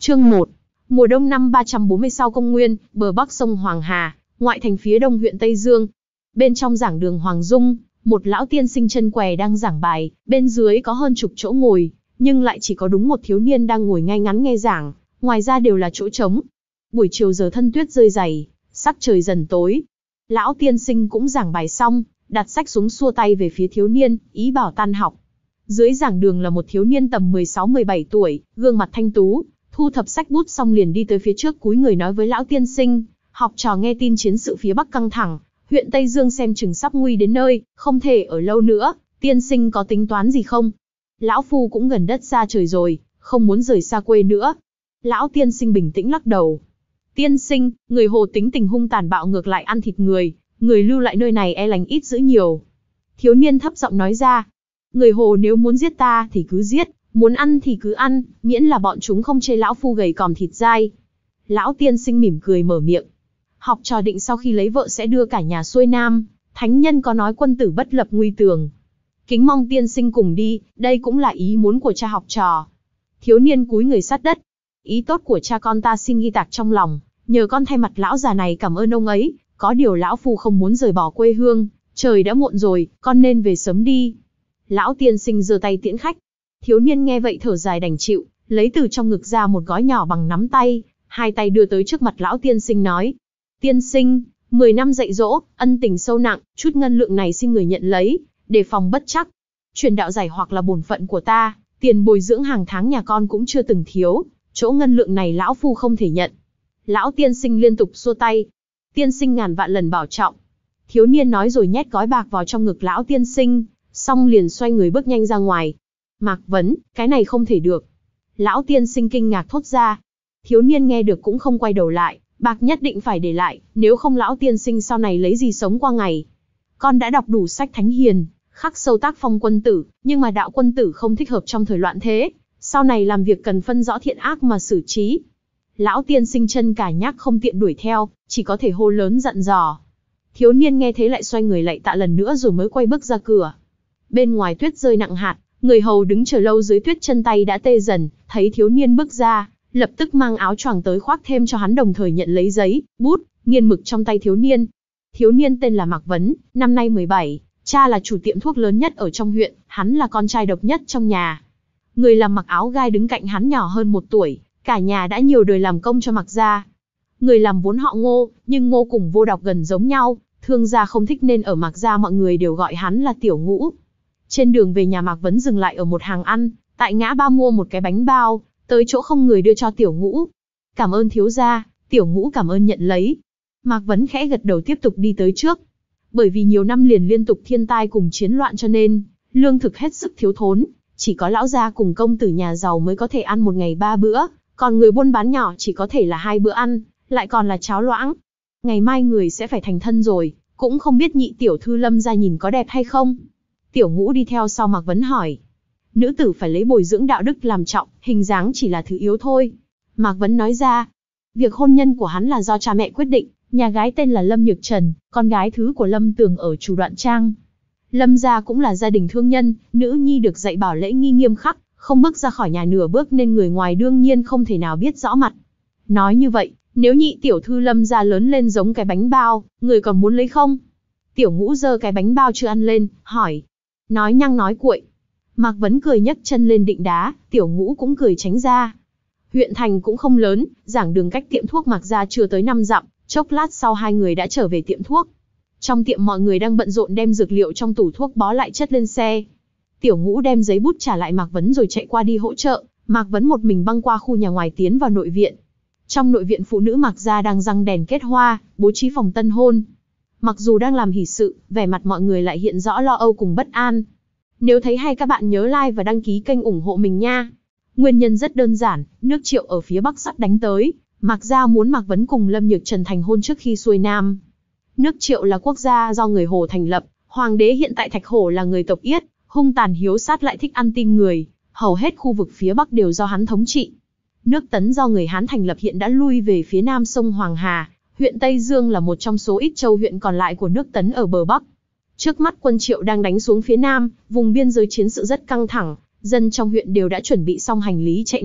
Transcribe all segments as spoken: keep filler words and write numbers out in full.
Chương một. Mùa đông năm ba trăm bốn mươi sau công nguyên, bờ bắc sông Hoàng Hà, ngoại thành phía đông huyện Tây Dương. Bên trong giảng đường Hoàng Dung, một lão tiên sinh chân què đang giảng bài, bên dưới có hơn chục chỗ ngồi, nhưng lại chỉ có đúng một thiếu niên đang ngồi ngay ngắn nghe giảng, ngoài ra đều là chỗ trống. Buổi chiều giờ thân tuyết rơi dày, sắc trời dần tối. Lão tiên sinh cũng giảng bài xong, đặt sách xuống xua tay về phía thiếu niên, ý bảo tan học. Dưới giảng đường là một thiếu niên tầm mười sáu mười bảy tuổi, gương mặt thanh tú, thu thập sách bút xong liền đi tới phía trước cúi người nói với lão tiên sinh, học trò nghe tin chiến sự phía Bắc căng thẳng, huyện Tây Dương xem chừng sắp nguy đến nơi, không thể ở lâu nữa, tiên sinh có tính toán gì không? Lão phu cũng gần đất xa trời rồi, không muốn rời xa quê nữa. Lão tiên sinh bình tĩnh lắc đầu. Tiên sinh, người Hồ tính tình hung tàn bạo ngược lại ăn thịt người, người lưu lại nơi này e lành ít dữ nhiều. Thiếu niên thấp giọng nói ra, người Hồ nếu muốn giết ta thì cứ giết, muốn ăn thì cứ ăn, miễn là bọn chúng không chê lão phu gầy còm thịt dai. Lão tiên sinh mỉm cười mở miệng. Học trò định sau khi lấy vợ sẽ đưa cả nhà xuôi nam, thánh nhân có nói quân tử bất lập nguy tường. Kính mong tiên sinh cùng đi, đây cũng là ý muốn của cha học trò. Thiếu niên cúi người sát đất. Ý tốt của cha con ta xin ghi tạc trong lòng, nhờ con thay mặt lão già này cảm ơn ông ấy, có điều lão phu không muốn rời bỏ quê hương, trời đã muộn rồi, con nên về sớm đi. Lão tiên sinh giơ tay tiễn khách. Thiếu niên nghe vậy thở dài đành chịu, lấy từ trong ngực ra một gói nhỏ bằng nắm tay, hai tay đưa tới trước mặt lão tiên sinh nói. Tiên sinh, mười năm dạy dỗ, ân tình sâu nặng, chút ngân lượng này xin người nhận lấy, để phòng bất chắc. Truyền đạo giải hoặc là bổn phận của ta, tiền bồi dưỡng hàng tháng nhà con cũng chưa từng thiếu, chỗ ngân lượng này lão phu không thể nhận. Lão tiên sinh liên tục xua tay. Tiên sinh ngàn vạn lần bảo trọng. Thiếu niên nói rồi nhét gói bạc vào trong ngực lão tiên sinh, xong liền xoay người bước nhanh ra ngoài. Mạc Vấn, cái này không thể được. Lão tiên sinh kinh ngạc thốt ra. Thiếu niên nghe được cũng không quay đầu lại, bạc nhất định phải để lại, nếu không lão tiên sinh sau này lấy gì sống qua ngày. Con đã đọc đủ sách thánh hiền, khắc sâu tác phong quân tử, nhưng mà đạo quân tử không thích hợp trong thời loạn thế, sau này làm việc cần phân rõ thiện ác mà xử trí. Lão tiên sinh chân cả nhắc không tiện đuổi theo, chỉ có thể hô lớn dặn dò. Thiếu niên nghe thế lại xoay người lạy tạ lần nữa rồi mới quay bước ra cửa. Bên ngoài tuyết rơi nặng hạt, người hầu đứng chờ lâu dưới tuyết chân tay đã tê dần, thấy thiếu niên bước ra, lập tức mang áo choàng tới khoác thêm cho hắn đồng thời nhận lấy giấy, bút, nghiên mực trong tay thiếu niên. Thiếu niên tên là Mạc Vấn, năm nay mười bảy, cha là chủ tiệm thuốc lớn nhất ở trong huyện, hắn là con trai độc nhất trong nhà. Người làm mặc áo gai đứng cạnh hắn nhỏ hơn một tuổi, cả nhà đã nhiều đời làm công cho Mạc gia. Người làm vốn họ Ngô, nhưng Ngô cùng Vô Đọc gần giống nhau, thương gia không thích nên ở Mạc gia mọi người đều gọi hắn là Tiểu Ngũ. Trên đường về nhà Mạc Vấn dừng lại ở một hàng ăn, tại ngã ba mua một cái bánh bao, tới chỗ không người đưa cho Tiểu Ngũ. Cảm ơn thiếu gia, Tiểu Ngũ cảm ơn nhận lấy. Mạc Vấn khẽ gật đầu tiếp tục đi tới trước. Bởi vì nhiều năm liền liên tục thiên tai cùng chiến loạn cho nên, lương thực hết sức thiếu thốn, chỉ có lão gia cùng công tử nhà giàu mới có thể ăn một ngày ba bữa, còn người buôn bán nhỏ chỉ có thể là hai bữa ăn, lại còn là cháo loãng. Ngày mai người sẽ phải thành thân rồi, cũng không biết nhị tiểu thư Lâm gia nhìn có đẹp hay không. Tiểu Ngũ đi theo sau Mạc Vấn hỏi. Nữ tử phải lấy bồi dưỡng đạo đức làm trọng, hình dáng chỉ là thứ yếu thôi. Mạc Vấn nói ra. Việc hôn nhân của hắn là do cha mẹ quyết định, nhà gái tên là Lâm Nhược Trần, con gái thứ của Lâm Tường ở Chủ Đoạn Trang. Lâm gia cũng là gia đình thương nhân, nữ nhi được dạy bảo lễ nghi nghiêm khắc, không bước ra khỏi nhà nửa bước nên người ngoài đương nhiên không thể nào biết rõ mặt. Nói như vậy, nếu nhị tiểu thư Lâm gia lớn lên giống cái bánh bao, người còn muốn lấy không? Tiểu Ngũ giơ cái bánh bao chưa ăn lên, hỏi. Nói nhăng nói cuội. Mạc Vấn cười nhấc chân lên định đá, Tiểu Ngũ cũng cười tránh ra. Huyện thành cũng không lớn, giảng đường cách tiệm thuốc Mạc gia chưa tới năm dặm, chốc lát sau hai người đã trở về tiệm thuốc. Trong tiệm mọi người đang bận rộn đem dược liệu trong tủ thuốc bó lại chất lên xe. Tiểu Ngũ đem giấy bút trả lại Mạc Vấn rồi chạy qua đi hỗ trợ, Mạc Vấn một mình băng qua khu nhà ngoài tiến vào nội viện. Trong nội viện phụ nữ Mạc gia đang răng đèn kết hoa, bố trí phòng tân hôn. Mặc dù đang làm hỷ sự, vẻ mặt mọi người lại hiện rõ lo âu cùng bất an. Nếu thấy hay các bạn nhớ like và đăng ký kênh ủng hộ mình nha. Nguyên nhân rất đơn giản, nước Triệu ở phía Bắc sắp đánh tới, Mạc gia muốn Mạc Vấn cùng Lâm Nhược Trần thành hôn trước khi xuôi nam. Nước Triệu là quốc gia do người Hồ thành lập, hoàng đế hiện tại Thạch Hổ là người tộc Yết, hung tàn hiếu sát lại thích ăn tim người, hầu hết khu vực phía Bắc đều do hắn thống trị. Nước Tấn do người Hán thành lập hiện đã lui về phía nam sông Hoàng Hà, huyện Tây Dương là một trong số ít châu huyện còn lại của nước Tấn ở bờ Bắc. Trước mắt quân Triệu đang đánh xuống phía nam, vùng biên giới chiến sự rất căng thẳng, dân trong huyện đều đã chuẩn bị xong hành lý chạy nạn,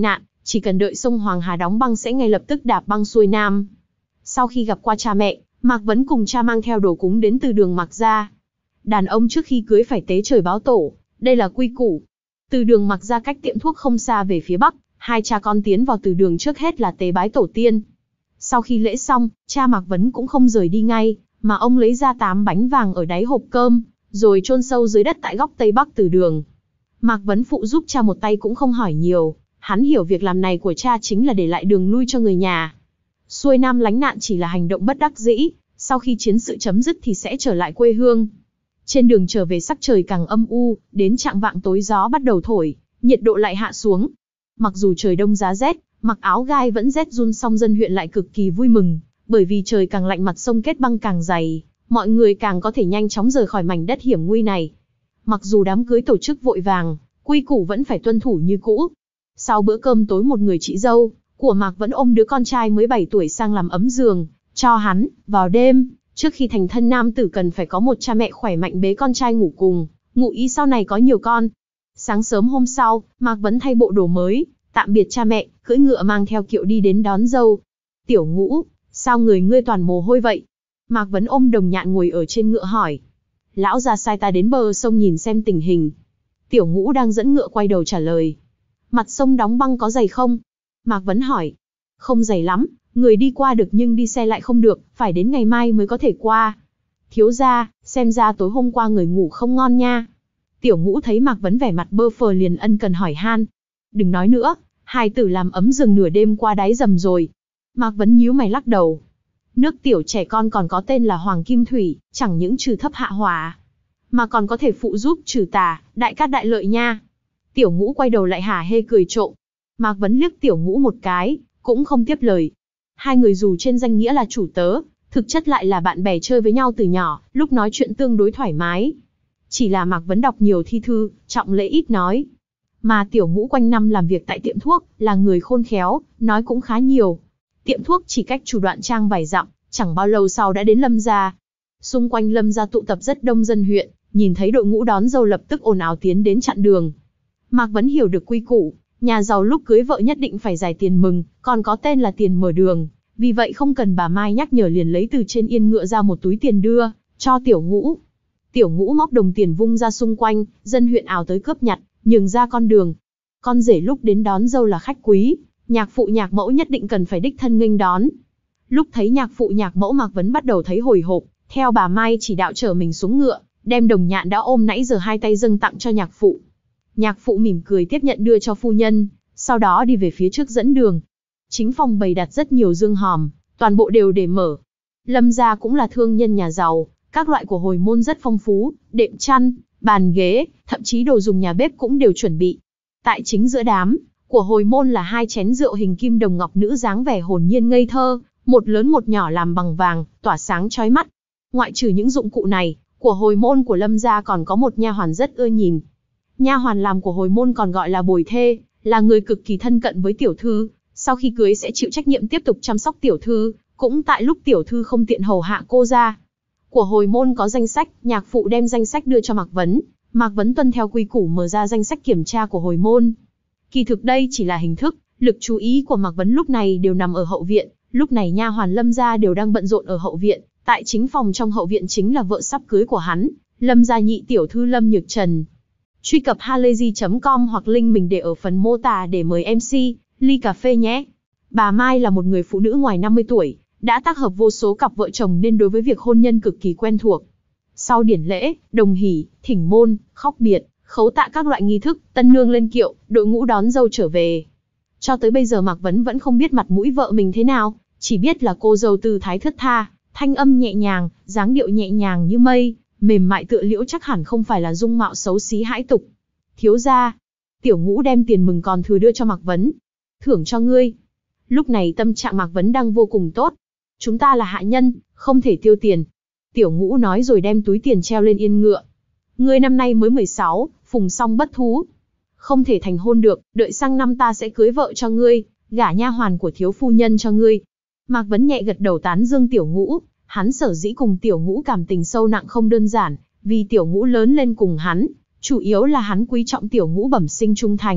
chỉ cần đợi sông Hoàng Hà đóng băng sẽ ngay lập tức đạp băng xuôi nam. Sau khi gặp qua cha mẹ, Mạc Vấn cùng cha mang theo đồ cúng đến Từ Đường Mạc gia. Đàn ông trước khi cưới phải tế trời báo tổ, đây là quy củ. Từ Đường Mạc gia cách tiệm thuốc không xa về phía bắc, hai cha con tiến vào từ đường trước hết là tế bái tổ tiên. Sau khi lễ xong, cha Mạc Vấn cũng không rời đi ngay, mà ông lấy ra tám bánh vàng ở đáy hộp cơm, rồi chôn sâu dưới đất tại góc tây bắc từ đường. Mạc Vấn phụ giúp cha một tay cũng không hỏi nhiều, hắn hiểu việc làm này của cha chính là để lại đường lui cho người nhà. Xuôi nam lánh nạn chỉ là hành động bất đắc dĩ, sau khi chiến sự chấm dứt thì sẽ trở lại quê hương. Trên đường trở về sắc trời càng âm u, đến chạng vạng tối gió bắt đầu thổi, nhiệt độ lại hạ xuống. Mặc dù trời đông giá rét, mặc áo gai vẫn rét run, song dân huyện lại cực kỳ vui mừng, bởi vì trời càng lạnh mặt sông kết băng càng dày, mọi người càng có thể nhanh chóng rời khỏi mảnh đất hiểm nguy này. Mặc dù đám cưới tổ chức vội vàng, quy củ vẫn phải tuân thủ như cũ. Sau bữa cơm tối, một người chị dâu của Mạc Vấn ôm đứa con trai mới bảy tuổi sang làm ấm giường cho hắn. Vào đêm, trước khi thành thân, nam tử cần phải có một cha mẹ khỏe mạnh bế con trai ngủ cùng, ngụ ý sau này có nhiều con. Sáng sớm hôm sau, Mạc Vấn thay bộ đồ mới, tạm biệt cha mẹ, cưỡi ngựa mang theo kiệu đi đến đón dâu. Tiểu Ngũ, sao người ngươi toàn mồ hôi vậy? Mạc Vấn ôm Đồng Nhạn ngồi ở trên ngựa hỏi. Lão già sai ta đến bờ sông nhìn xem tình hình. Tiểu Ngũ đang dẫn ngựa quay đầu trả lời. Mặt sông đóng băng có dày không? Mạc Vấn hỏi. Không dày lắm, người đi qua được nhưng đi xe lại không được, phải đến ngày mai mới có thể qua. Thiếu gia, xem ra tối hôm qua người ngủ không ngon nha. Tiểu Ngũ thấy Mạc Vấn vẻ mặt bơ phờ liền ân cần hỏi han. Đừng nói nữa, hài tử làm ấm giường nửa đêm qua đáy dầm rồi. Mạc Vấn nhíu mày lắc đầu. Nước tiểu trẻ con còn có tên là Hoàng Kim Thủy, chẳng những trừ thấp hạ hỏa, mà còn có thể phụ giúp trừ tà, đại cát đại lợi nha. Tiểu Ngũ quay đầu lại hả hê cười trộm. Mạc Vấn liếc Tiểu Ngũ một cái, cũng không tiếp lời. Hai người dù trên danh nghĩa là chủ tớ, thực chất lại là bạn bè chơi với nhau từ nhỏ, lúc nói chuyện tương đối thoải mái. Chỉ là Mạc Vấn đọc nhiều thi thư, trọng lễ ít nói. Mà Tiểu Ngũ quanh năm làm việc tại tiệm thuốc, là người khôn khéo, nói cũng khá nhiều. Tiệm thuốc chỉ cách Chủ Đoạn Trang vài dặm, chẳng bao lâu sau đã đến Lâm gia. Xung quanh Lâm gia tụ tập rất đông dân huyện, nhìn thấy đội ngũ đón dâu lập tức ồn ào tiến đến chặn đường. Mạc Vấn hiểu được quy củ, nhà giàu lúc cưới vợ nhất định phải giải tiền mừng, còn có tên là tiền mở đường. Vì vậy không cần bà Mai nhắc nhở liền lấy từ trên yên ngựa ra một túi tiền đưa cho Tiểu Ngũ. Tiểu Ngũ móc đồng tiền vung ra xung quanh, dân huyện ào tới cướp nhặt, nhường ra con đường. Con rể lúc đến đón dâu là khách quý, nhạc phụ nhạc mẫu nhất định cần phải đích thân nghênh đón. Lúc thấy nhạc phụ nhạc mẫu, Mạc Vấn bắt đầu thấy hồi hộp, theo bà Mai chỉ đạo chở mình xuống ngựa, đem Đồng Nhạn đã ôm nãy giờ hai tay dâng tặng cho nhạc phụ. Nhạc phụ mỉm cười tiếp nhận đưa cho phu nhân, sau đó đi về phía trước dẫn đường. Chính phòng bày đặt rất nhiều dương hòm, toàn bộ đều để mở. Lâm gia cũng là thương nhân nhà giàu, các loại của hồi môn rất phong phú, đệm chăn, bàn ghế, thậm chí đồ dùng nhà bếp cũng đều chuẩn bị. Tại chính giữa đám của hồi môn là hai chén rượu hình kim đồng ngọc nữ dáng vẻ hồn nhiên ngây thơ, một lớn một nhỏ làm bằng vàng, tỏa sáng chói mắt. Ngoại trừ những dụng cụ này, của hồi môn của Lâm gia còn có một nha hoàn rất ưa nhìn. Nha hoàn làm của hồi môn còn gọi là bồi thê, là người cực kỳ thân cận với tiểu thư, sau khi cưới sẽ chịu trách nhiệm tiếp tục chăm sóc tiểu thư, cũng tại lúc tiểu thư không tiện hầu hạ cô ra. Của hồi môn có danh sách, nhạc phụ đem danh sách đưa cho Mạc Vấn, Mạc Vấn tuân theo quy củ mở ra danh sách kiểm tra của hồi môn. Kỳ thực đây chỉ là hình thức, lực chú ý của Mạc Vấn lúc này đều nằm ở hậu viện, lúc này nha hoàn Lâm gia đều đang bận rộn ở hậu viện, tại chính phòng trong hậu viện chính là vợ sắp cưới của hắn, Lâm gia nhị tiểu thư Lâm Nhược Trần. Truy cập halayzi chấm com hoặc link mình để ở phần mô tả để mời em xê, ly cà phê nhé. Bà Mai là một người phụ nữ ngoài năm mươi tuổi, đã tác hợp vô số cặp vợ chồng nên đối với việc hôn nhân cực kỳ quen thuộc. Sau điển lễ, đồng hỷ, thỉnh môn, khóc biệt, khấu tạ các loại nghi thức, tân nương lên kiệu, đội ngũ đón dâu trở về. Cho tới bây giờ Mạc Vấn vẫn không biết mặt mũi vợ mình thế nào, chỉ biết là cô dâu tư thái thướt tha, thanh âm nhẹ nhàng, dáng điệu nhẹ nhàng như mây, mềm mại tựa liễu, chắc hẳn không phải là dung mạo xấu xí hãi tục. Thiếu gia, Tiểu Ngũ đem tiền mừng còn thừa đưa cho Mạc Vấn. Thưởng cho ngươi. Lúc này tâm trạng Mạc Vấn đang vô cùng tốt. Chúng ta là hạ nhân, không thể tiêu tiền. Tiểu Ngũ nói rồi đem túi tiền treo lên yên ngựa. Ngươi năm nay mới mười sáu, phùng song bất thú. Không thể thành hôn được, đợi sang năm ta sẽ cưới vợ cho ngươi, gả nha hoàn của thiếu phu nhân cho ngươi. Mạc Vấn nhẹ gật đầu tán dương Tiểu Ngũ. Hắn sở dĩ cùng Tiểu Ngũ cảm tình sâu nặng không đơn giản, vì Tiểu Ngũ lớn lên cùng hắn, chủ yếu là hắn quý trọng Tiểu Ngũ bẩm sinh trung thành,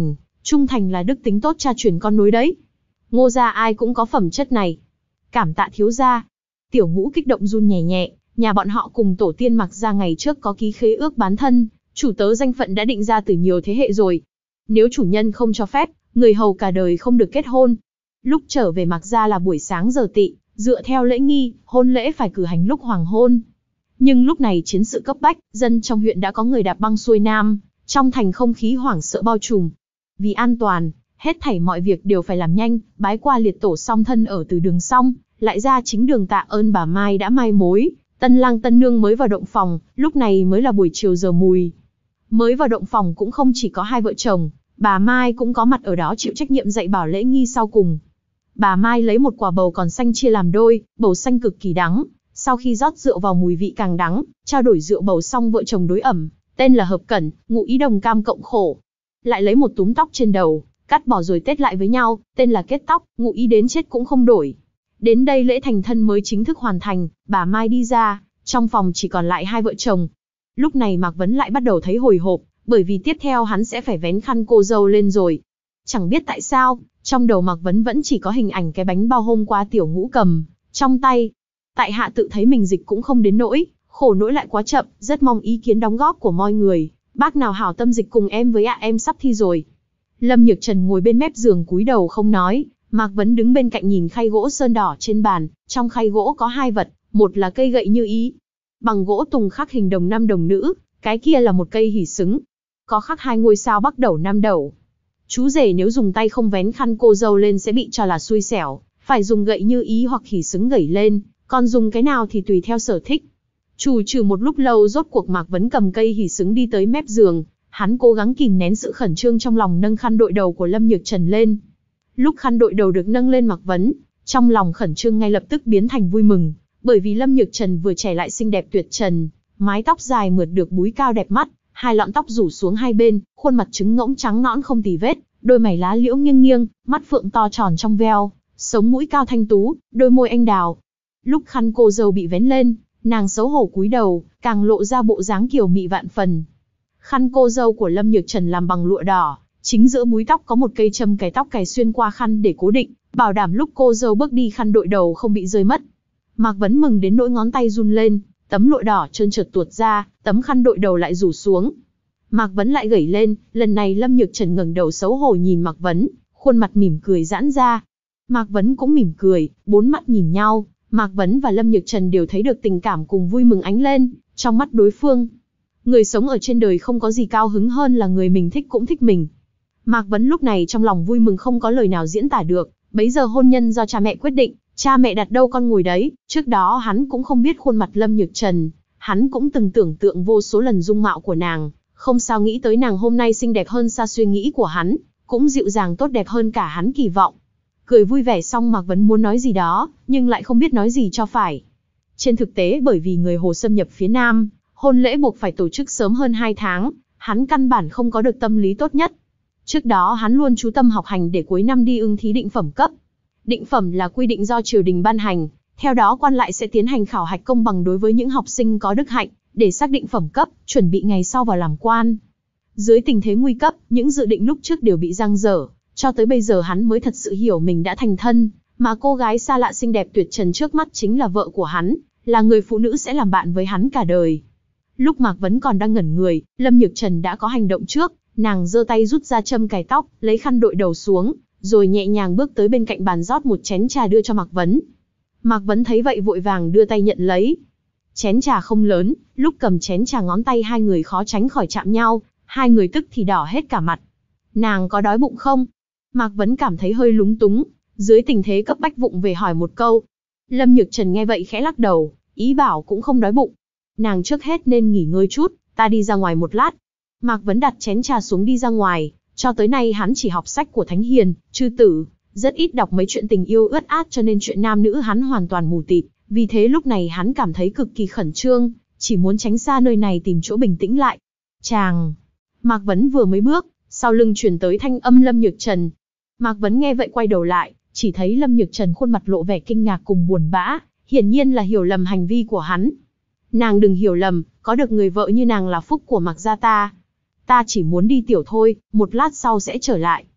Trung thành là đức tính tốt cha truyền con nối đấy. Ngô gia ai cũng có phẩm chất này. Cảm tạ thiếu gia. Tiểu Ngũ kích động run nhẹ nhẹ, nhà bọn họ cùng tổ tiên Mạc gia ngày trước có ký khế ước bán thân, chủ tớ danh phận đã định ra từ nhiều thế hệ rồi. Nếu chủ nhân không cho phép, người hầu cả đời không được kết hôn. Lúc trở về Mạc gia là buổi sáng giờ tỵ, dựa theo lễ nghi, hôn lễ phải cử hành lúc hoàng hôn. Nhưng lúc này chiến sự cấp bách, dân trong huyện đã có người đạp băng xuôi nam, trong thành không khí hoảng sợ bao trùm. Vì an toàn, hết thảy mọi việc đều phải làm nhanh, bái qua liệt tổ song thân ở từ đường xong, lại ra chính đường tạ ơn bà Mai đã mai mối. Tân lang tân nương mới vào động phòng, lúc này mới là buổi chiều giờ mùi. Mới vào động phòng cũng không chỉ có hai vợ chồng, bà Mai cũng có mặt ở đó chịu trách nhiệm dạy bảo lễ nghi sau cùng. Bà Mai lấy một quả bầu còn xanh chia làm đôi, bầu xanh cực kỳ đắng. Sau khi rót rượu vào mùi vị càng đắng, trao đổi rượu bầu xong vợ chồng đối ẩm, tên là hợp cẩn, ngụ ý đồng cam cộng khổ. Lại lấy một túm tóc trên đầu, cắt bỏ rồi tết lại với nhau, tên là kết tóc, ngụ ý đến chết cũng không đổi. Đến đây lễ thành thân mới chính thức hoàn thành, bà Mai đi ra, trong phòng chỉ còn lại hai vợ chồng. Lúc này Mạc Vấn lại bắt đầu thấy hồi hộp, bởi vì tiếp theo hắn sẽ phải vén khăn cô dâu lên rồi. Chẳng biết tại sao, trong đầu Mạc Vấn vẫn chỉ có hình ảnh cái bánh bao hôm qua Tiểu Ngũ cầm trong tay. Tại hạ tự thấy mình dịch cũng không đến nỗi, khổ nỗi lại quá chậm, rất mong ý kiến đóng góp của mọi người. Bác nào hảo tâm dịch cùng em với ạ, em sắp thi rồi. Lâm Nhược Trần ngồi bên mép giường cúi đầu không nói, Mạc Vấn đứng bên cạnh nhìn khay gỗ sơn đỏ trên bàn, trong khay gỗ có hai vật, một là cây gậy như ý, bằng gỗ tùng khắc hình đồng nam đồng nữ, cái kia là một cây hỷ xứng, có khắc hai ngôi sao bắc đẩu nam đẩu. Chú rể nếu dùng tay không vén khăn cô dâu lên sẽ bị cho là xui xẻo, phải dùng gậy như ý hoặc hỷ xứng gẩy lên, còn dùng cái nào thì tùy theo sở thích. Chù trừ một lúc lâu rốt cuộc Mạc Vấn cầm cây hỷ xứng đi tới mép giường, hắn cố gắng kìm nén sự khẩn trương trong lòng nâng khăn đội đầu của Lâm Nhược Trần lên. Lúc khăn đội đầu được nâng lên Mạc Vấn, trong lòng khẩn trương ngay lập tức biến thành vui mừng, bởi vì Lâm Nhược Trần vừa trẻ lại xinh đẹp tuyệt trần, mái tóc dài mượt được búi cao đẹp mắt, hai lọn tóc rủ xuống hai bên, khuôn mặt trứng ngỗng trắng nõn không tì vết, đôi mày lá liễu nghiêng nghiêng, mắt phượng to tròn trong veo, sống mũi cao thanh tú, đôi môi anh đào. Lúc khăn cô dâu bị vén lên, nàng xấu hổ cúi đầu, càng lộ ra bộ dáng kiều mị vạn phần. Khăn cô dâu của Lâm Nhược Trần làm bằng lụa đỏ, chính giữa búi tóc có một cây châm cài tóc cài xuyên qua khăn để cố định, bảo đảm lúc cô dâu bước đi khăn đội đầu không bị rơi mất. Mạc Vấn mừng đến nỗi ngón tay run lên, tấm lụa đỏ trơn trượt tuột ra, tấm khăn đội đầu lại rủ xuống. Mạc Vấn lại gẩy lên, lần này Lâm Nhược Trần ngẩng đầu xấu hổ nhìn Mạc Vấn, khuôn mặt mỉm cười giãn ra. Mạc Vấn cũng mỉm cười, bốn mắt nhìn nhau, Mạc Vấn và Lâm Nhược Trần đều thấy được tình cảm cùng vui mừng ánh lên trong mắt đối phương. Người sống ở trên đời không có gì cao hứng hơn là người mình thích cũng thích mình. Mạc Vấn lúc này trong lòng vui mừng không có lời nào diễn tả được, bấy giờ hôn nhân do cha mẹ quyết định, cha mẹ đặt đâu con ngồi đấy, trước đó hắn cũng không biết khuôn mặt Lâm Nhược Trần, hắn cũng từng tưởng tượng vô số lần dung mạo của nàng, không sao nghĩ tới nàng hôm nay xinh đẹp hơn xa suy nghĩ của hắn, cũng dịu dàng tốt đẹp hơn cả hắn kỳ vọng. Cười vui vẻ xong Mạc Vấn muốn nói gì đó, nhưng lại không biết nói gì cho phải. Trên thực tế bởi vì người Hồ xâm nhập phía Nam, hôn lễ buộc phải tổ chức sớm hơn hai tháng, hắn căn bản không có được tâm lý tốt nhất. Trước đó hắn luôn chú tâm học hành để cuối năm đi ưng thí định phẩm cấp. Định phẩm là quy định do triều đình ban hành, theo đó quan lại sẽ tiến hành khảo hạch công bằng đối với những học sinh có đức hạnh, để xác định phẩm cấp, chuẩn bị ngày sau vào làm quan. Dưới tình thế nguy cấp, những dự định lúc trước đều bị dang dở, cho tới bây giờ hắn mới thật sự hiểu mình đã thành thân, mà cô gái xa lạ xinh đẹp tuyệt trần trước mắt chính là vợ của hắn, là người phụ nữ sẽ làm bạn với hắn cả đời. Lúc Mạc Vấn còn đang ngẩn người, Lâm Nhược Trần đã có hành động trước, nàng giơ tay rút ra châm cài tóc, lấy khăn đội đầu xuống, rồi nhẹ nhàng bước tới bên cạnh bàn rót một chén trà đưa cho Mạc Vấn. Mạc Vấn thấy vậy vội vàng đưa tay nhận lấy. Chén trà không lớn, lúc cầm chén trà ngón tay hai người khó tránh khỏi chạm nhau, hai người tức thì đỏ hết cả mặt. Nàng có đói bụng không? Mạc Vấn cảm thấy hơi lúng túng, dưới tình thế cấp bách vụng về hỏi một câu. Lâm Nhược Trần nghe vậy khẽ lắc đầu, ý bảo cũng không đói bụng. Nàng trước hết nên nghỉ ngơi chút, ta đi ra ngoài một lát. Mạc Vấn đặt chén trà xuống đi ra ngoài, cho tới nay hắn chỉ học sách của Thánh Hiền, Chư Tử, rất ít đọc mấy chuyện tình yêu ướt át cho nên chuyện nam nữ hắn hoàn toàn mù tịt, vì thế lúc này hắn cảm thấy cực kỳ khẩn trương, chỉ muốn tránh xa nơi này tìm chỗ bình tĩnh lại. Chàng! Mạc Vấn vừa mới bước, sau lưng truyền tới thanh âm Lâm Nhược Trần. Mạc Vấn nghe vậy quay đầu lại, chỉ thấy Lâm Nhược Trần khuôn mặt lộ vẻ kinh ngạc cùng buồn bã, hiển nhiên là hiểu lầm hành vi của hắn. Nàng đừng hiểu lầm, có được người vợ như nàng là phúc của Mạc gia ta. Ta chỉ muốn đi tiểu thôi, một lát sau sẽ trở lại.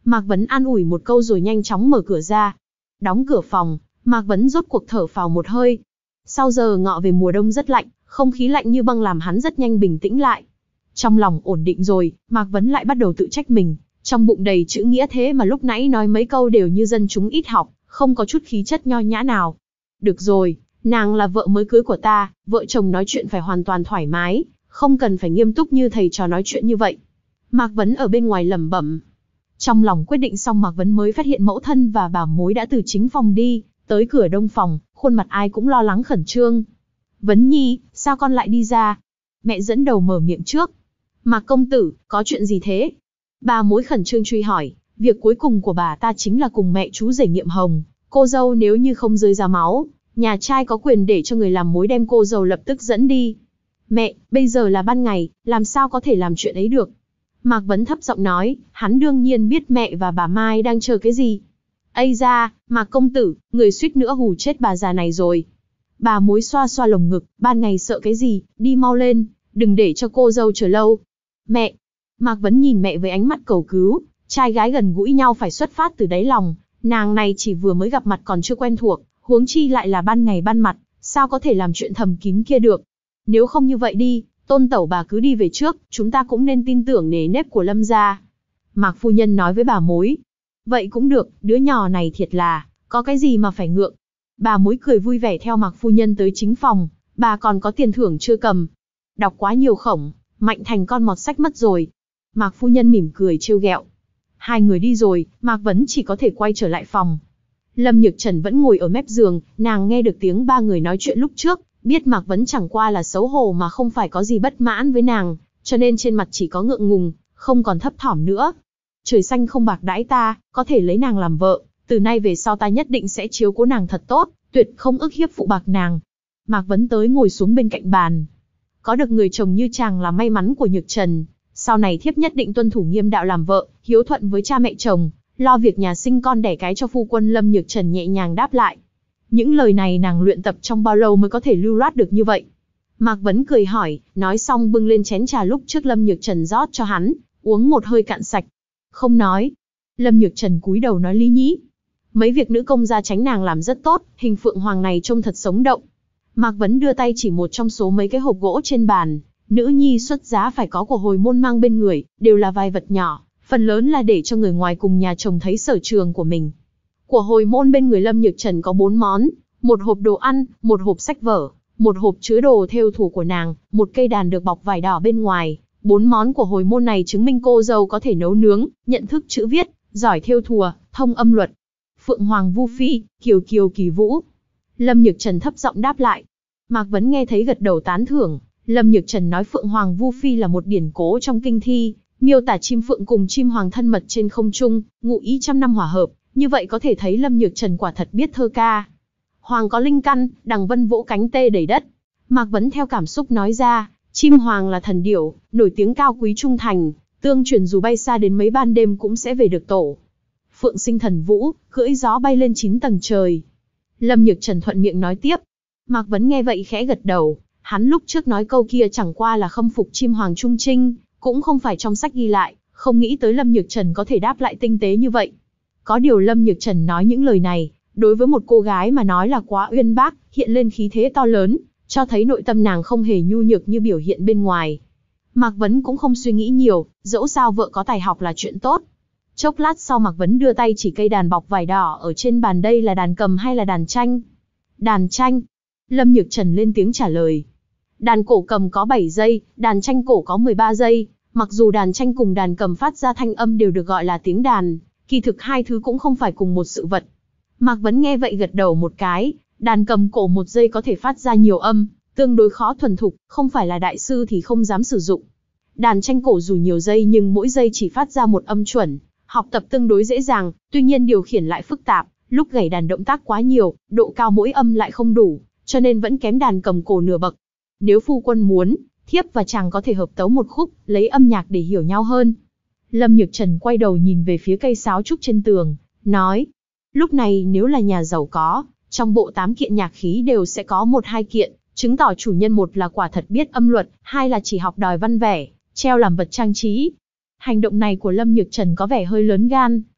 Mạc Vấn an ủi một câu rồi nhanh chóng mở cửa ra. Đóng cửa phòng, Mạc Vấn rốt cuộc thở phào một hơi. Sau giờ ngọ về mùa đông rất lạnh, không khí lạnh như băng làm hắn rất nhanh bình tĩnh lại. Trong lòng ổn định rồi, Mạc Vấn lại bắt đầu tự trách mình. Trong bụng đầy chữ nghĩa thế mà lúc nãy nói mấy câu đều như dân chúng ít học, không có chút khí chất nho nhã nào. Được rồi, nàng là vợ mới cưới của ta, vợ chồng nói chuyện phải hoàn toàn thoải mái, không cần phải nghiêm túc như thầy trò nói chuyện như vậy. Mạc Vấn ở bên ngoài lẩm bẩm. Trong lòng quyết định xong Mạc Vấn mới phát hiện mẫu thân và bà mối đã từ chính phòng đi, tới cửa đông phòng, khuôn mặt ai cũng lo lắng khẩn trương. Vấn Nhi, sao con lại đi ra? Mẹ dẫn đầu mở miệng trước. Mạc công tử, có chuyện gì thế? Bà mối khẩn trương truy hỏi, việc cuối cùng của bà ta chính là cùng mẹ chú rể nghiệm hồng. Cô dâu nếu như không rơi ra máu, nhà trai có quyền để cho người làm mối đem cô dâu lập tức dẫn đi. Mẹ, bây giờ là ban ngày, làm sao có thể làm chuyện ấy được? Mạc Vấn thấp giọng nói, hắn đương nhiên biết mẹ và bà Mai đang chờ cái gì. Ây da, Mạc công tử, người suýt nữa hù chết bà già này rồi. Bà mối xoa xoa lồng ngực, ban ngày sợ cái gì, đi mau lên, đừng để cho cô dâu chờ lâu. Mẹ! Mạc Vấn nhìn mẹ với ánh mắt cầu cứu, trai gái gần gũi nhau phải xuất phát từ đáy lòng, nàng này chỉ vừa mới gặp mặt còn chưa quen thuộc, huống chi lại là ban ngày ban mặt, sao có thể làm chuyện thầm kín kia được. Nếu không như vậy đi, Tôn tẩu bà cứ đi về trước, chúng ta cũng nên tin tưởng nề nếp của Lâm gia. Mạc phu nhân nói với bà mối. Vậy cũng được, đứa nhỏ này thiệt là, có cái gì mà phải ngượng. Bà mối cười vui vẻ theo Mạc phu nhân tới chính phòng, bà còn có tiền thưởng chưa cầm. Đọc quá nhiều khổng, Mạnh Thành con mọt sách mất rồi. Mạc phu nhân mỉm cười trêu ghẹo. Hai người đi rồi, Mạc Vấn chỉ có thể quay trở lại phòng. Lâm Nhược Trần vẫn ngồi ở mép giường, nàng nghe được tiếng ba người nói chuyện lúc trước, biết Mạc Vấn chẳng qua là xấu hổ mà không phải có gì bất mãn với nàng, cho nên trên mặt chỉ có ngượng ngùng, không còn thấp thỏm nữa. Trời xanh không bạc đãi ta, có thể lấy nàng làm vợ, từ nay về sau ta nhất định sẽ chiếu cố nàng thật tốt, tuyệt không ức hiếp phụ bạc nàng. Mạc Vấn tới ngồi xuống bên cạnh bàn. Có được người chồng như chàng là may mắn của Nhược Trần, sau này thiếp nhất định tuân thủ nghiêm đạo làm vợ, hiếu thuận với cha mẹ chồng, lo việc nhà sinh con đẻ cái cho phu quân. Lâm Nhược Trần nhẹ nhàng đáp lại. Những lời này nàng luyện tập trong bao lâu mới có thể lưu loát được như vậy? Mạc Vấn cười hỏi, nói xong bưng lên chén trà lúc trước Lâm Nhược Trần rót cho hắn, uống một hơi cạn sạch. Không nói. Lâm Nhược Trần cúi đầu nói lý nhí. Mấy việc nữ công gia tránh nàng làm rất tốt, hình phượng hoàng này trông thật sống động. Mạc Vấn đưa tay chỉ một trong số mấy cái hộp gỗ trên bàn. Nữ nhi xuất giá phải có của hồi môn mang bên người, đều là vài vật nhỏ, phần lớn là để cho người ngoài cùng nhà chồng thấy sở trường của mình. Của hồi môn bên người Lâm Nhược Trần có bốn món, một hộp đồ ăn, một hộp sách vở, một hộp chứa đồ thêu thủ của nàng, một cây đàn được bọc vải đỏ bên ngoài. Bốn món của hồi môn này chứng minh cô dâu có thể nấu nướng, nhận thức chữ viết, giỏi thêu thùa, thông âm luật. Phượng Hoàng Vu Phi, Kiều Kiều Kỳ Vũ. Lâm Nhược Trần thấp giọng đáp lại. Mạc Vấn nghe thấy gật đầu tán thưởng. Lâm Nhược Trần nói Phượng Hoàng Vu Phi là một điển cố trong kinh thi, miêu tả chim phượng cùng chim hoàng thân mật trên không trung, ngụ ý trăm năm hòa hợp. Như vậy có thể thấy Lâm Nhược Trần quả thật biết thơ ca. Hoàng có linh căn, đằng vân vỗ cánh tê đầy đất. Mạc Vấn theo cảm xúc nói ra, chim hoàng là thần điểu, nổi tiếng cao quý trung thành, tương truyền dù bay xa đến mấy ban đêm cũng sẽ về được tổ. Phượng sinh thần vũ, cưỡi gió bay lên chín tầng trời. Lâm Nhược Trần thuận miệng nói tiếp. Mạc Vấn nghe vậy khẽ gật đầu, hắn lúc trước nói câu kia chẳng qua là khâm phục chim hoàng trung trinh, cũng không phải trong sách ghi lại, không nghĩ tới Lâm Nhược Trần có thể đáp lại tinh tế như vậy. Có điều Lâm Nhược Trần nói những lời này, đối với một cô gái mà nói là quá uyên bác, hiện lên khí thế to lớn, cho thấy nội tâm nàng không hề nhu nhược như biểu hiện bên ngoài. Mạc Vấn cũng không suy nghĩ nhiều, dẫu sao vợ có tài học là chuyện tốt. Chốc lát sau Mạc Vấn đưa tay chỉ cây đàn bọc vải đỏ ở trên bàn, đây là đàn cầm hay là đàn tranh? Đàn tranh. Lâm Nhược Trần lên tiếng trả lời. Đàn cổ cầm có bảy giây, đàn tranh cổ có mười ba giây, mặc dù đàn tranh cùng đàn cầm phát ra thanh âm đều được gọi là tiếng đàn, kỳ thực hai thứ cũng không phải cùng một sự vật. Mạc Vấn nghe vậy gật đầu một cái, đàn cầm cổ một giây có thể phát ra nhiều âm, tương đối khó thuần thục, không phải là đại sư thì không dám sử dụng. Đàn tranh cổ dù nhiều giây nhưng mỗi giây chỉ phát ra một âm chuẩn, học tập tương đối dễ dàng, tuy nhiên điều khiển lại phức tạp, lúc gảy đàn động tác quá nhiều, độ cao mỗi âm lại không đủ, cho nên vẫn kém đàn cầm cổ nửa bậc. Nếu phu quân muốn, thiếp và chàng có thể hợp tấu một khúc, lấy âm nhạc để hiểu nhau hơn. Lâm Nhược Trần quay đầu nhìn về phía cây sáo trúc trên tường, nói. Lúc này nếu là nhà giàu có, trong bộ tám kiện nhạc khí đều sẽ có một hai kiện, chứng tỏ chủ nhân một là quả thật biết âm luật, hai là chỉ học đòi văn vẻ, treo làm vật trang trí. Hành động này của Lâm Nhược Trần có vẻ hơi lớn gan,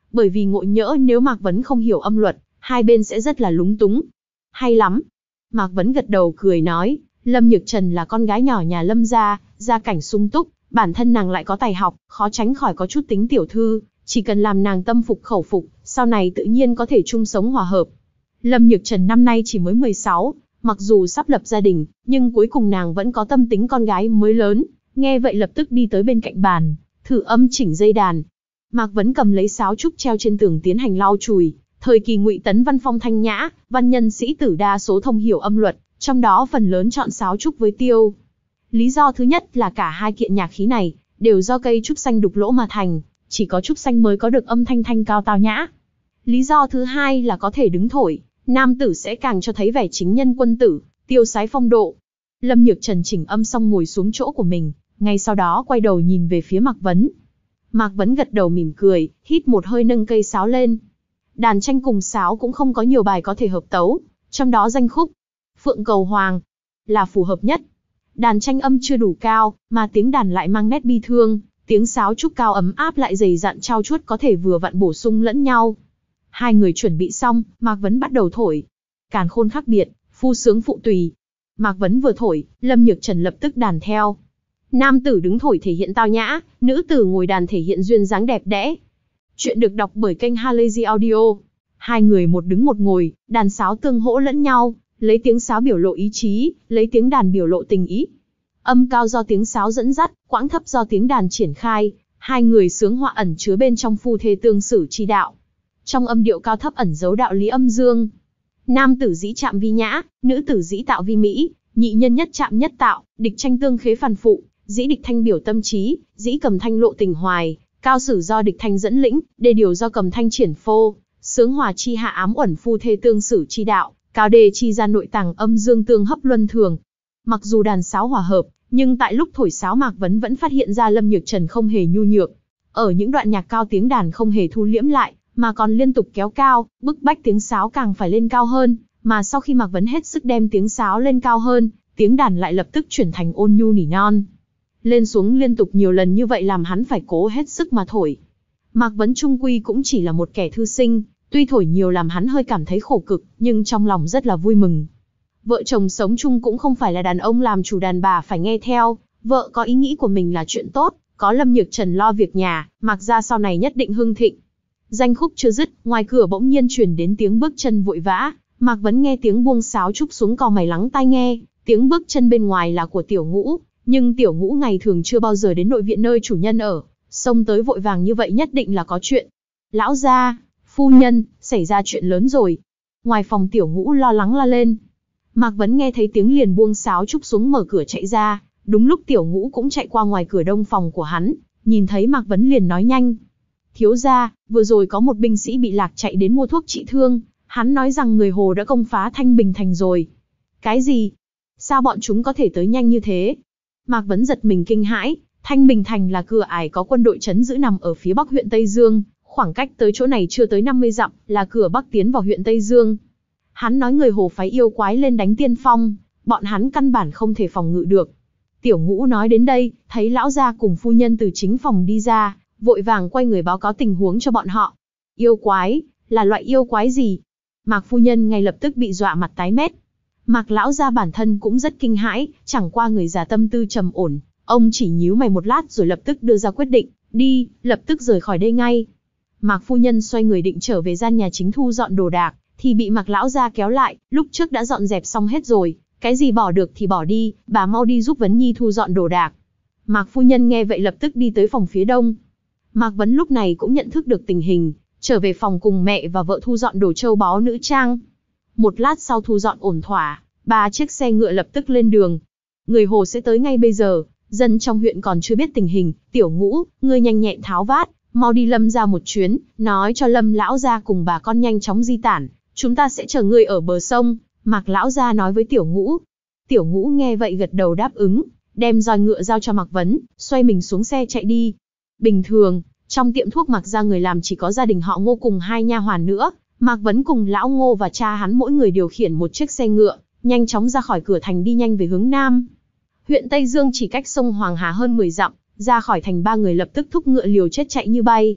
bởi vì ngộ nhỡ nếu Mạc Vấn không hiểu âm luật, hai bên sẽ rất là lúng túng. Hay lắm. Mạc Vấn gật đầu cười nói, Lâm Nhược Trần là con gái nhỏ nhà Lâm gia, gia cảnh sung túc, bản thân nàng lại có tài học, khó tránh khỏi có chút tính tiểu thư, chỉ cần làm nàng tâm phục khẩu phục, sau này tự nhiên có thể chung sống hòa hợp. Lâm Nhược Trần năm nay chỉ mới mười sáu, mặc dù sắp lập gia đình, nhưng cuối cùng nàng vẫn có tâm tính con gái mới lớn, nghe vậy lập tức đi tới bên cạnh bàn, thử âm chỉnh dây đàn. Mạc Vấn cầm lấy sáo trúc treo trên tường tiến hành lau chùi. Thời kỳ Ngụy Tấn văn phong thanh nhã, văn nhân sĩ tử đa số thông hiểu âm luật, trong đó phần lớn chọn sáo trúc với tiêu. Lý do thứ nhất là cả hai kiện nhạc khí này đều do cây trúc xanh đục lỗ mà thành, chỉ có trúc xanh mới có được âm thanh thanh cao tao nhã. Lý do thứ hai là có thể đứng thổi, nam tử sẽ càng cho thấy vẻ chính nhân quân tử, tiêu sái phong độ. Lâm Nhược Trần chỉnh âm xong ngồi xuống chỗ của mình, ngay sau đó quay đầu nhìn về phía Mạc Vấn. Mạc Vấn gật đầu mỉm cười, hít một hơi nâng cây sáo lên. Đàn tranh cùng sáo cũng không có nhiều bài có thể hợp tấu, trong đó danh khúc Phượng Cầu Hoàng là phù hợp nhất. Đàn tranh âm chưa đủ cao, mà tiếng đàn lại mang nét bi thương, tiếng sáo trúc cao ấm áp lại dày dặn trau chuốt có thể vừa vặn bổ sung lẫn nhau. Hai người chuẩn bị xong, Mạc Vấn bắt đầu thổi. Càn khôn khác biệt, phu sướng phụ tùy. Mạc Vấn vừa thổi, Lâm Nhược Trần lập tức đàn theo. Nam tử đứng thổi thể hiện tao nhã, nữ tử ngồi đàn thể hiện duyên dáng đẹp đẽ. Chuyện được đọc bởi kênh Halazy Audio. Hai người một đứng một ngồi, đàn sáo tương hỗ lẫn nhau, lấy tiếng sáo biểu lộ ý chí, lấy tiếng đàn biểu lộ tình ý. Âm cao do tiếng sáo dẫn dắt, quãng thấp do tiếng đàn triển khai, hai người sướng họa ẩn chứa bên trong phu thê tương xử chi đạo. Trong âm điệu cao thấp ẩn giấu đạo lý âm dương. Nam tử dĩ chạm vi nhã, nữ tử dĩ tạo vi mỹ, nhị nhân nhất chạm nhất tạo, địch tranh tương khế phản phụ, dĩ địch thanh biểu tâm trí, dĩ cầm thanh lộ tình hoài, cao sử do địch thanh dẫn lĩnh, đề điều do cầm thanh triển phô, sướng hòa chi hạ ám uẩn phu thê tương xử chi đạo, cao đề chi ra nội tàng âm dương tương hấp luân thường. Mặc dù đàn sáo hòa hợp, nhưng tại lúc thổi sáo Mạc Vấn vẫn phát hiện ra Lâm Nhược Trần không hề nhu nhược. Ở những đoạn nhạc cao tiếng đàn không hề thu liễm lại, mà còn liên tục kéo cao, bức bách tiếng sáo càng phải lên cao hơn, mà sau khi Mạc Vấn hết sức đem tiếng sáo lên cao hơn, tiếng đàn lại lập tức chuyển thành ôn nhu nỉ non. Lên xuống liên tục nhiều lần như vậy làm hắn phải cố hết sức mà thổi. Mạc Vấn chung quy cũng chỉ là một kẻ thư sinh, tuy thổi nhiều làm hắn hơi cảm thấy khổ cực, nhưng trong lòng rất là vui mừng. Vợ chồng sống chung cũng không phải là đàn ông làm chủ đàn bà phải nghe theo, vợ có ý nghĩ của mình là chuyện tốt, có Lâm Nhược Trần lo việc nhà, Mạc gia sau này nhất định hưng thịnh. Danh khúc chưa dứt, ngoài cửa bỗng nhiên truyền đến tiếng bước chân vội vã, Mạc Vấn nghe tiếng buông sáo trúc xuống cau mày lắng tai nghe, tiếng bước chân bên ngoài là của Tiểu Ngũ, nhưng Tiểu Ngũ ngày thường chưa bao giờ đến nội viện nơi chủ nhân ở, xông tới vội vàng như vậy nhất định là có chuyện. Lão gia, phu nhân, xảy ra chuyện lớn rồi. Ngoài phòng Tiểu Ngũ lo lắng la lên. Mạc Vấn nghe thấy tiếng liền buông sáo trúc xuống mở cửa chạy ra, đúng lúc Tiểu Ngũ cũng chạy qua ngoài cửa đông phòng của hắn, nhìn thấy Mạc Vấn liền nói nhanh. Thiếu gia, vừa rồi có một binh sĩ bị lạc chạy đến mua thuốc trị thương, hắn nói rằng người Hồ đã công phá Thanh Bình Thành rồi. Cái gì? Sao bọn chúng có thể tới nhanh như thế? Mạc Vấn giật mình kinh hãi, Thanh Bình Thành là cửa ải có quân đội trấn giữ nằm ở phía bắc huyện Tây Dương, khoảng cách tới chỗ này chưa tới năm mươi dặm, là cửa bắc tiến vào huyện Tây Dương. Hắn nói người Hồ phái yêu quái lên đánh tiên phong, bọn hắn căn bản không thể phòng ngự được. Tiểu Ngũ nói đến đây, thấy lão gia cùng phu nhân từ chính phòng đi ra, vội vàng quay người báo cáo tình huống cho bọn họ. Yêu quái, là loại yêu quái gì? Mạc phu nhân ngay lập tức bị dọa mặt tái mét. Mạc lão gia bản thân cũng rất kinh hãi, chẳng qua người già tâm tư trầm ổn, ông chỉ nhíu mày một lát rồi lập tức đưa ra quyết định, đi, lập tức rời khỏi đây ngay. Mạc phu nhân xoay người định trở về gian nhà chính thu dọn đồ đạc, thì bị Mạc lão gia kéo lại, lúc trước đã dọn dẹp xong hết rồi, cái gì bỏ được thì bỏ đi, bà mau đi giúp Vấn Nhi thu dọn đồ đạc. Mạc phu nhân nghe vậy lập tức đi tới phòng phía đông. Mạc Vấn lúc này cũng nhận thức được tình hình, trở về phòng cùng mẹ và vợ thu dọn đồ châu báu nữ trang. Một lát sau thu dọn ổn thỏa, ba chiếc xe ngựa lập tức lên đường. Người Hồ sẽ tới ngay bây giờ, dân trong huyện còn chưa biết tình hình, Tiểu Ngũ, ngươi nhanh nhẹn tháo vát, mau đi Lâm ra một chuyến, nói cho Lâm lão gia cùng bà con nhanh chóng di tản, chúng ta sẽ chờ ngươi ở bờ sông. Mạc lão gia nói với Tiểu Ngũ. Tiểu Ngũ nghe vậy gật đầu đáp ứng, đem roi ngựa giao cho Mạc Vấn, xoay mình xuống xe chạy đi. Bình thường, trong tiệm thuốc Mạc gia người làm chỉ có gia đình họ Ngô cùng hai nha hoàn nữa, Mạc Vấn cùng lão Ngô và cha hắn mỗi người điều khiển một chiếc xe ngựa, nhanh chóng ra khỏi cửa thành đi nhanh về hướng nam. Huyện Tây Dương chỉ cách sông Hoàng Hà hơn mười dặm, ra khỏi thành ba người lập tức thúc ngựa liều chết chạy như bay.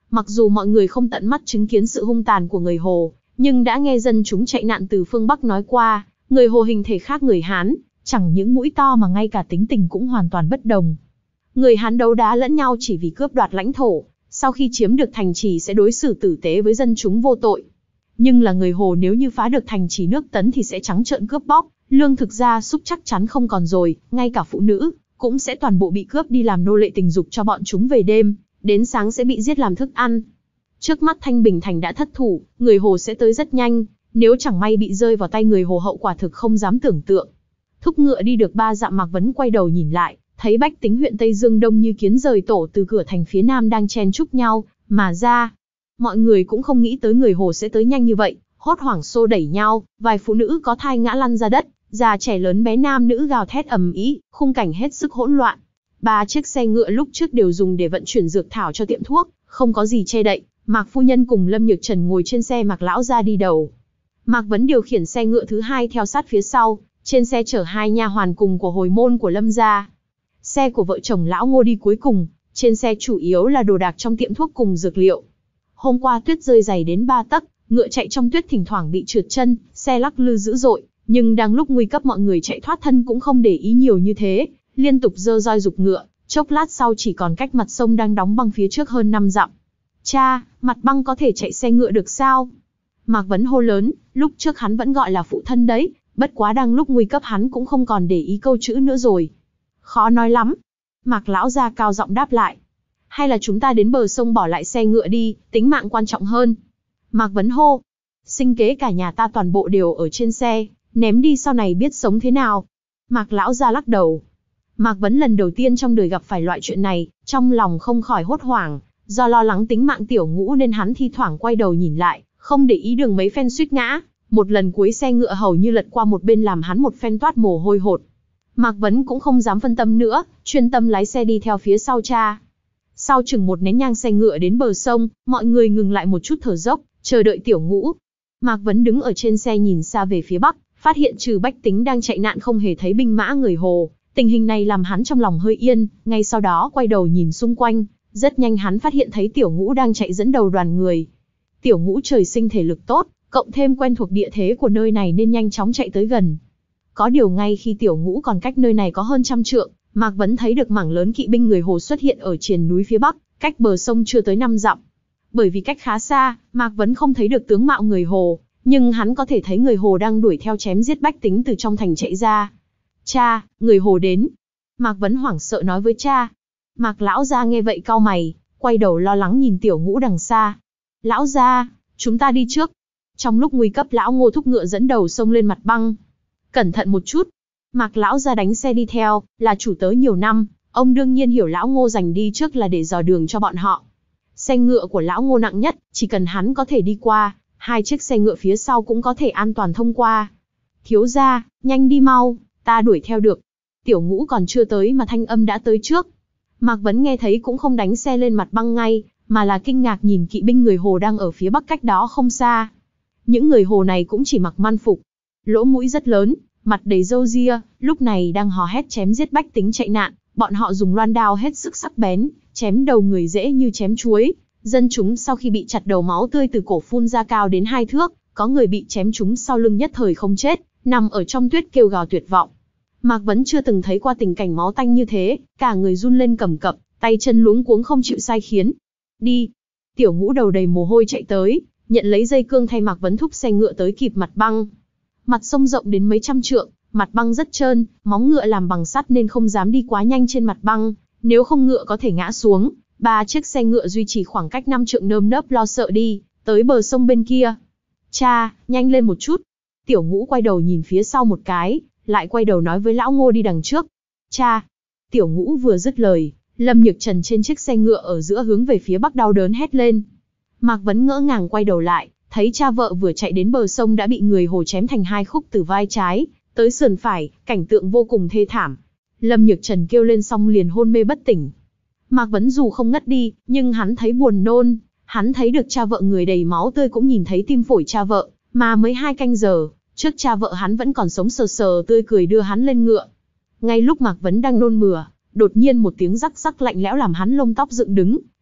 Mặc dù mọi người không tận mắt chứng kiến sự hung tàn của người Hồ, nhưng đã nghe dân chúng chạy nạn từ phương Bắc nói qua, người Hồ hình thể khác người Hán, chẳng những mũi to mà ngay cả tính tình cũng hoàn toàn bất đồng. Người Hán đấu đá lẫn nhau chỉ vì cướp đoạt lãnh thổ, sau khi chiếm được thành trì sẽ đối xử tử tế với dân chúng vô tội. Nhưng là người Hồ nếu như phá được thành trì nước Tấn thì sẽ trắng trợn cướp bóc, lương thực gia súc chắc chắn không còn rồi, ngay cả phụ nữ cũng sẽ toàn bộ bị cướp đi làm nô lệ tình dục cho bọn chúng về đêm, đến sáng sẽ bị giết làm thức ăn. Trước mắt Thanh Bình thành đã thất thủ, người Hồ sẽ tới rất nhanh, nếu chẳng may bị rơi vào tay người Hồ hậu quả thực không dám tưởng tượng. Thúc ngựa đi được ba dặm Mạc Vấn quay đầu nhìn lại, thấy bách tính huyện Tây Dương đông như kiến rời tổ từ cửa thành phía nam đang chen chúc nhau mà ra. Mọi người cũng không nghĩ tới người Hồ sẽ tới nhanh như vậy, hốt hoảng xô đẩy nhau, vài phụ nữ có thai ngã lăn ra đất, già trẻ lớn bé nam nữ gào thét ầm ĩ, khung cảnh hết sức hỗn loạn. Ba chiếc xe ngựa lúc trước đều dùng để vận chuyển dược thảo cho tiệm thuốc, không có gì che đậy. Mạc phu nhân cùng Lâm Nhược Trần ngồi trên xe Mạc lão gia đi đầu. Mạc Vấn điều khiển xe ngựa thứ hai theo sát phía sau, trên xe chở hai nha hoàn cùng của hồi môn của Lâm gia. Xe của vợ chồng lão Ngô đi cuối cùng, trên xe chủ yếu là đồ đạc trong tiệm thuốc cùng dược liệu. Hôm qua tuyết rơi dày đến ba tấc, ngựa chạy trong tuyết thỉnh thoảng bị trượt chân, xe lắc lư dữ dội, nhưng đang lúc nguy cấp mọi người chạy thoát thân cũng không để ý nhiều như thế, liên tục giơ roi giục ngựa, chốc lát sau chỉ còn cách mặt sông đang đóng băng phía trước hơn năm dặm. Cha, mặt băng có thể chạy xe ngựa được sao? Mạc Vấn hô lớn, lúc trước hắn vẫn gọi là phụ thân đấy, bất quá đang lúc nguy cấp hắn cũng không còn để ý câu chữ nữa rồi. Khó nói lắm. Mạc lão gia cao giọng đáp lại. Hay là chúng ta đến bờ sông bỏ lại xe ngựa đi, tính mạng quan trọng hơn. Mạc Vấn hô. Sinh kế cả nhà ta toàn bộ đều ở trên xe, ném đi sau này biết sống thế nào. Mạc lão gia lắc đầu. Mạc Vấn lần đầu tiên trong đời gặp phải loại chuyện này, trong lòng không khỏi hốt hoảng. Do lo lắng tính mạng tiểu ngũ nên hắn thi thoảng quay đầu nhìn lại, không để ý đường mấy phen suýt ngã. Một lần cuối xe ngựa hầu như lật qua một bên làm hắn một phen toát mồ hôi hột. Mạc Vấn cũng không dám phân tâm nữa, chuyên tâm lái xe đi theo phía sau cha. Sau chừng một nén nhang xe ngựa đến bờ sông, mọi người ngừng lại một chút thở dốc, chờ đợi tiểu ngũ. Mạc Vấn đứng ở trên xe nhìn xa về phía bắc, phát hiện trừ bách tính đang chạy nạn không hề thấy binh mã người Hồ. Tình hình này làm hắn trong lòng hơi yên, ngay sau đó quay đầu nhìn xung quanh. Rất nhanh hắn phát hiện thấy tiểu ngũ đang chạy dẫn đầu đoàn người. Tiểu ngũ trời sinh thể lực tốt, cộng thêm quen thuộc địa thế của nơi này nên nhanh chóng chạy tới gần. Có điều ngay khi tiểu ngũ còn cách nơi này có hơn trăm trượng, Mạc Vấn thấy được mảng lớn kỵ binh người Hồ xuất hiện ở triền núi phía bắc, cách bờ sông chưa tới năm dặm. Bởi vì cách khá xa, Mạc Vấn không thấy được tướng mạo người Hồ, nhưng hắn có thể thấy người Hồ đang đuổi theo chém giết bách tính từ trong thành chạy ra. Cha, người Hồ đến. Mạc Vấn hoảng sợ nói với cha. Mạc lão gia nghe vậy cau mày, quay đầu lo lắng nhìn tiểu ngũ đằng xa. Lão gia, chúng ta đi trước. Trong lúc nguy cấp lão Ngô thúc ngựa dẫn đầu xông lên mặt băng. Cẩn thận một chút. Mạc lão gia đánh xe đi theo, là chủ tớ nhiều năm, ông đương nhiên hiểu lão Ngô giành đi trước là để dò đường cho bọn họ. Xe ngựa của lão Ngô nặng nhất, chỉ cần hắn có thể đi qua, hai chiếc xe ngựa phía sau cũng có thể an toàn thông qua. Thiếu gia, nhanh đi mau, ta đuổi theo được. Tiểu ngũ còn chưa tới mà thanh âm đã tới trước. Mạc Vấn nghe thấy cũng không đánh xe lên mặt băng ngay, mà là kinh ngạc nhìn kỵ binh người Hồ đang ở phía bắc cách đó không xa. Những người Hồ này cũng chỉ mặc man phục, lỗ mũi rất lớn, mặt đầy râu ria, lúc này đang hò hét chém giết bách tính chạy nạn. Bọn họ dùng loan đao hết sức sắc bén, chém đầu người dễ như chém chuối. Dân chúng sau khi bị chặt đầu máu tươi từ cổ phun ra cao đến hai thước, có người bị chém trúng sau lưng nhất thời không chết, nằm ở trong tuyết kêu gào tuyệt vọng. Mạc Vấn chưa từng thấy qua tình cảnh máu tanh như thế, cả người run lên cầm cập, tay chân luống cuống không chịu sai khiến. Đi. Tiểu ngũ đầu đầy mồ hôi chạy tới, nhận lấy dây cương thay Mạc Vấn thúc xe ngựa tới kịp mặt băng. Mặt sông rộng đến mấy trăm trượng, mặt băng rất trơn, móng ngựa làm bằng sắt nên không dám đi quá nhanh trên mặt băng, nếu không ngựa có thể ngã xuống. Ba chiếc xe ngựa duy trì khoảng cách năm trượng nơm nớp lo sợ đi, tới bờ sông bên kia. Cha, nhanh lên một chút. Tiểu ngũ quay đầu nhìn phía sau một cái, lại quay đầu nói với lão Ngô đi đằng trước. Cha. Tiểu ngũ vừa dứt lời, Lâm Nhược Trần trên chiếc xe ngựa ở giữa hướng về phía bắc đau đớn hét lên. Mạc Vấn ngỡ ngàng quay đầu lại, thấy cha vợ vừa chạy đến bờ sông đã bị người Hồ chém thành hai khúc từ vai trái tới sườn phải, cảnh tượng vô cùng thê thảm. Lâm Nhược Trần kêu lên xong liền hôn mê bất tỉnh. Mạc Vấn dù không ngất đi, nhưng hắn thấy buồn nôn, hắn thấy được cha vợ người đầy máu tươi cũng nhìn thấy tim phổi cha vợ, mà mới hai canh giờ, trước cha vợ hắn vẫn còn sống sờ sờ tươi cười đưa hắn lên ngựa. Ngay lúc Mạc Vấn đang nôn mửa, đột nhiên một tiếng rắc rắc lạnh lẽo làm hắn lông tóc dựng đứng,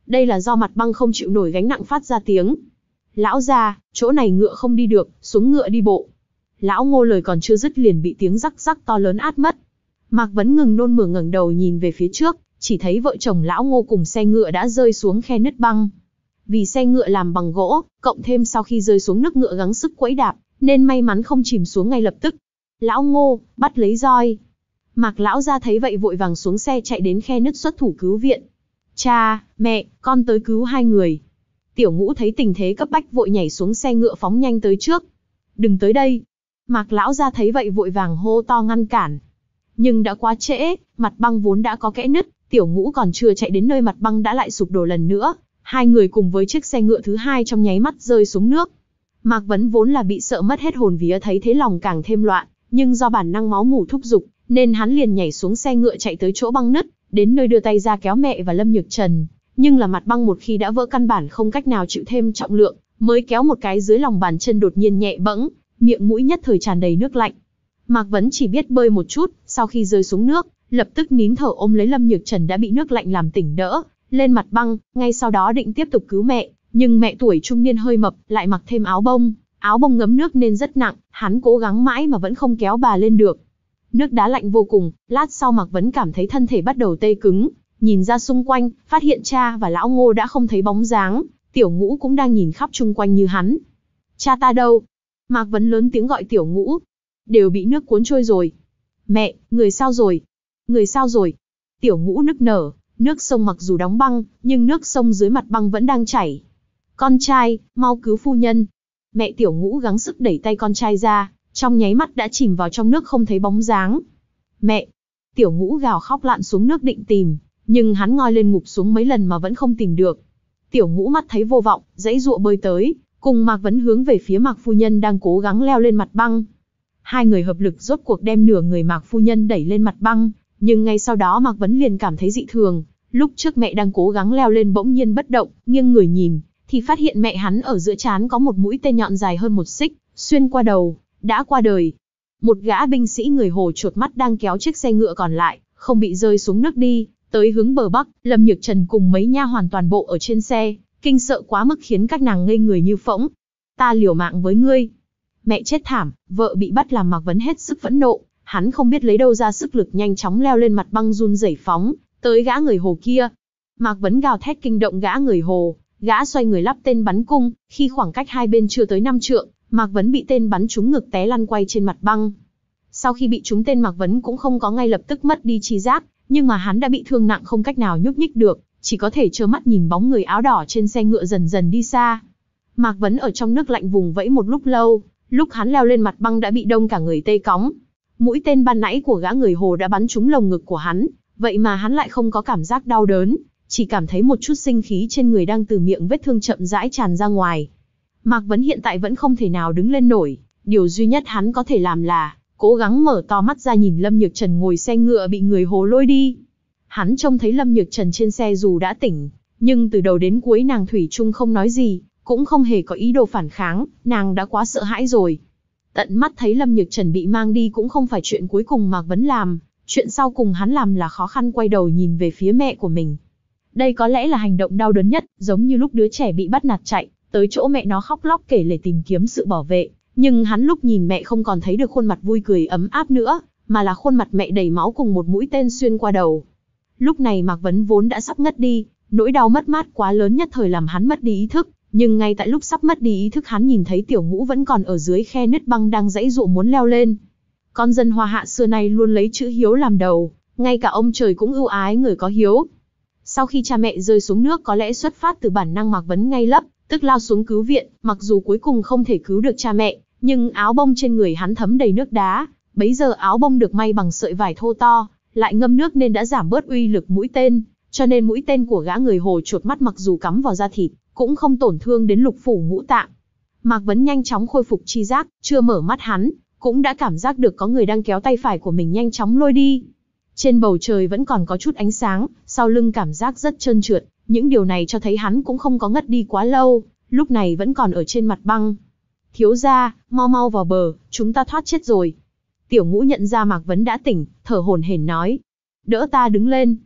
Đây là do mặt băng không chịu nổi gánh nặng phát ra tiếng. Lão gia, chỗ này ngựa không đi được, xuống ngựa đi bộ. Lão Ngô lời còn chưa dứt liền bị tiếng rắc rắc to lớn át mất. Mạc Vấn ngừng nôn mửa ngẩng đầu nhìn về phía trước, chỉ thấy vợ chồng Lão Ngô cùng xe ngựa đã rơi xuống khe nứt băng. Vì xe ngựa làm bằng gỗ, cộng thêm sau khi rơi xuống nước ngựa gắng sức quẫy đạp, nên may mắn không chìm xuống ngay lập tức. Lão Ngô, bắt lấy roi. Mạc lão gia thấy vậy vội vàng xuống xe chạy đến khe nứt xuất thủ cứu viện. Cha, mẹ, con tới cứu hai người. Tiểu Ngũ thấy tình thế cấp bách vội nhảy xuống xe ngựa phóng nhanh tới trước. Đừng tới đây. Mạc lão gia thấy vậy vội vàng hô to ngăn cản. Nhưng đã quá trễ, mặt băng vốn đã có kẽ nứt, Tiểu Ngũ còn chưa chạy đến nơi mặt băng đã lại sụp đổ lần nữa. Hai người cùng với chiếc xe ngựa thứ hai trong nháy mắt rơi xuống nước. Mạc Vấn vốn là bị sợ mất hết hồn vía thấy thế lòng càng thêm loạn, nhưng do bản năng máu mủ thúc giục, nên hắn liền nhảy xuống xe ngựa chạy tới chỗ băng nứt, đến nơi đưa tay ra kéo mẹ và Lâm Nhược Trần. Nhưng là mặt băng một khi đã vỡ căn bản không cách nào chịu thêm trọng lượng, mới kéo một cái dưới lòng bàn chân đột nhiên nhẹ bẫng, miệng mũi nhất thời tràn đầy nước lạnh. Mạc Vấn chỉ biết bơi một chút, sau khi rơi xuống nước, lập tức nín thở ôm lấy Lâm Nhược Trần đã bị nước lạnh làm tỉnh đỡ, lên mặt băng, ngay sau đó định tiếp tục cứu mẹ, nhưng mẹ tuổi trung niên hơi mập, lại mặc thêm áo bông, áo bông ngấm nước nên rất nặng, hắn cố gắng mãi mà vẫn không kéo bà lên được. Nước đá lạnh vô cùng, lát sau Mạc Vấn cảm thấy thân thể bắt đầu tê cứng, nhìn ra xung quanh, phát hiện cha và Lão Ngô đã không thấy bóng dáng, Tiểu Ngũ cũng đang nhìn khắp chung quanh như hắn. Cha ta đâu? Mạc Vấn lớn tiếng gọi Tiểu Ngũ. Đều bị nước cuốn trôi rồi. Mẹ, người sao rồi? Người sao rồi? Tiểu Ngũ nức nở, nước sông mặc dù đóng băng, nhưng nước sông dưới mặt băng vẫn đang chảy. Con trai, mau cứu phu nhân. Mẹ Tiểu Ngũ gắng sức đẩy tay con trai ra, trong nháy mắt đã chìm vào trong nước không thấy bóng dáng. Mẹ! Tiểu Ngũ gào khóc lặn xuống nước định tìm, nhưng hắn ngoi lên ngụp xuống mấy lần mà vẫn không tìm được. Tiểu Ngũ mắt thấy vô vọng, giãy giụa bơi tới, cùng Mạc Vấn hướng về phía Mạc phu nhân đang cố gắng leo lên mặt băng. Hai người hợp lực rốt cuộc đem nửa người Mạc phu nhân đẩy lên mặt băng, nhưng ngay sau đó Mạc Vấn liền cảm thấy dị thường. Lúc trước mẹ đang cố gắng leo lên bỗng nhiên bất động, nghiêng người nhìn, thì phát hiện mẹ hắn ở giữa trán có một mũi tên nhọn dài hơn một xích, xuyên qua đầu, đã qua đời. Một gã binh sĩ người Hồ chột mắt đang kéo chiếc xe ngựa còn lại, không bị rơi xuống nước đi, tới hướng bờ bắc. Lâm Nhược Trần cùng mấy nha hoàn toàn bộ ở trên xe, kinh sợ quá mức khiến các nàng ngây người như phỗng. Ta liều mạng với ngươi. Mẹ chết thảm, vợ bị bắt làm Mạc Vấn hết sức phẫn nộ, hắn không biết lấy đâu ra sức lực nhanh chóng leo lên mặt băng run rẩy phóng tới gã người Hồ kia. Mạc Vấn gào thét kinh động gã người Hồ, gã xoay người lắp tên bắn cung, khi khoảng cách hai bên chưa tới năm trượng, Mạc Vấn bị tên bắn trúng ngực té lăn quay trên mặt băng. Sau khi bị trúng tên Mạc Vấn cũng không có ngay lập tức mất đi trí giác, nhưng mà hắn đã bị thương nặng không cách nào nhúc nhích được, chỉ có thể trơ mắt nhìn bóng người áo đỏ trên xe ngựa dần dần đi xa. Mạc Vấn ở trong nước lạnh vùng vẫy một lúc lâu, lúc hắn leo lên mặt băng đã bị đông cả người tê cóng. Mũi tên ban nãy của gã người Hồ đã bắn trúng lồng ngực của hắn, vậy mà hắn lại không có cảm giác đau đớn, chỉ cảm thấy một chút sinh khí trên người đang từ miệng vết thương chậm rãi tràn ra ngoài. Mạc Vấn hiện tại vẫn không thể nào đứng lên nổi, điều duy nhất hắn có thể làm là cố gắng mở to mắt ra nhìn Lâm Nhược Trần ngồi xe ngựa bị người Hồ lôi đi. Hắn trông thấy Lâm Nhược Trần trên xe dù đã tỉnh, nhưng từ đầu đến cuối nàng thủy chung không nói gì, cũng không hề có ý đồ phản kháng, nàng đã quá sợ hãi rồi. Tận mắt thấy Lâm Nhược Trần bị mang đi cũng không phải chuyện cuối cùng Mạc Vấn làm, chuyện sau cùng hắn làm là khó khăn quay đầu nhìn về phía mẹ của mình. Đây có lẽ là hành động đau đớn nhất, giống như lúc đứa trẻ bị bắt nạt chạy tới chỗ mẹ nó khóc lóc kể lể tìm kiếm sự bảo vệ, nhưng hắn lúc nhìn mẹ không còn thấy được khuôn mặt vui cười ấm áp nữa, mà là khuôn mặt mẹ đầy máu cùng một mũi tên xuyên qua đầu. Lúc này Mạc Vấn vốn đã sắp ngất đi, nỗi đau mất mát quá lớn nhất thời làm hắn mất đi ý thức, nhưng ngay tại lúc sắp mất đi ý thức hắn nhìn thấy Tiểu Ngũ vẫn còn ở dưới khe nứt băng đang giãy giụa muốn leo lên. Con dân Hoa Hạ xưa nay luôn lấy chữ hiếu làm đầu, ngay cả ông trời cũng ưu ái người có hiếu. Sau khi cha mẹ rơi xuống nước có lẽ xuất phát từ bản năng Mạc Vấn ngay lập tức lao xuống cứu viện, mặc dù cuối cùng không thể cứu được cha mẹ, nhưng áo bông trên người hắn thấm đầy nước đá, bấy giờ áo bông được may bằng sợi vải thô to, lại ngâm nước nên đã giảm bớt uy lực mũi tên, cho nên mũi tên của gã người Hồ chột mắt mặc dù cắm vào da thịt, cũng không tổn thương đến lục phủ ngũ tạng. Mạc Vấn nhanh chóng khôi phục tri giác, chưa mở mắt hắn, cũng đã cảm giác được có người đang kéo tay phải của mình nhanh chóng lôi đi. Trên bầu trời vẫn còn có chút ánh sáng, sau lưng cảm giác rất trơn trượt, những điều này cho thấy hắn cũng không có ngất đi quá lâu, lúc này vẫn còn ở trên mặt băng. Thiếu gia, mau mau vào bờ, chúng ta thoát chết rồi. Tiểu Ngũ nhận ra Mạc Vấn đã tỉnh, thở hổn hển nói. Đỡ ta đứng lên.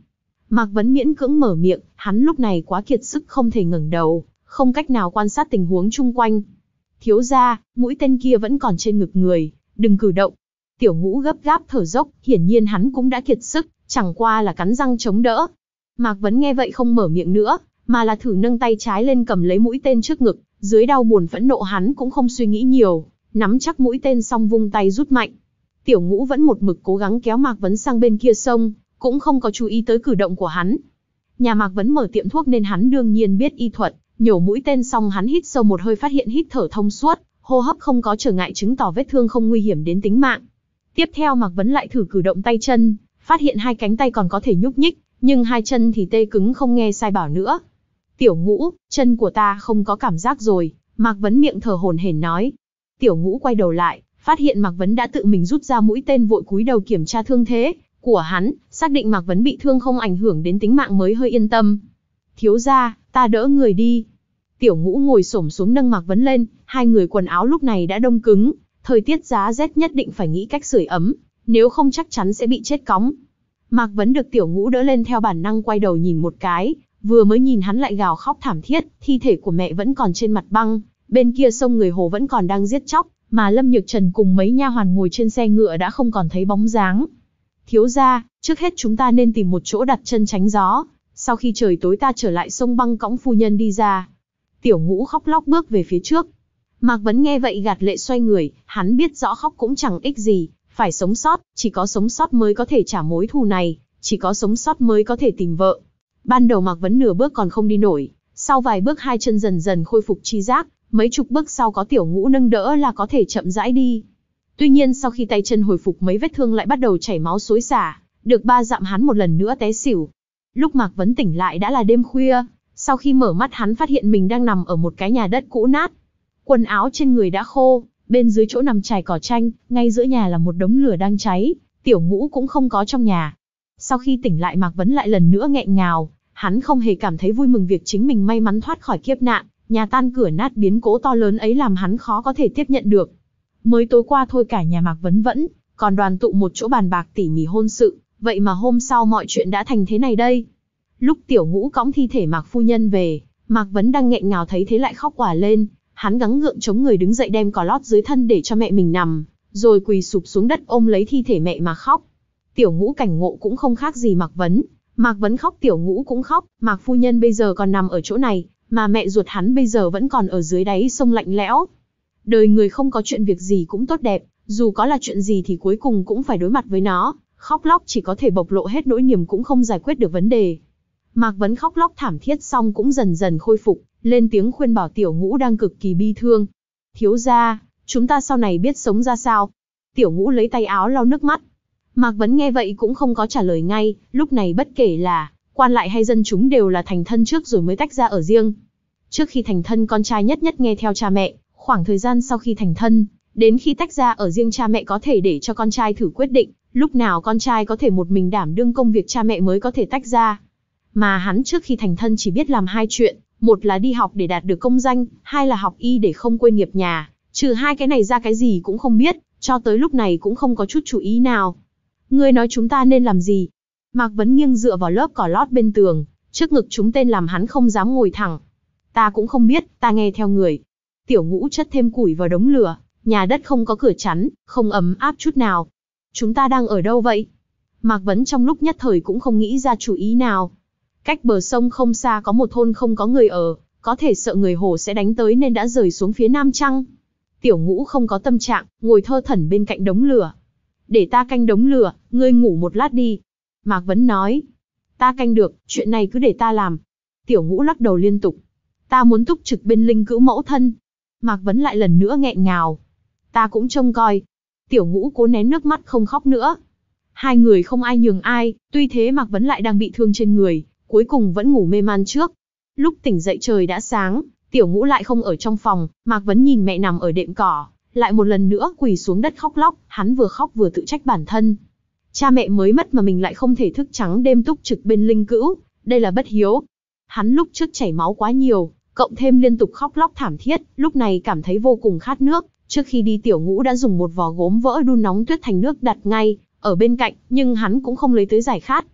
Mạc Vấn miễn cưỡng mở miệng, hắn lúc này quá kiệt sức không thể ngẩng đầu, không cách nào quan sát tình huống chung quanh. Thiếu gia, mũi tên kia vẫn còn trên ngực người, đừng cử động. Tiểu Ngũ gấp gáp thở dốc, hiển nhiên hắn cũng đã kiệt sức, chẳng qua là cắn răng chống đỡ. Mạc Vấn nghe vậy không mở miệng nữa, mà là thử nâng tay trái lên cầm lấy mũi tên trước ngực, dưới đau buồn phẫn nộ hắn cũng không suy nghĩ nhiều, nắm chắc mũi tên xong vung tay rút mạnh. Tiểu Ngũ vẫn một mực cố gắng kéo Mạc Vấn sang bên kia sông, cũng không có chú ý tới cử động của hắn. Nhà Mạc Vấn mở tiệm thuốc nên hắn đương nhiên biết y thuật, nhổ mũi tên xong hắn hít sâu một hơi phát hiện hít thở thông suốt, hô hấp không có trở ngại chứng tỏ vết thương không nguy hiểm đến tính mạng. Tiếp theo Mạc Vấn lại thử cử động tay chân, phát hiện hai cánh tay còn có thể nhúc nhích, nhưng hai chân thì tê cứng không nghe sai bảo nữa. Tiểu Ngũ, chân của ta không có cảm giác rồi, Mạc Vấn miệng thở hổn hển nói. Tiểu Ngũ quay đầu lại, phát hiện Mạc Vấn đã tự mình rút ra mũi tên, vội cúi đầu kiểm tra thương thế của hắn, xác định Mạc Vấn bị thương không ảnh hưởng đến tính mạng mới hơi yên tâm. Thiếu gia, ta đỡ người đi. Tiểu Ngũ ngồi xổm xuống nâng Mạc Vấn lên, hai người quần áo lúc này đã đông cứng, thời tiết giá rét nhất định phải nghĩ cách sưởi ấm, nếu không chắc chắn sẽ bị chết cóng. Mạc Vấn được Tiểu Ngũ đỡ lên theo bản năng quay đầu nhìn một cái, vừa mới nhìn hắn lại gào khóc thảm thiết, thi thể của mẹ vẫn còn trên mặt băng, bên kia sông người Hồ vẫn còn đang giết chóc, mà Lâm Nhược Trần cùng mấy nha hoàn ngồi trên xe ngựa đã không còn thấy bóng dáng. Thiếu gia, trước hết chúng ta nên tìm một chỗ đặt chân tránh gió, sau khi trời tối ta trở lại sông băng cõng phu nhân đi ra. Tiểu Ngũ khóc lóc bước về phía trước. Mạc Vấn nghe vậy gạt lệ xoay người, hắn biết rõ khóc cũng chẳng ích gì, phải sống sót, chỉ có sống sót mới có thể trả mối thù này, chỉ có sống sót mới có thể tìm vợ. Ban đầu Mạc Vấn nửa bước còn không đi nổi, sau vài bước hai chân dần dần khôi phục chi giác, mấy chục bước sau có Tiểu Ngũ nâng đỡ là có thể chậm rãi đi. Tuy nhiên sau khi tay chân hồi phục mấy vết thương lại bắt đầu chảy máu xối xả, được ba dặm hắn một lần nữa té xỉu. Lúc Mạc Vấn tỉnh lại đã là đêm khuya, sau khi mở mắt hắn phát hiện mình đang nằm ở một cái nhà đất cũ nát. Quần áo trên người đã khô, bên dưới chỗ nằm trải cỏ tranh, ngay giữa nhà là một đống lửa đang cháy, Tiểu Ngũ cũng không có trong nhà. Sau khi tỉnh lại Mạc Vấn lại lần nữa nghẹn ngào, hắn không hề cảm thấy vui mừng việc chính mình may mắn thoát khỏi kiếp nạn, nhà tan cửa nát biến cố to lớn ấy làm hắn khó có thể tiếp nhận được. Mới tối qua thôi cả nhà Mạc Vấn vẫn còn đoàn tụ một chỗ bàn bạc tỉ mỉ hôn sự, vậy mà hôm sau mọi chuyện đã thành thế này đây. Lúc Tiểu Ngũ cõng thi thể Mạc phu nhân về, Mạc Vấn đang nghẹn ngào thấy thế lại khóc òa lên, hắn gắng gượng chống người đứng dậy đem cỏ lót dưới thân để cho mẹ mình nằm, rồi quỳ sụp xuống đất ôm lấy thi thể mẹ mà khóc. Tiểu Ngũ cảnh ngộ cũng không khác gì Mạc Vấn, Mạc Vấn khóc Tiểu Ngũ cũng khóc, Mạc phu nhân bây giờ còn nằm ở chỗ này, mà mẹ ruột hắn bây giờ vẫn còn ở dưới đáy sông lạnh lẽo. Đời người không có chuyện việc gì cũng tốt đẹp, dù có là chuyện gì thì cuối cùng cũng phải đối mặt với nó, khóc lóc chỉ có thể bộc lộ hết nỗi niềm cũng không giải quyết được vấn đề. Mạc Vấn khóc lóc thảm thiết xong cũng dần dần khôi phục, lên tiếng khuyên bảo Tiểu Ngũ đang cực kỳ bi thương. Thiếu gia, chúng ta sau này biết sống ra sao? Tiểu Ngũ lấy tay áo lau nước mắt. Mạc Vấn nghe vậy cũng không có trả lời ngay, lúc này bất kể là quan lại hay dân chúng đều là thành thân trước rồi mới tách ra ở riêng. Trước khi thành thân con trai nhất nhất nghe theo cha mẹ, khoảng thời gian sau khi thành thân, đến khi tách ra ở riêng cha mẹ có thể để cho con trai thử quyết định, lúc nào con trai có thể một mình đảm đương công việc cha mẹ mới có thể tách ra. Mà hắn trước khi thành thân chỉ biết làm hai chuyện, một là đi học để đạt được công danh, hai là học y để không quên nghiệp nhà, trừ hai cái này ra cái gì cũng không biết, cho tới lúc này cũng không có chút chủ ý nào. Ngươi nói chúng ta nên làm gì? Mạc Vấn nghiêng dựa vào lớp cỏ lót bên tường, trước ngực chúng tên làm hắn không dám ngồi thẳng. Ta cũng không biết, ta nghe theo người. Tiểu Ngũ chất thêm củi vào đống lửa, nhà đất không có cửa chắn, không ấm áp chút nào. Chúng ta đang ở đâu vậy? Mạc Vấn trong lúc nhất thời cũng không nghĩ ra chủ ý nào. Cách bờ sông không xa có một thôn không có người ở, có thể sợ người Hồ sẽ đánh tới nên đã rời xuống phía nam chăng? Tiểu Ngũ không có tâm trạng, ngồi thơ thẩn bên cạnh đống lửa. Để ta canh đống lửa, ngươi ngủ một lát đi. Mạc Vấn nói. Ta canh được, chuyện này cứ để ta làm. Tiểu Ngũ lắc đầu liên tục. Ta muốn túc trực bên linh cữu mẫu thân. Mạc Vấn lại lần nữa nghẹn ngào. Ta cũng trông coi. Tiểu Ngũ cố nén nước mắt không khóc nữa. Hai người không ai nhường ai, tuy thế Mạc Vấn lại đang bị thương trên người, cuối cùng vẫn ngủ mê man trước. Lúc tỉnh dậy trời đã sáng, Tiểu Ngũ lại không ở trong phòng, Mạc Vấn nhìn mẹ nằm ở đệm cỏ, lại một lần nữa quỳ xuống đất khóc lóc, hắn vừa khóc vừa tự trách bản thân. Cha mẹ mới mất mà mình lại không thể thức trắng đêm túc trực bên linh cữu, đây là bất hiếu. Hắn lúc trước chảy máu quá nhiều, cộng thêm liên tục khóc lóc thảm thiết, lúc này cảm thấy vô cùng khát nước, trước khi đi Tiểu Ngũ đã dùng một vò gốm vỡ đun nóng tuyết thành nước đặt ngay ở bên cạnh, nhưng hắn cũng không lấy tới giải khát.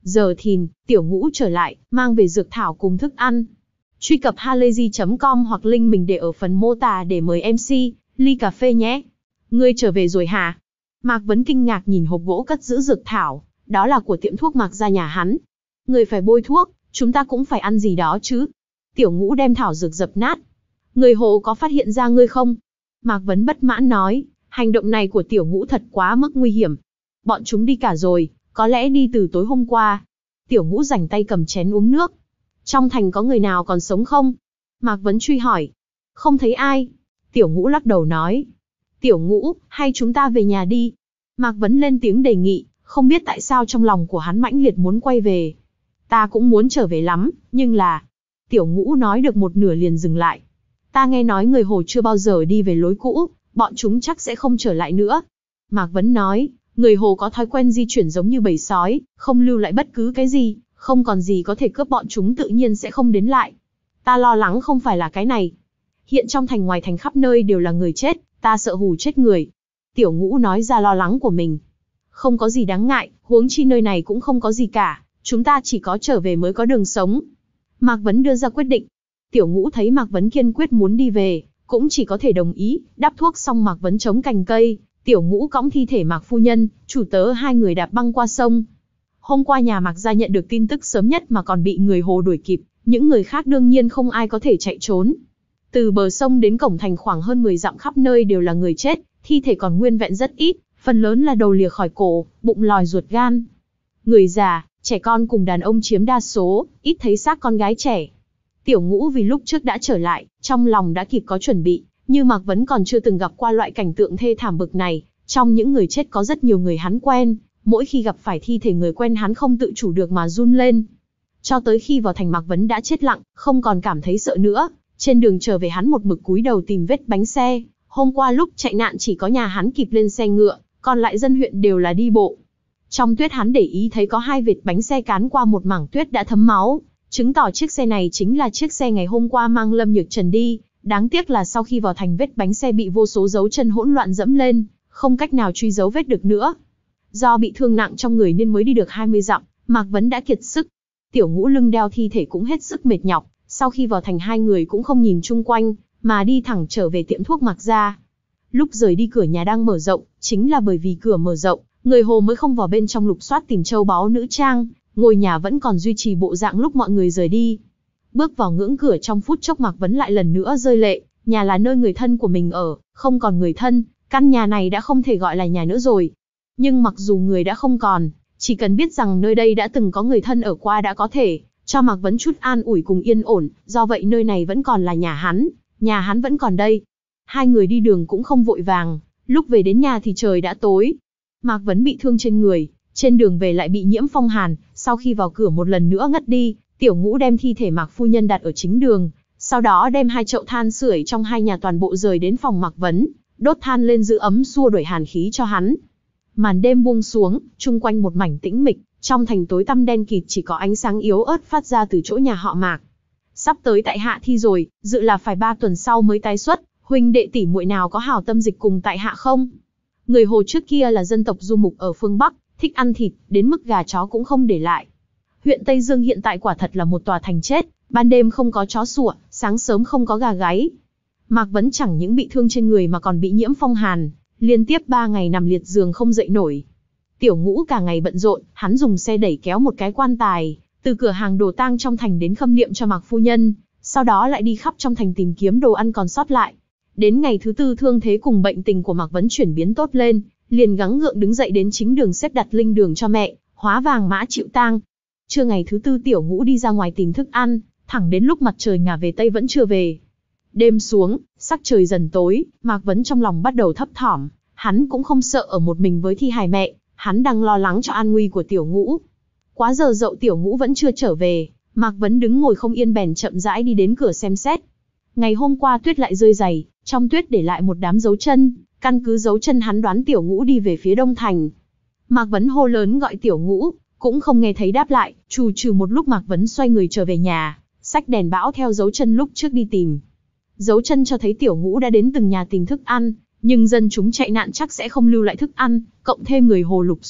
Giờ thìn, Tiểu Ngũ trở lại, mang về dược thảo cùng thức ăn. Truy cập halayzi chấm com hoặc link mình để ở phần mô tả để mời em xê, ly cà phê nhé. Ngươi trở về rồi hả? Mạc Vấn kinh ngạc nhìn hộp gỗ cất giữ dược thảo, đó là của tiệm thuốc Mạc gia nhà hắn. Ngươi phải bôi thuốc, chúng ta cũng phải ăn gì đó chứ. Tiểu Ngũ đem thảo dược dập nát. Người Hồ có phát hiện ra ngươi không? Mạc Vấn bất mãn nói, hành động này của Tiểu Ngũ thật quá mức nguy hiểm. Bọn chúng đi cả rồi, có lẽ đi từ tối hôm qua. Tiểu Ngũ rảnh tay cầm chén uống nước. Trong thành có người nào còn sống không? Mạc Vấn truy hỏi. Không thấy ai. Tiểu Ngũ lắc đầu nói. Tiểu Ngũ, hay chúng ta về nhà đi. Mạc Vấn lên tiếng đề nghị, không biết tại sao trong lòng của hắn mãnh liệt muốn quay về. Ta cũng muốn trở về lắm, nhưng là... Tiểu Ngũ nói được một nửa liền dừng lại. Ta nghe nói người Hồ chưa bao giờ đi về lối cũ, bọn chúng chắc sẽ không trở lại nữa. Mạc Vấn nói, người Hồ có thói quen di chuyển giống như bầy sói, không lưu lại bất cứ cái gì, không còn gì có thể cướp bọn chúng tự nhiên sẽ không đến lại. Ta lo lắng không phải là cái này. Hiện trong thành ngoài thành khắp nơi đều là người chết, ta sợ hù chết người. Tiểu Ngũ nói ra lo lắng của mình. Không có gì đáng ngại, huống chi nơi này cũng không có gì cả, chúng ta chỉ có trở về mới có đường sống. Mạc Vấn đưa ra quyết định. Tiểu Ngũ thấy Mạc Vấn kiên quyết muốn đi về, cũng chỉ có thể đồng ý, đắp thuốc xong Mạc Vấn chống cành cây, Tiểu Ngũ cõng thi thể Mạc phu nhân, chủ tớ hai người đạp băng qua sông. Hôm qua nhà Mạc gia nhận được tin tức sớm nhất mà còn bị người Hồ đuổi kịp, những người khác đương nhiên không ai có thể chạy trốn. Từ bờ sông đến cổng thành khoảng hơn mười dặm khắp nơi đều là người chết, thi thể còn nguyên vẹn rất ít, phần lớn là đầu lìa khỏi cổ, bụng lòi ruột gan. Người già, trẻ con cùng đàn ông chiếm đa số, ít thấy xác con gái trẻ. Tiểu Ngũ vì lúc trước đã trở lại, trong lòng đã kịp có chuẩn bị, như Mạc Vấn còn chưa từng gặp qua loại cảnh tượng thê thảm bực này. Trong những người chết có rất nhiều người hắn quen, mỗi khi gặp phải thi thể người quen hắn không tự chủ được mà run lên. Cho tới khi vào thành Mạc Vấn đã chết lặng, không còn cảm thấy sợ nữa. Trên đường trở về hắn một mực cúi đầu tìm vết bánh xe. Hôm qua lúc chạy nạn chỉ có nhà hắn kịp lên xe ngựa, còn lại dân huyện đều là đi bộ. Trong tuyết hắn để ý thấy có hai vệt bánh xe cán qua một mảng tuyết đã thấm máu, chứng tỏ chiếc xe này chính là chiếc xe ngày hôm qua mang Lâm Nhược Trần đi. Đáng tiếc là sau khi vào thành vết bánh xe bị vô số dấu chân hỗn loạn dẫm lên, không cách nào truy dấu vết được nữa. Do bị thương nặng trong người nên mới đi được hai mươi dặm, Mạc Vấn đã kiệt sức. Tiểu Ngũ lưng đeo thi thể cũng hết sức mệt nhọc, sau khi vào thành hai người cũng không nhìn chung quanh, mà đi thẳng trở về tiệm thuốc Mạc gia. Lúc rời đi cửa nhà đang mở rộng, chính là bởi vì cửa mở rộng, người Hồ mới không vào bên trong lục soát tìm châu báu nữ trang, ngôi nhà vẫn còn duy trì bộ dạng lúc mọi người rời đi. Bước vào ngưỡng cửa trong phút chốc Mạc Vấn lại lần nữa rơi lệ, nhà là nơi người thân của mình ở, không còn người thân, căn nhà này đã không thể gọi là nhà nữa rồi. Nhưng mặc dù người đã không còn, chỉ cần biết rằng nơi đây đã từng có người thân ở qua đã có thể cho Mạc Vấn chút an ủi cùng yên ổn, do vậy nơi này vẫn còn là nhà hắn, nhà hắn vẫn còn đây. Hai người đi đường cũng không vội vàng, lúc về đến nhà thì trời đã tối. Mạc Vấn bị thương trên người, trên đường về lại bị nhiễm phong hàn, sau khi vào cửa một lần nữa ngất đi. Tiểu Ngũ đem thi thể Mạc phu nhân đặt ở chính đường, sau đó đem hai chậu than sưởi trong hai nhà toàn bộ rời đến phòng Mạc Vấn, đốt than lên giữ ấm xua đuổi hàn khí cho hắn. Màn đêm buông xuống, chung quanh một mảnh tĩnh mịch, trong thành tối tăm đen kịt chỉ có ánh sáng yếu ớt phát ra từ chỗ nhà họ Mạc. Sắp tới tại hạ thi rồi, dự là phải ba tuần sau mới tái xuất, huynh đệ tỷ muội nào có hảo tâm dịch cùng tại hạ không? Người Hồ trước kia là dân tộc du mục ở phương Bắc, thích ăn thịt, đến mức gà chó cũng không để lại. Huyện Tây Dương hiện tại quả thật là một tòa thành chết, ban đêm không có chó sủa, sáng sớm không có gà gáy. Mạc Vấn chẳng những bị thương trên người mà còn bị nhiễm phong hàn, liên tiếp ba ngày nằm liệt giường không dậy nổi. Tiểu Ngũ cả ngày bận rộn, hắn dùng xe đẩy kéo một cái quan tài, từ cửa hàng đồ tang trong thành đến khâm liệm cho Mạc phu nhân, sau đó lại đi khắp trong thành tìm kiếm đồ ăn còn sót lại. Đến ngày thứ tư thương thế cùng bệnh tình của Mạc Vấn chuyển biến tốt lên, liền gắng gượng đứng dậy đến chính đường xếp đặt linh đường cho mẹ, hóa vàng mã chịu tang. Trưa ngày thứ tư Tiểu Ngũ đi ra ngoài tìm thức ăn, thẳng đến lúc mặt trời ngả về tây vẫn chưa về. Đêm xuống, sắc trời dần tối, Mạc Vấn trong lòng bắt đầu thấp thỏm, hắn cũng không sợ ở một mình với thi hài mẹ, hắn đang lo lắng cho an nguy của Tiểu Ngũ. Quá giờ dậu Tiểu Ngũ vẫn chưa trở về, Mạc Vấn đứng ngồi không yên bèn chậm rãi đi đến cửa xem xét. Ngày hôm qua tuyết lại rơi dày, trong tuyết để lại một đám dấu chân, căn cứ dấu chân hắn đoán Tiểu Ngũ đi về phía đông thành. Mạc Vấn hô lớn gọi Tiểu Ngũ, cũng không nghe thấy đáp lại, trù trừ một lúc Mạc Vấn xoay người trở về nhà, xách đèn bão theo dấu chân lúc trước đi tìm. Dấu chân cho thấy Tiểu Ngũ đã đến từng nhà tìm thức ăn, nhưng dân chúng chạy nạn chắc sẽ không lưu lại thức ăn, cộng thêm người Hồ lục soát,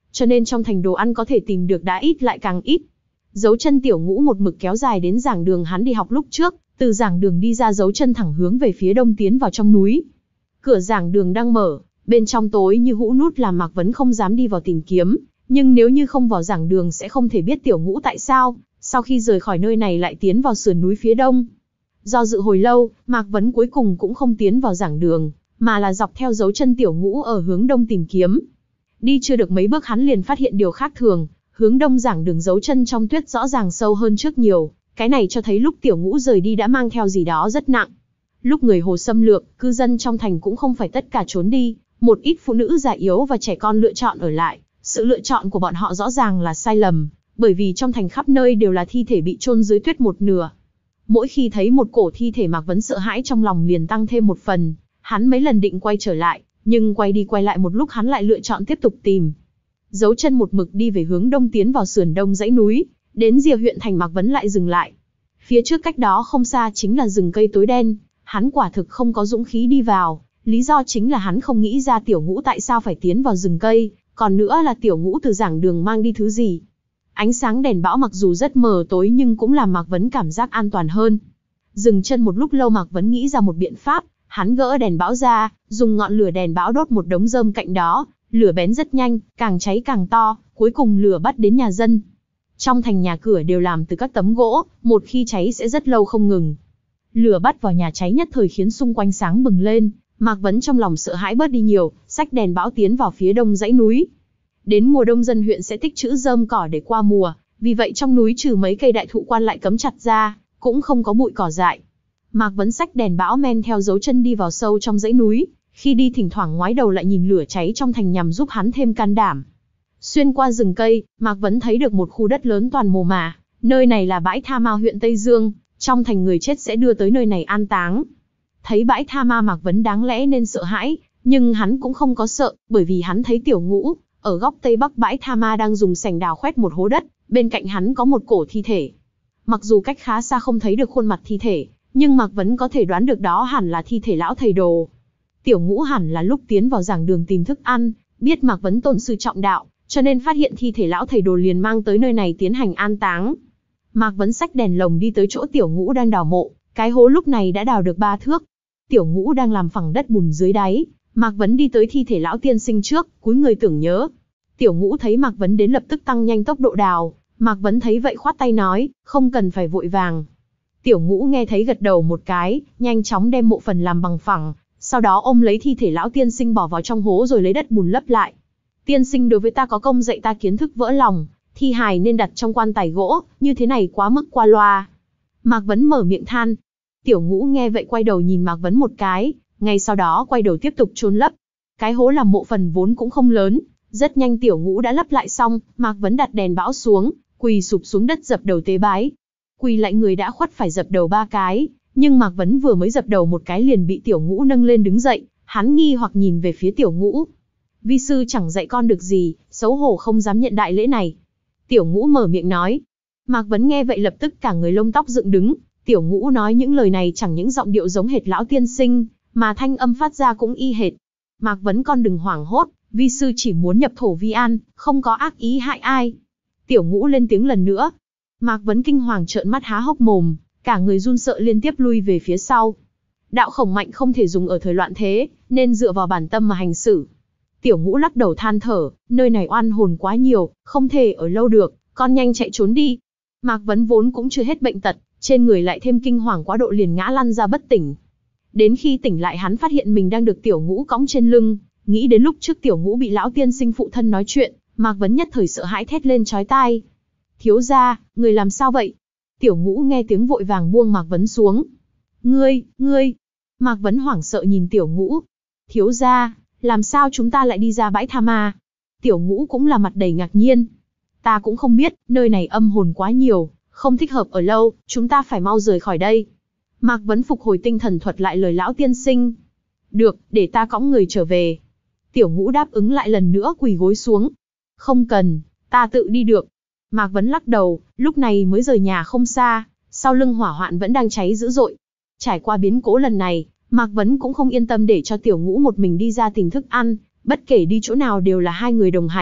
cho nên trong thành đồ ăn có thể tìm được đã ít lại càng ít. Dấu chân Tiểu Ngũ một mực kéo dài đến giảng đường hắn đi học lúc trước, từ giảng đường đi ra dấu chân thẳng hướng về phía đông tiến vào trong núi. Cửa giảng đường đang mở, bên trong tối như hũ nút làm Mạc Vấn không dám đi vào tìm kiếm, nhưng nếu như không vào giảng đường sẽ không thể biết Tiểu Ngũ tại sao, sau khi rời khỏi nơi này lại tiến vào sườn núi phía đông. Do dự hồi lâu, Mạc Vấn cuối cùng cũng không tiến vào giảng đường, mà là dọc theo dấu chân Tiểu Ngũ ở hướng đông tìm kiếm. Đi chưa được mấy bước hắn liền phát hiện điều khác thường, hướng đông giảng đường dấu chân trong tuyết rõ ràng sâu hơn trước nhiều, cái này cho thấy lúc Tiểu Ngũ rời đi đã mang theo gì đó rất nặng. Lúc người Hồ xâm lược, cư dân trong thành cũng không phải tất cả trốn đi, một ít phụ nữ già yếu và trẻ con lựa chọn ở lại. Sự lựa chọn của bọn họ rõ ràng là sai lầm, bởi vì trong thành khắp nơi đều là thi thể bị chôn dưới tuyết một nửa. Mỗi khi thấy một cổ thi thể Mạc Vấn sợ hãi trong lòng liền tăng thêm một phần, hắn mấy lần định quay trở lại, nhưng quay đi quay lại một lúc hắn lại lựa chọn tiếp tục tìm. Dấu chân một mực đi về hướng đông tiến vào sườn đông dãy núi, đến rìa huyện thành Mạc Vấn lại dừng lại. Phía trước cách đó không xa chính là rừng cây tối đen, hắn quả thực không có dũng khí đi vào, lý do chính là hắn không nghĩ ra Tiểu Ngũ tại sao phải tiến vào rừng cây, còn nữa là Tiểu Ngũ từ giảng đường mang đi thứ gì. Ánh sáng đèn bão mặc dù rất mờ tối nhưng cũng làm Mạc Vấn cảm giác an toàn hơn. Dừng chân một lúc lâu Mạc Vấn nghĩ ra một biện pháp, hắn gỡ đèn bão ra, dùng ngọn lửa đèn bão đốt một đống rơm cạnh đó, lửa bén rất nhanh, càng cháy càng to, cuối cùng lửa bắt đến nhà dân. Trong thành nhà cửa đều làm từ các tấm gỗ, một khi cháy sẽ rất lâu không ngừng. Lửa bắt vào nhà cháy nhất thời khiến xung quanh sáng bừng lên, Mạc Vấn trong lòng sợ hãi bớt đi nhiều, xách đèn bão tiến vào phía đông dãy núi. Đến mùa đông dân huyện sẽ tích trữ rơm cỏ để qua mùa, vì vậy trong núi trừ mấy cây đại thụ quan lại cấm chặt ra, cũng không có bụi cỏ dại. Mạc Vấn xách đèn bão men theo dấu chân đi vào sâu trong dãy núi, khi đi thỉnh thoảng ngoái đầu lại nhìn lửa cháy trong thành nhằm giúp hắn thêm can đảm. Xuyên qua rừng cây, Mạc Vấn thấy được một khu đất lớn toàn mồ mả, nơi này là bãi tha ma huyện Tây Dương, trong thành người chết sẽ đưa tới nơi này an táng. Thấy bãi tha ma Mạc Vấn đáng lẽ nên sợ hãi, nhưng hắn cũng không có sợ, bởi vì hắn thấy Tiểu Ngũ ở góc tây bắc bãi tha ma đang dùng sành đào khoét một hố đất, bên cạnh hắn có một cổ thi thể. Mặc dù cách khá xa không thấy được khuôn mặt thi thể, nhưng Mạc Vấn có thể đoán được đó hẳn là thi thể lão thầy đồ. Tiểu Ngũ hẳn là lúc tiến vào giảng đường tìm thức ăn, biết Mạc Vấn tôn sư trọng đạo, cho nên phát hiện thi thể lão thầy đồ liền mang tới nơi này tiến hành an táng. Mạc Vấn xách đèn lồng đi tới chỗ Tiểu Ngũ đang đào mộ, cái hố lúc này đã đào được ba thước. Tiểu Ngũ đang làm phẳng đất bùn dưới đáy, Mạc Vấn đi tới thi thể lão tiên sinh trước, cúi người tưởng nhớ. Tiểu Ngũ thấy Mạc Vấn đến lập tức tăng nhanh tốc độ đào, Mạc Vấn thấy vậy khoát tay nói, không cần phải vội vàng. Tiểu Ngũ nghe thấy gật đầu một cái, nhanh chóng đem mộ phần làm bằng phẳng, sau đó ôm lấy thi thể lão tiên sinh bỏ vào trong hố rồi lấy đất bùn lấp lại. Tiên sinh đối với ta có công dạy ta kiến thức vỡ lòng, thi hài nên đặt trong quan tài gỗ, như thế này quá mức qua loa. Mạc Vấn mở miệng than. Tiểu Ngũ nghe vậy quay đầu nhìn Mạc Vấn một cái, ngay sau đó quay đầu tiếp tục chôn lấp. Cái hố làm mộ phần vốn cũng không lớn, rất nhanh Tiểu Ngũ đã lấp lại xong, Mạc Vấn đặt đèn bão xuống, quỳ sụp xuống đất dập đầu tế bái. Quỳ lại người đã khuất phải dập đầu ba cái, nhưng Mạc Vấn vừa mới dập đầu một cái liền bị Tiểu Ngũ nâng lên đứng dậy, hắn nghi hoặc nhìn về phía Tiểu Ngũ. Vi sư chẳng dạy con được gì, xấu hổ không dám nhận đại lễ này. Tiểu Ngũ mở miệng nói. Mạc Vấn nghe vậy lập tức cả người lông tóc dựng đứng, Tiểu Ngũ nói những lời này chẳng những giọng điệu giống hệt lão tiên sinh, mà thanh âm phát ra cũng y hệt. Mạc Vấn con đừng hoảng hốt, vi sư chỉ muốn nhập thổ vi an, không có ác ý hại ai. Tiểu Ngũ lên tiếng lần nữa. Mạc Vấn kinh hoàng trợn mắt há hốc mồm, cả người run sợ liên tiếp lui về phía sau. Đạo khổng mạnh không thể dùng ở thời loạn thế, nên dựa vào bản tâm mà hành xử. Tiểu Ngũ lắc đầu than thở, nơi này oan hồn quá nhiều, không thể ở lâu được, con nhanh chạy trốn đi. Mạc Vấn vốn cũng chưa hết bệnh tật, trên người lại thêm kinh hoàng quá độ liền ngã lăn ra bất tỉnh. Đến khi tỉnh lại hắn phát hiện mình đang được Tiểu Ngũ cõng trên lưng, nghĩ đến lúc trước Tiểu Ngũ bị lão tiên sinh phụ thân nói chuyện, Mạc Vấn nhất thời sợ hãi thét lên chói tai. Thiếu gia, người làm sao vậy? Tiểu Ngũ nghe tiếng vội vàng buông Mạc Vấn xuống. Ngươi, ngươi! Mạc Vấn hoảng sợ nhìn Tiểu Ngũ. Thiếu gia, làm sao chúng ta lại đi ra bãi tha ma? Tiểu Ngũ cũng là mặt đầy ngạc nhiên. Ta cũng không biết, nơi này âm hồn quá nhiều, không thích hợp ở lâu, chúng ta phải mau rời khỏi đây. Mạc Vấn phục hồi tinh thần thuật lại lời lão tiên sinh. Được, để ta cõng người trở về. Tiểu Ngũ đáp ứng lại lần nữa quỳ gối xuống. Không cần, ta tự đi được. Mạc Vấn lắc đầu, lúc này mới rời nhà không xa, sau lưng hỏa hoạn vẫn đang cháy dữ dội. Trải qua biến cố lần này, Mạc Vấn cũng không yên tâm để cho Tiểu Ngũ một mình đi ra tìm thức ăn, bất kể đi chỗ nào đều là hai người đồng hành,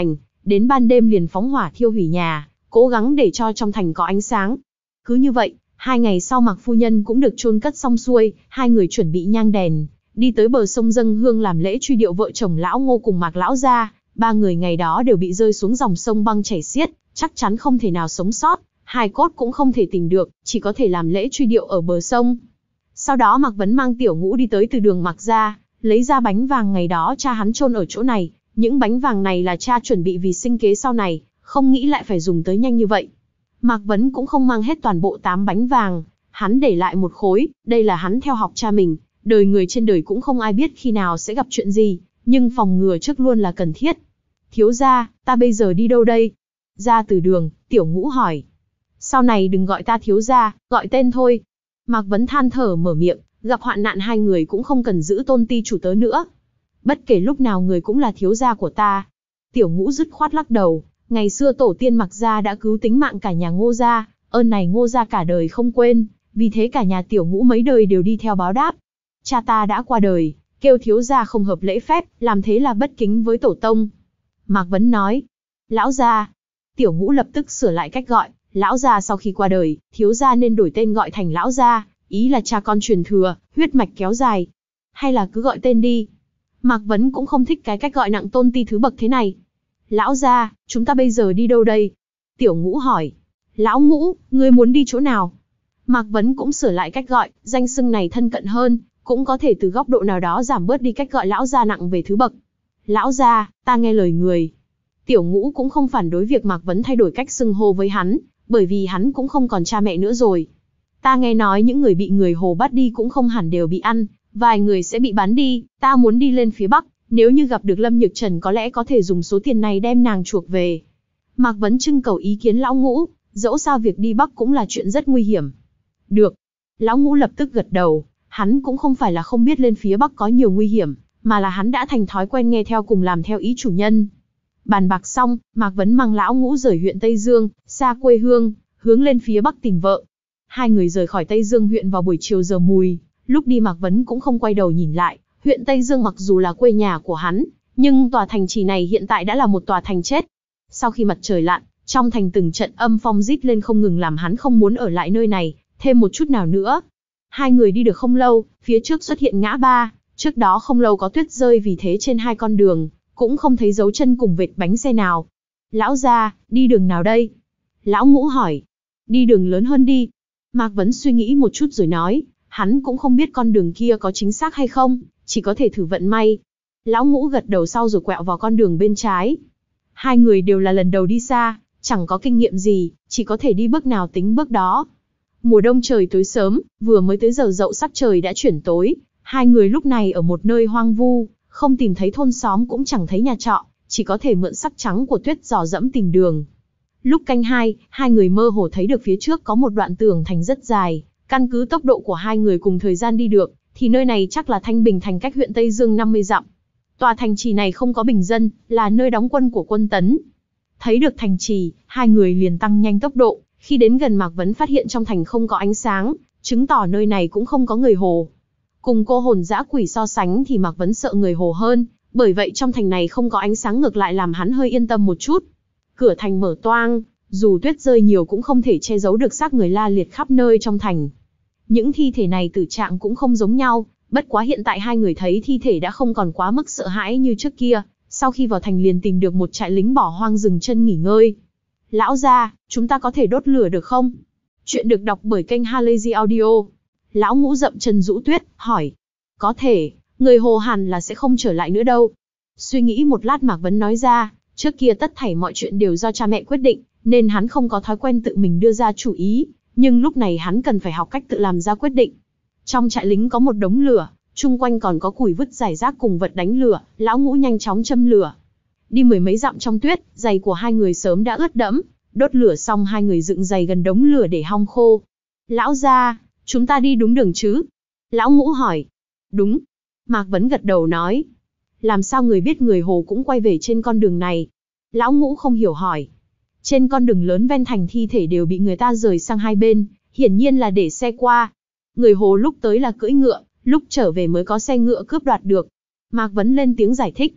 đến ban đêm liền phóng hỏa thiêu hủy nhà, cố gắng để cho trong thành có ánh sáng. Cứ như vậy, hai ngày sau Mạc phu nhân cũng được chôn cất xong xuôi, hai người chuẩn bị nhang đèn, đi tới bờ sông dâng hương làm lễ truy điệu vợ chồng lão Ngô cùng Mạc lão gia. Ba người ngày đó đều bị rơi xuống dòng sông băng chảy xiết, chắc chắn không thể nào sống sót, hài cốt cũng không thể tìm được, chỉ có thể làm lễ truy điệu ở bờ sông. Sau đó Mạc Vấn mang Tiểu Ngũ đi tới từ đường Mạc gia, lấy ra bánh vàng ngày đó cha hắn chôn ở chỗ này. Những bánh vàng này là cha chuẩn bị vì sinh kế sau này, không nghĩ lại phải dùng tới nhanh như vậy. Mạc Vấn cũng không mang hết toàn bộ tám bánh vàng, hắn để lại một khối, đây là hắn theo học cha mình, đời người trên đời cũng không ai biết khi nào sẽ gặp chuyện gì, nhưng phòng ngừa trước luôn là cần thiết. Thiếu gia, ta bây giờ đi đâu đây? Ra từ đường, Tiểu Ngũ hỏi. Sau này đừng gọi ta thiếu gia, gọi tên thôi. Mạc Vấn than thở mở miệng, gặp hoạn nạn hai người cũng không cần giữ tôn ti chủ tớ nữa. Bất kể lúc nào người cũng là thiếu gia của ta. Tiểu Ngũ dứt khoát lắc đầu, ngày xưa tổ tiên Mạc gia đã cứu tính mạng cả nhà Ngô gia, ơn này Ngô gia cả đời không quên, vì thế cả nhà Tiểu Ngũ mấy đời đều đi theo báo đáp. Cha ta đã qua đời, kêu thiếu gia không hợp lễ phép, làm thế là bất kính với tổ tông. Mạc Vấn nói, lão gia. Tiểu Ngũ lập tức sửa lại cách gọi, lão gia sau khi qua đời, thiếu gia nên đổi tên gọi thành lão gia, ý là cha con truyền thừa, huyết mạch kéo dài. Hay là cứ gọi tên đi. Mạc Vấn cũng không thích cái cách gọi nặng tôn ti thứ bậc thế này. Lão gia, chúng ta bây giờ đi đâu đây? Tiểu Ngũ hỏi. Lão Ngũ, ngươi muốn đi chỗ nào? Mạc Vấn cũng sửa lại cách gọi, danh xưng này thân cận hơn, cũng có thể từ góc độ nào đó giảm bớt đi cách gọi lão gia nặng về thứ bậc. Lão gia, ta nghe lời người. Tiểu Ngũ cũng không phản đối việc Mạc Vấn thay đổi cách xưng hô với hắn, bởi vì hắn cũng không còn cha mẹ nữa rồi. Ta nghe nói những người bị người Hồ bắt đi cũng không hẳn đều bị ăn, vài người sẽ bị bán đi, ta muốn đi lên phía Bắc, nếu như gặp được Lâm Nhược Trần có lẽ có thể dùng số tiền này đem nàng chuộc về. Mạc Vấn trưng cầu ý kiến Lão Ngũ, dẫu sao việc đi Bắc cũng là chuyện rất nguy hiểm. Được. Lão Ngũ lập tức gật đầu, hắn cũng không phải là không biết lên phía Bắc có nhiều nguy hiểm, mà là hắn đã thành thói quen nghe theo cùng làm theo ý chủ nhân. Bàn bạc xong, Mạc Vấn mang Lão Ngũ rời huyện Tây Dương, xa quê hương, hướng lên phía Bắc tìm vợ. Hai người rời khỏi Tây Dương huyện vào buổi chiều giờ mùi, lúc đi Mạc Vấn cũng không quay đầu nhìn lại. Huyện Tây Dương mặc dù là quê nhà của hắn, nhưng tòa thành trì này hiện tại đã là một tòa thành chết. Sau khi mặt trời lặn, trong thành từng trận âm phong rít lên không ngừng làm hắn không muốn ở lại nơi này thêm một chút nào nữa. Hai người đi được không lâu, phía trước xuất hiện ngã ba, trước đó không lâu có tuyết rơi, vì thế trên hai con đường cũng không thấy dấu chân cùng vệt bánh xe nào. Lão gia, đi đường nào đây? Lão Ngũ hỏi. Đi đường lớn hơn đi. Mạc Vấn suy nghĩ một chút rồi nói, hắn cũng không biết con đường kia có chính xác hay không, chỉ có thể thử vận may. Lão Ngũ gật đầu sau rồi quẹo vào con đường bên trái. Hai người đều là lần đầu đi xa, chẳng có kinh nghiệm gì, chỉ có thể đi bước nào tính bước đó. Mùa đông trời tối sớm, vừa mới tới giờ dậu sắc trời đã chuyển tối. Hai người lúc này ở một nơi hoang vu, không tìm thấy thôn xóm cũng chẳng thấy nhà trọ, chỉ có thể mượn sắc trắng của tuyết dò dẫm tìm đường. Lúc canh hai, hai người mơ hồ thấy được phía trước có một đoạn tường thành rất dài. Căn cứ tốc độ của hai người cùng thời gian đi được, thì nơi này chắc là Thanh Bình thành cách huyện Tây Dương năm mươi dặm. Tòa thành trì này không có bình dân, là nơi đóng quân của quân Tấn. Thấy được thành trì, hai người liền tăng nhanh tốc độ. Khi đến gần Mạc Vấn phát hiện trong thành không có ánh sáng, chứng tỏ nơi này cũng không có người Hồ. Cùng cô hồn dã quỷ so sánh thì Mạc Vấn sợ người Hồ hơn, bởi vậy trong thành này không có ánh sáng ngược lại làm hắn hơi yên tâm một chút. Cửa thành mở toang, dù tuyết rơi nhiều cũng không thể che giấu được xác người la liệt khắp nơi trong thành. Những thi thể này tử trạng cũng không giống nhau, bất quá hiện tại hai người thấy thi thể đã không còn quá mức sợ hãi như trước kia, sau khi vào thành liền tìm được một trại lính bỏ hoang dừng chân nghỉ ngơi. Lão gia, chúng ta có thể đốt lửa được không? Chuyện được đọc bởi kênh Halazy Audio. Lão Ngũ dậm chân rũ tuyết, hỏi. Có thể, người Hồ hẳn là sẽ không trở lại nữa đâu. Suy nghĩ một lát Mạc Vấn nói ra, trước kia tất thảy mọi chuyện đều do cha mẹ quyết định, nên hắn không có thói quen tự mình đưa ra chủ ý, nhưng lúc này hắn cần phải học cách tự làm ra quyết định. Trong trại lính có một đống lửa, chung quanh còn có củi vứt rải rác cùng vật đánh lửa, Lão Ngũ nhanh chóng châm lửa. Đi mười mấy dặm trong tuyết, giày của hai người sớm đã ướt đẫm, đốt lửa xong hai người dựng giày gần đống lửa để hong khô. Lão gia, chúng ta đi đúng đường chứ? Lão Ngũ hỏi. Đúng. Mạc Vấn gật đầu nói. Làm sao người biết người Hồ cũng quay về trên con đường này? Lão Ngũ không hiểu hỏi. Trên con đường lớn ven thành thi thể đều bị người ta rời sang hai bên, hiển nhiên là để xe qua. Người Hồ lúc tới là cưỡi ngựa, lúc trở về mới có xe ngựa cướp đoạt được. Mạc Vấn lên tiếng giải thích.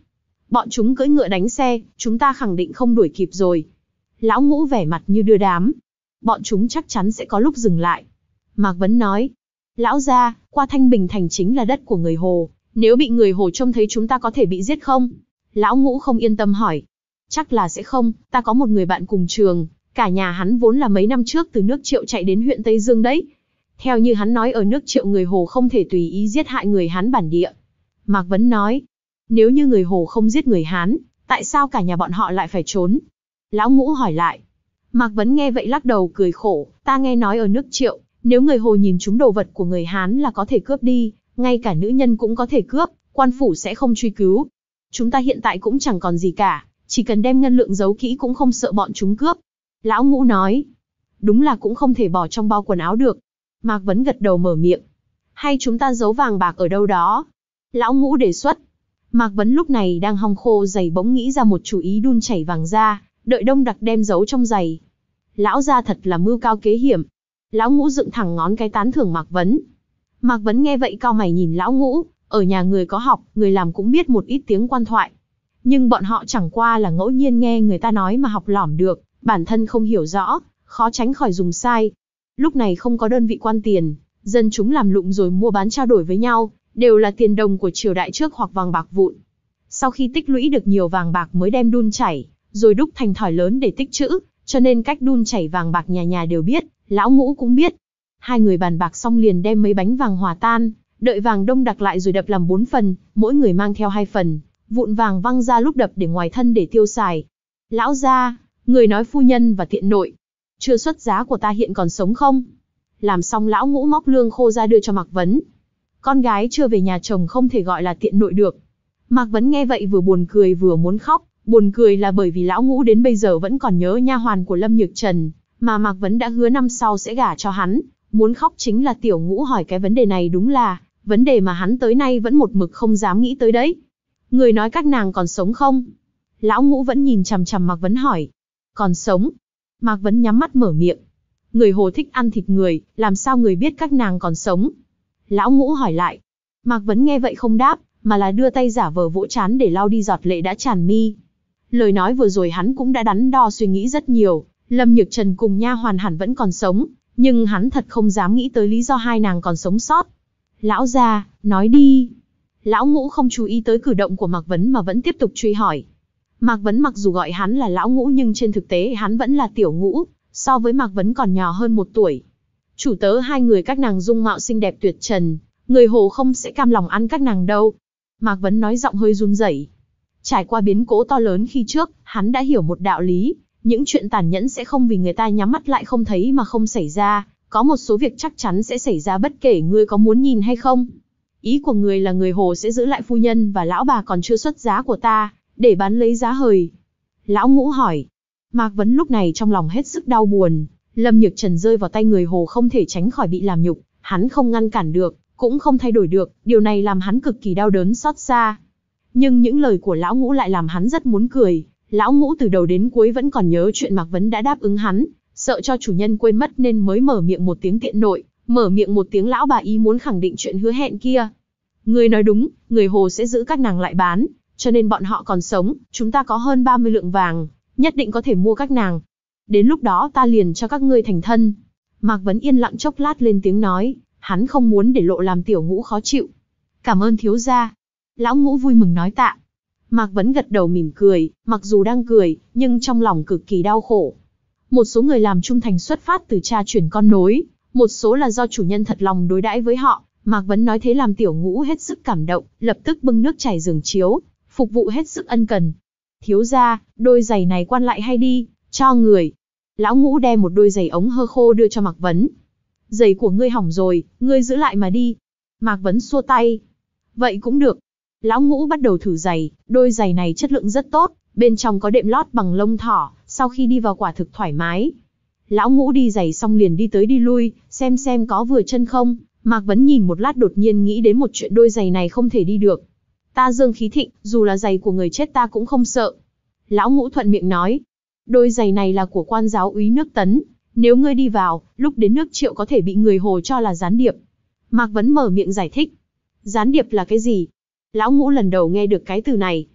Bọn chúng cưỡi ngựa đánh xe, chúng ta khẳng định không đuổi kịp rồi. Lão Ngũ vẻ mặt như đưa đám. Bọn chúng chắc chắn sẽ có lúc dừng lại. Mạc Vấn nói. Lão gia, qua Thanh Bình thành chính là đất của người Hồ. Nếu bị người Hồ trông thấy chúng ta có thể bị giết không? Lão Ngũ không yên tâm hỏi. Chắc là sẽ không, ta có một người bạn cùng trường. Cả nhà hắn vốn là mấy năm trước từ nước Triệu chạy đến huyện Tây Dương đấy. Theo như hắn nói ở nước Triệu người Hồ không thể tùy ý giết hại người Hán bản địa. Mạc Vấn nói. Nếu như người Hồ không giết người Hán, tại sao cả nhà bọn họ lại phải trốn? Lão Ngũ hỏi lại. Mạc Vấn nghe vậy lắc đầu cười khổ. Ta nghe nói ở nước Triệu, nếu người Hồ nhìn trúng đồ vật của người Hán là có thể cướp đi, ngay cả nữ nhân cũng có thể cướp, quan phủ sẽ không truy cứu. Chúng ta hiện tại cũng chẳng còn gì cả, chỉ cần đem ngân lượng giấu kỹ cũng không sợ bọn chúng cướp. Lão Ngũ nói. Đúng là cũng không thể bỏ trong bao quần áo được. Mạc Vấn gật đầu mở miệng. Hay chúng ta giấu vàng bạc ở đâu đó? Lão Ngũ đề xuất. Mạc Vấn lúc này đang hong khô giày bỗng nghĩ ra một chủ ý đun chảy vàng ra, đợi đông đặc đem giấu trong giày. Lão gia thật là mưu cao kế hiểm. Lão Ngũ dựng thẳng ngón cái tán thưởng Mạc Vấn. Mạc Vấn nghe vậy cau mày nhìn Lão Ngũ, ở nhà người có học, người làm cũng biết một ít tiếng quan thoại. Nhưng bọn họ chẳng qua là ngẫu nhiên nghe người ta nói mà học lỏm được, bản thân không hiểu rõ, khó tránh khỏi dùng sai. Lúc này không có đơn vị quan tiền, dân chúng làm lụng rồi mua bán trao đổi với nhau, đều là tiền đồng của triều đại trước hoặc vàng bạc vụn. Sau khi tích lũy được nhiều vàng bạc mới đem đun chảy, rồi đúc thành thỏi lớn để tích trữ, cho nên cách đun chảy vàng bạc nhà nhà đều biết, Lão Ngũ cũng biết. Hai người bàn bạc xong liền đem mấy bánh vàng hòa tan, đợi vàng đông đặc lại rồi đập làm bốn phần, mỗi người mang theo hai phần, vụn vàng văng ra lúc đập để ngoài thân để tiêu xài. Lão gia, người nói phu nhân và tiện nội, chưa xuất giá của ta hiện còn sống không? Làm xong Lão Ngũ móc lương khô ra đưa cho Mạc Vấn. Con gái chưa về nhà chồng không thể gọi là tiện nội được. Mạc Vấn nghe vậy vừa buồn cười vừa muốn khóc. Buồn cười là bởi vì Lão Ngũ đến bây giờ vẫn còn nhớ nha hoàn của Lâm Nhược Trần, mà Mạc Vấn đã hứa năm sau sẽ gả cho hắn. Muốn khóc chính là Tiểu Ngũ hỏi cái vấn đề này đúng là vấn đề mà hắn tới nay vẫn một mực không dám nghĩ tới đấy. Người nói các nàng còn sống không? Lão Ngũ vẫn nhìn chằm chằm Mạc Vấn hỏi. Còn sống. Mạc Vấn nhắm mắt mở miệng. Người Hồ thích ăn thịt người, làm sao người biết các nàng còn sống? Lão Ngũ hỏi lại. Mạc Vấn nghe vậy không đáp, mà là đưa tay giả vờ vỗ trán để lau đi giọt lệ đã tràn mi. Lời nói vừa rồi hắn cũng đã đắn đo suy nghĩ rất nhiều, Lâm Nhược Trần cùng nha hoàn hẳn vẫn còn sống, nhưng hắn thật không dám nghĩ tới lý do hai nàng còn sống sót. Lão gia, nói đi. Lão Ngũ không chú ý tới cử động của Mạc Vấn mà vẫn tiếp tục truy hỏi. Mạc Vấn mặc dù gọi hắn là Lão Ngũ nhưng trên thực tế hắn vẫn là Tiểu Ngũ, so với Mạc Vấn còn nhỏ hơn một tuổi. Chủ tớ hai người các nàng dung mạo xinh đẹp tuyệt trần, người Hồ không sẽ cam lòng ăn các nàng đâu. Mạc Vấn nói giọng hơi run rẩy. Trải qua biến cố to lớn khi trước, hắn đã hiểu một đạo lý, những chuyện tàn nhẫn sẽ không vì người ta nhắm mắt lại không thấy mà không xảy ra, có một số việc chắc chắn sẽ xảy ra bất kể ngươi có muốn nhìn hay không. Ý của người là người Hồ sẽ giữ lại phu nhân và lão bà còn chưa xuất giá của ta, để bán lấy giá hời. Lão Ngũ hỏi. Mạc Vấn lúc này trong lòng hết sức đau buồn, Lâm Nhược Trần rơi vào tay người Hồ không thể tránh khỏi bị làm nhục, hắn không ngăn cản được, cũng không thay đổi được, điều này làm hắn cực kỳ đau đớn xót xa. Nhưng những lời của Lão Ngũ lại làm hắn rất muốn cười. Lão Ngũ từ đầu đến cuối vẫn còn nhớ chuyện Mạc Vấn đã đáp ứng hắn, sợ cho chủ nhân quên mất nên mới mở miệng một tiếng tiện nội, mở miệng một tiếng lão bà ý muốn khẳng định chuyện hứa hẹn kia. Người nói đúng, người Hồ sẽ giữ các nàng lại bán, cho nên bọn họ còn sống, chúng ta có hơn ba mươi lượng vàng, nhất định có thể mua các nàng. Đến lúc đó ta liền cho các ngươi thành thân. Mạc Vấn yên lặng chốc lát lên tiếng nói, hắn không muốn để lộ làm Tiểu Ngũ khó chịu. Cảm ơn thiếu gia. Lão Ngũ vui mừng nói tạ. Mạc Vấn gật đầu mỉm cười, mặc dù đang cười, nhưng trong lòng cực kỳ đau khổ. Một số người làm trung thành xuất phát từ cha truyền con nối, một số là do chủ nhân thật lòng đối đãi với họ. Mạc Vấn nói thế làm Tiểu Ngũ hết sức cảm động, lập tức bưng nước chảy giường chiếu, phục vụ hết sức ân cần. Thiếu gia, đôi giày này quan lại hay đi, cho người. Lão Ngũ đem một đôi giày ống hơ khô đưa cho Mạc Vấn. Giày của ngươi hỏng rồi, ngươi giữ lại mà đi. Mạc Vấn xua tay. Vậy cũng được. Lão Ngũ bắt đầu thử giày, đôi giày này chất lượng rất tốt, bên trong có đệm lót bằng lông thỏ, sau khi đi vào quả thực thoải mái. Lão Ngũ đi giày xong liền đi tới đi lui, xem xem có vừa chân không. Mạc Vấn nhìn một lát đột nhiên nghĩ đến một chuyện, đôi giày này không thể đi được. Ta dương khí thịnh, dù là giày của người chết ta cũng không sợ. Lão Ngũ thuận miệng nói, đôi giày này là của quan giáo úy nước Tấn, nếu ngươi đi vào, lúc đến nước Triệu có thể bị người Hồ cho là gián điệp. Mạc Vấn mở miệng giải thích. Gián điệp là cái gì? Lão Ngũ lần đầu nghe được cái từ này.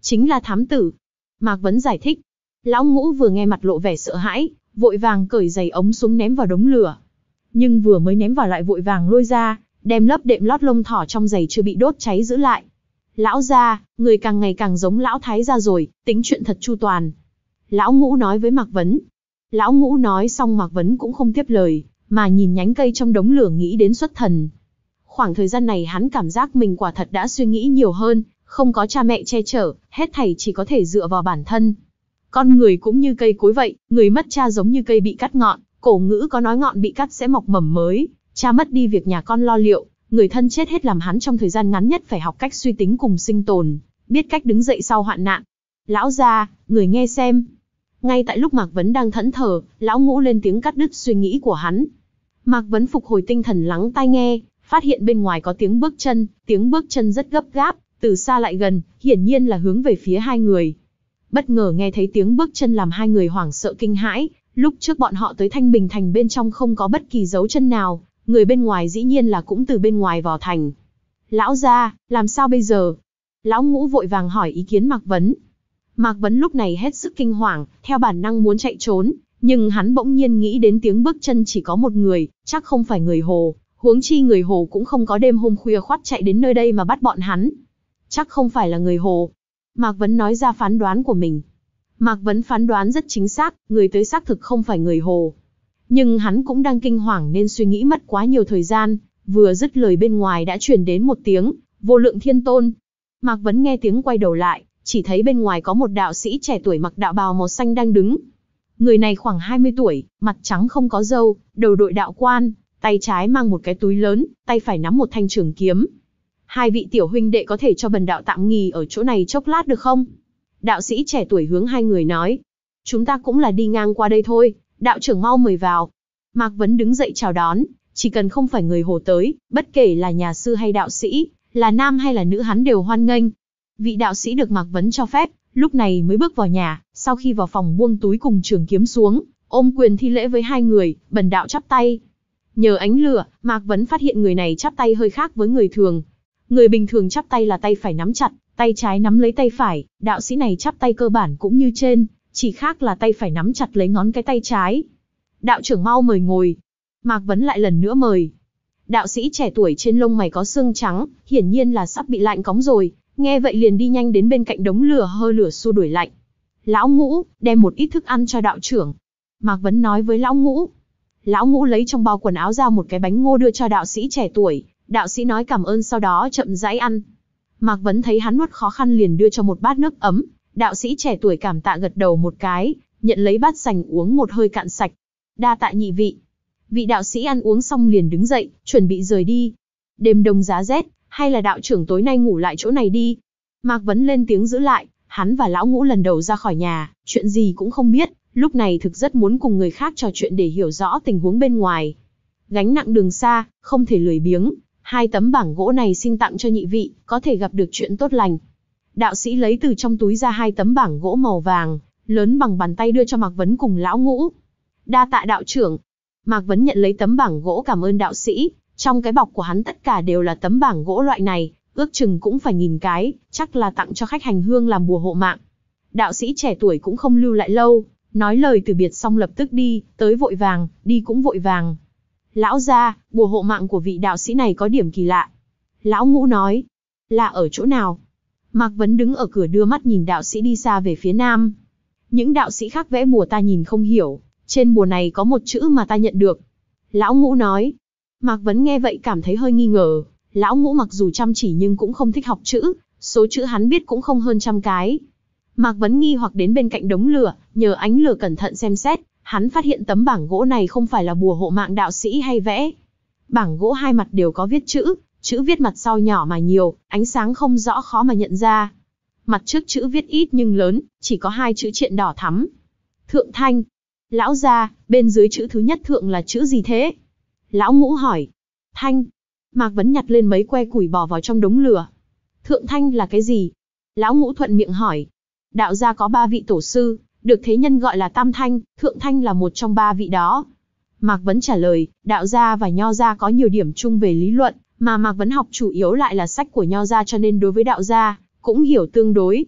Chính là thám tử. Mạc Vấn giải thích. Lão Ngũ vừa nghe mặt lộ vẻ sợ hãi, vội vàng cởi giày ống xuống ném vào đống lửa. Nhưng vừa mới ném vào lại vội vàng lôi ra, đem lớp đệm lót lông thỏ trong giày chưa bị đốt cháy giữ lại. Lão gia, người càng ngày càng giống lão thái gia rồi, tính chuyện thật chu toàn. Lão Ngũ nói với Mạc Vấn. Lão Ngũ nói xong Mạc Vấn cũng không tiếp lời, mà nhìn nhánh cây trong đống lửa nghĩ đến xuất thần. Khoảng thời gian này hắn cảm giác mình quả thật đã suy nghĩ nhiều hơn, không có cha mẹ che chở, hết thảy chỉ có thể dựa vào bản thân. Con người cũng như cây cối vậy, người mất cha giống như cây bị cắt ngọn, cổ ngữ có nói ngọn bị cắt sẽ mọc mầm mới, cha mất đi việc nhà con lo liệu, người thân chết hết làm hắn trong thời gian ngắn nhất phải học cách suy tính cùng sinh tồn, biết cách đứng dậy sau hoạn nạn. Lão gia, người nghe xem. Ngay tại lúc Mạc Vấn đang thẫn thờ, Lão Ngũ lên tiếng cắt đứt suy nghĩ của hắn. Mạc Vấn phục hồi tinh thần lắng tai nghe, phát hiện bên ngoài có tiếng bước chân, tiếng bước chân rất gấp gáp, từ xa lại gần, hiển nhiên là hướng về phía hai người. Bất ngờ nghe thấy tiếng bước chân làm hai người hoảng sợ kinh hãi, lúc trước bọn họ tới Thanh Bình Thành bên trong không có bất kỳ dấu chân nào, người bên ngoài dĩ nhiên là cũng từ bên ngoài vào thành. Lão gia, làm sao bây giờ? Lão Ngũ vội vàng hỏi ý kiến Mạc Vấn. Mạc Vấn lúc này hết sức kinh hoàng, theo bản năng muốn chạy trốn, nhưng hắn bỗng nhiên nghĩ đến tiếng bước chân chỉ có một người, chắc không phải người Hồ, huống chi người Hồ cũng không có đêm hôm khuya khoắt chạy đến nơi đây mà bắt bọn hắn. Chắc không phải là người Hồ. Mạc Vấn nói ra phán đoán của mình. Mạc Vấn phán đoán rất chính xác, người tới xác thực không phải người Hồ. Nhưng hắn cũng đang kinh hoàng nên suy nghĩ mất quá nhiều thời gian, vừa dứt lời bên ngoài đã truyền đến một tiếng, Vô Lượng Thiên Tôn. Mạc Vấn nghe tiếng quay đầu lại, chỉ thấy bên ngoài có một đạo sĩ trẻ tuổi mặc đạo bào màu xanh đang đứng. Người này khoảng hai mươi tuổi, mặt trắng không có râu, đầu đội đạo quan, tay trái mang một cái túi lớn, tay phải nắm một thanh trường kiếm. Hai vị tiểu huynh đệ có thể cho bần đạo tạm nghỉ ở chỗ này chốc lát được không? Đạo sĩ trẻ tuổi hướng hai người nói. Chúng ta cũng là đi ngang qua đây thôi, đạo trưởng mau mời vào. Mạc Vấn đứng dậy chào đón, chỉ cần không phải người Hồ tới, bất kể là nhà sư hay đạo sĩ, là nam hay là nữ hắn đều hoan nghênh. Vị đạo sĩ được Mạc Vấn cho phép, lúc này mới bước vào nhà, sau khi vào phòng buông túi cùng trường kiếm xuống, ôm quyền thi lễ với hai người, bần đạo chắp tay. Nhờ ánh lửa, Mạc Vấn phát hiện người này chắp tay hơi khác với người thường. Người bình thường chắp tay là tay phải nắm chặt, tay trái nắm lấy tay phải, đạo sĩ này chắp tay cơ bản cũng như trên, chỉ khác là tay phải nắm chặt lấy ngón cái tay trái. Đạo trưởng mau mời ngồi. Mạc Vấn lại lần nữa mời. Đạo sĩ trẻ tuổi trên lông mày có xương trắng, hiển nhiên là sắp bị lạnh cóng rồi, nghe vậy liền đi nhanh đến bên cạnh đống lửa hơi lửa xua đuổi lạnh. Lão Ngũ, đem một ít thức ăn cho đạo trưởng. Mạc Vấn nói với Lão Ngũ. Lão Ngũ lấy trong bao quần áo ra một cái bánh ngô đưa cho đạo sĩ trẻ tuổi, đạo sĩ nói cảm ơn sau đó chậm rãi ăn. Mạc Vấn thấy hắn nuốt khó khăn liền đưa cho một bát nước ấm, đạo sĩ trẻ tuổi cảm tạ gật đầu một cái, nhận lấy bát sành uống một hơi cạn sạch. Đa tạ nhị vị. Vị đạo sĩ ăn uống xong liền đứng dậy, chuẩn bị rời đi. Đêm đông giá rét, hay là đạo trưởng tối nay ngủ lại chỗ này đi. Mạc Vấn lên tiếng giữ lại, hắn và Lão Ngũ lần đầu ra khỏi nhà, chuyện gì cũng không biết, lúc này thực rất muốn cùng người khác trò chuyện để hiểu rõ tình huống bên ngoài. Gánh nặng đường xa, không thể lười biếng, hai tấm bảng gỗ này xin tặng cho nhị vị, có thể gặp được chuyện tốt lành. Đạo sĩ lấy từ trong túi ra hai tấm bảng gỗ màu vàng, lớn bằng bàn tay đưa cho Mạc Vấn cùng Lão Ngũ. Đa tạ đạo trưởng. Mạc Vấn nhận lấy tấm bảng gỗ cảm ơn đạo sĩ, trong cái bọc của hắn tất cả đều là tấm bảng gỗ loại này, ước chừng cũng phải nghìn cái, chắc là tặng cho khách hành hương làm bùa hộ mạng. Đạo sĩ trẻ tuổi cũng không lưu lại lâu, nói lời từ biệt xong lập tức đi, tới vội vàng, đi cũng vội vàng. Lão gia, bùa hộ mạng của vị đạo sĩ này có điểm kỳ lạ. Lão Ngũ nói, là ở chỗ nào? Mạc Vấn đứng ở cửa đưa mắt nhìn đạo sĩ đi xa về phía nam. Những đạo sĩ khác vẽ bùa ta nhìn không hiểu, trên bùa này có một chữ mà ta nhận được. Lão Ngũ nói. Mạc Vấn nghe vậy cảm thấy hơi nghi ngờ, Lão Ngũ mặc dù chăm chỉ nhưng cũng không thích học chữ, số chữ hắn biết cũng không hơn trăm cái. Mạc Vấn nghi hoặc đến bên cạnh đống lửa, nhờ ánh lửa cẩn thận xem xét, hắn phát hiện tấm bảng gỗ này không phải là bùa hộ mạng đạo sĩ hay vẽ. Bảng gỗ hai mặt đều có viết chữ, chữ viết mặt sau nhỏ mà nhiều, ánh sáng không rõ khó mà nhận ra. Mặt trước chữ viết ít nhưng lớn, chỉ có hai chữ triện đỏ thắm. Thượng Thanh. Lão gia, bên dưới chữ thứ nhất thượng là chữ gì thế? Lão Ngũ hỏi. Thanh. Mạc Vấn nhặt lên mấy que củi bỏ vào trong đống lửa. Thượng Thanh là cái gì? Lão Ngũ thuận miệng hỏi. Đạo gia có ba vị tổ sư, được thế nhân gọi là Tam Thanh, Thượng Thanh là một trong ba vị đó. Mạc Vấn trả lời, đạo gia và nho gia có nhiều điểm chung về lý luận, mà Mạc Vấn học chủ yếu lại là sách của nho gia cho nên đối với đạo gia, cũng hiểu tương đối.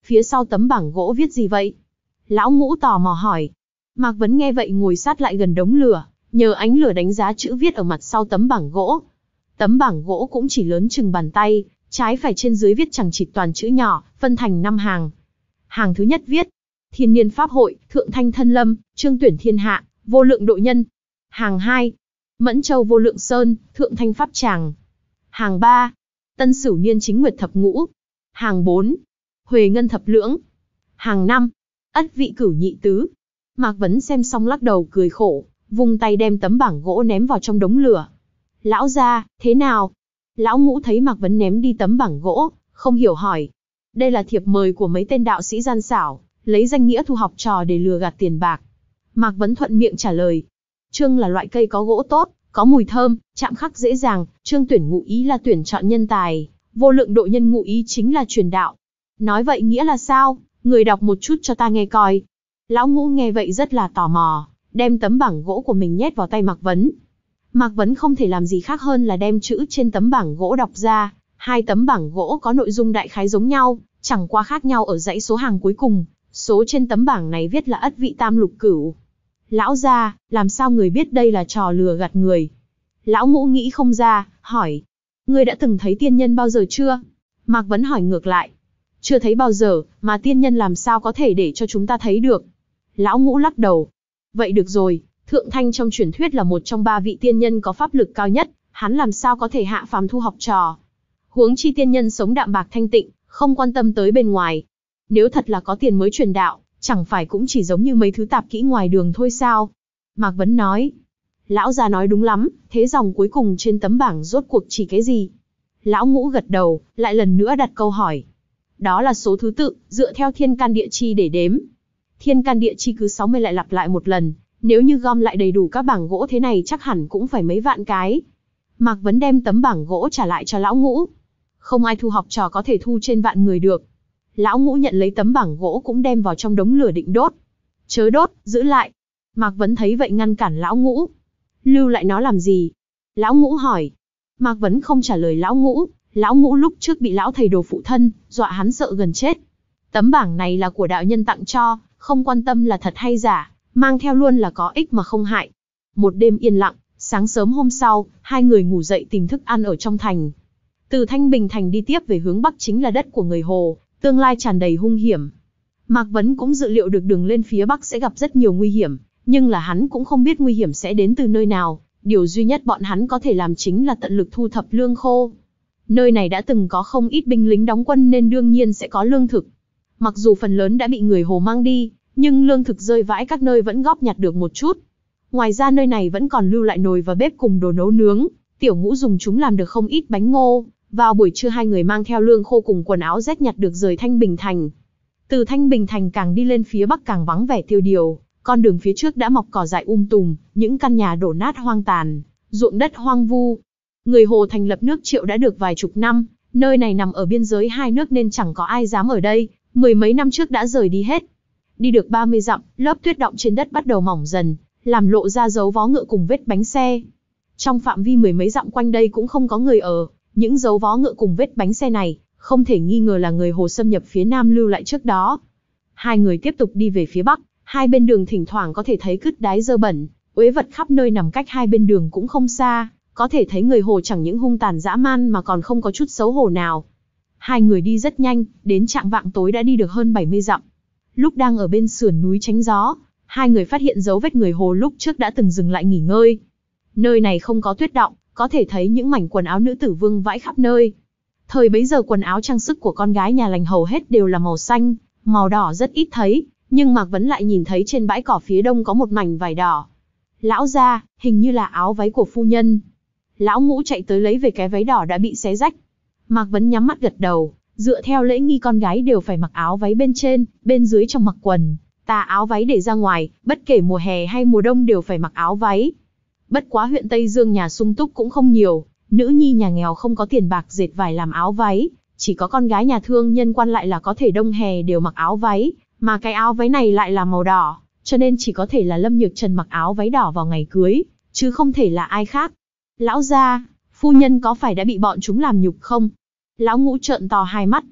phía sau tấm bảng gỗ viết gì vậy? Lão Ngũ tò mò hỏi. Mạc Vấn nghe vậy ngồi sát lại gần đống lửa, nhờ ánh lửa đánh giá chữ viết ở mặt sau tấm bảng gỗ. Tấm bảng gỗ cũng chỉ lớn chừng bàn tay, trái phải trên dưới viết chằng chịt toàn chữ nhỏ, phân thành năm hàng. Hàng thứ nhất viết: Thiên Niên Pháp Hội, Thượng Thanh Thân Lâm, Trương Tuyển Thiên Hạ, Vô Lượng Độ Nhân. Hàng hai: Mẫn Châu Vô Lượng Sơn, Thượng Thanh Pháp Tràng. Hàng ba: Tân Sửu Niên Chính Nguyệt Thập Ngũ. Hàng bốn: Huề Ngân Thập Lưỡng. Hàng năm: Ất Vị Cửu Nhị Tứ. Mạc Vấn xem xong lắc đầu cười khổ, vung tay đem tấm bảng gỗ ném vào trong đống lửa. Lão gia, thế nào? Lão Ngũ thấy Mạc Vấn ném đi tấm bảng gỗ, không hiểu hỏi. Đây là thiệp mời của mấy tên đạo sĩ gian xảo, lấy danh nghĩa thu học trò để lừa gạt tiền bạc. Mạc Vấn thuận miệng trả lời. Trương là loại cây có gỗ tốt, có mùi thơm, chạm khắc dễ dàng. Trương tuyển ngụ ý là tuyển chọn nhân tài, Vô Lượng Độ Nhân ngụ ý chính là truyền đạo. Nói vậy nghĩa là sao? Người đọc một chút cho ta nghe coi. Lão Ngũ nghe vậy rất là tò mò, đem tấm bảng gỗ của mình nhét vào tay Mạc Vấn. Mạc Vấn không thể làm gì khác hơn là đem chữ trên tấm bảng gỗ đọc ra. Hai tấm bảng gỗ có nội dung đại khái giống nhau, chẳng qua khác nhau ở dãy số hàng cuối cùng. Số trên tấm bảng này viết là Ất Vị Tam Lục Cửu. Lão gia, làm sao người biết đây là trò lừa gạt người? Lão Ngũ nghĩ không ra, hỏi. Ngươi đã từng thấy tiên nhân bao giờ chưa? Mạc Vấn hỏi ngược lại. Chưa thấy bao giờ, mà tiên nhân làm sao có thể để cho chúng ta thấy được? Lão Ngũ lắc đầu. Vậy được rồi, Thượng Thanh trong truyền thuyết là một trong ba vị tiên nhân có pháp lực cao nhất, hắn làm sao có thể hạ phàm thu học trò? Huống chi tiên nhân sống đạm bạc thanh tịnh, không quan tâm tới bên ngoài. Nếu thật là có tiền mới truyền đạo, chẳng phải cũng chỉ giống như mấy thứ tạp kỹ ngoài đường thôi sao? Mạc Vấn nói. Lão già nói đúng lắm, thế dòng cuối cùng trên tấm bảng rốt cuộc chỉ cái gì? Lão Ngũ gật đầu, lại lần nữa đặt câu hỏi. Đó là số thứ tự, dựa theo thiên can địa chi để đếm. Thiên can địa chi cứ sáu mươi lại lặp lại một lần, nếu như gom lại đầy đủ các bảng gỗ thế này chắc hẳn cũng phải mấy vạn cái. Mạc Vấn đem tấm bảng gỗ trả lại cho Lão Ngũ. Không ai thu học trò có thể thu trên vạn người được. Lão Ngũ nhận lấy tấm bảng gỗ cũng đem vào trong đống lửa định đốt. Chớ đốt, giữ lại. Mạc Vấn thấy vậy ngăn cản Lão Ngũ. Lưu lại nó làm gì? Lão Ngũ hỏi. Mạc Vấn không trả lời Lão Ngũ. Lão Ngũ lúc trước bị lão thầy đồ phụ thân, dọa hắn sợ gần chết. Tấm bảng này là của đạo nhân tặng cho, không quan tâm là thật hay giả, mang theo luôn là có ích mà không hại. Một đêm yên lặng, sáng sớm hôm sau, hai người ngủ dậy tìm thức ăn ở trong thành. Từ Thanh Bình Thành đi tiếp về hướng Bắc chính là đất của người Hồ, tương lai tràn đầy hung hiểm. Mạc Vấn cũng dự liệu được đường lên phía Bắc sẽ gặp rất nhiều nguy hiểm, nhưng là hắn cũng không biết nguy hiểm sẽ đến từ nơi nào. Điều duy nhất bọn hắn có thể làm chính là tận lực thu thập lương khô. Nơi này đã từng có không ít binh lính đóng quân nên đương nhiên sẽ có lương thực. Mặc dù phần lớn đã bị người Hồ mang đi, nhưng lương thực rơi vãi các nơi vẫn góp nhặt được một chút. Ngoài ra nơi này vẫn còn lưu lại nồi và bếp cùng đồ nấu nướng, Tiểu Ngũ dùng chúng làm được không ít bánh ngô. Vào buổi trưa hai người mang theo lương khô cùng quần áo rách nhặt được rời Thanh Bình Thành. Từ Thanh Bình Thành càng đi lên phía Bắc càng vắng vẻ tiêu điều, con đường phía trước đã mọc cỏ dại um tùm, những căn nhà đổ nát hoang tàn, ruộng đất hoang vu. Người Hồ thành lập nước Triệu đã được vài chục năm, nơi này nằm ở biên giới hai nước nên chẳng có ai dám ở đây, mười mấy năm trước đã rời đi hết. Đi được ba mươi dặm, lớp tuyết đọng trên đất bắt đầu mỏng dần, làm lộ ra dấu vó ngựa cùng vết bánh xe. Trong phạm vi mười mấy dặm quanh đây cũng không có người ở, những dấu vó ngựa cùng vết bánh xe này, không thể nghi ngờ là người Hồ xâm nhập phía Nam lưu lại trước đó. Hai người tiếp tục đi về phía Bắc, hai bên đường thỉnh thoảng có thể thấy cứt đáy dơ bẩn, uế vật khắp nơi nằm cách hai bên đường cũng không xa, có thể thấy người Hồ chẳng những hung tàn dã man mà còn không có chút xấu hổ nào. Hai người đi rất nhanh, đến chạng vạng tối đã đi được hơn bảy mươi dặm. Lúc đang ở bên sườn núi tránh gió, hai người phát hiện dấu vết người Hồ lúc trước đã từng dừng lại nghỉ ngơi. Nơi này không có tuyết đọng, có thể thấy những mảnh quần áo nữ tử vương vãi khắp nơi. Thời bấy giờ quần áo trang sức của con gái nhà lành hầu hết đều là màu xanh, màu đỏ rất ít thấy, nhưng Mạc Vấn lại nhìn thấy trên bãi cỏ phía đông có một mảnh vải đỏ. Lão gia, hình như là áo váy của phu nhân. Lão Ngũ chạy tới lấy về cái váy đỏ đã bị xé rách. Mạc Vấn nhắm mắt gật đầu, dựa theo lễ nghi con gái đều phải mặc áo váy bên trên, bên dưới trong mặc quần, tà áo váy để ra ngoài, bất kể mùa hè hay mùa đông đều phải mặc áo váy. Bất quá huyện Tây Dương nhà sung túc cũng không nhiều, nữ nhi nhà nghèo không có tiền bạc dệt vải làm áo váy, chỉ có con gái nhà thương nhân quan lại là có thể đông hè đều mặc áo váy, mà cái áo váy này lại là màu đỏ, cho nên chỉ có thể là Lâm Nhược Trần mặc áo váy đỏ vào ngày cưới, chứ không thể là ai khác. Lão gia, phu nhân có phải đã bị bọn chúng làm nhục không? Lão Ngũ trợn to hai mắt.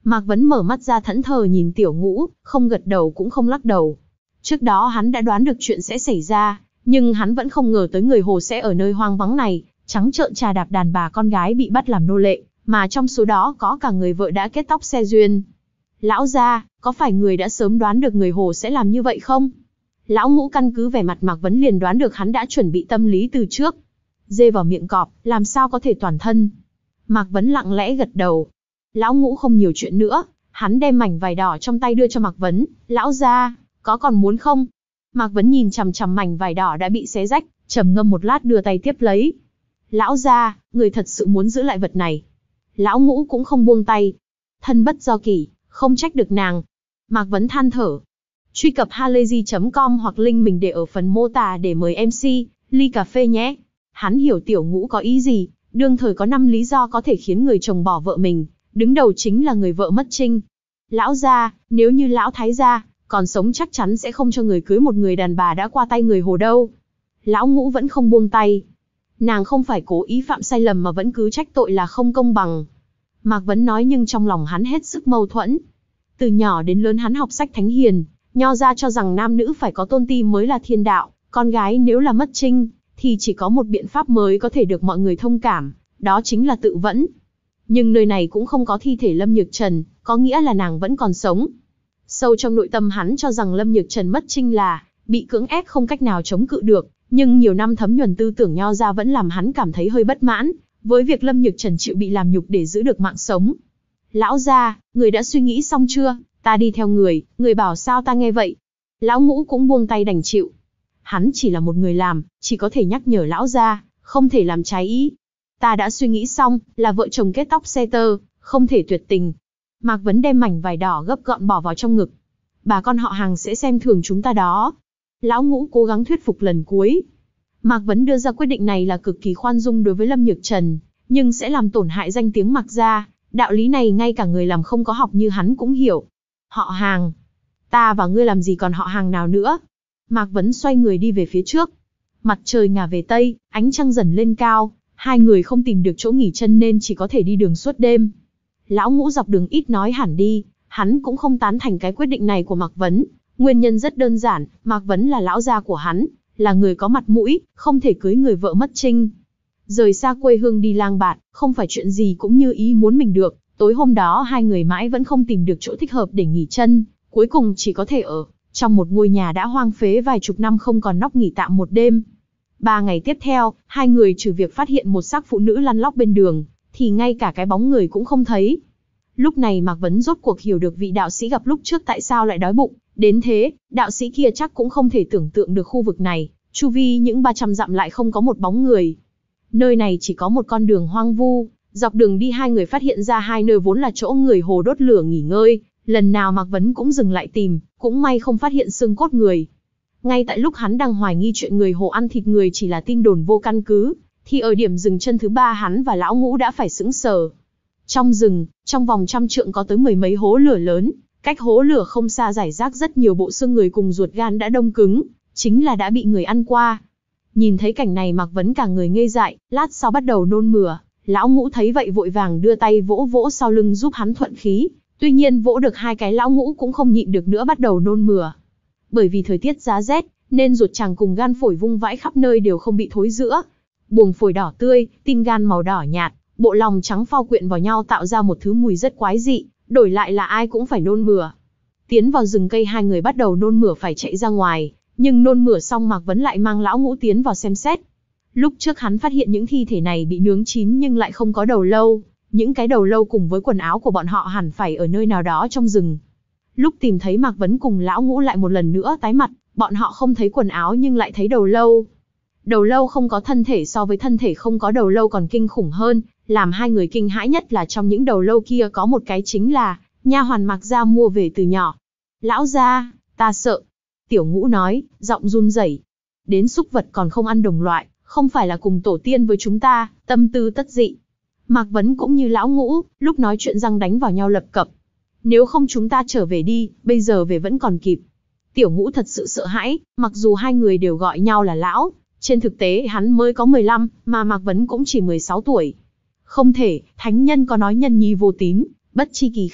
Mạc Vấn mở mắt ra thẫn thờ nhìn Tiểu Ngũ, không gật đầu cũng không lắc đầu. Trước đó hắn đã đoán được chuyện sẽ xảy ra, nhưng hắn vẫn không ngờ tới người Hồ sẽ ở nơi hoang vắng này, trắng trợn trà đạp đàn bà con gái bị bắt làm nô lệ, mà trong số đó có cả người vợ đã kết tóc xe duyên. Lão gia, có phải người đã sớm đoán được người Hồ sẽ làm như vậy không? Lão Ngũ căn cứ vẻ mặt Mạc Vấn liền đoán được hắn đã chuẩn bị tâm lý từ trước. Dê vào miệng cọp, làm sao có thể toàn thân? Mạc Vấn lặng lẽ gật đầu. Lão Ngũ không nhiều chuyện nữa, hắn đem mảnh vải đỏ trong tay đưa cho Mạc Vấn. Lão gia, có còn muốn không? Mạc Vấn nhìn chằm chằm mảnh vải đỏ đã bị xé rách, trầm ngâm một lát đưa tay tiếp lấy. Lão gia, người thật sự muốn giữ lại vật này? Lão Ngũ cũng không buông tay. Thân bất do kỷ, không trách được nàng. Mạc Vấn than thở. Truy cập halayzi chấm com hoặc link mình để ở phần mô tả để mời em xê, ly cà phê nhé. Hắn hiểu Tiểu Ngũ có ý gì, đương thời có năm lý do có thể khiến người chồng bỏ vợ mình, đứng đầu chính là người vợ mất trinh. Lão gia, nếu như lão thái gia còn sống chắc chắn sẽ không cho người cưới một người đàn bà đã qua tay người Hồ đâu. Lão Ngũ vẫn không buông tay. Nàng không phải cố ý phạm sai lầm mà vẫn cứ trách tội là không công bằng. Mạc Vấn nói nhưng trong lòng hắn hết sức mâu thuẫn. Từ nhỏ đến lớn hắn học sách thánh hiền, nho gia cho rằng nam nữ phải có tôn ti mới là thiên đạo, con gái nếu là mất trinh, thì chỉ có một biện pháp mới có thể được mọi người thông cảm, đó chính là tự vẫn. Nhưng nơi này cũng không có thi thể Lâm Nhược Trần, có nghĩa là nàng vẫn còn sống. Sâu trong nội tâm hắn cho rằng Lâm Nhược Trần mất trinh là bị cưỡng ép không cách nào chống cự được, nhưng nhiều năm thấm nhuần tư tưởng nho gia vẫn làm hắn cảm thấy hơi bất mãn với việc Lâm Nhược Trần chịu bị làm nhục để giữ được mạng sống. Lão gia, người đã suy nghĩ xong chưa? Ta đi theo người, người bảo sao ta nghe vậy. Lão Ngũ cũng buông tay đành chịu. Hắn chỉ là một người làm, chỉ có thể nhắc nhở lão gia, không thể làm trái ý. Ta đã suy nghĩ xong, là vợ chồng kết tóc xe tơ, không thể tuyệt tình. Mạc Vấn đem mảnh vải đỏ gấp gọn bỏ vào trong ngực. Bà con họ Hàng sẽ xem thường chúng ta đó. Lão Ngũ cố gắng thuyết phục lần cuối. Mạc Vấn đưa ra quyết định này là cực kỳ khoan dung đối với Lâm Nhược Trần, nhưng sẽ làm tổn hại danh tiếng Mạc gia. Đạo lý này ngay cả người làm không có học như hắn cũng hiểu. Họ Hàng. Ta và ngươi làm gì còn họ Hàng nào nữa? Mạc Vấn xoay người đi về phía trước. Mặt trời ngả về Tây, ánh trăng dần lên cao. Hai người không tìm được chỗ nghỉ chân nên chỉ có thể đi đường suốt đêm. Lão Ngũ dọc đường ít nói hẳn đi. Hắn cũng không tán thành cái quyết định này của Mạc Vấn. Nguyên nhân rất đơn giản, Mạc Vấn là lão gia của hắn, là người có mặt mũi, không thể cưới người vợ mất trinh. Rời xa quê hương đi lang bạt, không phải chuyện gì cũng như ý muốn mình được. Tối hôm đó hai người mãi vẫn không tìm được chỗ thích hợp để nghỉ chân, cuối cùng chỉ có thể ở trong một ngôi nhà đã hoang phế vài chục năm không còn nóc nghỉ tạm một đêm. Ba ngày tiếp theo, hai người trừ việc phát hiện một xác phụ nữ lăn lóc bên đường, thì ngay cả cái bóng người cũng không thấy. Lúc này Mạc Vấn rốt cuộc hiểu được vị đạo sĩ gặp lúc trước tại sao lại đói bụng. Đến thế, đạo sĩ kia chắc cũng không thể tưởng tượng được khu vực này, chu vi những ba trăm dặm lại không có một bóng người. Nơi này chỉ có một con đường hoang vu, dọc đường đi hai người phát hiện ra hai nơi vốn là chỗ người Hồ đốt lửa nghỉ ngơi, lần nào Mạc Vấn cũng dừng lại tìm, cũng may không phát hiện xương cốt người. Ngay tại lúc hắn đang hoài nghi chuyện người Hồ ăn thịt người chỉ là tin đồn vô căn cứ, thì ở điểm dừng chân thứ ba hắn và Lão Ngũ đã phải sững sờ. Trong rừng, trong vòng trăm trượng có tới mười mấy hố lửa lớn, cách hố lửa không xa rải rác rất nhiều bộ xương người cùng ruột gan đã đông cứng, chính là đã bị người ăn qua. Nhìn thấy cảnh này Mạc Vấn cả người ngây dại, lát sau bắt đầu nôn mửa. Lão Ngũ thấy vậy vội vàng đưa tay vỗ vỗ sau lưng giúp hắn thuận khí. Tuy nhiên vỗ được hai cái Lão Ngũ cũng không nhịn được nữa bắt đầu nôn mửa. Bởi vì thời tiết giá rét, nên ruột tràng cùng gan phổi vung vãi khắp nơi đều không bị thối rữa. Buồng phổi đỏ tươi, tim gan màu đỏ nhạt, bộ lòng trắng phao quyện vào nhau tạo ra một thứ mùi rất quái dị, đổi lại là ai cũng phải nôn mửa. Tiến vào rừng cây hai người bắt đầu nôn mửa phải chạy ra ngoài, nhưng nôn mửa xong Mạc Vấn lại mang Lão Ngũ tiến vào xem xét. Lúc trước hắn phát hiện những thi thể này bị nướng chín nhưng lại không có đầu lâu, những cái đầu lâu cùng với quần áo của bọn họ hẳn phải ở nơi nào đó trong rừng. Lúc tìm thấy Mạc Vấn cùng Lão Ngũ lại một lần nữa tái mặt, bọn họ không thấy quần áo nhưng lại thấy đầu lâu. Đầu lâu không có thân thể so với thân thể không có đầu lâu còn kinh khủng hơn, làm hai người kinh hãi nhất là trong những đầu lâu kia có một cái chính là nha hoàn Mạc gia mua về từ nhỏ. Lão gia, ta sợ. Tiểu Ngũ nói, giọng run rẩy. Đến súc vật còn không ăn đồng loại, không phải là cùng tổ tiên với chúng ta, tâm tư tất dị. Mạc Vấn cũng như Lão Ngũ, lúc nói chuyện răng đánh vào nhau lập cập. Nếu không chúng ta trở về đi, bây giờ về vẫn còn kịp. Tiểu Ngũ thật sự sợ hãi, mặc dù hai người đều gọi nhau là lão, trên thực tế hắn mới có mười lăm, mà Mạc Vấn cũng chỉ mười sáu tuổi. Không thể, thánh nhân có nói nhân nhi vô tín, bất chi kỳ khả,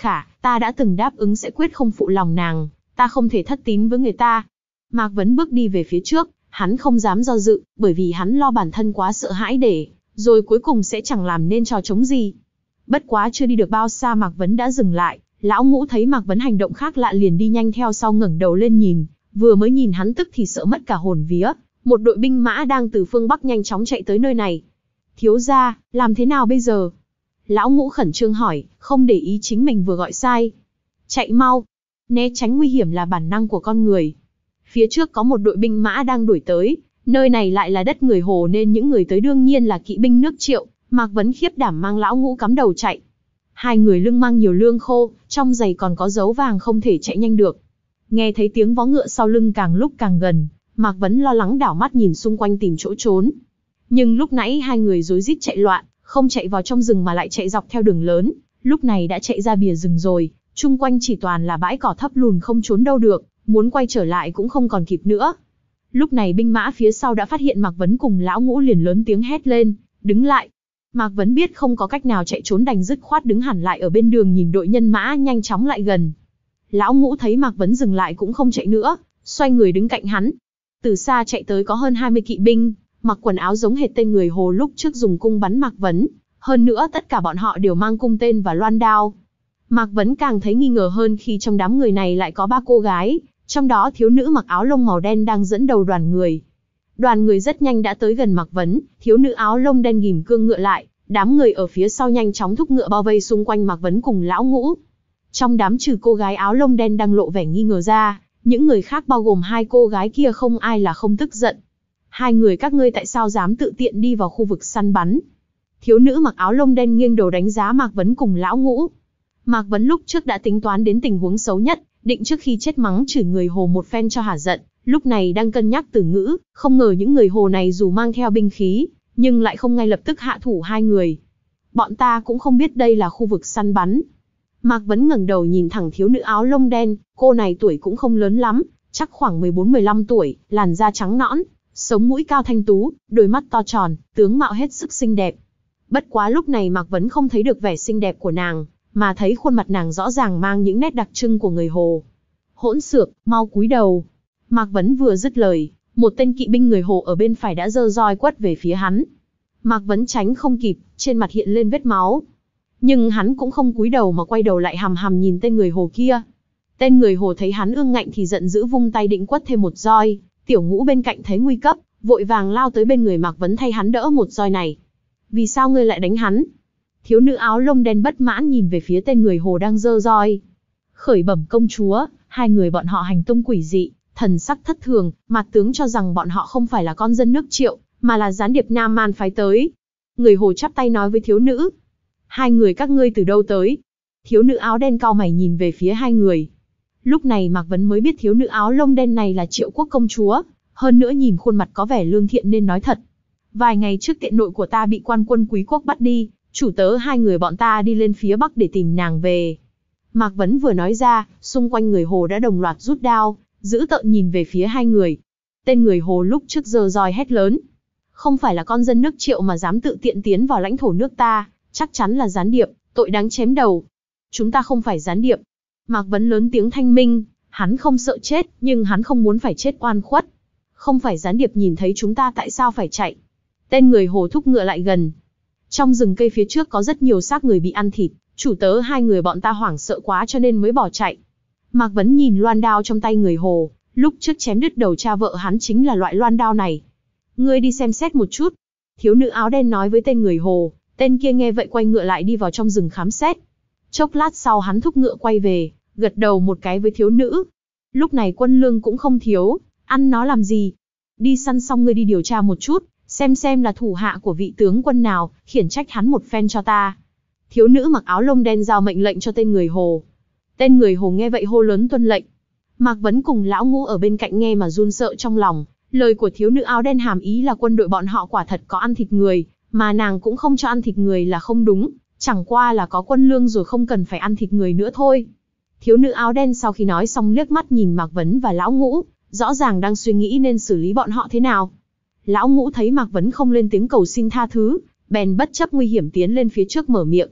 Ta đã từng đáp ứng sẽ quyết không phụ lòng nàng, ta không thể thất tín với người ta. Mạc Vấn bước đi về phía trước, hắn không dám do dự, bởi vì hắn lo bản thân quá sợ hãi để, rồi cuối cùng sẽ chẳng làm nên trò trống gì. Bất quá chưa đi được bao xa Mạc Vấn đã dừng lại, lão ngũ thấy Mạc Vấn hành động khác lạ liền đi nhanh theo sau ngẩng đầu lên nhìn, vừa mới nhìn hắn tức thì sợ mất cả hồn vía, một đội binh mã đang từ phương Bắc nhanh chóng chạy tới nơi này. Thiếu gia, làm thế nào bây giờ? Lão ngũ khẩn trương hỏi, không để ý chính mình vừa gọi sai. Chạy mau, né tránh nguy hiểm là bản năng của con người. Phía trước có một đội binh mã đang đuổi tới, nơi này lại là đất người Hồ nên những người tới đương nhiên là kỵ binh nước Triệu. Mạc Vấn khiếp đảm mang lão ngũ cắm đầu chạy. Hai người lưng mang nhiều lương khô, trong giày còn có dấu vàng không thể chạy nhanh được. Nghe thấy tiếng vó ngựa sau lưng càng lúc càng gần, Mạc Vấn lo lắng đảo mắt nhìn xung quanh tìm chỗ trốn. Nhưng lúc nãy hai người rối rít chạy loạn, không chạy vào trong rừng mà lại chạy dọc theo đường lớn, lúc này đã chạy ra bìa rừng rồi, chung quanh chỉ toàn là bãi cỏ thấp lùn không trốn đâu được, muốn quay trở lại cũng không còn kịp nữa. Lúc này binh mã phía sau đã phát hiện Mạc Vấn cùng lão ngũ liền lớn tiếng hét lên, đứng lại. Mạc Vấn biết không có cách nào chạy trốn đành dứt khoát đứng hẳn lại ở bên đường nhìn đội nhân mã nhanh chóng lại gần. Lão ngũ thấy Mạc Vấn dừng lại cũng không chạy nữa, xoay người đứng cạnh hắn. Từ xa chạy tới có hơn hai mươi kỵ binh, mặc quần áo giống hệt tên người Hồ lúc trước dùng cung bắn Mạc Vấn, hơn nữa tất cả bọn họ đều mang cung tên và loan đao. Mạc Vấn càng thấy nghi ngờ hơn khi trong đám người này lại có ba cô gái, trong đó thiếu nữ mặc áo lông màu đen đang dẫn đầu đoàn người. Đoàn người rất nhanh đã tới gần Mạc Vấn, thiếu nữ áo lông đen ghim cương ngựa lại, đám người ở phía sau nhanh chóng thúc ngựa bao vây xung quanh Mạc Vấn cùng lão ngũ. Trong đám trừ cô gái áo lông đen đang lộ vẻ nghi ngờ ra, những người khác bao gồm hai cô gái kia không ai là không tức giận. Hai người các ngươi tại sao dám tự tiện đi vào khu vực săn bắn? Thiếu nữ mặc áo lông đen nghiêng đầu đánh giá Mạc Vấn cùng lão ngũ. Mạc Vấn lúc trước đã tính toán đến tình huống xấu nhất, định trước khi chết mắng chửi người Hồ một phen cho hả giận, lúc này đang cân nhắc từ ngữ, không ngờ những người Hồ này dù mang theo binh khí, nhưng lại không ngay lập tức hạ thủ hai người. Bọn ta cũng không biết đây là khu vực săn bắn. Mạc Vấn ngẩng đầu nhìn thẳng thiếu nữ áo lông đen, cô này tuổi cũng không lớn lắm, chắc khoảng mười bốn mười lăm tuổi, làn da trắng nõn, sống mũi cao thanh tú, đôi mắt to tròn, tướng mạo hết sức xinh đẹp. Bất quá lúc này Mạc Vấn không thấy được vẻ xinh đẹp của nàng, mà thấy khuôn mặt nàng rõ ràng mang những nét đặc trưng của người Hồ. Hỗn xược, mau cúi đầu. Mạc Vấn vừa dứt lời, một tên kỵ binh người Hồ ở bên phải đã giơ roi quất về phía hắn. Mạc Vấn tránh không kịp, trên mặt hiện lên vết máu. Nhưng hắn cũng không cúi đầu mà quay đầu lại hằm hằm nhìn tên người Hồ kia. Tên người Hồ thấy hắn ương ngạnh thì giận dữ vung tay định quất thêm một roi. Tiểu Ngũ bên cạnh thấy nguy cấp, vội vàng lao tới bên người Mạc Vấn thay hắn đỡ một roi này. Vì sao ngươi lại đánh hắn? Thiếu nữ áo lông đen bất mãn nhìn về phía tên người Hồ đang giơ roi. Khởi bẩm công chúa, hai người bọn họ hành tung quỷ dị, thần sắc thất thường, mặt tướng cho rằng bọn họ không phải là con dân nước Triệu, mà là gián điệp Nam Man phái tới. Người Hồ chắp tay nói với thiếu nữ. Hai người các ngươi từ đâu tới? Thiếu nữ áo đen cau mày nhìn về phía hai người. Lúc này Mạc Vấn mới biết thiếu nữ áo lông đen này là Triệu quốc công chúa, hơn nữa nhìn khuôn mặt có vẻ lương thiện nên nói thật. Vài ngày trước tiện nội của ta bị quan quân quý quốc bắt đi, chủ tớ hai người bọn ta đi lên phía Bắc để tìm nàng về. Mạc Vấn vừa nói ra, xung quanh người Hồ đã đồng loạt rút đao, dữ tợn nhìn về phía hai người. Tên người Hồ lúc trước giơ roi hét lớn. Không phải là con dân nước Triệu mà dám tự tiện tiến vào lãnh thổ nước ta, chắc chắn là gián điệp, tội đáng chém đầu. Chúng ta không phải gián điệp. Mạc Vấn lớn tiếng thanh minh, hắn không sợ chết, nhưng hắn không muốn phải chết oan khuất. Không phải gián điệp nhìn thấy chúng ta tại sao phải chạy? Tên người Hồ thúc ngựa lại gần. Trong rừng cây phía trước có rất nhiều xác người bị ăn thịt, chủ tớ hai người bọn ta hoảng sợ quá cho nên mới bỏ chạy. Mạc Vấn nhìn loan đao trong tay người Hồ, lúc trước chém đứt đầu cha vợ hắn chính là loại loan đao này. Ngươi đi xem xét một chút. Thiếu nữ áo đen nói với tên người Hồ, tên kia nghe vậy quay ngựa lại đi vào trong rừng khám xét. Chốc lát sau hắn thúc ngựa quay về, gật đầu một cái với thiếu nữ. Lúc này quân lương cũng không thiếu, ăn nó làm gì? Đi săn xong ngươi đi điều tra một chút, xem xem là thủ hạ của vị tướng quân nào, khiển trách hắn một phen cho ta. Thiếu nữ mặc áo lông đen giao mệnh lệnh cho tên người Hồ. Tên người Hồ nghe vậy hô lớn tuân lệnh. Mạc Vấn cùng lão ngũ ở bên cạnh nghe mà run sợ trong lòng, lời của thiếu nữ áo đen hàm ý là quân đội bọn họ quả thật có ăn thịt người, mà nàng cũng không cho ăn thịt người là không đúng, chẳng qua là có quân lương rồi không cần phải ăn thịt người nữa thôi. Thiếu nữ áo đen sau khi nói xong liếc mắt nhìn Mạc Vấn và lão ngũ, rõ ràng đang suy nghĩ nên xử lý bọn họ thế nào. Lão ngũ thấy Mạc Vấn không lên tiếng cầu xin tha thứ, bèn bất chấp nguy hiểm tiến lên phía trước mở miệng.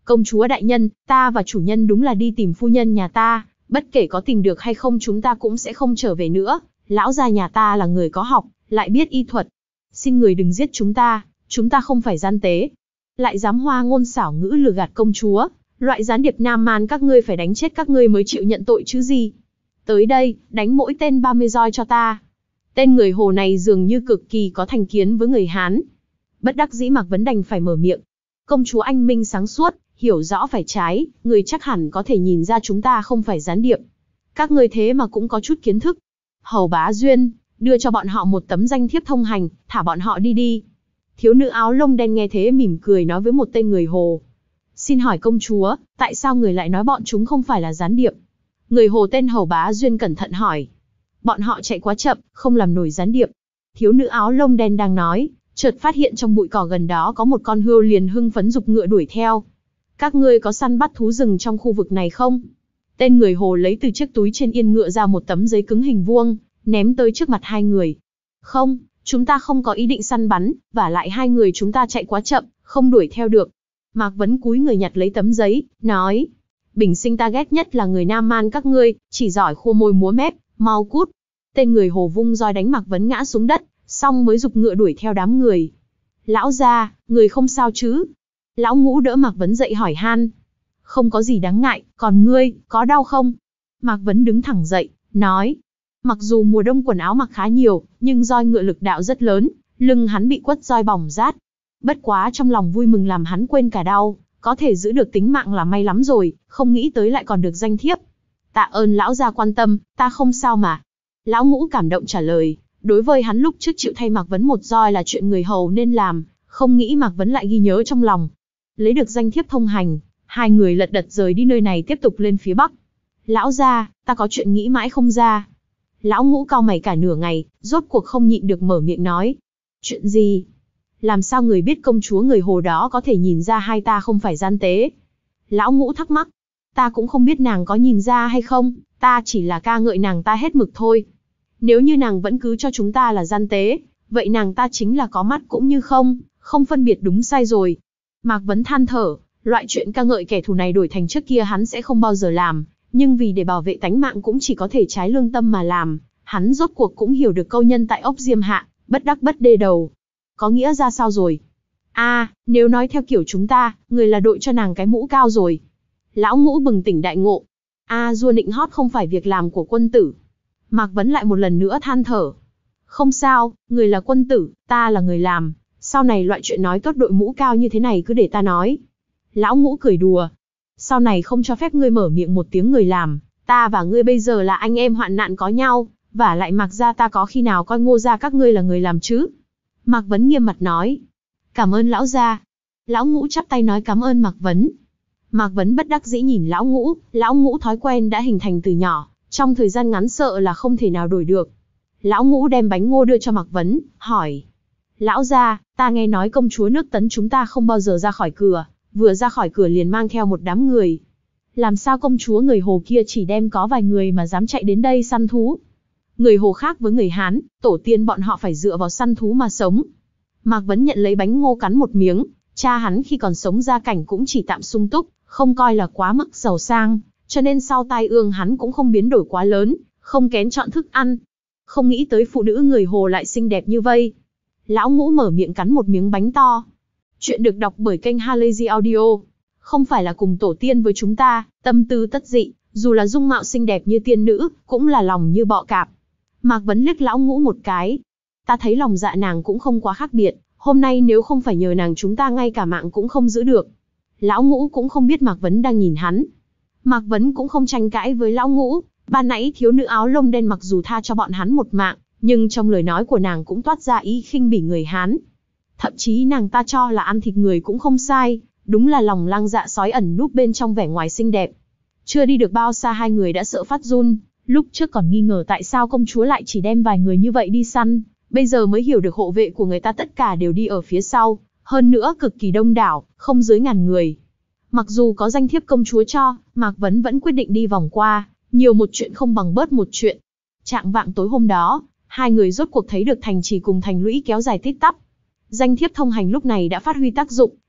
Công chúa đại nhân, ta và chủ nhân đúng là đi tìm phu nhân nhà ta, bất kể có tìm được hay không chúng ta cũng sẽ không trở về nữa. Lão gia nhà ta là người có học, lại biết y thuật. Xin người đừng giết chúng ta, chúng ta không phải gian tế. Lại dám hoa ngôn xảo ngữ lừa gạt công chúa, loại gián điệp Nam Man các ngươi phải đánh chết các ngươi mới chịu nhận tội chứ gì. Tới đây, đánh mỗi tên ba mươi roi cho ta. Tên người Hồ này dường như cực kỳ có thành kiến với người Hán. Bất đắc dĩ Mạc Vấn đành phải mở miệng. Công chúa anh minh sáng suốt, hiểu rõ phải trái, người chắc hẳn có thể nhìn ra chúng ta không phải gián điệp. Các ngươi thế mà cũng có chút kiến thức. Hầu Bá Duyên, đưa cho bọn họ một tấm danh thiếp thông hành, thả bọn họ đi đi. Thiếu nữ áo lông đen nghe thế mỉm cười nói với một tên người Hồ. Xin hỏi công chúa, tại sao người lại nói bọn chúng không phải là gián điệp? Người Hồ tên Hầu Bá Duyên cẩn thận hỏi. Bọn họ chạy quá chậm, không làm nổi gián điệp. Thiếu nữ áo lông đen đang nói, chợt phát hiện trong bụi cỏ gần đó có một con hươu liền hưng phấn giục ngựa đuổi theo. Các ngươi có săn bắt thú rừng trong khu vực này không? Tên người Hồ lấy từ chiếc túi trên yên ngựa ra một tấm giấy cứng hình vuông, ném tới trước mặt hai người. Không, chúng ta không có ý định săn bắn, và lại hai người chúng ta chạy quá chậm, không đuổi theo được. Mạc Vấn cúi người nhặt lấy tấm giấy, nói. Bình sinh ta ghét nhất là người Nam Man các ngươi, chỉ giỏi khua môi múa mép, mau cút. Tên người Hồ vung roi đánh Mạc Vấn ngã xuống đất, xong mới giục ngựa đuổi theo đám người. Lão gia, người không sao chứ? Lão Ngũ đỡ Mạc Vấn dậy hỏi han. Không có gì đáng ngại, còn ngươi, có đau không? Mạc Vấn đứng thẳng dậy, nói. Mặc dù mùa đông quần áo mặc khá nhiều, nhưng roi ngựa lực đạo rất lớn, lưng hắn bị quất roi bỏng rát. Bất quá trong lòng vui mừng làm hắn quên cả đau, có thể giữ được tính mạng là may lắm rồi, không nghĩ tới lại còn được danh thiếp. Tạ ơn lão gia quan tâm, ta không sao mà. Lão Ngũ cảm động trả lời, đối với hắn lúc trước chịu thay Mạc Vấn một roi là chuyện người hầu nên làm, không nghĩ Mạc Vấn lại ghi nhớ trong lòng. Lấy được danh thiếp thông hành, hai người lật đật rời đi nơi này tiếp tục lên phía bắc. Lão gia, ta có chuyện nghĩ mãi không ra. Lão Ngũ cau mày cả nửa ngày, rốt cuộc không nhịn được mở miệng nói. Chuyện gì? Làm sao người biết công chúa người Hồ đó có thể nhìn ra hai ta không phải gian tế? Lão Ngũ thắc mắc. Ta cũng không biết nàng có nhìn ra hay không, ta chỉ là ca ngợi nàng ta hết mực thôi. Nếu như nàng vẫn cứ cho chúng ta là gian tế, vậy nàng ta chính là có mắt cũng như không, không phân biệt đúng sai rồi. Mạc Vấn than thở, loại chuyện ca ngợi kẻ thù này đổi thành trước kia hắn sẽ không bao giờ làm, nhưng vì để bảo vệ tánh mạng cũng chỉ có thể trái lương tâm mà làm. Hắn rốt cuộc cũng hiểu được câu nhân tại ốc diêm hạ, bất đắc bất đê đầu. Có nghĩa ra sao rồi? A, à, nếu nói theo kiểu chúng ta, người là đội cho nàng cái mũ cao rồi. Lão Ngũ bừng tỉnh đại ngộ. A à, dua nịnh hót không phải việc làm của quân tử. Mạc Vấn lại một lần nữa than thở. Không sao, người là quân tử, ta là người làm. Sau này loại chuyện nói tốt đội mũ cao như thế này cứ để ta nói. Lão Ngũ cười đùa. Sau này không cho phép ngươi mở miệng một tiếng người làm. Ta và ngươi bây giờ là anh em hoạn nạn có nhau. Và lại Mạc gia ta có khi nào coi Ngô gia các ngươi là người làm chứ? Mạc Vấn nghiêm mặt nói. Cảm ơn lão gia. Lão Ngũ chắp tay nói cảm ơn Mạc Vấn. Mạc Vấn bất đắc dĩ nhìn Lão Ngũ, Lão Ngũ thói quen đã hình thành từ nhỏ, trong thời gian ngắn sợ là không thể nào đổi được. Lão Ngũ đem bánh ngô đưa cho Mạc Vấn, hỏi. Lão gia, ta nghe nói công chúa nước Tấn chúng ta không bao giờ ra khỏi cửa, vừa ra khỏi cửa liền mang theo một đám người. Làm sao công chúa người Hồ kia chỉ đem có vài người mà dám chạy đến đây săn thú? Người Hồ khác với người Hán, tổ tiên bọn họ phải dựa vào săn thú mà sống. Mạc Vấn nhận lấy bánh ngô cắn một miếng, cha hắn khi còn sống gia cảnh cũng chỉ tạm sung túc, không coi là quá mức giàu sang, cho nên sau tai ương hắn cũng không biến đổi quá lớn, không kén chọn thức ăn. Không nghĩ tới phụ nữ người Hồ lại xinh đẹp như vây. Lão Ngũ mở miệng cắn một miếng bánh to. Chuyện được đọc bởi kênh Halazy Audio. Không phải là cùng tổ tiên với chúng ta, tâm tư tất dị, dù là dung mạo xinh đẹp như tiên nữ, cũng là lòng như bọ cạp. Mạc Vấn liếc Lão Ngũ một cái. Ta thấy lòng dạ nàng cũng không quá khác biệt, hôm nay nếu không phải nhờ nàng chúng ta ngay cả mạng cũng không giữ được. Lão Ngũ cũng không biết Mạc Vấn đang nhìn hắn. Mạc Vấn cũng không tranh cãi với Lão Ngũ, ban nãy thiếu nữ áo lông đen mặc dù tha cho bọn hắn một mạng, nhưng trong lời nói của nàng cũng toát ra ý khinh bỉ người Hán. Thậm chí nàng ta cho là ăn thịt người cũng không sai, đúng là lòng lang dạ sói ẩn núp bên trong vẻ ngoài xinh đẹp. Chưa đi được bao xa hai người đã sợ phát run, lúc trước còn nghi ngờ tại sao công chúa lại chỉ đem vài người như vậy đi săn, bây giờ mới hiểu được hộ vệ của người ta tất cả đều đi ở phía sau, hơn nữa cực kỳ đông đảo, không dưới ngàn người. Mặc dù có danh thiếp công chúa cho, Mạc Vấn vẫn quyết định đi vòng qua, nhiều một chuyện không bằng bớt một chuyện. Trạng vạng tối hôm đó, hai người rốt cuộc thấy được thành trì cùng thành lũy kéo dài tít tắp. Danh thiếp thông hành lúc này đã phát huy tác dụng,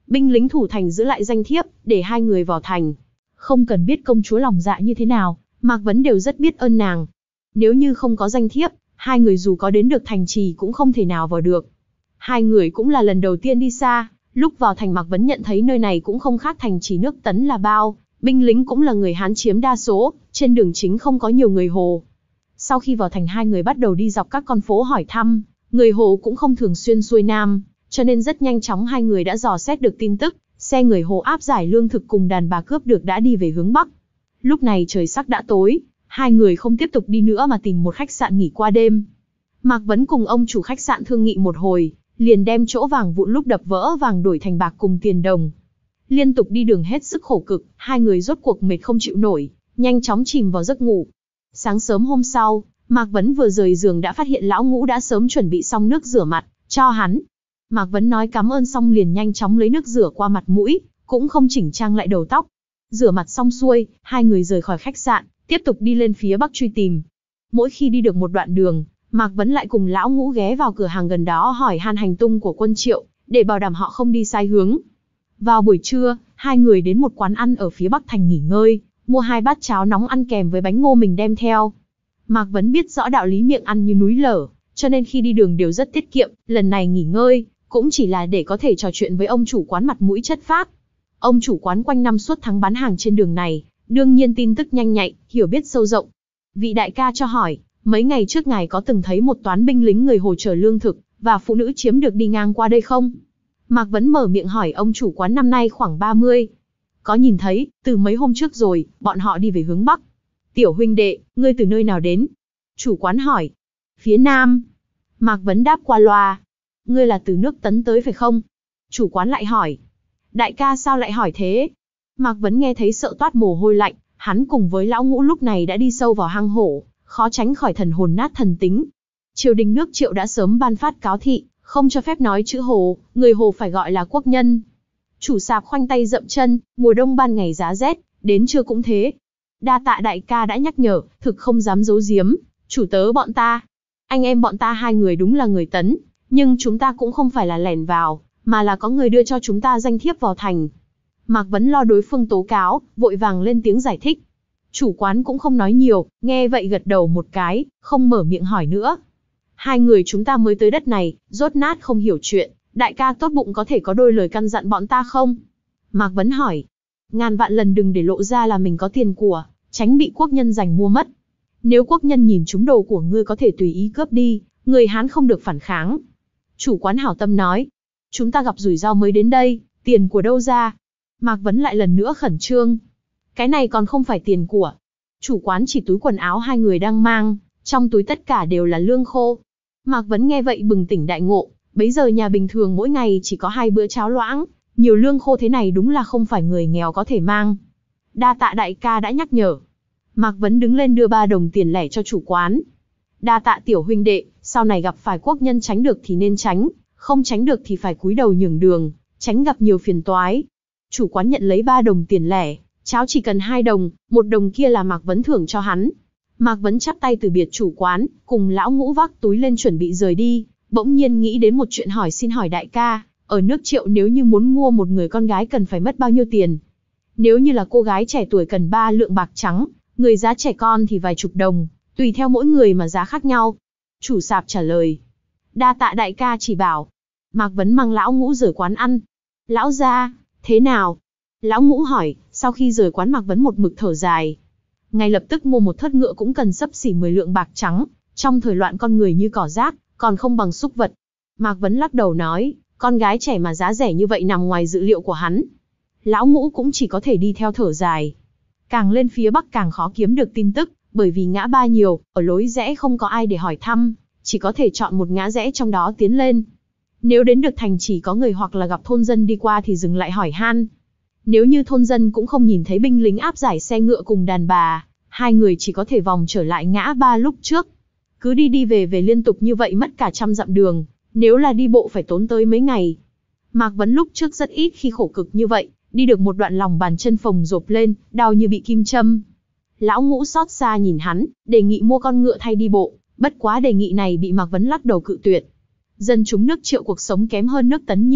binh lính thủ thành giữ lại danh thiếp, để hai người vào thành. Không cần biết công chúa lòng dạ như thế nào, Mạc Vấn đều rất biết ơn nàng. Nếu như không có danh thiếp, hai người dù có đến được thành trì cũng không thể nào vào được. Hai người cũng là lần đầu tiên đi xa, lúc vào thành Mạc Vấn nhận thấy nơi này cũng không khác thành trì nước Tấn là bao, binh lính cũng là người Hán chiếm đa số, trên đường chính không có nhiều người Hồ. Sau khi vào thành hai người bắt đầu đi dọc các con phố hỏi thăm, người Hồ cũng không thường xuyên xuôi nam, cho nên rất nhanh chóng hai người đã dò xét được tin tức, xe người Hồ áp giải lương thực cùng đàn bà cướp được đã đi về hướng Bắc. Lúc này trời sắc đã tối, hai người không tiếp tục đi nữa mà tìm một khách sạn nghỉ qua đêm. Mạc Vấn cùng ông chủ khách sạn thương nghị một hồi, liền đem chỗ vàng vụn lúc đập vỡ vàng đổi thành bạc cùng tiền đồng. Liên tục đi đường hết sức khổ cực, hai người rốt cuộc mệt không chịu nổi, nhanh chóng chìm vào giấc ngủ. Sáng sớm hôm sau, Mạc Vấn vừa rời giường đã phát hiện lão Ngũ đã sớm chuẩn bị xong nước rửa mặt cho hắn. Mạc Vấn nói cảm ơn xong liền nhanh chóng lấy nước rửa qua mặt mũi, cũng không chỉnh trang lại đầu tóc. Rửa mặt xong xuôi, hai người rời khỏi khách sạn, tiếp tục đi lên phía Bắc truy tìm. Mỗi khi đi được một đoạn đường, Mạc Vấn lại cùng lão Ngũ ghé vào cửa hàng gần đó hỏi han hành tung của Quân Triệu, để bảo đảm họ không đi sai hướng. Vào buổi trưa, hai người đến một quán ăn ở phía Bắc thành nghỉ ngơi, mua hai bát cháo nóng ăn kèm với bánh ngô mình đem theo. Mạc Vấn biết rõ đạo lý miệng ăn như núi lở, cho nên khi đi đường đều rất tiết kiệm, lần này nghỉ ngơi, cũng chỉ là để có thể trò chuyện với ông chủ quán mặt mũi chất phác. Ông chủ quán quanh năm suốt tháng bán hàng trên đường này, đương nhiên tin tức nhanh nhạy, hiểu biết sâu rộng. Vị đại ca cho hỏi, mấy ngày trước ngài có từng thấy một toán binh lính người Hồ chở lương thực, và phụ nữ chiếm được đi ngang qua đây không? Mạc Vấn mở miệng hỏi ông chủ quán năm nay khoảng ba mươi. Có nhìn thấy, từ mấy hôm trước rồi, bọn họ đi về hướng Bắc. Tiểu huynh đệ, ngươi từ nơi nào đến? Chủ quán hỏi. Phía Nam. Mạc Vấn đáp qua loa. Ngươi là từ nước Tấn tới phải không? Chủ quán lại hỏi. Đại ca sao lại hỏi thế? Mạc Vấn nghe thấy sợ toát mồ hôi lạnh, hắn cùng với lão Ngũ lúc này đã đi sâu vào hang hổ, khó tránh khỏi thần hồn nát thần tính. Triều đình nước Triệu đã sớm ban phát cáo thị, không cho phép nói chữ Hồ, người Hồ phải gọi là quốc nhân. Chủ sạp khoanh tay dậm chân, mùa đông ban ngày giá rét, đến trưa cũng thế. Đa tạ đại ca đã nhắc nhở, thực không dám giấu giếm, chủ tớ bọn ta. Anh em bọn ta hai người đúng là người Tấn, nhưng chúng ta cũng không phải là lẻn vào, mà là có người đưa cho chúng ta danh thiếp vào thành. Mạc Vấn lo đối phương tố cáo, vội vàng lên tiếng giải thích. Chủ quán cũng không nói nhiều, nghe vậy gật đầu một cái, không mở miệng hỏi nữa. Hai người chúng ta mới tới đất này, rốt nát không hiểu chuyện, đại ca tốt bụng có thể có đôi lời căn dặn bọn ta không? Mạc Vấn hỏi. Ngàn vạn lần đừng để lộ ra là mình có tiền của, tránh bị quốc nhân giành mua mất. Nếu quốc nhân nhìn trúng đồ của ngươi có thể tùy ý cướp đi, người Hán không được phản kháng. Chủ quán hảo tâm nói. Chúng ta gặp rủi ro mới đến đây, tiền của đâu ra? Mạc Vấn lại lần nữa khẩn trương. Cái này còn không phải tiền của. Chủ quán chỉ túi quần áo hai người đang mang, trong túi tất cả đều là lương khô. Mạc Vấn nghe vậy bừng tỉnh đại ngộ, bấy giờ nhà bình thường mỗi ngày chỉ có hai bữa cháo loãng, nhiều lương khô thế này đúng là không phải người nghèo có thể mang. Đa tạ đại ca đã nhắc nhở. Mạc Vấn đứng lên đưa ba đồng tiền lẻ cho chủ quán. Đa tạ tiểu huynh đệ, sau này gặp phải quốc nhân tránh được thì nên tránh, không tránh được thì phải cúi đầu nhường đường, tránh gặp nhiều phiền toái. Chủ quán nhận lấy ba đồng tiền lẻ, cháo chỉ cần hai đồng, một đồng kia là Mạc Vấn thưởng cho hắn. Mạc Vấn chắp tay từ biệt chủ quán, cùng lão Ngũ vác túi lên chuẩn bị rời đi, bỗng nhiên nghĩ đến một chuyện hỏi xin hỏi đại ca, ở nước Triệu nếu như muốn mua một người con gái cần phải mất bao nhiêu tiền? Nếu như là cô gái trẻ tuổi cần ba lượng bạc trắng, người giá trẻ con thì vài chục đồng, tùy theo mỗi người mà giá khác nhau. Chủ sạp trả lời. Đa tạ đại ca chỉ bảo. Mạc Vấn mang lão Ngũ rời quán ăn. Lão gia, thế nào? Lão Ngũ hỏi, sau khi rời quán Mạc Vấn một mực thở dài. Ngay lập tức mua một thớt ngựa cũng cần xấp xỉ mười lượng bạc trắng, trong thời loạn con người như cỏ rác, còn không bằng súc vật. Mạc Vấn lắc đầu nói, con gái trẻ mà giá rẻ như vậy nằm ngoài dự liệu của hắn. Lão Ngũ cũng chỉ có thể đi theo thở dài. Càng lên phía Bắc càng khó kiếm được tin tức, bởi vì ngã ba nhiều, ở lối rẽ không có ai để hỏi thăm, chỉ có thể chọn một ngã rẽ trong đó tiến lên. Nếu đến được thành chỉ có người hoặc là gặp thôn dân đi qua thì dừng lại hỏi han. Nếu như thôn dân cũng không nhìn thấy binh lính áp giải xe ngựa cùng đàn bà, hai người chỉ có thể vòng trở lại ngã ba lúc trước. Cứ đi đi về về liên tục như vậy mất cả trăm dặm đường, nếu là đi bộ phải tốn tới mấy ngày. Mạc Vấn lúc trước rất ít khi khổ cực như vậy, đi được một đoạn lòng bàn chân phồng rộp lên, đau như bị kim châm. Lão Ngũ xót xa nhìn hắn, đề nghị mua con ngựa thay đi bộ, bất quá đề nghị này bị Mạc Vấn lắc đầu cự tuyệt. Dân chúng nước Triệu cuộc sống kém hơn nước Tấn nhiều,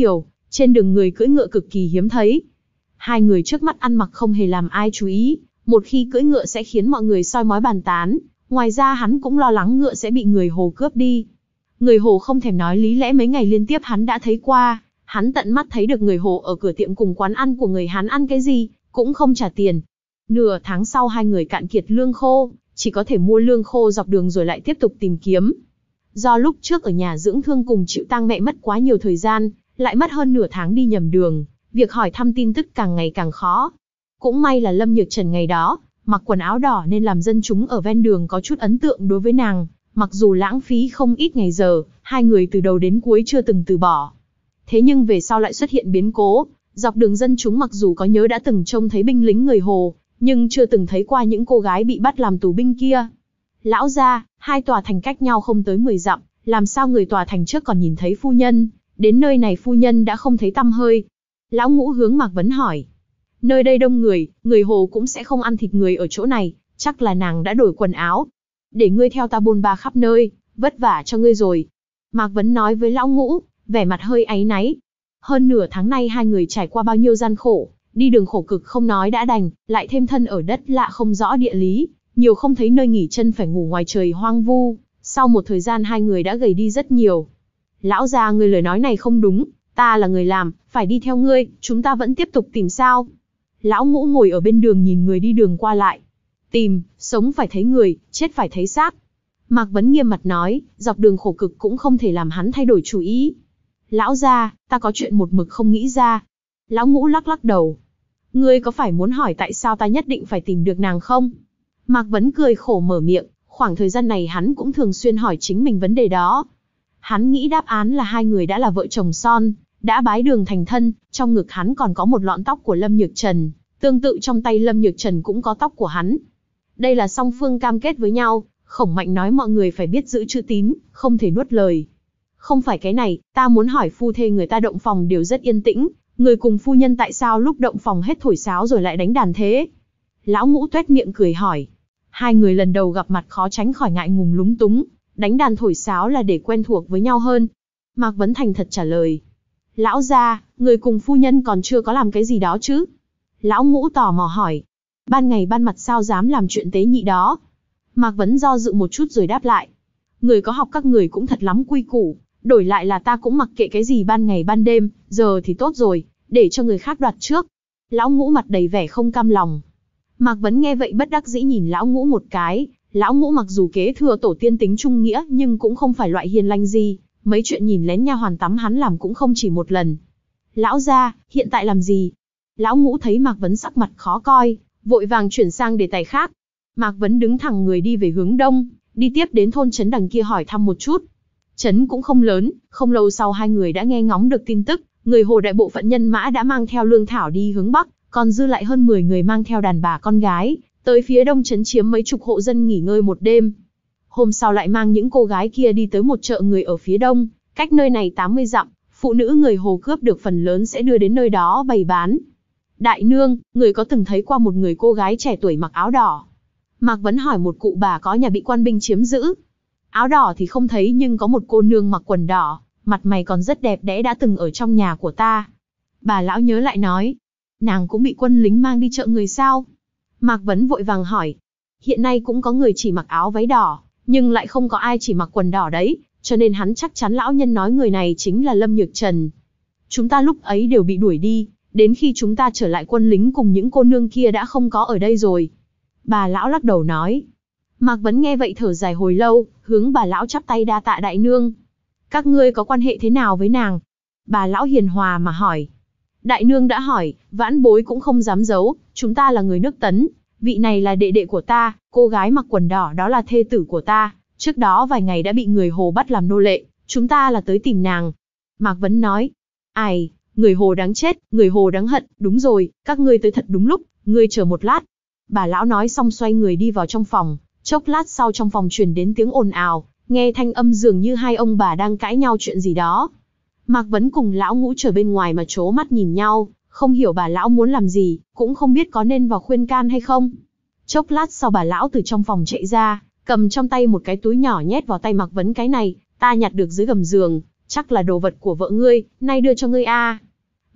Trên đường người cưỡi ngựa cực kỳ hiếm thấy. Hai người trước mắt ăn mặc không hề làm ai chú ý, một khi cưỡi ngựa sẽ khiến mọi người soi mói bàn tán, ngoài ra hắn cũng lo lắng ngựa sẽ bị người Hồ cướp đi. Người Hồ không thèm nói lý lẽ mấy ngày liên tiếp hắn đã thấy qua, hắn tận mắt thấy được người Hồ ở cửa tiệm cùng quán ăn của người Hán ăn cái gì, cũng không trả tiền. Nửa tháng sau hai người cạn kiệt lương khô, chỉ có thể mua lương khô dọc đường rồi lại tiếp tục tìm kiếm. Do lúc trước ở nhà dưỡng thương cùng chịu tang mẹ mất quá nhiều thời gian, lại mất hơn nửa tháng đi nhầm đường, việc hỏi thăm tin tức càng ngày càng khó. Cũng may là Lâm Nhược Trần ngày đó, mặc quần áo đỏ nên làm dân chúng ở ven đường có chút ấn tượng đối với nàng, mặc dù lãng phí không ít ngày giờ, hai người từ đầu đến cuối chưa từng từ bỏ. Thế nhưng về sau lại xuất hiện biến cố, dọc đường dân chúng mặc dù có nhớ đã từng trông thấy binh lính người Hồ, nhưng chưa từng thấy qua những cô gái bị bắt làm tù binh kia. Lão gia, hai tòa thành cách nhau không tới mười dặm, làm sao người tòa thành trước còn nhìn thấy phu nhân, đến nơi này phu nhân đã không thấy tăm hơi. Lão Ngũ hướng Mạc Vấn hỏi. Nơi đây đông người, người Hồ cũng sẽ không ăn thịt người ở chỗ này, chắc là nàng đã đổi quần áo. Để ngươi theo ta bôn ba khắp nơi, vất vả cho ngươi rồi. Mạc Vấn nói với Lão Ngũ, vẻ mặt hơi áy náy. Hơn nửa tháng nay hai người trải qua bao nhiêu gian khổ, đi đường khổ cực không nói đã đành, lại thêm thân ở đất lạ không rõ địa lý, nhiều không thấy nơi nghỉ chân phải ngủ ngoài trời hoang vu. Sau một thời gian hai người đã gầy đi rất nhiều. Lão già, người lời nói này không đúng, ta là người làm, phải đi theo ngươi, chúng ta vẫn tiếp tục tìm sao? Lão Ngũ ngồi ở bên đường nhìn người đi đường qua lại. Tìm, sống phải thấy người, chết phải thấy xác. Mạc Vấn nghiêm mặt nói, dọc đường khổ cực cũng không thể làm hắn thay đổi chủ ý. Lão gia, ta có chuyện một mực không nghĩ ra. Lão Ngũ lắc lắc đầu. Ngươi có phải muốn hỏi tại sao ta nhất định phải tìm được nàng không? Mạc Vấn cười khổ mở miệng, khoảng thời gian này hắn cũng thường xuyên hỏi chính mình vấn đề đó. Hắn nghĩ đáp án là hai người đã là vợ chồng son, đã bái đường thành thân, trong ngực hắn còn có một lọn tóc của Lâm Nhược Trần, tương tự trong tay Lâm Nhược Trần cũng có tóc của hắn. Đây là song phương cam kết với nhau, Khổng Mạnh nói mọi người phải biết giữ chữ tín, không thể nuốt lời. Không phải cái này, ta muốn hỏi phu thê người ta động phòng đều rất yên tĩnh, người cùng phu nhân tại sao lúc động phòng hết thổi sáo rồi lại đánh đàn thế? Lão Ngũ tuét miệng cười hỏi. Hai người lần đầu gặp mặt khó tránh khỏi ngại ngùng lúng túng, đánh đàn thổi sáo là để quen thuộc với nhau hơn. Mạc Vấn thành thật trả lời. Lão gia, người cùng phu nhân còn chưa có làm cái gì đó chứ? Lão Ngũ tò mò hỏi. Ban ngày ban mặt sao dám làm chuyện tế nhị đó? Mạc Vấn do dự một chút rồi đáp lại. Người có học các người cũng thật lắm quy củ, đổi lại là ta cũng mặc kệ cái gì ban ngày ban đêm, giờ thì tốt rồi, để cho người khác đoạt trước. Lão Ngũ mặt đầy vẻ không cam lòng. Mạc Vấn nghe vậy bất đắc dĩ nhìn Lão Ngũ một cái. Lão Ngũ mặc dù kế thừa tổ tiên tính trung nghĩa nhưng cũng không phải loại hiền lành gì, mấy chuyện nhìn lén nha hoàn tắm hắn làm cũng không chỉ một lần. Lão gia, hiện tại làm gì? Lão Ngũ thấy Mạc Vấn sắc mặt khó coi, vội vàng chuyển sang đề tài khác. Mạc Vấn đứng thẳng người đi về hướng đông, đi tiếp đến thôn trấn đằng kia hỏi thăm một chút. Trấn cũng không lớn, không lâu sau hai người đã nghe ngóng được tin tức, người Hồ đại bộ phận nhân mã đã mang theo lương thảo đi hướng bắc, còn dư lại hơn mười người mang theo đàn bà con gái, tới phía đông trấn chiếm mấy chục hộ dân nghỉ ngơi một đêm. Hôm sau lại mang những cô gái kia đi tới một chợ người ở phía đông, cách nơi này tám mươi dặm, phụ nữ người Hồ cướp được phần lớn sẽ đưa đến nơi đó bày bán. Đại nương, người có từng thấy qua một người cô gái trẻ tuổi mặc áo đỏ? Mạc Vấn hỏi một cụ bà có nhà bị quan binh chiếm giữ. Áo đỏ thì không thấy nhưng có một cô nương mặc quần đỏ, mặt mày còn rất đẹp đẽ đã từng ở trong nhà của ta. Bà lão nhớ lại nói, nàng cũng bị quân lính mang đi chợ người sao? Mạc Vấn vội vàng hỏi, hiện nay cũng có người chỉ mặc áo váy đỏ, nhưng lại không có ai chỉ mặc quần đỏ đấy, cho nên hắn chắc chắn lão nhân nói người này chính là Lâm Nhược Trần. Chúng ta lúc ấy đều bị đuổi đi, đến khi chúng ta trở lại quân lính cùng những cô nương kia đã không có ở đây rồi. Bà lão lắc đầu nói. Mạc Vấn nghe vậy thở dài hồi lâu, hướng bà lão chắp tay đa tạ đại nương. Các ngươi có quan hệ thế nào với nàng? Bà lão hiền hòa mà hỏi. Đại nương đã hỏi, vãn bối cũng không dám giấu, chúng ta là người nước Tấn, vị này là đệ đệ của ta, cô gái mặc quần đỏ đó là thê tử của ta, trước đó vài ngày đã bị người Hồ bắt làm nô lệ, chúng ta là tới tìm nàng. Mạc Vấn nói. Ai, người Hồ đáng chết, người Hồ đáng hận, đúng rồi, các ngươi tới thật đúng lúc, ngươi chờ một lát. Bà lão nói xong xoay người đi vào trong phòng, chốc lát sau trong phòng truyền đến tiếng ồn ào, nghe thanh âm dường như hai ông bà đang cãi nhau chuyện gì đó. Mạc Vấn cùng Lão Ngũ chờ bên ngoài mà trố mắt nhìn nhau, không hiểu bà lão muốn làm gì, cũng không biết có nên vào khuyên can hay không. Chốc lát sau bà lão từ trong phòng chạy ra, cầm trong tay một cái túi nhỏ nhét vào tay Mạc Vấn, cái này, ta nhặt được dưới gầm giường, chắc là đồ vật của vợ ngươi, nay đưa cho ngươi a.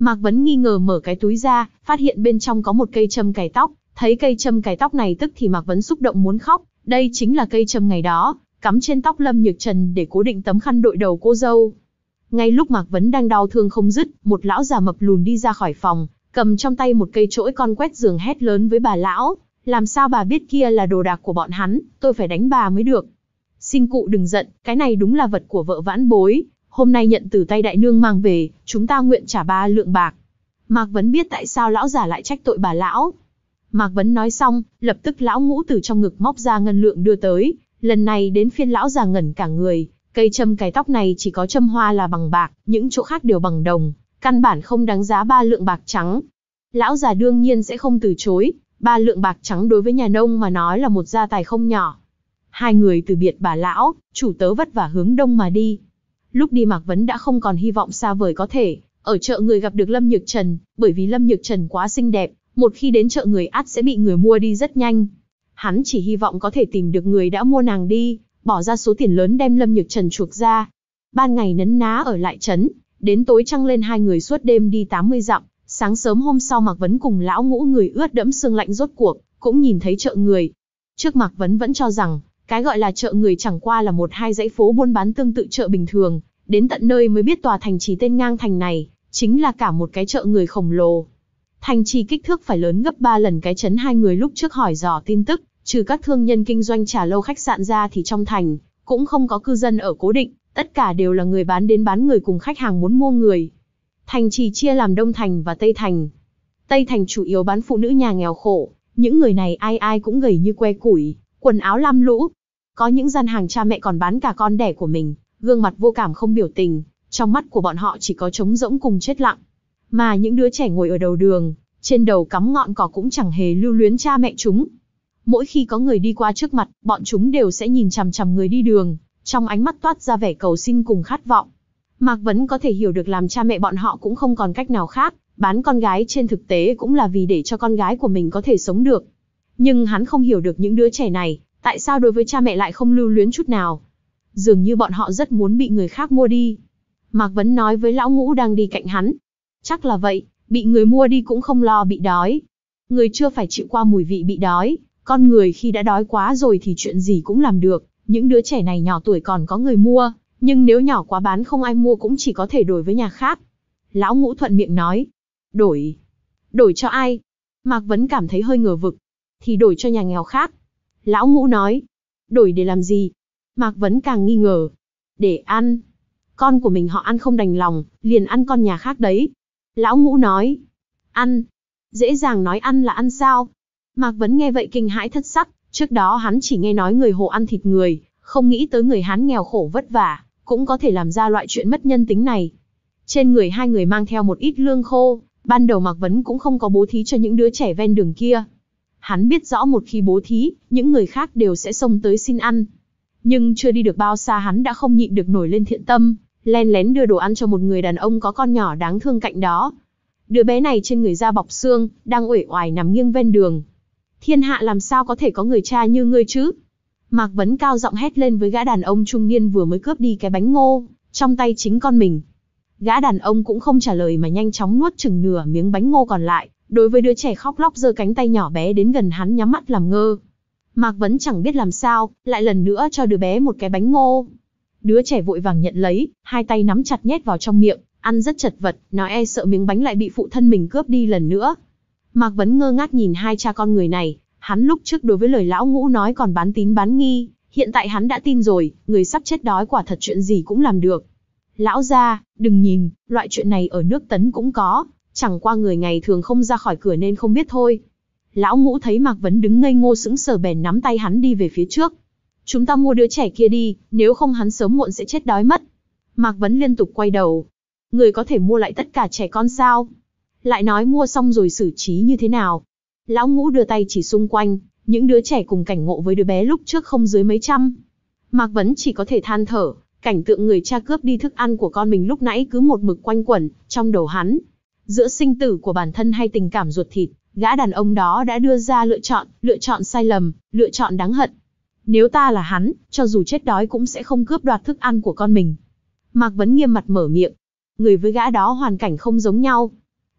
Mạc Vấn nghi ngờ mở cái túi ra, phát hiện bên trong có một cây châm cài tóc, thấy cây châm cài tóc này tức thì Mạc Vấn xúc động muốn khóc, đây chính là cây châm ngày đó, cắm trên tóc Lâm Nhược Trần để cố định tấm khăn đội đầu cô dâu. Ngay lúc Mạc Vấn đang đau thương không dứt, một lão già mập lùn đi ra khỏi phòng, cầm trong tay một cây chổi con quét giường hét lớn với bà lão, làm sao bà biết kia là đồ đạc của bọn hắn, tôi phải đánh bà mới được. Xin cụ đừng giận, cái này đúng là vật của vợ vãn bối, hôm nay nhận từ tay đại nương mang về, chúng ta nguyện trả ba lượng bạc. Mạc Vấn biết tại sao lão già lại trách tội bà lão. Mạc Vấn nói xong, lập tức lão ngũ từ trong ngực móc ra ngân lượng đưa tới, lần này đến phiên lão già ngẩn cả người, cây châm cài tóc này chỉ có châm hoa là bằng bạc, những chỗ khác đều bằng đồng, căn bản không đáng giá ba lượng bạc trắng. Lão già đương nhiên sẽ không từ chối, ba lượng bạc trắng đối với nhà nông mà nói là một gia tài không nhỏ. Hai người từ biệt bà lão, chủ tớ vất vả hướng đông mà đi. Lúc đi Mạc Vấn đã không còn hy vọng xa vời có thể ở chợ người gặp được Lâm Nhược Trần, bởi vì Lâm Nhược Trần quá xinh đẹp, một khi đến chợ người ắt sẽ bị người mua đi rất nhanh. Hắn chỉ hy vọng có thể tìm được người đã mua nàng đi, bỏ ra số tiền lớn đem Lâm Nhược Trần chuộc ra. Ban ngày nấn ná ở lại trấn, đến tối trăng lên hai người suốt đêm đi tám mươi dặm, sáng sớm hôm sau Mạc Vấn cùng lão ngũ người ướt đẫm sương lạnh rốt cuộc cũng nhìn thấy chợ người. Trước Mạc Vấn vẫn cho rằng cái gọi là chợ người chẳng qua là một hai dãy phố buôn bán tương tự chợ bình thường, đến tận nơi mới biết tòa thành trì tên ngang thành này chính là cả một cái chợ người khổng lồ. Thành trì kích thước phải lớn gấp ba lần cái trấn hai người lúc trước hỏi dò tin tức, trừ các thương nhân kinh doanh trà lâu khách sạn ra thì trong thành cũng không có cư dân ở cố định, tất cả đều là người bán đến bán người cùng khách hàng muốn mua người. Thành trì chia làm Đông Thành và Tây Thành. Tây Thành chủ yếu bán phụ nữ nhà nghèo khổ, những người này ai ai cũng gầy như que củi, quần áo lam lũ. Có những gian hàng cha mẹ còn bán cả con đẻ của mình, gương mặt vô cảm không biểu tình, trong mắt của bọn họ chỉ có trống rỗng cùng chết lặng. Mà những đứa trẻ ngồi ở đầu đường, trên đầu cắm ngọn cỏ cũng chẳng hề lưu luyến cha mẹ chúng. Mỗi khi có người đi qua trước mặt, bọn chúng đều sẽ nhìn chằm chằm người đi đường, trong ánh mắt toát ra vẻ cầu xin cùng khát vọng. Mạc Vấn có thể hiểu được làm cha mẹ bọn họ cũng không còn cách nào khác, bán con gái trên thực tế cũng là vì để cho con gái của mình có thể sống được. Nhưng hắn không hiểu được những đứa trẻ này, tại sao đối với cha mẹ lại không lưu luyến chút nào. Dường như bọn họ rất muốn bị người khác mua đi. Mạc Vấn nói với lão ngũ đang đi cạnh hắn. Chắc là vậy, bị người mua đi cũng không lo bị đói. Người chưa phải chịu qua mùi vị bị đói, con người khi đã đói quá rồi thì chuyện gì cũng làm được. Những đứa trẻ này nhỏ tuổi còn có người mua, nhưng nếu nhỏ quá bán không ai mua cũng chỉ có thể đổi với nhà khác. Lão ngũ thuận miệng nói. Đổi? Đổi cho ai? Mạc Vấn cảm thấy hơi ngờ vực. Thì đổi cho nhà nghèo khác. Lão ngũ nói. Đổi để làm gì? Mạc Vấn càng nghi ngờ. Để ăn. Con của mình họ ăn không đành lòng, liền ăn con nhà khác đấy. Lão ngũ nói. Ăn? Dễ dàng nói ăn là ăn sao? Mạc Vấn nghe vậy kinh hãi thất sắc, trước đó hắn chỉ nghe nói người Hồ ăn thịt người, không nghĩ tới người Hán nghèo khổ vất vả, cũng có thể làm ra loại chuyện mất nhân tính này. Trên người hai người mang theo một ít lương khô, ban đầu Mạc Vấn cũng không có bố thí cho những đứa trẻ ven đường kia. Hắn biết rõ một khi bố thí, những người khác đều sẽ xông tới xin ăn. Nhưng chưa đi được bao xa hắn đã không nhịn được nổi lên thiện tâm, len lén đưa đồ ăn cho một người đàn ông có con nhỏ đáng thương cạnh đó. Đứa bé này trên người da bọc xương, đang uể oải nằm nghiêng ven đường. Thiên hạ làm sao có thể có người cha như ngươi chứ? Mạc Vấn cao giọng hét lên với gã đàn ông trung niên vừa mới cướp đi cái bánh ngô, trong tay chính con mình. Gã đàn ông cũng không trả lời mà nhanh chóng nuốt chừng nửa miếng bánh ngô còn lại, đối với đứa trẻ khóc lóc giơ cánh tay nhỏ bé đến gần hắn nhắm mắt làm ngơ. Mạc Vấn chẳng biết làm sao, lại lần nữa cho đứa bé một cái bánh ngô. Đứa trẻ vội vàng nhận lấy, hai tay nắm chặt nhét vào trong miệng, ăn rất chật vật, nó e sợ miếng bánh lại bị phụ thân mình cướp đi lần nữa. Mạc Vấn ngơ ngác nhìn hai cha con người này, hắn lúc trước đối với lời lão ngũ nói còn bán tín bán nghi, hiện tại hắn đã tin rồi, người sắp chết đói quả thật chuyện gì cũng làm được. Lão gia, đừng nhìn, loại chuyện này ở nước Tấn cũng có, chẳng qua người ngày thường không ra khỏi cửa nên không biết thôi. Lão ngũ thấy Mạc Vấn đứng ngây ngô sững sờ bèn nắm tay hắn đi về phía trước. Chúng ta mua đứa trẻ kia đi, nếu không hắn sớm muộn sẽ chết đói mất. Mạc Vấn liên tục quay đầu. Người có thể mua lại tất cả trẻ con sao? Lại nói mua xong rồi xử trí như thế nào? Lão ngũ đưa tay chỉ xung quanh, những đứa trẻ cùng cảnh ngộ với đứa bé lúc trước không dưới mấy trăm. Mạc Vấn chỉ có thể than thở, cảnh tượng người cha cướp đi thức ăn của con mình lúc nãy cứ một mực quanh quẩn trong đầu hắn. Giữa sinh tử của bản thân hay tình cảm ruột thịt, gã đàn ông đó đã đưa ra lựa chọn, lựa chọn sai lầm, lựa chọn đáng hận. Nếu ta là hắn, cho dù chết đói cũng sẽ không cướp đoạt thức ăn của con mình. Mạc Vấn nghiêm mặt mở miệng. Người với gã đó hoàn cảnh không giống nhau.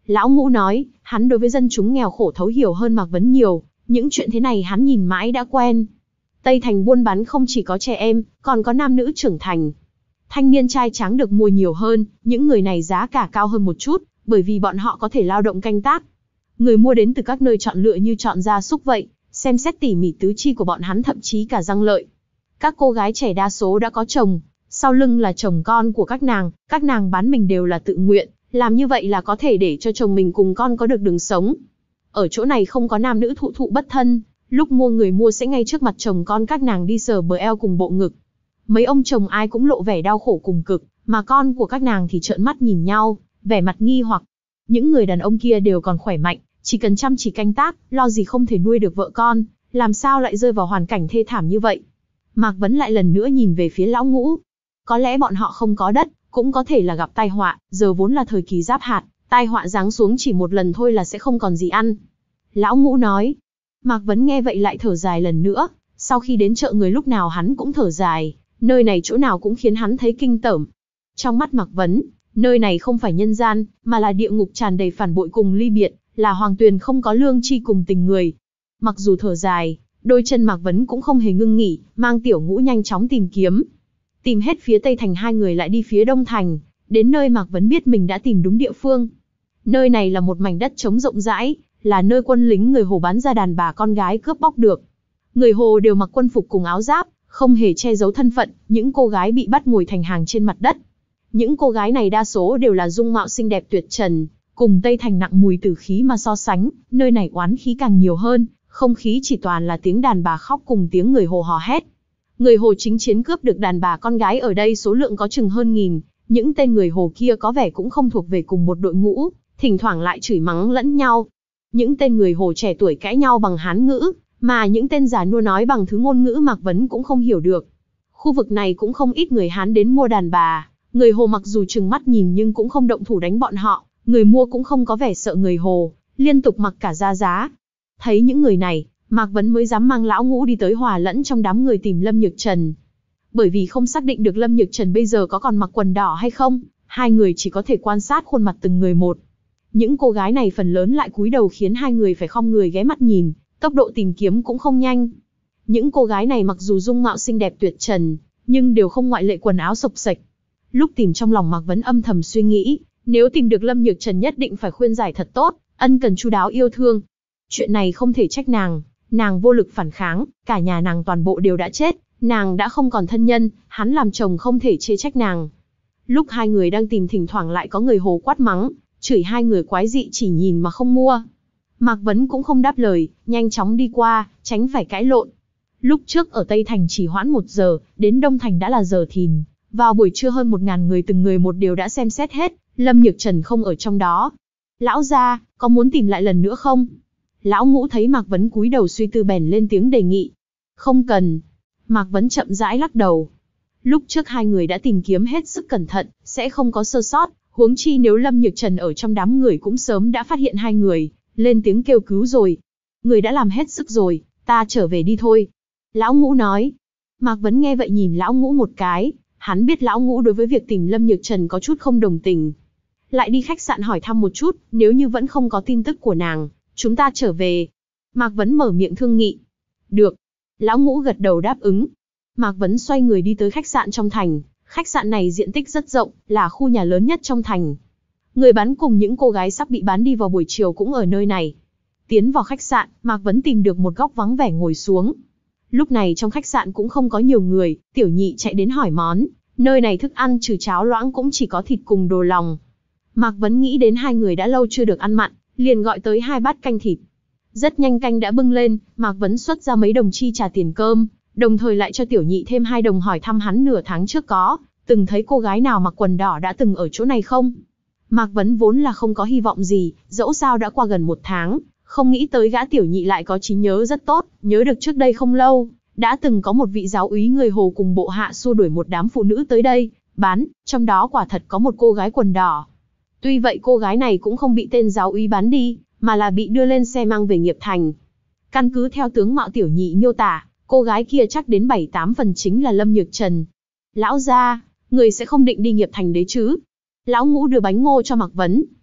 Lão Ngũ nói, hắn đối với dân chúng nghèo khổ thấu hiểu hơn Mạc Vấn nhiều, những chuyện thế này hắn nhìn mãi đã quen. Tây Thành buôn bán không chỉ có trẻ em, còn có nam nữ trưởng thành. Thanh niên trai tráng được mua nhiều hơn, những người này giá cả cao hơn một chút, bởi vì bọn họ có thể lao động canh tác. Người mua đến từ các nơi chọn lựa như chọn gia súc vậy, xem xét tỉ mỉ tứ chi của bọn hắn thậm chí cả răng lợi. Các cô gái trẻ đa số đã có chồng, sau lưng là chồng con của các nàng, các nàng bán mình đều là tự nguyện, làm như vậy là có thể để cho chồng mình cùng con có được đường sống. Ở chỗ này không có nam nữ thụ thụ bất thân, lúc mua người mua sẽ ngay trước mặt chồng con các nàng đi sờ bờ eo cùng bộ ngực. Mấy ông chồng ai cũng lộ vẻ đau khổ cùng cực, mà con của các nàng thì trợn mắt nhìn nhau, vẻ mặt nghi hoặc. Những người đàn ông kia đều còn khỏe mạnh, chỉ cần chăm chỉ canh tác, lo gì không thể nuôi được vợ con, làm sao lại rơi vào hoàn cảnh thê thảm như vậy. Mạc Vấn lại lần nữa nhìn về phía Lão Ngũ. Có lẽ bọn họ không có đất, cũng có thể là gặp tai họa, giờ vốn là thời kỳ giáp hạt, tai họa giáng xuống chỉ một lần thôi là sẽ không còn gì ăn. Lão Ngũ nói. Mạc Vấn nghe vậy lại thở dài lần nữa, sau khi đến chợ người lúc nào hắn cũng thở dài, nơi này chỗ nào cũng khiến hắn thấy kinh tởm. Trong mắt Mạc Vấn, nơi này không phải nhân gian, mà là địa ngục tràn đầy phản bội cùng ly biệt, là hoàng tuyền không có lương tri cùng tình người. Mặc dù thở dài, đôi chân Mạc Vấn cũng không hề ngưng nghỉ, mang Tiểu Ngũ nhanh chóng tìm kiếm. Tìm hết phía Tây Thành, hai người lại đi phía Đông Thành, đến nơi Mạc Vấn biết mình đã tìm đúng địa phương. Nơi này là một mảnh đất trống rộng rãi, là nơi quân lính người Hồ bán ra đàn bà con gái cướp bóc được. Người Hồ đều mặc quân phục cùng áo giáp, không hề che giấu thân phận, những cô gái bị bắt ngồi thành hàng trên mặt đất. Những cô gái này đa số đều là dung mạo xinh đẹp tuyệt trần, cùng Tây Thành nặng mùi tử khí mà so sánh, nơi này oán khí càng nhiều hơn, không khí chỉ toàn là tiếng đàn bà khóc cùng tiếng người Hồ hò hét. Người Hồ chính chiến cướp được đàn bà con gái ở đây số lượng có chừng hơn nghìn, những tên người Hồ kia có vẻ cũng không thuộc về cùng một đội ngũ, thỉnh thoảng lại chửi mắng lẫn nhau. Những tên người Hồ trẻ tuổi cãi nhau bằng Hán ngữ, mà những tên già nua nói bằng thứ ngôn ngữ Mạc Vấn cũng không hiểu được. Khu vực này cũng không ít người Hán đến mua đàn bà, người Hồ mặc dù trừng mắt nhìn nhưng cũng không động thủ đánh bọn họ, người mua cũng không có vẻ sợ người Hồ, liên tục mặc cả ra giá. Thấy những người này, Mạc Vấn mới dám mang Lão Ngũ đi tới hòa lẫn trong đám người tìm Lâm Nhược Trần. Bởi vì không xác định được Lâm Nhược Trần bây giờ có còn mặc quần đỏ hay không, hai người chỉ có thể quan sát khuôn mặt từng người một. Những cô gái này phần lớn lại cúi đầu khiến hai người phải khom người ghé mắt nhìn, tốc độ tìm kiếm cũng không nhanh. Những cô gái này mặc dù dung mạo xinh đẹp tuyệt trần, nhưng đều không ngoại lệ quần áo xộc xệch. Lúc tìm trong lòng Mạc Vấn âm thầm suy nghĩ, nếu tìm được Lâm Nhược Trần nhất định phải khuyên giải thật tốt, ân cần chu đáo yêu thương. Chuyện này không thể trách nàng, nàng vô lực phản kháng, cả nhà nàng toàn bộ đều đã chết, nàng đã không còn thân nhân, hắn làm chồng không thể chê trách nàng. Lúc hai người đang tìm thỉnh thoảng lại có người Hồ quát mắng, chửi hai người quái dị chỉ nhìn mà không mua. Mạc Vấn cũng không đáp lời, nhanh chóng đi qua, tránh phải cãi lộn. Lúc trước ở Tây Thành chỉ hoãn một giờ, đến Đông Thành đã là giờ thìn. Vào buổi trưa hơn một ngàn người từng người một đều đã xem xét hết, Lâm Nhược Trần không ở trong đó. Lão gia, có muốn tìm lại lần nữa không? Lão Ngũ thấy Mạc Vấn cúi đầu suy tư bèn lên tiếng đề nghị. Không cần. Mạc Vấn chậm rãi lắc đầu. Lúc trước hai người đã tìm kiếm hết sức cẩn thận, sẽ không có sơ sót, huống chi nếu Lâm Nhược Trần ở trong đám người cũng sớm đã phát hiện hai người, lên tiếng kêu cứu rồi. Người đã làm hết sức rồi, ta trở về đi thôi. Lão Ngũ nói. Mạc Vấn nghe vậy nhìn Lão Ngũ một cái, hắn biết Lão Ngũ đối với việc tìm Lâm Nhược Trần có chút không đồng tình. Lại đi khách sạn hỏi thăm một chút, nếu như vẫn không có tin tức của nàng, chúng ta trở về. Mạc Vấn mở miệng thương nghị. Được. Lão Ngũ gật đầu đáp ứng. Mạc Vấn xoay người đi tới khách sạn trong thành. Khách sạn này diện tích rất rộng, là khu nhà lớn nhất trong thành. Người bán cùng những cô gái sắp bị bán đi vào buổi chiều cũng ở nơi này. Tiến vào khách sạn, Mạc Vấn tìm được một góc vắng vẻ ngồi xuống. Lúc này trong khách sạn cũng không có nhiều người, Tiểu Nhị chạy đến hỏi món. Nơi này thức ăn trừ cháo loãng cũng chỉ có thịt cùng đồ lòng. Mạc Vấn nghĩ đến hai người đã lâu chưa được ăn mặn, liền gọi tới hai bát canh thịt. Rất nhanh canh đã bưng lên, Mạc Vấn xuất ra mấy đồng chi trả tiền cơm, đồng thời lại cho Tiểu Nhị thêm hai đồng hỏi thăm hắn nửa tháng trước có từng thấy cô gái nào mặc quần đỏ đã từng ở chỗ này không. Mạc Vấn vốn là không có hy vọng gì, dẫu sao đã qua gần một tháng, không nghĩ tới gã Tiểu Nhị lại có trí nhớ rất tốt, nhớ được trước đây không lâu, đã từng có một vị giáo úy người Hồ cùng bộ hạ xua đuổi một đám phụ nữ tới đây, bán, trong đó quả thật có một cô gái quần đỏ. Tuy vậy cô gái này cũng không bị tên giáo úy bán đi, mà là bị đưa lên xe mang về Nghiệp Thành. Căn cứ theo tướng mạo Tiểu Nhị miêu tả, cô gái kia chắc đến bảy tám phần chính là Lâm Nhược Trần. Lão gia, người sẽ không định đi Nghiệp Thành đấy chứ? Lão Ngũ đưa bánh ngô cho Mạc Vấn.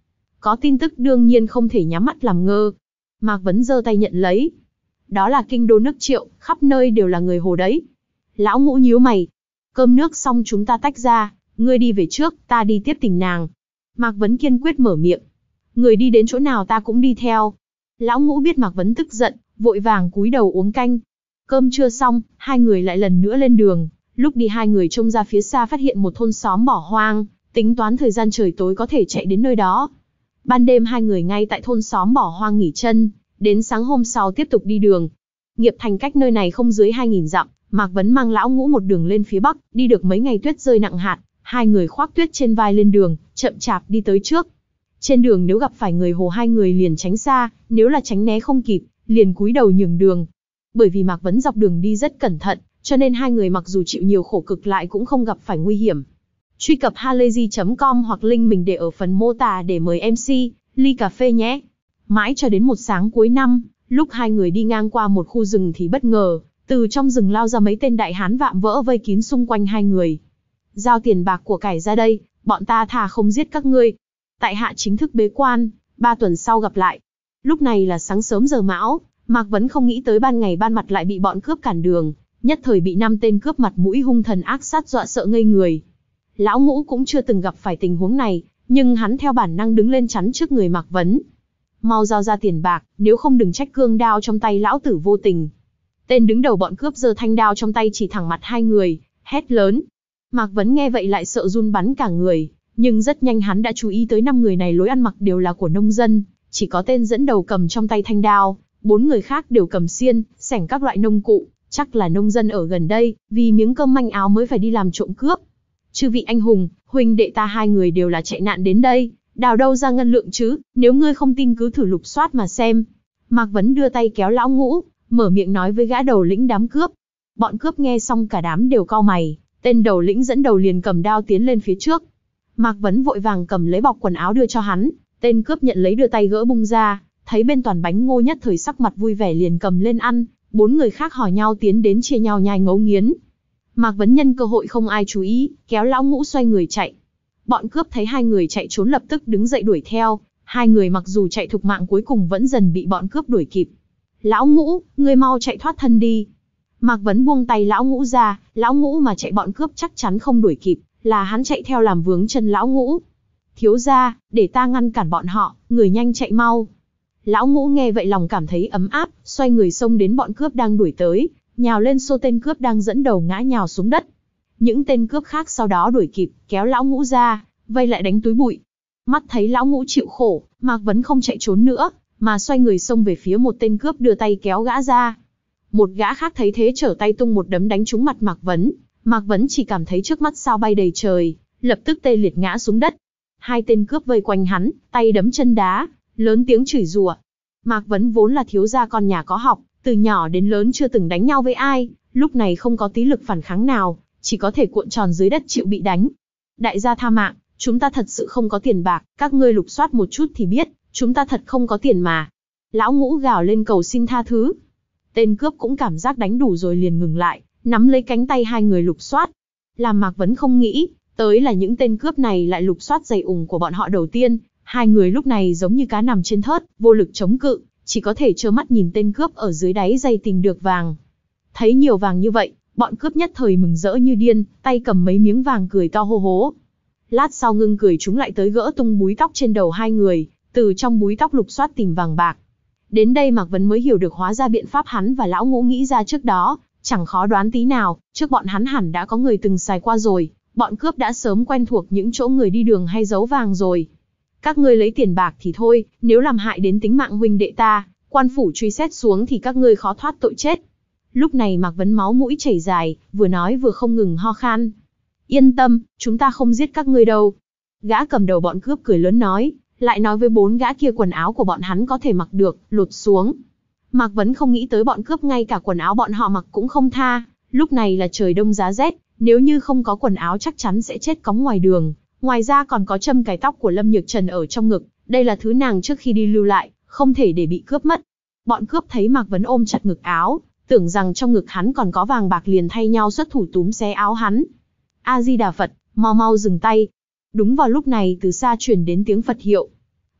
có tin tức đương nhiên không thể nhắm mắt làm ngơ. Mạc Vấn giơ tay nhận lấy. Đó là kinh đô nước Triệu, khắp nơi đều là người Hồ đấy. Lão Ngũ nhíu mày. Cơm nước xong chúng ta tách ra, ngươi đi về trước, ta đi tiếp tình nàng. Mạc Vấn kiên quyết mở miệng. Người đi đến chỗ nào ta cũng đi theo. Lão Ngũ biết Mạc Vấn tức giận, vội vàng cúi đầu uống canh. Cơm trưa xong, hai người lại lần nữa lên đường. Lúc đi hai người trông ra phía xa phát hiện một thôn xóm bỏ hoang, tính toán thời gian trời tối có thể chạy đến nơi đó. Ban đêm hai người ngay tại thôn xóm bỏ hoang nghỉ chân, đến sáng hôm sau tiếp tục đi đường. Nghiệp Thành cách nơi này không dưới hai nghìn dặm, Mạc Vấn mang Lão Ngũ một đường lên phía bắc, đi được mấy ngày tuyết rơi nặng hạt, hai người khoác tuyết trên vai lên đường, chậm chạp đi tới trước. Trên đường nếu gặp phải người Hồ hai người liền tránh xa, nếu là tránh né không kịp, liền cúi đầu nhường đường. Bởi vì Mạc Vấn dọc đường đi rất cẩn thận, cho nên hai người mặc dù chịu nhiều khổ cực lại cũng không gặp phải nguy hiểm. Truy cập halayzi chấm com hoặc link mình để ở phần mô tả để mời em xê, ly cà phê nhé. Mãi cho đến một sáng cuối năm, lúc hai người đi ngang qua một khu rừng thì bất ngờ, từ trong rừng lao ra mấy tên đại hán vạm vỡ vây kín xung quanh hai người. Giao tiền bạc của cải ra đây, bọn ta thà không giết các ngươi. Tại hạ chính thức bế quan, ba tuần sau gặp lại. Lúc này là sáng sớm giờ mão, Mạc Vấn không nghĩ tới ban ngày ban mặt lại bị bọn cướp cản đường, nhất thời bị năm tên cướp mặt mũi hung thần ác sát dọa sợ ngây người. Lão Ngũ cũng chưa từng gặp phải tình huống này, nhưng hắn theo bản năng đứng lên chắn trước người Mạc Vấn. Mau giao ra tiền bạc, nếu không đừng trách cương đao trong tay lão tử vô tình. Tên đứng đầu bọn cướp giơ thanh đao trong tay chỉ thẳng mặt hai người, hét lớn. Mạc Vấn nghe vậy lại sợ run bắn cả người, nhưng rất nhanh hắn đã chú ý tới năm người này lối ăn mặc đều là của nông dân, chỉ có tên dẫn đầu cầm trong tay thanh đao, bốn người khác đều cầm xiên, xẻng các loại nông cụ, chắc là nông dân ở gần đây, vì miếng cơm manh áo mới phải đi làm trộm cướp. Chư vị anh hùng, huynh đệ ta hai người đều là chạy nạn đến đây, đào đâu ra ngân lượng chứ, nếu ngươi không tin cứ thử lục soát mà xem. Mạc Vấn đưa tay kéo Lão Ngũ, mở miệng nói với gã đầu lĩnh đám cướp. Bọn cướp nghe xong cả đám đều cau mày, tên đầu lĩnh dẫn đầu liền cầm đao tiến lên phía trước. Mạc Vấn vội vàng cầm lấy bọc quần áo đưa cho hắn, tên cướp nhận lấy đưa tay gỡ bung ra, thấy bên toàn bánh ngô nhất thời sắc mặt vui vẻ liền cầm lên ăn, bốn người khác hỏi nhau tiến đến chia nhau nhai ngấu nghiến. Mạc Vấn nhân cơ hội không ai chú ý, kéo Lão Ngũ xoay người chạy. Bọn cướp thấy hai người chạy trốn lập tức đứng dậy đuổi theo, hai người mặc dù chạy thục mạng cuối cùng vẫn dần bị bọn cướp đuổi kịp. Lão Ngũ, ngươi mau chạy thoát thân đi. Mạc Vấn buông tay Lão Ngũ ra, Lão Ngũ mà chạy bọn cướp chắc chắn không đuổi kịp, là hắn chạy theo làm vướng chân Lão Ngũ. Thiếu gia, để ta ngăn cản bọn họ, người nhanh chạy mau. Lão Ngũ nghe vậy lòng cảm thấy ấm áp, xoay người xông đến bọn cướp đang đuổi tới, nhào lên xô tên cướp đang dẫn đầu ngã nhào xuống đất. Những tên cướp khác sau đó đuổi kịp, kéo Lão Ngũ ra, vây lại đánh túi bụi. Mắt thấy Lão Ngũ chịu khổ, Mạc Vấn không chạy trốn nữa, mà xoay người xông về phía một tên cướp đưa tay kéo gã ra. Một gã khác thấy thế trở tay tung một đấm đánh trúng mặt Mạc Vấn. Mạc Vấn chỉ cảm thấy trước mắt sao bay đầy trời, lập tức tê liệt ngã xuống đất. Hai tên cướp vây quanh hắn, tay đấm chân đá, lớn tiếng chửi rủa. Mạc Vấn vốn là thiếu gia con nhà có học, từ nhỏ đến lớn chưa từng đánh nhau với ai, lúc này không có tí lực phản kháng nào, chỉ có thể cuộn tròn dưới đất chịu bị đánh. Đại gia tha mạng, chúng ta thật sự không có tiền bạc, các ngươi lục soát một chút thì biết, chúng ta thật không có tiền mà. Lão Ngũ gào lên cầu xin tha thứ. Tên cướp cũng cảm giác đánh đủ rồi liền ngừng lại, nắm lấy cánh tay hai người lục soát. Làm Mạc Vấn không nghĩ, tới là những tên cướp này lại lục soát giày ủng của bọn họ đầu tiên. Hai người lúc này giống như cá nằm trên thớt, vô lực chống cự, chỉ có thể trơ mắt nhìn tên cướp ở dưới đáy giày tìm được vàng. Thấy nhiều vàng như vậy, bọn cướp nhất thời mừng rỡ như điên, tay cầm mấy miếng vàng cười to hô hố. Lát sau ngưng cười chúng lại tới gỡ tung búi tóc trên đầu hai người, từ trong búi tóc lục soát tìm vàng bạc. Đến đây Mạc Vấn mới hiểu được hóa ra biện pháp hắn và Lão Ngũ nghĩ ra trước đó, chẳng khó đoán tí nào, trước bọn hắn hẳn đã có người từng xài qua rồi, bọn cướp đã sớm quen thuộc những chỗ người đi đường hay giấu vàng rồi. Các ngươi lấy tiền bạc thì thôi, nếu làm hại đến tính mạng huynh đệ ta, quan phủ truy xét xuống thì các ngươi khó thoát tội chết. Lúc này Mạc Vấn máu mũi chảy dài, vừa nói vừa không ngừng ho khan. Yên tâm, chúng ta không giết các ngươi đâu. Gã cầm đầu bọn cướp cười lớn nói, lại nói với bốn gã kia quần áo của bọn hắn có thể mặc được, lột xuống. Mạc Vấn không nghĩ tới bọn cướp ngay cả quần áo bọn họ mặc cũng không tha, lúc này là trời đông giá rét, nếu như không có quần áo chắc chắn sẽ chết cóng ngoài đường. Ngoài ra còn có châm cài tóc của Lâm Nhược Trần ở trong ngực, đây là thứ nàng trước khi đi lưu lại, không thể để bị cướp mất. Bọn cướp thấy Mạc Vấn ôm chặt ngực áo, tưởng rằng trong ngực hắn còn có vàng bạc liền thay nhau xuất thủ túm xé áo hắn. A Di Đà Phật, mau mau dừng tay. Đúng vào lúc này từ xa truyền đến tiếng Phật hiệu.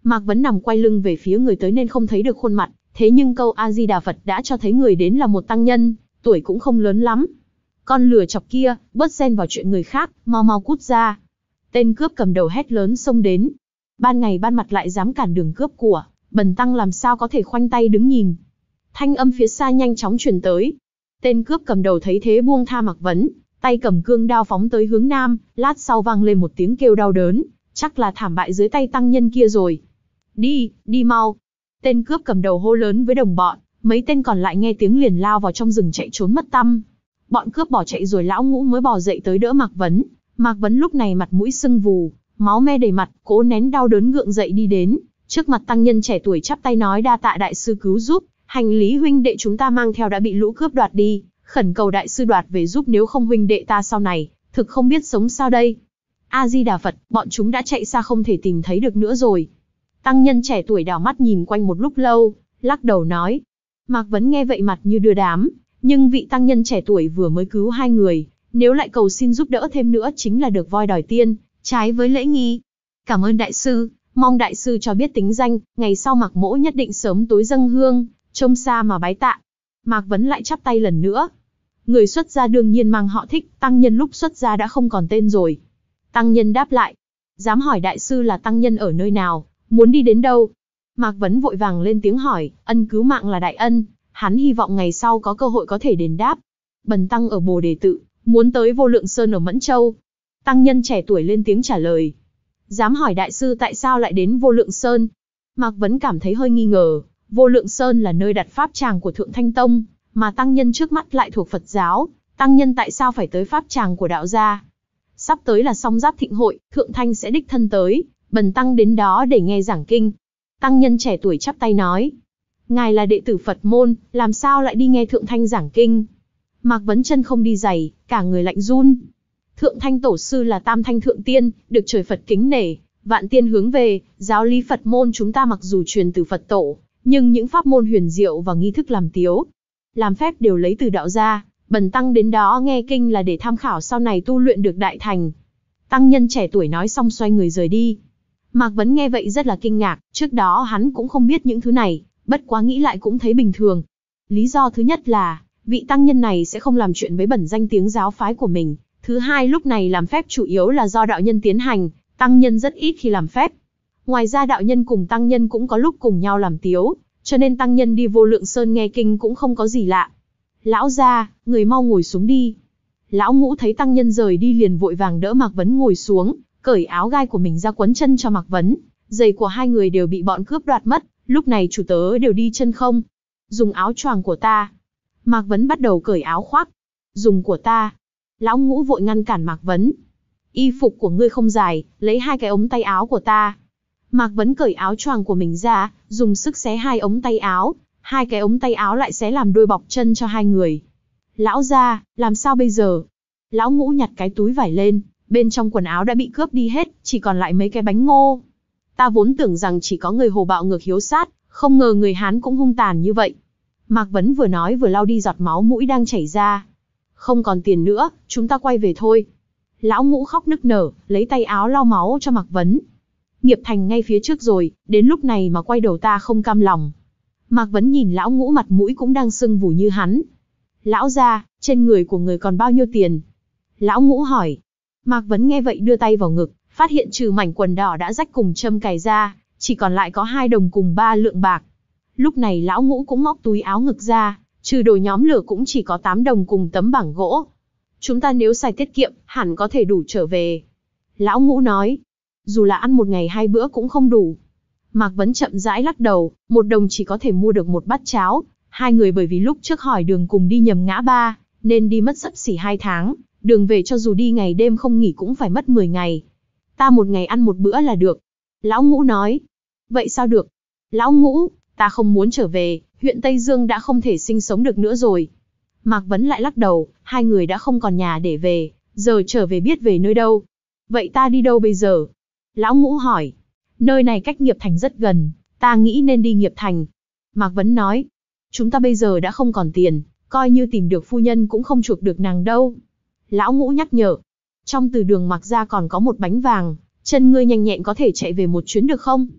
Mạc Vấn nằm quay lưng về phía người tới nên không thấy được khuôn mặt, thế nhưng câu A Di Đà Phật đã cho thấy người đến là một tăng nhân, tuổi cũng không lớn lắm. Con lừa chọc kia, bớt xen vào chuyện người khác, mau mau cút ra. Tên cướp cầm đầu hét lớn xông đến. Ban ngày ban mặt lại dám cản đường cướp của, bần tăng làm sao có thể khoanh tay đứng nhìn. Thanh âm phía xa nhanh chóng truyền tới. Tên cướp cầm đầu thấy thế buông tha Mạc Vấn, tay cầm cương đao phóng tới hướng nam, lát sau vang lên một tiếng kêu đau đớn, chắc là thảm bại dưới tay tăng nhân kia rồi. Đi, đi mau. Tên cướp cầm đầu hô lớn với đồng bọn, mấy tên còn lại nghe tiếng liền lao vào trong rừng chạy trốn mất tăm. Bọn cướp bỏ chạy rồi lão ngũ mới bò dậy tới đỡ Mạc Vấn. Mạc Vấn lúc này mặt mũi sưng vù, máu me đầy mặt, cố nén đau đớn gượng dậy đi đến, trước mặt tăng nhân trẻ tuổi chắp tay nói đa tạ đại sư cứu giúp, hành lý huynh đệ chúng ta mang theo đã bị lũ cướp đoạt đi, khẩn cầu đại sư đoạt về giúp nếu không huynh đệ ta sau này, thực không biết sống sao đây. A Di Đà Phật, bọn chúng đã chạy xa không thể tìm thấy được nữa rồi. Tăng nhân trẻ tuổi đảo mắt nhìn quanh một lúc lâu, lắc đầu nói. Mạc Vấn nghe vậy mặt như đưa đám, nhưng vị tăng nhân trẻ tuổi vừa mới cứu hai người, nếu lại cầu xin giúp đỡ thêm nữa chính là được voi đòi tiên, trái với lễ nghi. Cảm ơn đại sư, mong đại sư cho biết tính danh, ngày sau Mạc mỗ nhất định sớm tối dâng hương, trông xa mà bái tạ. Mạc Vấn lại chắp tay lần nữa. Người xuất gia đương nhiên mang họ Thích, tăng nhân lúc xuất gia đã không còn tên rồi. Tăng nhân đáp lại, dám hỏi đại sư là tăng nhân ở nơi nào, muốn đi đến đâu? Mạc Vấn vội vàng lên tiếng hỏi, ân cứu mạng là đại ân, hắn hy vọng ngày sau có cơ hội có thể đền đáp. Bần tăng ở Bồ Đề Tự, muốn tới Vô Lượng Sơn ở Mẫn Châu. Tăng nhân trẻ tuổi lên tiếng trả lời. Dám hỏi đại sư tại sao lại đến Vô Lượng Sơn? Mạc Vấn cảm thấy hơi nghi ngờ, Vô Lượng Sơn là nơi đặt pháp tràng của Thượng Thanh Tông, mà tăng nhân trước mắt lại thuộc Phật giáo, tăng nhân tại sao phải tới pháp tràng của đạo gia? Sắp tới là Song Giáp Thịnh Hội, Thượng Thanh sẽ đích thân tới, bần tăng đến đó để nghe giảng kinh. Tăng nhân trẻ tuổi chắp tay nói, ngài là đệ tử Phật môn, làm sao lại đi nghe Thượng Thanh giảng kinh? Mạc Vấn chân không đi giày, cả người lạnh run. Thượng Thanh tổ sư là Tam Thanh Thượng Tiên, được trời Phật kính nể, vạn tiên hướng về, giáo lý Phật môn chúng ta mặc dù truyền từ Phật tổ, nhưng những pháp môn huyền diệu và nghi thức làm tiếu, làm phép đều lấy từ đạo gia, bần tăng đến đó nghe kinh là để tham khảo sau này tu luyện được đại thành. Tăng nhân trẻ tuổi nói xong xoay người rời đi. Mạc Vấn nghe vậy rất là kinh ngạc, trước đó hắn cũng không biết những thứ này, bất quá nghĩ lại cũng thấy bình thường. Lý do thứ nhất là, vị tăng nhân này sẽ không làm chuyện với bẩn danh tiếng giáo phái của mình. Thứ hai, lúc này làm phép chủ yếu là do đạo nhân tiến hành, tăng nhân rất ít khi làm phép. Ngoài ra đạo nhân cùng tăng nhân cũng có lúc cùng nhau làm tiếu, cho nên tăng nhân đi Vô Lượng Sơn nghe kinh cũng không có gì lạ. Lão gia, người mau ngồi xuống đi. Lão ngũ thấy tăng nhân rời đi liền vội vàng đỡ Mạc Vấn ngồi xuống, cởi áo gai của mình ra quấn chân cho Mạc Vấn. Giày của hai người đều bị bọn cướp đoạt mất, lúc này chủ tớ đều đi chân không. Dùng áo choàng của ta. Mạc Vấn bắt đầu cởi áo khoác. Dùng của ta. Lão ngũ vội ngăn cản Mạc Vấn. Y phục của ngươi không dài, lấy hai cái ống tay áo của ta. Mạc Vấn cởi áo choàng của mình ra, dùng sức xé hai ống tay áo, hai cái ống tay áo lại xé làm đôi bọc chân cho hai người. Lão gia, làm sao bây giờ? Lão ngũ nhặt cái túi vải lên, bên trong quần áo đã bị cướp đi hết, chỉ còn lại mấy cái bánh ngô. Ta vốn tưởng rằng chỉ có người Hồ bạo ngược hiếu sát, không ngờ người Hán cũng hung tàn như vậy. Mạc Vấn vừa nói vừa lau đi giọt máu mũi đang chảy ra. Không còn tiền nữa, chúng ta quay về thôi. Lão ngũ khóc nức nở, lấy tay áo lau máu cho Mạc Vấn. Nghiệp thành ngay phía trước rồi, đến lúc này mà quay đầu ta không cam lòng. Mạc Vấn nhìn lão ngũ mặt mũi cũng đang sưng vù như hắn. Lão gia, trên người của người còn bao nhiêu tiền? Lão ngũ hỏi. Mạc Vấn nghe vậy đưa tay vào ngực, phát hiện trừ mảnh quần đỏ đã rách cùng châm cài ra, chỉ còn lại có hai đồng cùng ba lượng bạc. Lúc này lão ngũ cũng móc túi áo ngực ra, trừ đồ nhóm lửa cũng chỉ có tám đồng cùng tấm bảng gỗ. Chúng ta nếu xài tiết kiệm, hẳn có thể đủ trở về. Lão ngũ nói. Dù là ăn một ngày hai bữa cũng không đủ. Mạc Vấn chậm rãi lắc đầu, một đồng chỉ có thể mua được một bát cháo. Hai người bởi vì lúc trước hỏi đường cùng đi nhầm ngã ba, nên đi mất xấp xỉ hai tháng. Đường về cho dù đi ngày đêm không nghỉ cũng phải mất mười ngày. Ta một ngày ăn một bữa là được. Lão ngũ nói. Vậy sao được? Lão ngũ, ta không muốn trở về, huyện Tây Dương đã không thể sinh sống được nữa rồi. Mạc Vấn lại lắc đầu, hai người đã không còn nhà để về, giờ trở về biết về nơi đâu. Vậy ta đi đâu bây giờ? Lão ngũ hỏi. Nơi này cách Nghiệp Thành rất gần, ta nghĩ nên đi Nghiệp Thành. Mạc Vấn nói. Chúng ta bây giờ đã không còn tiền, coi như tìm được phu nhân cũng không chuộc được nàng đâu. Lão ngũ nhắc nhở. Trong từ đường Mạc gia còn có một bánh vàng, chân ngươi nhanh nhẹn có thể chạy về một chuyến được không?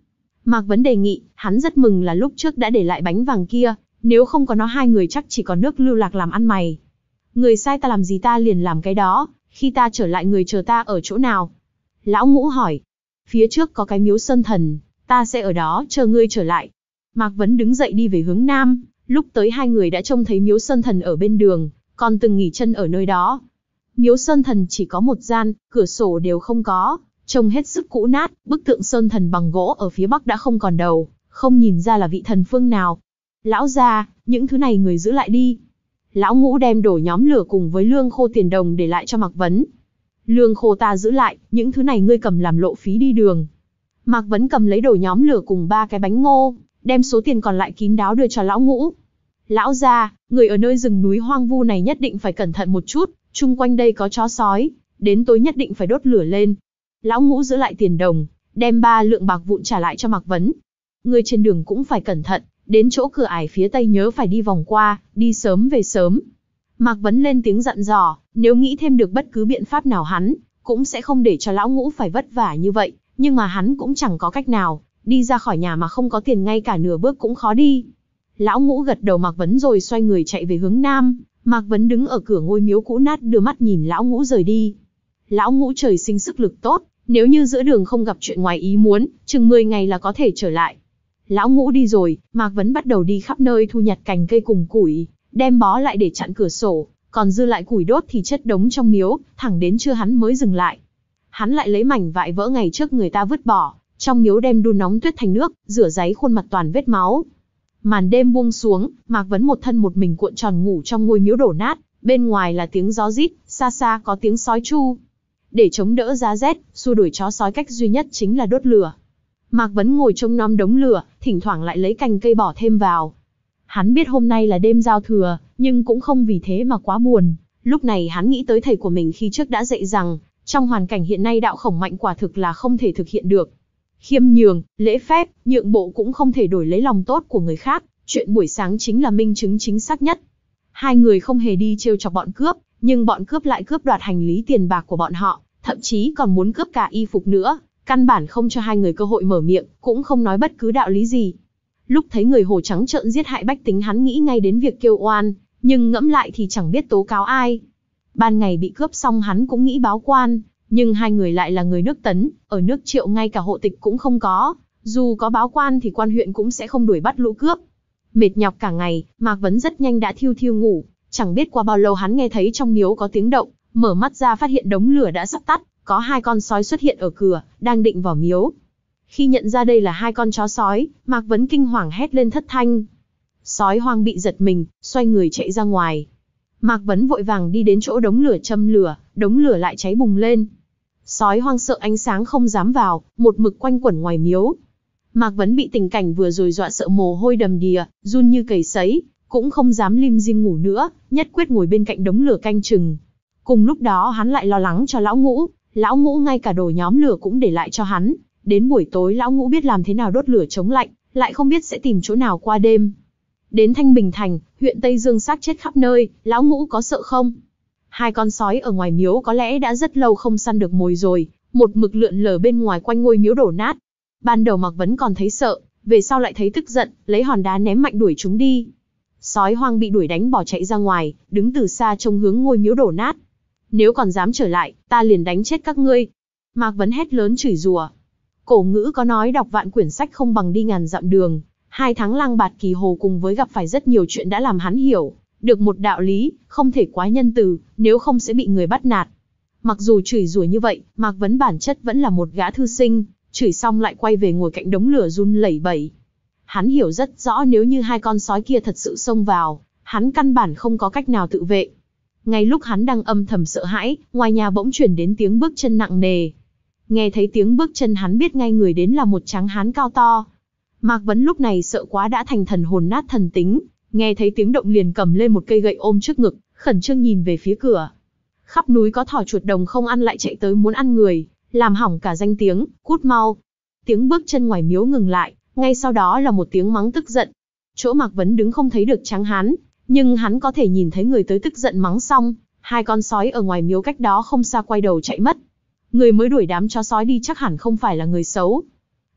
Mạc Vấn đề nghị, hắn rất mừng là lúc trước đã để lại bánh vàng kia, nếu không có nó hai người chắc chỉ còn nước lưu lạc làm ăn mày. Người sai ta làm gì ta liền làm cái đó, khi ta trở lại người chờ ta ở chỗ nào? Lão Ngũ hỏi. Phía trước có cái miếu sơn thần, ta sẽ ở đó chờ ngươi trở lại. Mạc Vấn đứng dậy đi về hướng nam, lúc tới hai người đã trông thấy miếu sơn thần ở bên đường, còn từng nghỉ chân ở nơi đó. Miếu sơn thần chỉ có một gian, cửa sổ đều không có, trông hết sức cũ nát, bức tượng sơn thần bằng gỗ ở phía bắc đã không còn đầu, không nhìn ra là vị thần phương nào. Lão gia, những thứ này người giữ lại đi. Lão Ngũ đem đổ nhóm lửa cùng với lương khô tiền đồng để lại cho Mạc Vấn. Lương khô ta giữ lại, những thứ này ngươi cầm làm lộ phí đi đường. Mạc Vấn cầm lấy đổ nhóm lửa cùng ba cái bánh ngô, đem số tiền còn lại kín đáo đưa cho Lão Ngũ. Lão gia, người ở nơi rừng núi hoang vu này nhất định phải cẩn thận một chút, chung quanh đây có chó sói, đến tối nhất định phải đốt lửa lên. Lão Ngũ giữ lại tiền đồng, đem ba lượng bạc vụn trả lại cho Mạc Vấn. Người trên đường cũng phải cẩn thận, đến chỗ cửa ải phía tây nhớ phải đi vòng qua, đi sớm về sớm. Mạc Vấn lên tiếng dặn dò, nếu nghĩ thêm được bất cứ biện pháp nào hắn cũng sẽ không để cho Lão Ngũ phải vất vả như vậy, nhưng mà hắn cũng chẳng có cách nào, đi ra khỏi nhà mà không có tiền ngay cả nửa bước cũng khó đi. Lão Ngũ gật đầu Mạc Vấn rồi xoay người chạy về hướng nam. Mạc Vấn đứng ở cửa ngôi miếu cũ nát đưa mắt nhìn Lão Ngũ rời đi. Lão Ngũ trời sinh sức lực tốt, nếu như giữa đường không gặp chuyện ngoài ý muốn, chừng mười ngày là có thể trở lại. Lão Ngũ đi rồi, Mạc Vấn bắt đầu đi khắp nơi thu nhặt cành cây cùng củi, đem bó lại để chặn cửa sổ, còn dư lại củi đốt thì chất đống trong miếu, thẳng đến trưa hắn mới dừng lại. Hắn lại lấy mảnh vải vỡ ngày trước người ta vứt bỏ, trong miếu đem đun nóng tuyết thành nước, rửa ráy khuôn mặt toàn vết máu. Màn đêm buông xuống, Mạc Vấn một thân một mình cuộn tròn ngủ trong ngôi miếu đổ nát, bên ngoài là tiếng gió rít, xa xa có tiếng sói tru. Để chống đỡ giá rét, xua đuổi chó sói cách duy nhất chính là đốt lửa. Mạc Vấn ngồi trông nom đống lửa, thỉnh thoảng lại lấy cành cây bỏ thêm vào. Hắn biết hôm nay là đêm giao thừa, nhưng cũng không vì thế mà quá buồn. Lúc này hắn nghĩ tới thầy của mình khi trước đã dạy rằng, trong hoàn cảnh hiện nay đạo khổng mạnh quả thực là không thể thực hiện được. Khiêm nhường, lễ phép, nhượng bộ cũng không thể đổi lấy lòng tốt của người khác, chuyện buổi sáng chính là minh chứng chính xác nhất. Hai người không hề đi trêu chọc bọn cướp, nhưng bọn cướp lại cướp đoạt hành lý tiền bạc của bọn họ, thậm chí còn muốn cướp cả y phục nữa, căn bản không cho hai người cơ hội mở miệng, cũng không nói bất cứ đạo lý gì. Lúc thấy người Hồ trắng trợn giết hại bách tính hắn nghĩ ngay đến việc kêu oan, nhưng ngẫm lại thì chẳng biết tố cáo ai. Ban ngày bị cướp xong hắn cũng nghĩ báo quan, nhưng hai người lại là người nước Tấn, ở nước Triệu ngay cả hộ tịch cũng không có, dù có báo quan thì quan huyện cũng sẽ không đuổi bắt lũ cướp. Mệt nhọc cả ngày, Mạc Vấn rất nhanh đã thiêu thiêu ngủ, chẳng biết qua bao lâu hắn nghe thấy trong miếu có tiếng động, mở mắt ra phát hiện đống lửa đã sắp tắt, có hai con sói xuất hiện ở cửa, đang định vào miếu. Khi nhận ra đây là hai con chó sói, Mạc Vấn kinh hoàng hét lên thất thanh. Sói hoang bị giật mình, xoay người chạy ra ngoài. Mạc Vấn vội vàng đi đến chỗ đống lửa châm lửa, đống lửa lại cháy bùng lên. Sói hoang sợ ánh sáng không dám vào, một mực quanh quẩn ngoài miếu. Mạc Vấn bị tình cảnh vừa rồi dọa sợ mồ hôi đầm đìa, run như cầy sấy, cũng không dám lim dim ngủ nữa, nhất quyết ngồi bên cạnh đống lửa canh chừng. Cùng lúc đó hắn lại lo lắng cho Lão Ngũ, Lão Ngũ ngay cả đồ nhóm lửa cũng để lại cho hắn. Đến buổi tối Lão Ngũ biết làm thế nào đốt lửa chống lạnh, lại không biết sẽ tìm chỗ nào qua đêm. Đến Thanh Bình Thành, huyện Tây Dương xác chết khắp nơi, Lão Ngũ có sợ không? Hai con sói ở ngoài miếu có lẽ đã rất lâu không săn được mồi rồi, một mực lượn lờ bên ngoài quanh ngôi miếu đổ nát. Ban đầu Mạc Vấn còn thấy sợ, về sau lại thấy tức giận, lấy hòn đá ném mạnh đuổi chúng đi. Sói hoang bị đuổi đánh bỏ chạy ra ngoài, đứng từ xa trông hướng ngôi miếu đổ nát. Nếu còn dám trở lại, ta liền đánh chết các ngươi. Mạc Vấn hét lớn chửi rủa. Cổ ngữ có nói đọc vạn quyển sách không bằng đi ngàn dặm đường. Hai tháng lang bạt kỳ hồ cùng với gặp phải rất nhiều chuyện đã làm hắn hiểu được một đạo lý, không thể quá nhân từ, nếu không sẽ bị người bắt nạt. Mặc dù chửi rủa như vậy, Mạc Vấn bản chất vẫn là một gã thư sinh, chửi xong lại quay về ngồi cạnh đống lửa run lẩy bẩy. Hắn hiểu rất rõ nếu như hai con sói kia thật sự xông vào, hắn căn bản không có cách nào tự vệ. Ngay lúc hắn đang âm thầm sợ hãi, ngoài nhà bỗng chuyển đến tiếng bước chân nặng nề. Nghe thấy tiếng bước chân hắn biết ngay người đến là một tráng hán cao to. Mạc Vấn lúc này sợ quá đã thành thần hồn nát thần tính, nghe thấy tiếng động liền cầm lên một cây gậy ôm trước ngực, khẩn trương nhìn về phía cửa. Khắp núi có thỏ chuột đồng không ăn lại chạy tới muốn ăn người, làm hỏng cả danh tiếng, cút mau. Tiếng bước chân ngoài miếu ngừng lại, ngay sau đó là một tiếng mắng tức giận. Chỗ Mạc Vấn đứng không thấy được tráng hán, nhưng hắn có thể nhìn thấy người tới tức giận mắng xong, hai con sói ở ngoài miếu cách đó không xa quay đầu chạy mất. Người mới đuổi đám chó sói đi chắc hẳn không phải là người xấu.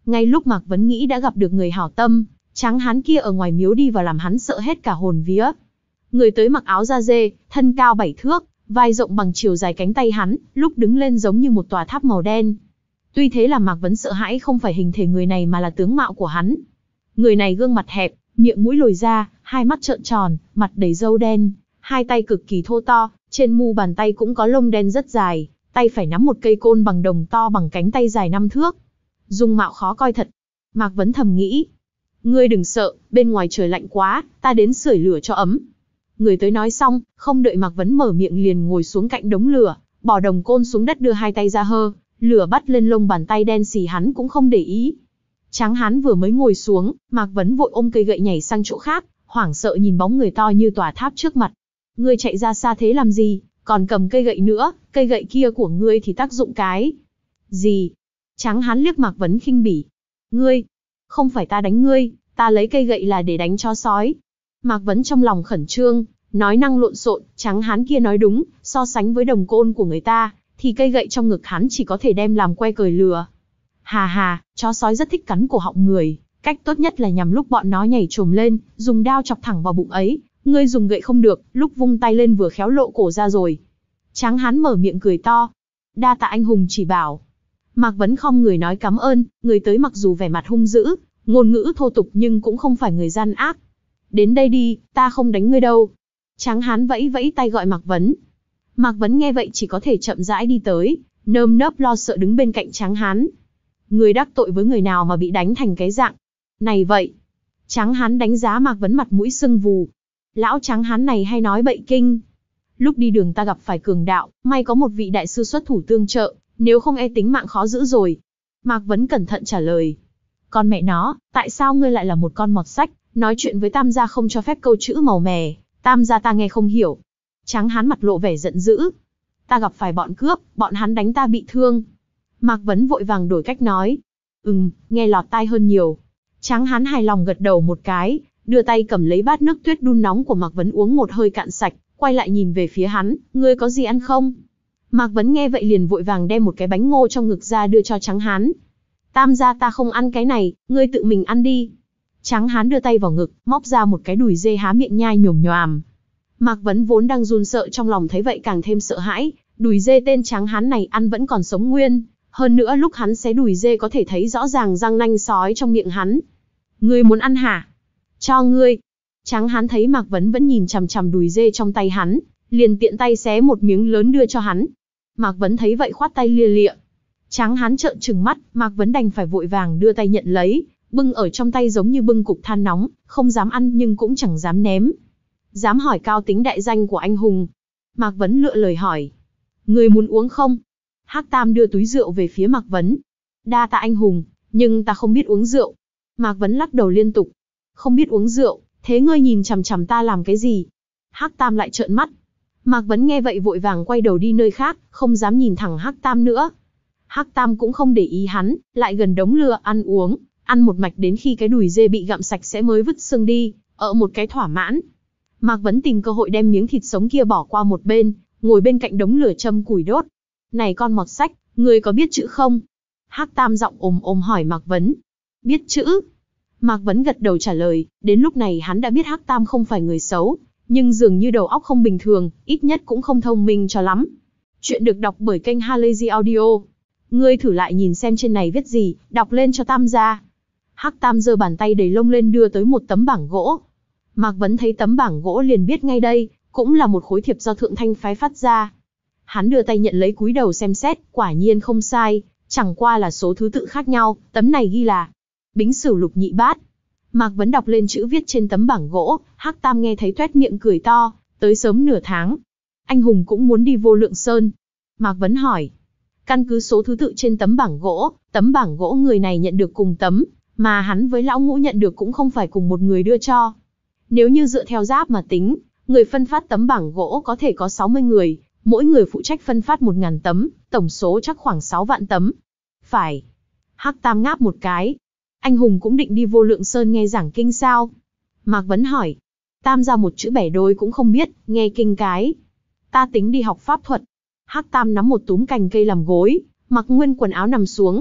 Ngay lúc Mạc Vấn nghĩ đã gặp được người hảo tâm, tráng hán kia ở ngoài miếu đi vào làm hắn sợ hết cả hồn vía. Người tới mặc áo da dê, thân cao bảy thước, vai rộng bằng chiều dài cánh tay hắn, lúc đứng lên giống như một tòa tháp màu đen. Tuy thế là Mạc Vấn sợ hãi không phải hình thể người này mà là tướng mạo của hắn. Người này gương mặt hẹp, miệng mũi lồi ra, hai mắt trợn tròn, mặt đầy râu đen, hai tay cực kỳ thô to, trên mu bàn tay cũng có lông đen rất dài, tay phải nắm một cây côn bằng đồng to bằng cánh tay dài năm thước. Dung mạo khó coi thật. Mạc Vấn thầm nghĩ. Ngươi đừng sợ, bên ngoài trời lạnh quá, ta đến sưởi lửa cho ấm. Người tới nói xong, không đợi Mạc Vấn mở miệng liền ngồi xuống cạnh đống lửa, bỏ đồng côn xuống đất đưa hai tay ra hơ, lửa bắt lên lông bàn tay đen xì hắn cũng không để ý. Tráng hán vừa mới ngồi xuống, Mạc Vấn vội ôm cây gậy nhảy sang chỗ khác, hoảng sợ nhìn bóng người to như tòa tháp trước mặt. Ngươi chạy ra xa thế làm gì, còn cầm cây gậy nữa, cây gậy kia của ngươi thì tác dụng cái gì? Tráng hán liếc Mạc Vấn khinh bỉ. Ngươi, không phải ta đánh ngươi, ta lấy cây gậy là để đánh chó sói. Mạc Vấn trong lòng khẩn trương, nói năng lộn xộn, tráng hán kia nói đúng, so sánh với đồng côn của người ta, thì cây gậy trong ngực hắn chỉ có thể đem làm que cời lừa. Hà hà, chó sói rất thích cắn cổ họng người, cách tốt nhất là nhằm lúc bọn nó nhảy trồm lên, dùng đao chọc thẳng vào bụng ấy, ngươi dùng gậy không được, lúc vung tay lên vừa khéo lộ cổ ra rồi. Tráng hán mở miệng cười to. Đa tạ anh hùng chỉ bảo. Mạc Vấn không người nói cảm ơn, người tới mặc dù vẻ mặt hung dữ, ngôn ngữ thô tục nhưng cũng không phải người gian ác. Đến đây đi, ta không đánh ngươi đâu. Tráng hán vẫy vẫy tay gọi Mạc Vấn. Mạc Vấn nghe vậy chỉ có thể chậm rãi đi tới, nơm nớp lo sợ đứng bên cạnh tráng hán. Người đắc tội với người nào mà bị đánh thành cái dạng này vậy? Tráng hán đánh giá Mạc Vấn mặt mũi sưng vù. Lão tráng hán này hay nói bậy kinh. Lúc đi đường ta gặp phải cường đạo, may có một vị đại sư xuất thủ tương trợ, nếu không e tính mạng khó giữ rồi. Mạc Vấn cẩn thận trả lời. Con mẹ nó, tại sao ngươi lại là một con mọt sách, nói chuyện với Tam gia không cho phép câu chữ màu mè, Tam gia ta nghe không hiểu. Tráng hán mặt lộ vẻ giận dữ. Ta gặp phải bọn cướp, bọn hắn đánh ta bị thương. Mạc Vấn vội vàng đổi cách nói. Ừm, nghe lọt tai hơn nhiều. Tráng hán hài lòng gật đầu một cái, đưa tay cầm lấy bát nước tuyết đun nóng của Mạc Vấn uống một hơi cạn sạch, quay lại nhìn về phía hắn, ngươi có gì ăn không? Mạc Vấn nghe vậy liền vội vàng đem một cái bánh ngô trong ngực ra đưa cho tráng hán. Tam gia ta không ăn cái này, ngươi tự mình ăn đi. Tráng hán đưa tay vào ngực, móc ra một cái đùi dê há miệng nhai nhồm nhoàm. Mạc Vấn vốn đang run sợ trong lòng thấy vậy càng thêm sợ hãi, đùi dê tên tráng hán này ăn vẫn còn sống nguyên, hơn nữa lúc hắn xé đùi dê có thể thấy rõ ràng răng nanh sói trong miệng hắn. Ngươi muốn ăn hả? Cho ngươi. Tráng hán thấy Mạc Vấn vẫn nhìn chằm chằm đùi dê trong tay hắn, liền tiện tay xé một miếng lớn đưa cho hắn. Mạc Vấn thấy vậy khoát tay lia lịa. Tráng hán trợn trừng mắt, Mạc Vấn đành phải vội vàng đưa tay nhận lấy, bưng ở trong tay giống như bưng cục than nóng, không dám ăn nhưng cũng chẳng dám ném. Dám hỏi cao tính đại danh của anh hùng. Mạc Vấn lựa lời hỏi. Người muốn uống không? Hắc Tam đưa túi rượu về phía Mạc Vấn. Đa tạ anh hùng, nhưng ta không biết uống rượu. Mạc Vấn lắc đầu liên tục. Không biết uống rượu, thế ngươi nhìn chằm chằm ta làm cái gì? Hắc Tam lại trợn mắt. Mạc Vấn nghe vậy vội vàng quay đầu đi nơi khác, không dám nhìn thẳng Hắc Tam nữa. Hắc Tam cũng không để ý hắn, lại gần đống lửa ăn uống, ăn một mạch đến khi cái đùi dê bị gặm sạch sẽ mới vứt xương đi, ở một cái thỏa mãn. Mạc Vấn tìm cơ hội đem miếng thịt sống kia bỏ qua một bên, ngồi bên cạnh đống lửa châm củi đốt. Này con mọt sách, ngươi có biết chữ không? Hắc Tam giọng ồm ồm hỏi Mạc Vấn. Biết chữ? Mạc Vấn gật đầu trả lời, đến lúc này hắn đã biết Hắc Tam không phải người xấu, nhưng dường như đầu óc không bình thường, ít nhất cũng không thông minh cho lắm. Chuyện được đọc bởi kênh Halazy Audio. Ngươi thử lại nhìn xem trên này viết gì, đọc lên cho Tam gia. Hắc Tam giơ bàn tay đầy lông lên đưa tới một tấm bảng gỗ. Mạc Vấn thấy tấm bảng gỗ liền biết ngay đây, cũng là một khối thiệp do Thượng Thanh phái phát ra. Hắn đưa tay nhận lấy cúi đầu xem xét, quả nhiên không sai, chẳng qua là số thứ tự khác nhau, tấm này ghi là Bính Sửu Lục Nhị Bát. Mạc Vấn đọc lên chữ viết trên tấm bảng gỗ, Hắc Tam nghe thấy toét miệng cười to, tới sớm nửa tháng. Anh hùng cũng muốn đi Vô Lượng Sơn. Mạc Vấn hỏi. Căn cứ số thứ tự trên tấm bảng gỗ, tấm bảng gỗ người này nhận được cùng tấm, mà hắn với lão ngũ nhận được cũng không phải cùng một người đưa cho. Nếu như dựa theo giáp mà tính, người phân phát tấm bảng gỗ có thể có sáu mươi người, mỗi người phụ trách phân phát một nghìn tấm, tổng số chắc khoảng sáu vạn tấm. Phải. Hắc Tam ngáp một cái. Anh hùng cũng định đi Vô Lượng Sơn nghe giảng kinh sao? Mạc Vấn hỏi. Tam ra một chữ bẻ đôi cũng không biết, nghe kinh cái. Ta tính đi học pháp thuật. Hắc Tam nắm một túm cành cây làm gối, mặc nguyên quần áo nằm xuống.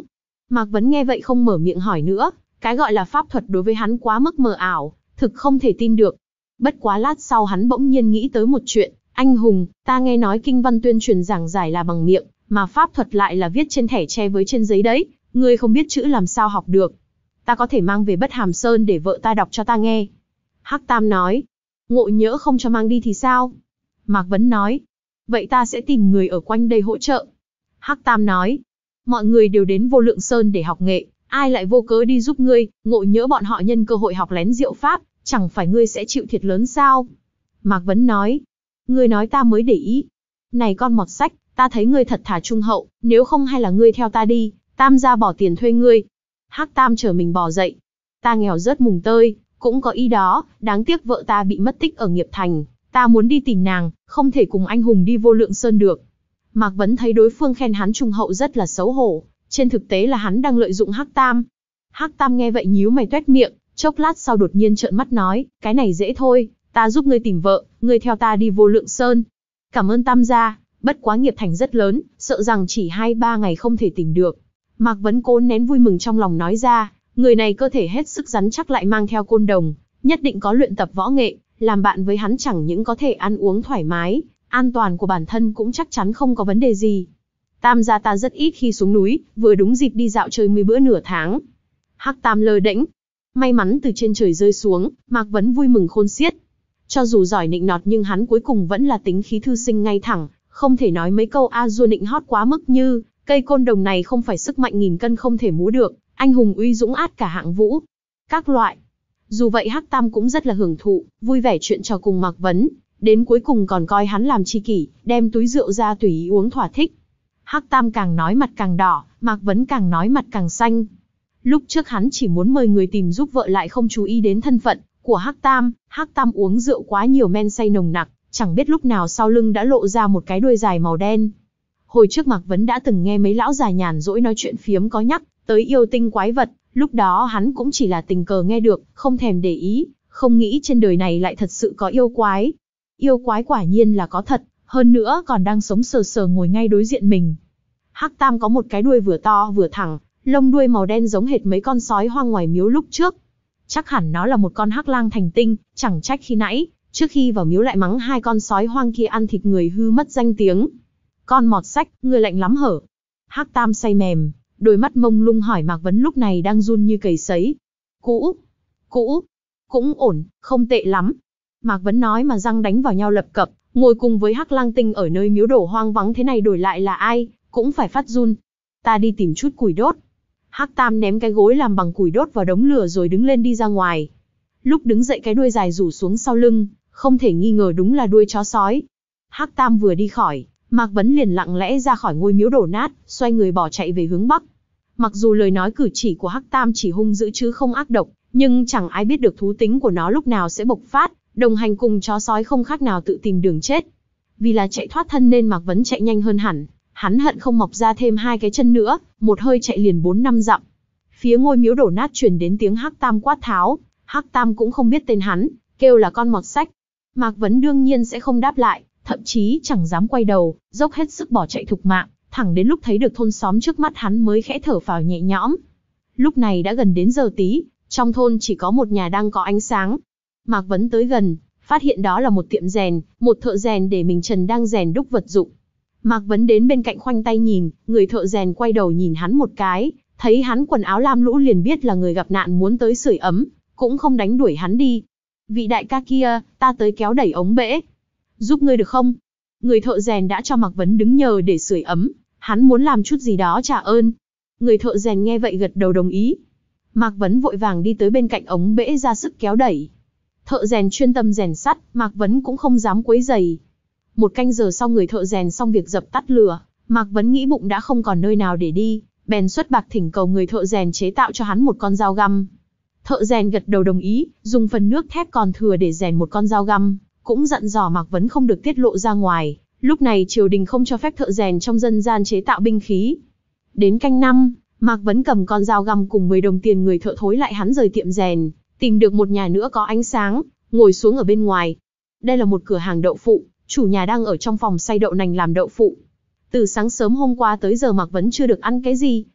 Mạc Vấn nghe vậy không mở miệng hỏi nữa, cái gọi là pháp thuật đối với hắn quá mức mờ ảo, thực không thể tin được. Bất quá lát sau hắn bỗng nhiên nghĩ tới một chuyện, anh hùng, ta nghe nói kinh văn tuyên truyền giảng giải là bằng miệng, mà pháp thuật lại là viết trên thẻ tre với trên giấy đấy, ngươi không biết chữ làm sao học được. Ta có thể mang về Bất Hàm Sơn để vợ ta đọc cho ta nghe. Hắc Tam nói, ngộ nhỡ không cho mang đi thì sao? Mạc Vấn nói, vậy ta sẽ tìm người ở quanh đây hỗ trợ. Hắc Tam nói, mọi người đều đến Vô Lượng Sơn để học nghệ, ai lại vô cớ đi giúp ngươi, ngộ nhỡ bọn họ nhân cơ hội học lén diệu pháp, chẳng phải ngươi sẽ chịu thiệt lớn sao? Mạc Vấn nói, ngươi nói ta mới để ý. Này con mọt sách, ta thấy ngươi thật thà trung hậu, nếu không hay là ngươi theo ta đi, Tam gia bỏ tiền thuê ngươi. Hắc Tam trở mình bò dậy, ta nghèo rớt mùng tơi, cũng có ý đó, đáng tiếc vợ ta bị mất tích ở Nghiệp Thành, ta muốn đi tìm nàng, không thể cùng anh hùng đi Vô Lượng Sơn được. Mạc Vấn thấy đối phương khen hắn trung hậu rất là xấu hổ, trên thực tế là hắn đang lợi dụng Hắc Tam. Hắc Tam nghe vậy nhíu mày toét miệng, chốc lát sau đột nhiên trợn mắt nói, cái này dễ thôi, ta giúp ngươi tìm vợ, ngươi theo ta đi Vô Lượng Sơn. Cảm ơn Tam gia, bất quá Nghiệp Thành rất lớn, sợ rằng chỉ hai ba ngày không thể tìm được. Mạc Vấn cố nén vui mừng trong lòng nói ra, người này cơ thể hết sức rắn chắc lại mang theo côn đồng, nhất định có luyện tập võ nghệ, làm bạn với hắn chẳng những có thể ăn uống thoải mái, an toàn của bản thân cũng chắc chắn không có vấn đề gì. Tam gia ta rất ít khi xuống núi, vừa đúng dịp đi dạo chơi mười bữa nửa tháng. Hắc Tam lơ đễnh, may mắn từ trên trời rơi xuống, Mạc Vấn vui mừng khôn xiết. Cho dù giỏi nịnh nọt nhưng hắn cuối cùng vẫn là tính khí thư sinh ngay thẳng, không thể nói mấy câu a dua nịnh hót quá mức như, cây côn đồng này không phải sức mạnh nghìn cân không thể múa được, anh hùng uy dũng át cả hạng vũ. Các loại. Dù vậy Hắc Tam cũng rất là hưởng thụ, vui vẻ chuyện trò cùng Mạc Vấn, đến cuối cùng còn coi hắn làm tri kỷ, đem túi rượu ra tùy ý uống thỏa thích. Hắc Tam càng nói mặt càng đỏ, Mạc Vấn càng nói mặt càng xanh. Lúc trước hắn chỉ muốn mời người tìm giúp vợ lại không chú ý đến thân phận của Hắc Tam, Hắc Tam uống rượu quá nhiều men say nồng nặc, chẳng biết lúc nào sau lưng đã lộ ra một cái đuôi dài màu đen. Hồi trước Mạc Vấn đã từng nghe mấy lão già nhàn rỗi nói chuyện phiếm có nhắc tới yêu tinh quái vật, lúc đó hắn cũng chỉ là tình cờ nghe được, không thèm để ý, không nghĩ trên đời này lại thật sự có yêu quái. Yêu quái quả nhiên là có thật, hơn nữa còn đang sống sờ sờ ngồi ngay đối diện mình. Hắc Tam có một cái đuôi vừa to vừa thẳng, lông đuôi màu đen giống hệt mấy con sói hoang ngoài miếu lúc trước. Chắc hẳn nó là một con hắc lang thành tinh, chẳng trách khi nãy, trước khi vào miếu lại mắng hai con sói hoang kia ăn thịt người hư mất danh tiếng. Con mọt sách, ngươi lạnh lắm hở? Hắc Tam say mềm, đôi mắt mông lung hỏi Mạc Vấn lúc này đang run như cầy sấy. Cũ, cũ, cũng ổn, không tệ lắm. Mạc Vấn nói mà răng đánh vào nhau lập cập, ngồi cùng với hắc lang tinh ở nơi miếu đổ hoang vắng thế này đổi lại là ai, cũng phải phát run. Ta đi tìm chút củi đốt. Hắc Tam ném cái gối làm bằng củi đốt vào đống lửa rồi đứng lên đi ra ngoài. Lúc đứng dậy cái đuôi dài rủ xuống sau lưng, không thể nghi ngờ đúng là đuôi chó sói. Hắc Tam vừa đi khỏi, Mạc Vấn liền lặng lẽ ra khỏi ngôi miếu đổ nát, xoay người bỏ chạy về hướng bắc. Mặc dù lời nói cử chỉ của Hắc Tam chỉ hung dữ chứ không ác độc, nhưng chẳng ai biết được thú tính của nó lúc nào sẽ bộc phát, đồng hành cùng chó sói không khác nào tự tìm đường chết. Vì là chạy thoát thân nên Mạc Vấn chạy nhanh hơn hẳn, hắn hận không mọc ra thêm hai cái chân nữa, một hơi chạy liền bốn năm dặm. Phía ngôi miếu đổ nát truyền đến tiếng Hắc Tam quát tháo, Hắc Tam cũng không biết tên hắn, kêu là con mọt sách. Mạc Vấn đương nhiên sẽ không đáp lại, thậm chí chẳng dám quay đầu, dốc hết sức bỏ chạy thục mạng, thẳng đến lúc thấy được thôn xóm trước mắt hắn mới khẽ thở phào nhẹ nhõm. Lúc này đã gần đến giờ tí, trong thôn chỉ có một nhà đang có ánh sáng. Mạc Vấn tới gần, phát hiện đó là một tiệm rèn, một thợ rèn để mình trần đang rèn đúc vật dụng. Mạc Vấn đến bên cạnh khoanh tay nhìn, người thợ rèn quay đầu nhìn hắn một cái, thấy hắn quần áo lam lũ liền biết là người gặp nạn muốn tới sưởi ấm, cũng không đánh đuổi hắn đi. Vị đại ca kia, ta tới kéo đẩy ống bể. Giúp ngươi được không? Người thợ rèn đã cho Mạc Vấn đứng nhờ để sưởi ấm, hắn muốn làm chút gì đó trả ơn. Người thợ rèn nghe vậy gật đầu đồng ý. Mạc Vấn vội vàng đi tới bên cạnh ống bể ra sức kéo đẩy. Thợ rèn chuyên tâm rèn sắt, Mạc Vấn cũng không dám quấy rầy. Một canh giờ sau người thợ rèn xong việc dập tắt lửa, Mạc Vấn nghĩ bụng đã không còn nơi nào để đi, bèn xuất bạc thỉnh cầu người thợ rèn chế tạo cho hắn một con dao găm. Thợ rèn gật đầu đồng ý, dùng phần nước thép còn thừa để rèn một con dao găm, cũng dặn dò Mạc Vấn không được tiết lộ ra ngoài. Lúc này triều đình không cho phép thợ rèn trong dân gian chế tạo binh khí. Đến canh năm, Mạc Vấn cầm con dao găm cùng mười đồng tiền người thợ thối lại hắn rời tiệm rèn, tìm được một nhà nữa có ánh sáng, ngồi xuống ở bên ngoài. Đây là một cửa hàng đậu phụ, chủ nhà đang ở trong phòng xay đậu nành làm đậu phụ. Từ sáng sớm hôm qua tới giờ Mạc Vấn chưa được ăn cái gì,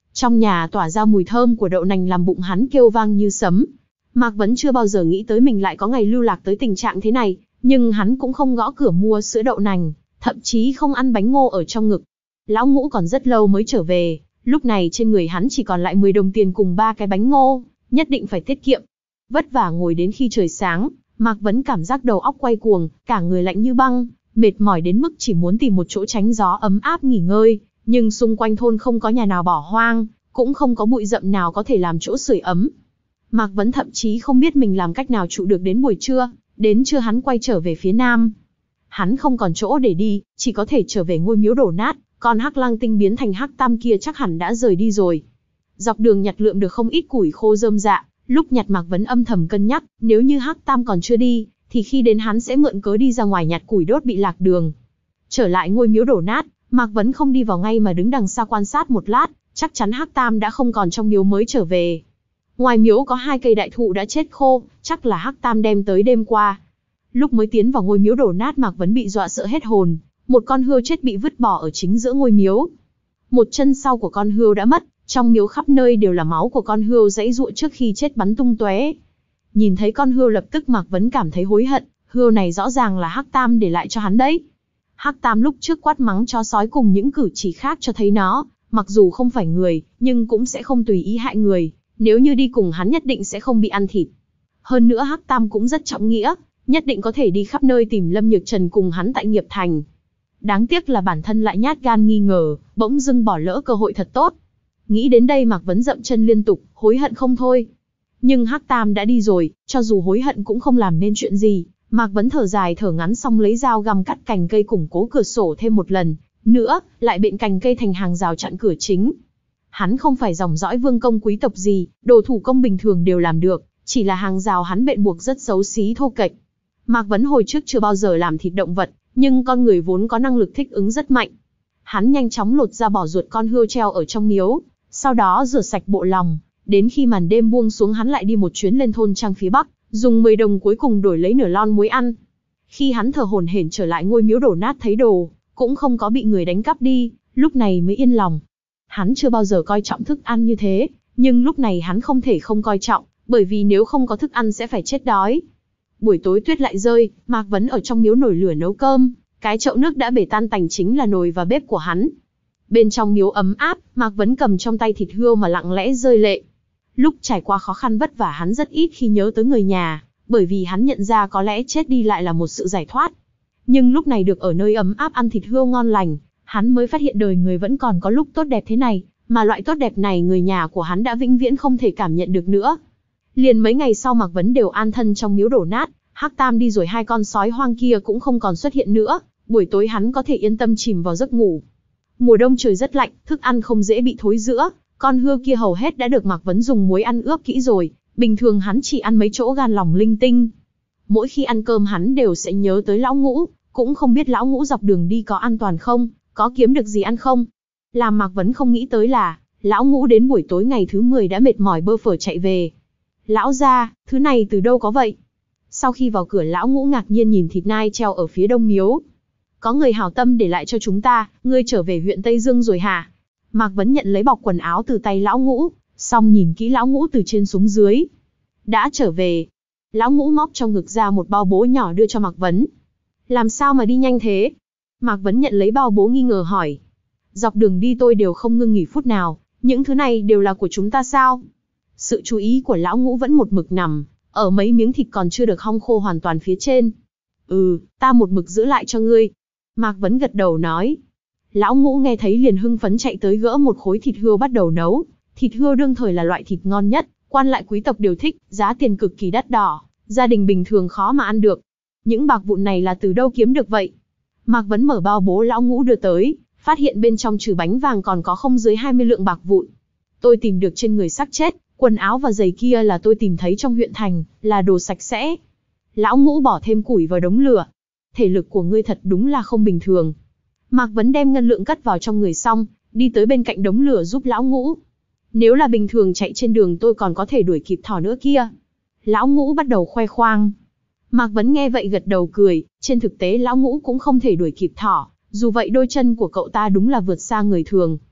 Trong nhà tỏa ra mùi thơm của đậu nành làm bụng hắn kêu vang như sấm. Mạc Vấn chưa bao giờ nghĩ tới mình lại có ngày lưu lạc tới tình trạng thế này, nhưng hắn cũng không gõ cửa mua sữa đậu nành, thậm chí không ăn bánh ngô ở trong ngực. Lão Ngũ còn rất lâu mới trở về, lúc này trên người hắn chỉ còn lại mười đồng tiền cùng ba cái bánh ngô, nhất định phải tiết kiệm. Vất vả ngồi đến khi trời sáng, Mạc Vấn cảm giác đầu óc quay cuồng, cả người lạnh như băng, mệt mỏi đến mức chỉ muốn tìm một chỗ tránh gió ấm áp nghỉ ngơi, nhưng xung quanh thôn không có nhà nào bỏ hoang, cũng không có bụi rậm nào có thể làm chỗ sưởi ấm. Mạc Vấn thậm chí không biết mình làm cách nào trụ được đến buổi trưa, đến trưa hắn quay trở về phía nam. Hắn không còn chỗ để đi, chỉ có thể trở về ngôi miếu đổ nát, còn Hắc Lang Tinh biến thành Hắc Tam kia chắc hẳn đã rời đi rồi. Dọc đường nhặt lượm được không ít củi khô rơm rạ, lúc nhặt Mạc Vấn âm thầm cân nhắc, nếu như Hắc Tam còn chưa đi, thì khi đến hắn sẽ mượn cớ đi ra ngoài nhặt củi đốt bị lạc đường. Trở lại ngôi miếu đổ nát, Mạc Vấn không đi vào ngay mà đứng đằng xa quan sát một lát, chắc chắn Hắc Tam đã không còn trong miếu mới trở về. Ngoài miếu có hai cây đại thụ đã chết khô, chắc là Hắc Tam đem tới đêm qua. Lúc mới tiến vào ngôi miếu đổ nát Mạc Vấn bị dọa sợ hết hồn, một con hươu chết bị vứt bỏ ở chính giữa ngôi miếu. Một chân sau của con hươu đã mất, trong miếu khắp nơi đều là máu của con hươu giãy giụa trước khi chết bắn tung tóe. Nhìn thấy con hươu lập tức Mạc Vấn cảm thấy hối hận, hươu này rõ ràng là Hắc Tam để lại cho hắn đấy. Hắc Tam lúc trước quát mắng chó sói cùng những cử chỉ khác cho thấy nó, mặc dù không phải người, nhưng cũng sẽ không tùy ý hại người, nếu như đi cùng hắn nhất định sẽ không bị ăn thịt. Hơn nữa Hắc Tam cũng rất trọng nghĩa, nhất định có thể đi khắp nơi tìm Lâm Nhược Trần cùng hắn tại Nghiệp Thành. Đáng tiếc là bản thân lại nhát gan nghi ngờ, bỗng dưng bỏ lỡ cơ hội thật tốt. Nghĩ đến đây Mạc Vấn dậm chân liên tục, hối hận không thôi. Nhưng Hắc Tam đã đi rồi, cho dù hối hận cũng không làm nên chuyện gì. Mạc Vấn thở dài thở ngắn xong lấy dao găm cắt cành cây củng cố cửa sổ thêm một lần, nữa, lại bện cành cây thành hàng rào chặn cửa chính. Hắn không phải dòng dõi vương công quý tộc gì, đồ thủ công bình thường đều làm được, chỉ là hàng rào hắn bện buộc rất xấu xí thô kệch. Mạc Vấn hồi trước chưa bao giờ làm thịt động vật, nhưng con người vốn có năng lực thích ứng rất mạnh. Hắn nhanh chóng lột ra bỏ ruột con hươu treo ở trong miếu, sau đó rửa sạch bộ lòng, đến khi màn đêm buông xuống hắn lại đi một chuyến lên thôn trang phía bắc, dùng mười đồng cuối cùng đổi lấy nửa lon muối ăn. Khi hắn thở hổn hển trở lại ngôi miếu đổ nát thấy đồ, cũng không có bị người đánh cắp đi, lúc này mới yên lòng. Hắn chưa bao giờ coi trọng thức ăn như thế, nhưng lúc này hắn không thể không coi trọng, bởi vì nếu không có thức ăn sẽ phải chết đói. Buổi tối tuyết lại rơi, Mạc Vấn ở trong miếu nổi lửa nấu cơm, cái chậu nước đã bể tan tành chính là nồi và bếp của hắn. Bên trong miếu ấm áp, Mạc Vấn cầm trong tay thịt hươu mà lặng lẽ rơi lệ. Lúc trải qua khó khăn vất vả hắn rất ít khi nhớ tới người nhà, bởi vì hắn nhận ra có lẽ chết đi lại là một sự giải thoát. Nhưng lúc này được ở nơi ấm áp ăn thịt hươu ngon lành, hắn mới phát hiện đời người vẫn còn có lúc tốt đẹp thế này, mà loại tốt đẹp này người nhà của hắn đã vĩnh viễn không thể cảm nhận được nữa. Liền mấy ngày sau Mạc Vấn đều an thân trong miếu đổ nát, Hắc Tam đi rồi hai con sói hoang kia cũng không còn xuất hiện nữa, buổi tối hắn có thể yên tâm chìm vào giấc ngủ. Mùa đông trời rất lạnh, thức ăn không dễ bị thối rữa, con hươu kia hầu hết đã được Mạc Vấn dùng muối ăn ướp kỹ rồi, bình thường hắn chỉ ăn mấy chỗ gan lòng linh tinh. Mỗi khi ăn cơm hắn đều sẽ nhớ tới Lão Ngũ, cũng không biết Lão Ngũ dọc đường đi có an toàn không, có kiếm được gì ăn không. Làm Mạc Vấn không nghĩ tới là, Lão Ngũ đến buổi tối ngày thứ mười đã mệt mỏi bơ phờ chạy về. Lão gia, thứ này từ đâu có vậy? Sau khi vào cửa Lão Ngũ ngạc nhiên nhìn thịt nai treo ở phía đông miếu. Có người hảo tâm để lại cho chúng ta, ngươi trở về huyện Tây Dương rồi hả? Mạc Vấn nhận lấy bọc quần áo từ tay Lão Ngũ, xong nhìn kỹ Lão Ngũ từ trên xuống dưới. Đã trở về. Lão Ngũ móc trong ngực ra một bao bố nhỏ đưa cho Mạc Vấn. Làm sao mà đi nhanh thế? Mạc Vấn nhận lấy bao bố nghi ngờ hỏi. Dọc đường đi tôi đều không ngưng nghỉ phút nào, những thứ này đều là của chúng ta sao? Sự chú ý của Lão Ngũ vẫn một mực nằm ở mấy miếng thịt còn chưa được hong khô hoàn toàn phía trên. Ừ, ta một mực giữ lại cho ngươi. Mạc Vấn gật đầu nói. Lão Ngũ nghe thấy liền hưng phấn chạy tới gỡ một khối thịt hươu bắt đầu nấu. Thịt hươu đương thời là loại thịt ngon nhất, quan lại quý tộc đều thích, giá tiền cực kỳ đắt đỏ, gia đình bình thường khó mà ăn được. Những bạc vụn này là từ đâu kiếm được vậy? Mạc Vấn mở bao bố Lão Ngũ đưa tới, phát hiện bên trong trừ bánh vàng còn có không dưới hai mươi lượng bạc vụn. Tôi tìm được trên người xác chết, quần áo và giày kia là tôi tìm thấy trong huyện thành, là đồ sạch sẽ. Lão Ngũ bỏ thêm củi vào đống lửa. Thể lực của ngươi thật đúng là không bình thường. Mạc Vấn đem ngân lượng cất vào trong người xong, đi tới bên cạnh đống lửa giúp Lão Ngũ. Nếu là bình thường chạy trên đường tôi còn có thể đuổi kịp thỏ nữa kia. Lão Ngũ bắt đầu khoe khoang. Mạc Vấn nghe vậy gật đầu cười, trên thực tế Lão Ngũ cũng không thể đuổi kịp thỏ, dù vậy đôi chân của cậu ta đúng là vượt xa người thường.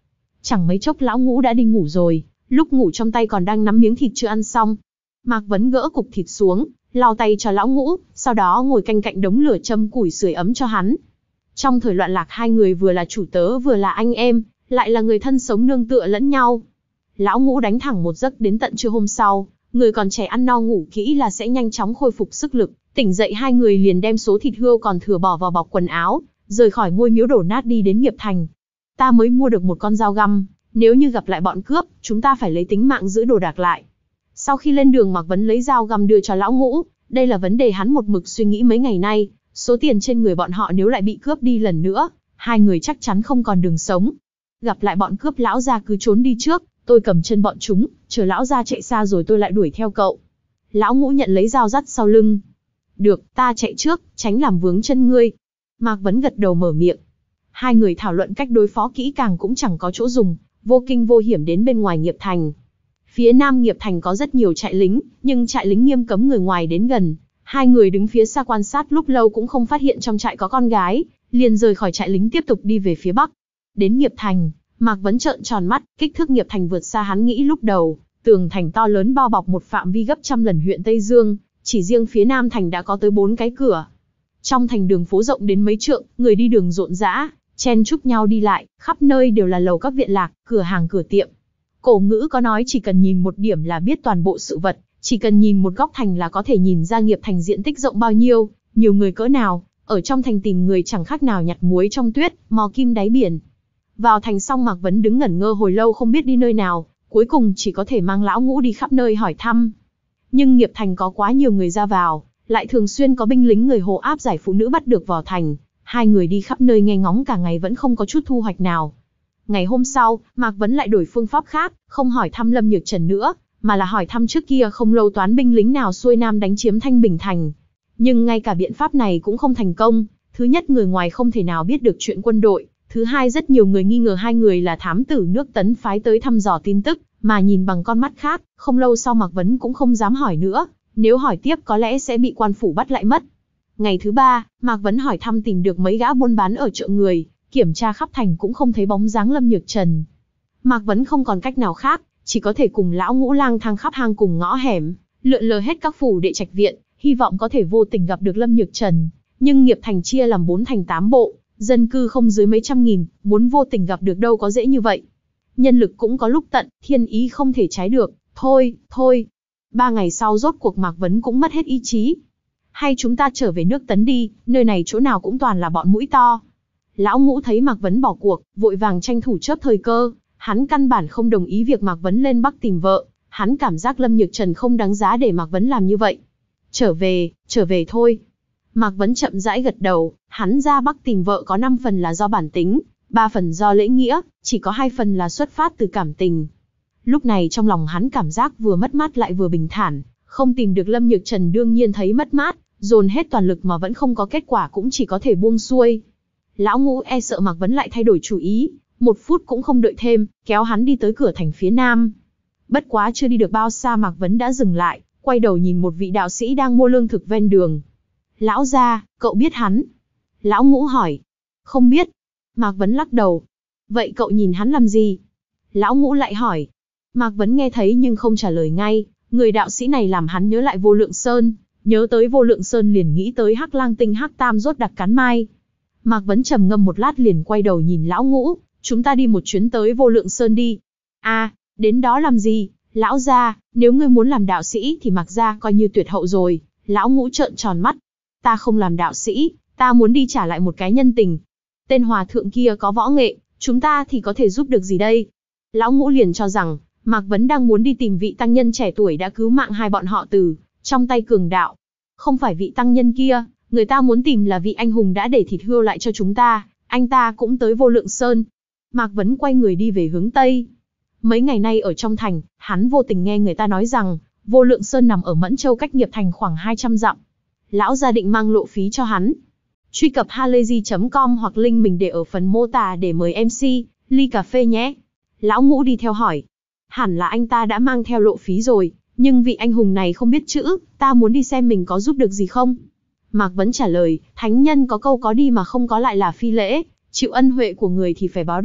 Chẳng mấy chốc lão ngũ đã đi ngủ rồi, lúc ngủ trong tay còn đang nắm miếng thịt chưa ăn xong. Mạc Vấn gỡ cục thịt xuống, lau tay cho lão ngũ, sau đó ngồi canh cạnh đống lửa châm củi sưởi ấm cho hắn. Trong thời loạn lạc hai người vừa là chủ tớ vừa là anh em, lại là người thân sống nương tựa lẫn nhau. Lão ngũ đánh thẳng một giấc đến tận trưa hôm sau, người còn trẻ ăn no ngủ kỹ là sẽ nhanh chóng khôi phục sức lực. Tỉnh dậy hai người liền đem số thịt hươu còn thừa bỏ vào bọc quần áo, rời khỏi ngôi miếu đổ nát đi đến Nghiệp Thành. Ta mới mua được một con dao găm, nếu như gặp lại bọn cướp, chúng ta phải lấy tính mạng giữ đồ đạc lại. Sau khi lên đường, Mạc Vấn lấy dao găm đưa cho lão ngũ, đây là vấn đề hắn một mực suy nghĩ mấy ngày nay, số tiền trên người bọn họ nếu lại bị cướp đi lần nữa, hai người chắc chắn không còn đường sống. Gặp lại bọn cướp, lão gia cứ trốn đi trước, tôi cầm chân bọn chúng, chờ lão gia chạy xa rồi tôi lại đuổi theo cậu. Lão ngũ nhận lấy dao dắt sau lưng. Được, ta chạy trước, tránh làm vướng chân ngươi. Mạc Vấn gật đầu mở miệng. Hai người thảo luận cách đối phó kỹ càng cũng chẳng có chỗ dùng, vô kinh vô hiểm đến bên ngoài Nghiệp Thành. Phía nam Nghiệp Thành có rất nhiều trại lính, nhưng trại lính nghiêm cấm người ngoài đến gần. Hai người đứng phía xa quan sát lúc lâu cũng không phát hiện trong trại có con gái, liền rời khỏi trại lính tiếp tục đi về phía bắc. Đến Nghiệp Thành, Mạc Vấn trợn tròn mắt, kích thước Nghiệp Thành vượt xa hắn nghĩ lúc đầu. Tường thành to lớn bao bọc một phạm vi gấp trăm lần huyện Tây Dương, chỉ riêng phía nam thành đã có tới bốn cái cửa. Trong thành đường phố rộng đến mấy trượng, người đi đường rộn rã, chen chúc nhau đi lại, khắp nơi đều là lầu các viện lạc, cửa hàng cửa tiệm. Cổ ngữ có nói chỉ cần nhìn một điểm là biết toàn bộ sự vật, chỉ cần nhìn một góc thành là có thể nhìn ra Nghiệp Thành diện tích rộng bao nhiêu, nhiều người cỡ nào, ở trong thành tìm người chẳng khác nào nhặt muối trong tuyết, mò kim đáy biển. Vào thành xong, Mạc Vấn đứng ngẩn ngơ hồi lâu không biết đi nơi nào, cuối cùng chỉ có thể mang lão ngũ đi khắp nơi hỏi thăm. Nhưng Nghiệp Thành có quá nhiều người ra vào, lại thường xuyên có binh lính người Hồ áp giải phụ nữ bắt được vào thành. Hai người đi khắp nơi nghe ngóng cả ngày vẫn không có chút thu hoạch nào. Ngày hôm sau, Mạc Vấn lại đổi phương pháp khác, không hỏi thăm Lâm Nhược Trần nữa, mà là hỏi thăm trước kia không lâu toán binh lính nào xuôi nam đánh chiếm Thanh Bình Thành. Nhưng ngay cả biện pháp này cũng không thành công. Thứ nhất, người ngoài không thể nào biết được chuyện quân đội. Thứ hai, rất nhiều người nghi ngờ hai người là thám tử nước Tấn phái tới thăm dò tin tức, mà nhìn bằng con mắt khác. Không lâu sau Mạc Vấn cũng không dám hỏi nữa, nếu hỏi tiếp có lẽ sẽ bị quan phủ bắt lại mất. Ngày thứ ba, Mạc Vấn hỏi thăm tìm được mấy gã buôn bán ở chợ người, kiểm tra khắp thành cũng không thấy bóng dáng Lâm Nhược Trần. Mạc Vấn không còn cách nào khác, chỉ có thể cùng lão ngũ lang thang khắp hang cùng ngõ hẻm, lượn lờ hết các phủ đệ trạch viện, hy vọng có thể vô tình gặp được Lâm Nhược Trần. Nhưng Nghiệp Thành chia làm bốn thành tám bộ, dân cư không dưới mấy trăm nghìn, muốn vô tình gặp được đâu có dễ như vậy. Nhân lực cũng có lúc tận, thiên ý không thể trái được, thôi, thôi. Ba ngày sau rốt cuộc Mạc Vấn cũng mất hết ý chí. Hay chúng ta trở về nước Tấn đi, nơi này chỗ nào cũng toàn là bọn mũi to. Lão ngũ thấy Mạc Vấn bỏ cuộc, vội vàng tranh thủ chớp thời cơ, hắn căn bản không đồng ý việc Mạc Vấn lên Bắc tìm vợ, hắn cảm giác Lâm Nhược Trần không đáng giá để Mạc Vấn làm như vậy. Trở về, trở về thôi. Mạc Vấn chậm rãi gật đầu, hắn ra Bắc tìm vợ có năm phần là do bản tính, ba phần do lễ nghĩa, chỉ có hai phần là xuất phát từ cảm tình. Lúc này trong lòng hắn cảm giác vừa mất mát lại vừa bình thản, không tìm được Lâm Nhược Trần đương nhiên thấy mất mát, dồn hết toàn lực mà vẫn không có kết quả cũng chỉ có thể buông xuôi. Lão ngũ e sợ Mạc Vấn lại thay đổi chủ ý, một phút cũng không đợi thêm, kéo hắn đi tới cửa thành phía nam. Bất quá chưa đi được bao xa Mạc Vấn đã dừng lại, quay đầu nhìn một vị đạo sĩ đang mua lương thực ven đường. Lão gia, cậu biết hắn? Lão ngũ hỏi. Không biết. Mạc Vấn lắc đầu. Vậy cậu nhìn hắn làm gì? Lão ngũ lại hỏi. Mạc Vấn nghe thấy nhưng không trả lời ngay, người đạo sĩ này làm hắn nhớ lại Vô Lượng Sơn, nhớ tới Vô Lượng Sơn liền nghĩ tới Hắc Lang Tinh Hắc Tam Rốt Đặc Cắn Mai. Mạc Vấn trầm ngâm một lát liền quay đầu nhìn lão ngũ, chúng ta đi một chuyến tới Vô Lượng Sơn đi. À, đến đó làm gì? Lão gia, nếu ngươi muốn làm đạo sĩ thì Mạc gia coi như tuyệt hậu rồi. Lão ngũ trợn tròn mắt. Ta không làm đạo sĩ, ta muốn đi trả lại một cái nhân tình. Tên hòa thượng kia có võ nghệ, chúng ta thì có thể giúp được gì đây? Lão ngũ liền cho rằng, Mạc Vấn đang muốn đi tìm vị tăng nhân trẻ tuổi đã cứu mạng hai bọn họ từ trong tay cường đạo. Không phải vị tăng nhân kia, người ta muốn tìm là vị anh hùng đã để thịt hươu lại cho chúng ta, anh ta cũng tới Vô Lượng Sơn. Mạc Vấn quay người đi về hướng Tây. Mấy ngày nay ở trong thành, hắn vô tình nghe người ta nói rằng, Vô Lượng Sơn nằm ở Mẫn Châu cách Nghiệp Thành khoảng hai trăm dặm. Lão gia định mang lộ phí cho hắn. Truy cập halayzi chấm com hoặc link mình để ở phần mô tả để mời em xê, ly cà phê nhé. Lão ngũ đi theo hỏi. Hẳn là anh ta đã mang theo lộ phí rồi, nhưng vị anh hùng này không biết chữ, ta muốn đi xem mình có giúp được gì không. Mạc Vấn trả lời, thánh nhân có câu có đi mà không có lại là phi lễ, chịu ân huệ của người thì phải báo đáp,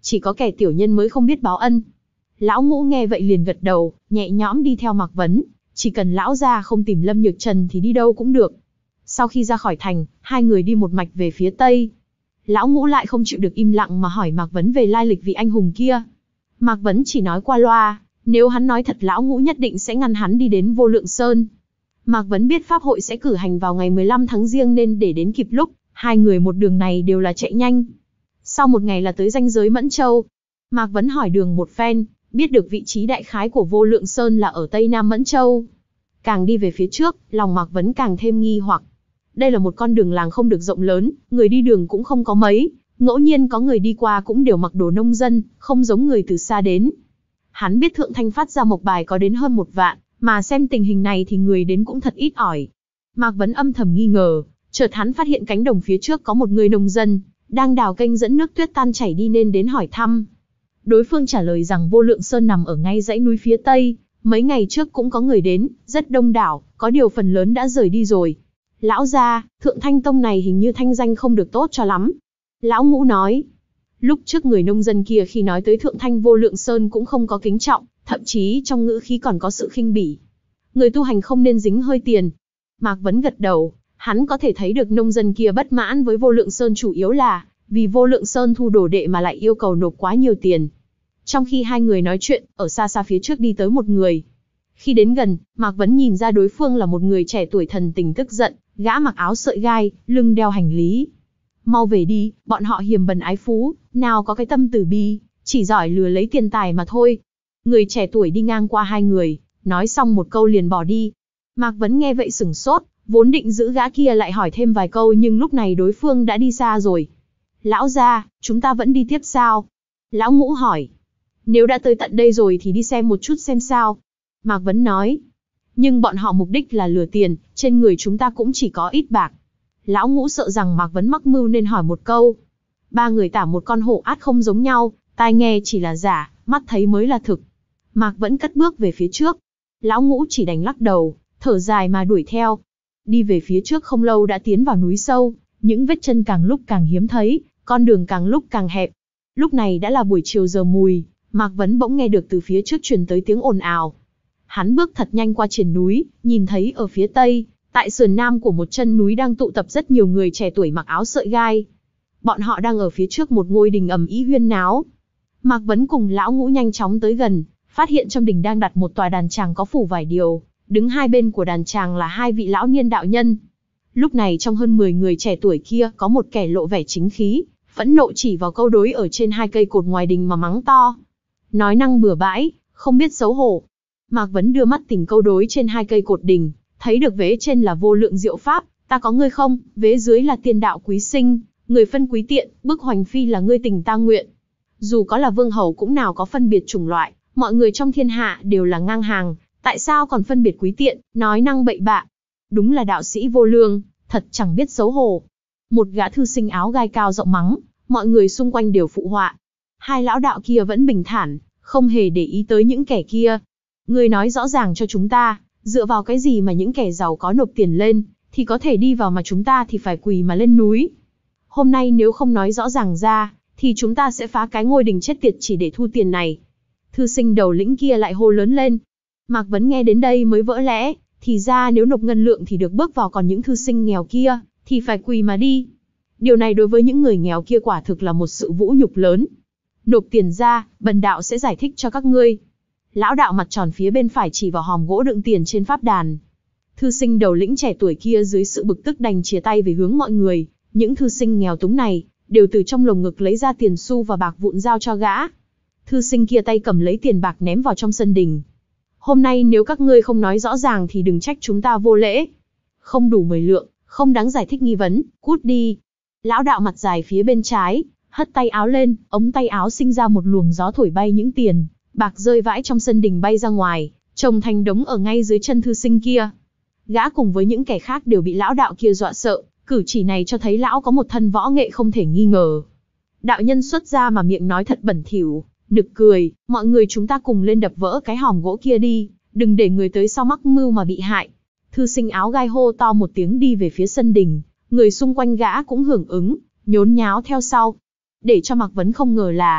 chỉ có kẻ tiểu nhân mới không biết báo ân. Lão Ngũ nghe vậy liền gật đầu, nhẹ nhõm đi theo Mạc Vấn, chỉ cần lão gia không tìm Lâm Nhược Trần thì đi đâu cũng được. Sau khi ra khỏi thành, hai người đi một mạch về phía tây. Lão Ngũ lại không chịu được im lặng mà hỏi Mạc Vấn về lai lịch vị anh hùng kia. Mạc Vấn chỉ nói qua loa, nếu hắn nói thật Lão Ngũ nhất định sẽ ngăn hắn đi đến Vô Lượng Sơn. Mạc Vấn biết pháp hội sẽ cử hành vào ngày mười lăm tháng Giêng nên để đến kịp lúc, hai người một đường này đều là chạy nhanh. Sau một ngày là tới ranh giới Mẫn Châu. Mạc Vấn hỏi đường một phen, biết được vị trí đại khái của Vô Lượng Sơn là ở tây nam Mẫn Châu. Càng đi về phía trước, lòng Mạc Vấn càng thêm nghi hoặc. Đây là một con đường làng không được rộng lớn, người đi đường cũng không có mấy, ngẫu nhiên có người đi qua cũng đều mặc đồ nông dân, không giống người từ xa đến. Hắn biết Thượng Thanh phát ra mộc bài có đến hơn một vạn, mà xem tình hình này thì người đến cũng thật ít ỏi. Mạc Vấn âm thầm nghi ngờ, chợt hắn phát hiện cánh đồng phía trước có một người nông dân, đang đào kênh dẫn nước tuyết tan chảy đi nên đến hỏi thăm. Đối phương trả lời rằng Vô Lượng Sơn nằm ở ngay dãy núi phía tây, mấy ngày trước cũng có người đến, rất đông đảo, có điều phần lớn đã rời đi rồi. Lão gia, Thượng Thanh Tông này hình như thanh danh không được tốt cho lắm. Lão Ngũ nói, lúc trước người nông dân kia khi nói tới Thượng Thanh Vô Lượng Sơn cũng không có kính trọng, thậm chí trong ngữ khí còn có sự khinh bỉ. Người tu hành không nên dính hơi tiền. Mạc Vấn gật đầu, hắn có thể thấy được nông dân kia bất mãn với Vô Lượng Sơn chủ yếu là vì Vô Lượng Sơn thu đồ đệ mà lại yêu cầu nộp quá nhiều tiền. Trong khi hai người nói chuyện, ở xa xa phía trước đi tới một người. Khi đến gần, Mạc Vấn nhìn ra đối phương là một người trẻ tuổi thần tình tức giận, gã mặc áo sợi gai, lưng đeo hành lý. Mau về đi, bọn họ hiềm bần ái phú, nào có cái tâm từ bi, chỉ giỏi lừa lấy tiền tài mà thôi. Người trẻ tuổi đi ngang qua hai người, nói xong một câu liền bỏ đi. Mạc Vấn nghe vậy sửng sốt, vốn định giữ gã kia lại hỏi thêm vài câu nhưng lúc này đối phương đã đi xa rồi. Lão gia, chúng ta vẫn đi tiếp sao? Lão Ngũ hỏi. Nếu đã tới tận đây rồi thì đi xem một chút xem sao. Mạc Vấn nói. Nhưng bọn họ mục đích là lừa tiền, trên người chúng ta cũng chỉ có ít bạc. Lão Ngũ sợ rằng Mạc Vấn mắc mưu nên hỏi một câu. Ba người tả một con hổ át không giống nhau, tai nghe chỉ là giả, mắt thấy mới là thực. Mạc Vấn cất bước về phía trước. Lão Ngũ chỉ đành lắc đầu, thở dài mà đuổi theo. Đi về phía trước không lâu đã tiến vào núi sâu, những vết chân càng lúc càng hiếm thấy, con đường càng lúc càng hẹp. Lúc này đã là buổi chiều giờ mùi, Mạc Vấn bỗng nghe được từ phía trước truyền tới tiếng ồn ào. Hắn bước thật nhanh qua triển núi, nhìn thấy ở phía tây, tại sườn nam của một chân núi đang tụ tập rất nhiều người trẻ tuổi mặc áo sợi gai. Bọn họ đang ở phía trước một ngôi đình ầm ĩ huyên náo. Mạc Vấn cùng Lão Ngũ nhanh chóng tới gần, phát hiện trong đình đang đặt một tòa đàn tràng có phủ vải điều, đứng hai bên của đàn tràng là hai vị lão niên đạo nhân. Lúc này trong hơn mười người trẻ tuổi kia có một kẻ lộ vẻ chính khí, phẫn nộ chỉ vào câu đối ở trên hai cây cột ngoài đình mà mắng to. Nói năng bừa bãi, không biết xấu hổ. Mạc Vấn đưa mắt tìm câu đối trên hai cây cột đình, thấy được vế trên là vô lượng diệu pháp, ta có ngươi không, vế dưới là tiên đạo quý sinh, người phân quý tiện, bức hoành phi là ngươi tình ta nguyện. Dù có là vương hầu cũng nào có phân biệt chủng loại, mọi người trong thiên hạ đều là ngang hàng, tại sao còn phân biệt quý tiện, nói năng bậy bạ. Đúng là đạo sĩ vô lương, thật chẳng biết xấu hổ. Một gã thư sinh áo gai cao rộng mắng, mọi người xung quanh đều phụ họa. Hai lão đạo kia vẫn bình thản, không hề để ý tới những kẻ kia. Ngươi nói rõ ràng cho chúng ta, dựa vào cái gì mà những kẻ giàu có nộp tiền lên, thì có thể đi vào mà chúng ta thì phải quỳ mà lên núi. Hôm nay nếu không nói rõ ràng ra, thì chúng ta sẽ phá cái ngôi đình chết tiệt chỉ để thu tiền này. Thư sinh đầu lĩnh kia lại hô lớn lên. Mạc Vấn nghe đến đây mới vỡ lẽ, thì ra nếu nộp ngân lượng thì được bước vào, còn những thư sinh nghèo kia, thì phải quỳ mà đi. Điều này đối với những người nghèo kia quả thực là một sự vũ nhục lớn. Nộp tiền ra, bần đạo sẽ giải thích cho các ngươi. Lão đạo mặt tròn phía bên phải chỉ vào hòm gỗ đựng tiền trên pháp đàn. Thư sinh đầu lĩnh trẻ tuổi kia dưới sự bực tức đành chìa tay về hướng mọi người. Những thư sinh nghèo túng này, đều từ trong lồng ngực lấy ra tiền xu và bạc vụn giao cho gã. Thư sinh kia tay cầm lấy tiền bạc ném vào trong sân đình. Hôm nay nếu các ngươi không nói rõ ràng thì đừng trách chúng ta vô lễ. Không đủ mười lượng, không đáng giải thích nghi vấn, cút đi. Lão đạo mặt dài phía bên trái, hất tay áo lên, ống tay áo sinh ra một luồng gió thổi bay những tiền bạc rơi vãi trong sân đình bay ra ngoài, chồng thành đống ở ngay dưới chân thư sinh kia. Gã cùng với những kẻ khác đều bị lão đạo kia dọa sợ, cử chỉ này cho thấy lão có một thân võ nghệ không thể nghi ngờ. Đạo nhân xuất ra mà miệng nói thật bẩn thỉu, nực cười, mọi người chúng ta cùng lên đập vỡ cái hòm gỗ kia đi, đừng để người tới sau mắc mưu mà bị hại. Thư sinh áo gai hô to một tiếng đi về phía sân đình, người xung quanh gã cũng hưởng ứng, nhốn nháo theo sau. Để cho Mạc Vấn không ngờ là,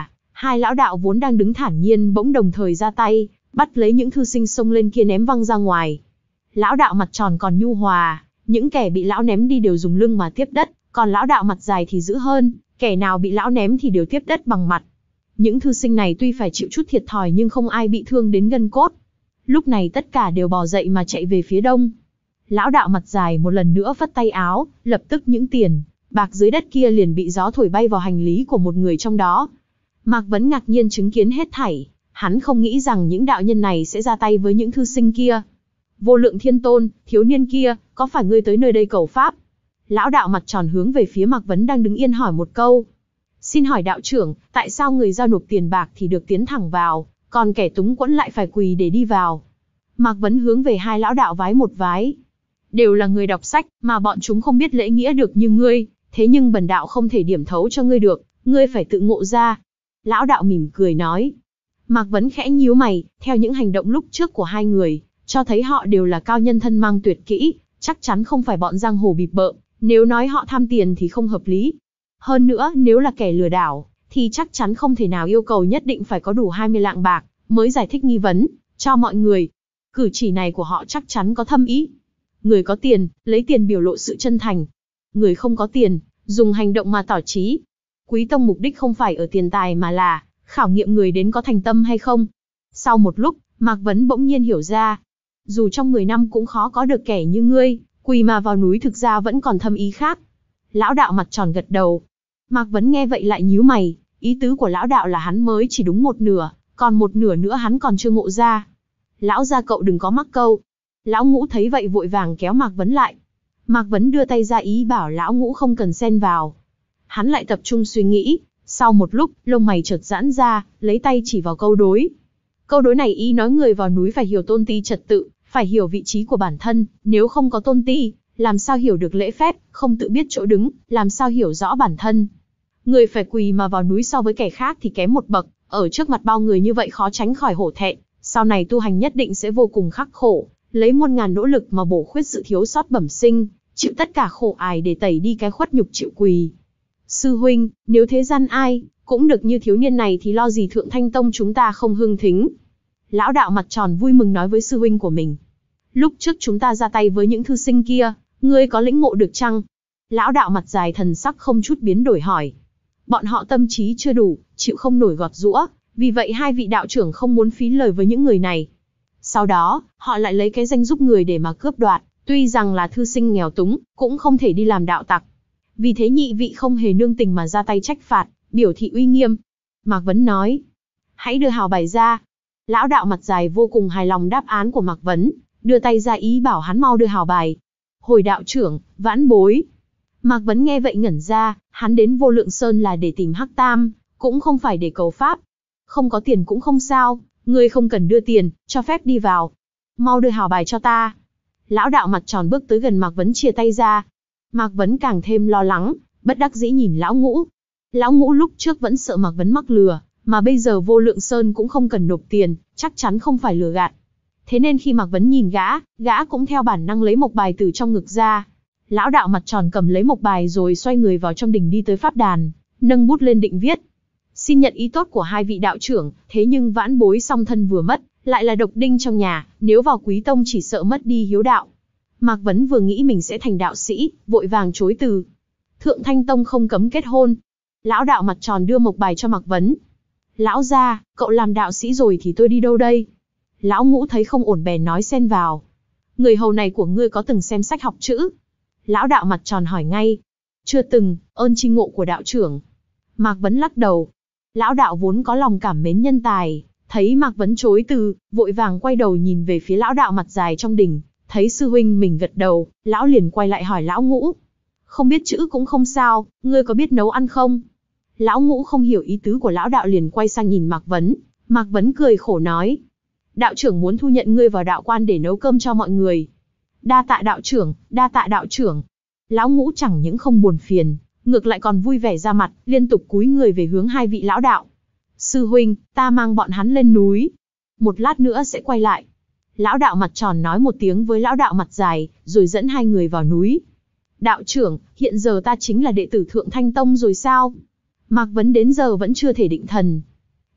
Hai lão đạo vốn đang đứng thản nhiên bỗng đồng thời ra tay, bắt lấy những thư sinh xông lên kia ném văng ra ngoài. Lão đạo mặt tròn còn nhu hòa, những kẻ bị lão ném đi đều dùng lưng mà tiếp đất, còn lão đạo mặt dài thì dữ hơn, kẻ nào bị lão ném thì đều tiếp đất bằng mặt. Những thư sinh này tuy phải chịu chút thiệt thòi nhưng không ai bị thương đến gân cốt. Lúc này tất cả đều bò dậy mà chạy về phía đông. Lão đạo mặt dài một lần nữa phất tay áo, lập tức những tiền, bạc dưới đất kia liền bị gió thổi bay vào hành lý của một người trong đó. Mạc Vấn ngạc nhiên chứng kiến hết thảy, hắn không nghĩ rằng những đạo nhân này sẽ ra tay với những thư sinh kia. Vô Lượng Thiên Tôn, thiếu niên kia, có phải ngươi tới nơi đây cầu pháp? Lão đạo mặt tròn hướng về phía Mạc Vấn đang đứng yên hỏi một câu. Xin hỏi đạo trưởng, tại sao người giao nộp tiền bạc thì được tiến thẳng vào, còn kẻ túng quẫn lại phải quỳ để đi vào? Mạc Vấn hướng về hai lão đạo vái một vái. Đều là người đọc sách, mà bọn chúng không biết lễ nghĩa được như ngươi, thế nhưng bần đạo không thể điểm thấu cho ngươi được, ngươi phải tự ngộ ra. Lão đạo mỉm cười nói. Mạc Vấn khẽ nhíu mày, theo những hành động lúc trước của hai người, cho thấy họ đều là cao nhân thân mang tuyệt kỹ, chắc chắn không phải bọn giang hồ bịp bợm, nếu nói họ tham tiền thì không hợp lý. Hơn nữa, nếu là kẻ lừa đảo, thì chắc chắn không thể nào yêu cầu nhất định phải có đủ hai mươi lạng bạc, mới giải thích nghi vấn, cho mọi người. Cử chỉ này của họ chắc chắn có thâm ý. Người có tiền, lấy tiền biểu lộ sự chân thành. Người không có tiền, dùng hành động mà tỏ trí. Quý tông mục đích không phải ở tiền tài mà là khảo nghiệm người đến có thành tâm hay không. Sau một lúc, Mạc Vấn bỗng nhiên hiểu ra. Dù trong mười năm cũng khó có được kẻ như ngươi, quỳ mà vào núi thực ra vẫn còn thâm ý khác. Lão đạo mặt tròn gật đầu. Mạc Vấn nghe vậy lại nhíu mày, ý tứ của lão đạo là hắn mới chỉ đúng một nửa, còn một nửa nữa hắn còn chưa ngộ ra. Lão gia cậu đừng có mắc câu. Lão Ngũ thấy vậy vội vàng kéo Mạc Vấn lại. Mạc Vấn đưa tay ra ý bảo Lão Ngũ không cần xen vào. Hắn lại tập trung suy nghĩ, sau một lúc, lông mày chợt giãn ra, lấy tay chỉ vào câu đối. Câu đối này ý nói người vào núi phải hiểu tôn ti trật tự, phải hiểu vị trí của bản thân, nếu không có tôn ti, làm sao hiểu được lễ phép, không tự biết chỗ đứng, làm sao hiểu rõ bản thân. Người phải quỳ mà vào núi so với kẻ khác thì kém một bậc, ở trước mặt bao người như vậy khó tránh khỏi hổ thẹn, sau này tu hành nhất định sẽ vô cùng khắc khổ, lấy muôn ngàn nỗ lực mà bổ khuyết sự thiếu sót bẩm sinh, chịu tất cả khổ ải để tẩy đi cái khuất nhục chịu quỳ. Sư huynh, nếu thế gian ai cũng được như thiếu niên này thì lo gì Thượng Thanh Tông chúng ta không hưng thính. Lão đạo mặt tròn vui mừng nói với sư huynh của mình. Lúc trước chúng ta ra tay với những thư sinh kia, ngươi có lĩnh ngộ được chăng? Lão đạo mặt dài thần sắc không chút biến đổi hỏi. Bọn họ tâm trí chưa đủ, chịu không nổi gọt giũa, vì vậy hai vị đạo trưởng không muốn phí lời với những người này. Sau đó, họ lại lấy cái danh giúp người để mà cướp đoạt, tuy rằng là thư sinh nghèo túng, cũng không thể đi làm đạo tặc. Vì thế nhị vị không hề nương tình mà ra tay trách phạt, biểu thị uy nghiêm. Mạc Vấn nói, hãy đưa hào bài ra. Lão đạo mặt dài vô cùng hài lòng đáp án của Mạc Vấn, đưa tay ra ý bảo hắn mau đưa hào bài. Hồi đạo trưởng, vãn bối. Mạc Vấn nghe vậy ngẩn ra, hắn đến Vô Lượng Sơn là để tìm Hắc Tam, cũng không phải để cầu pháp. Không có tiền cũng không sao, ngươi không cần đưa tiền, cho phép đi vào. Mau đưa hào bài cho ta. Lão đạo mặt tròn bước tới gần Mạc Vấn chia tay ra. Mạc Vấn càng thêm lo lắng, bất đắc dĩ nhìn Lão Ngũ. Lão Ngũ lúc trước vẫn sợ Mạc Vấn mắc lừa, mà bây giờ Vô Lượng Sơn cũng không cần nộp tiền, chắc chắn không phải lừa gạt. Thế nên khi Mạc Vấn nhìn gã, gã cũng theo bản năng lấy mộc bài từ trong ngực ra. Lão đạo mặt tròn cầm lấy mộc bài rồi xoay người vào trong đình đi tới pháp đàn, nâng bút lên định viết. Xin nhận ý tốt của hai vị đạo trưởng, thế nhưng vãn bối song thân vừa mất, lại là độc đinh trong nhà, nếu vào Quý Tông chỉ sợ mất đi hiếu đạo. Mạc Vấn vừa nghĩ mình sẽ thành đạo sĩ, vội vàng chối từ. Thượng Thanh Tông không cấm kết hôn. Lão đạo mặt tròn đưa mộc bài cho Mạc Vấn. Lão gia, cậu làm đạo sĩ rồi thì tôi đi đâu đây? Lão Ngũ thấy không ổn bèn nói xen vào. Người hầu này của ngươi có từng xem sách học chữ? Lão đạo mặt tròn hỏi ngay. Chưa từng, ơn chi ngộ của đạo trưởng. Mạc Vấn lắc đầu. Lão đạo vốn có lòng cảm mến nhân tài, thấy Mạc Vấn chối từ, vội vàng quay đầu nhìn về phía lão đạo mặt dài trong đình, thấy sư huynh mình gật đầu, lão liền quay lại hỏi Lão Ngũ. Không biết chữ cũng không sao, ngươi có biết nấu ăn không? Lão Ngũ không hiểu ý tứ của lão đạo liền quay sang nhìn Mạc Vấn, Mạc Vấn cười khổ nói. Đạo trưởng muốn thu nhận ngươi vào đạo quan để nấu cơm cho mọi người. Đa tạ đạo trưởng, đa tạ đạo trưởng. Lão Ngũ chẳng những không buồn phiền, ngược lại còn vui vẻ ra mặt, liên tục cúi người về hướng hai vị lão đạo. Sư huynh, ta mang bọn hắn lên núi. Một lát nữa sẽ quay lại. Lão đạo mặt tròn nói một tiếng với lão đạo mặt dài, rồi dẫn hai người vào núi. Đạo trưởng, hiện giờ ta chính là đệ tử Thượng Thanh Tông rồi sao? Mạc Vấn đến giờ vẫn chưa thể định thần.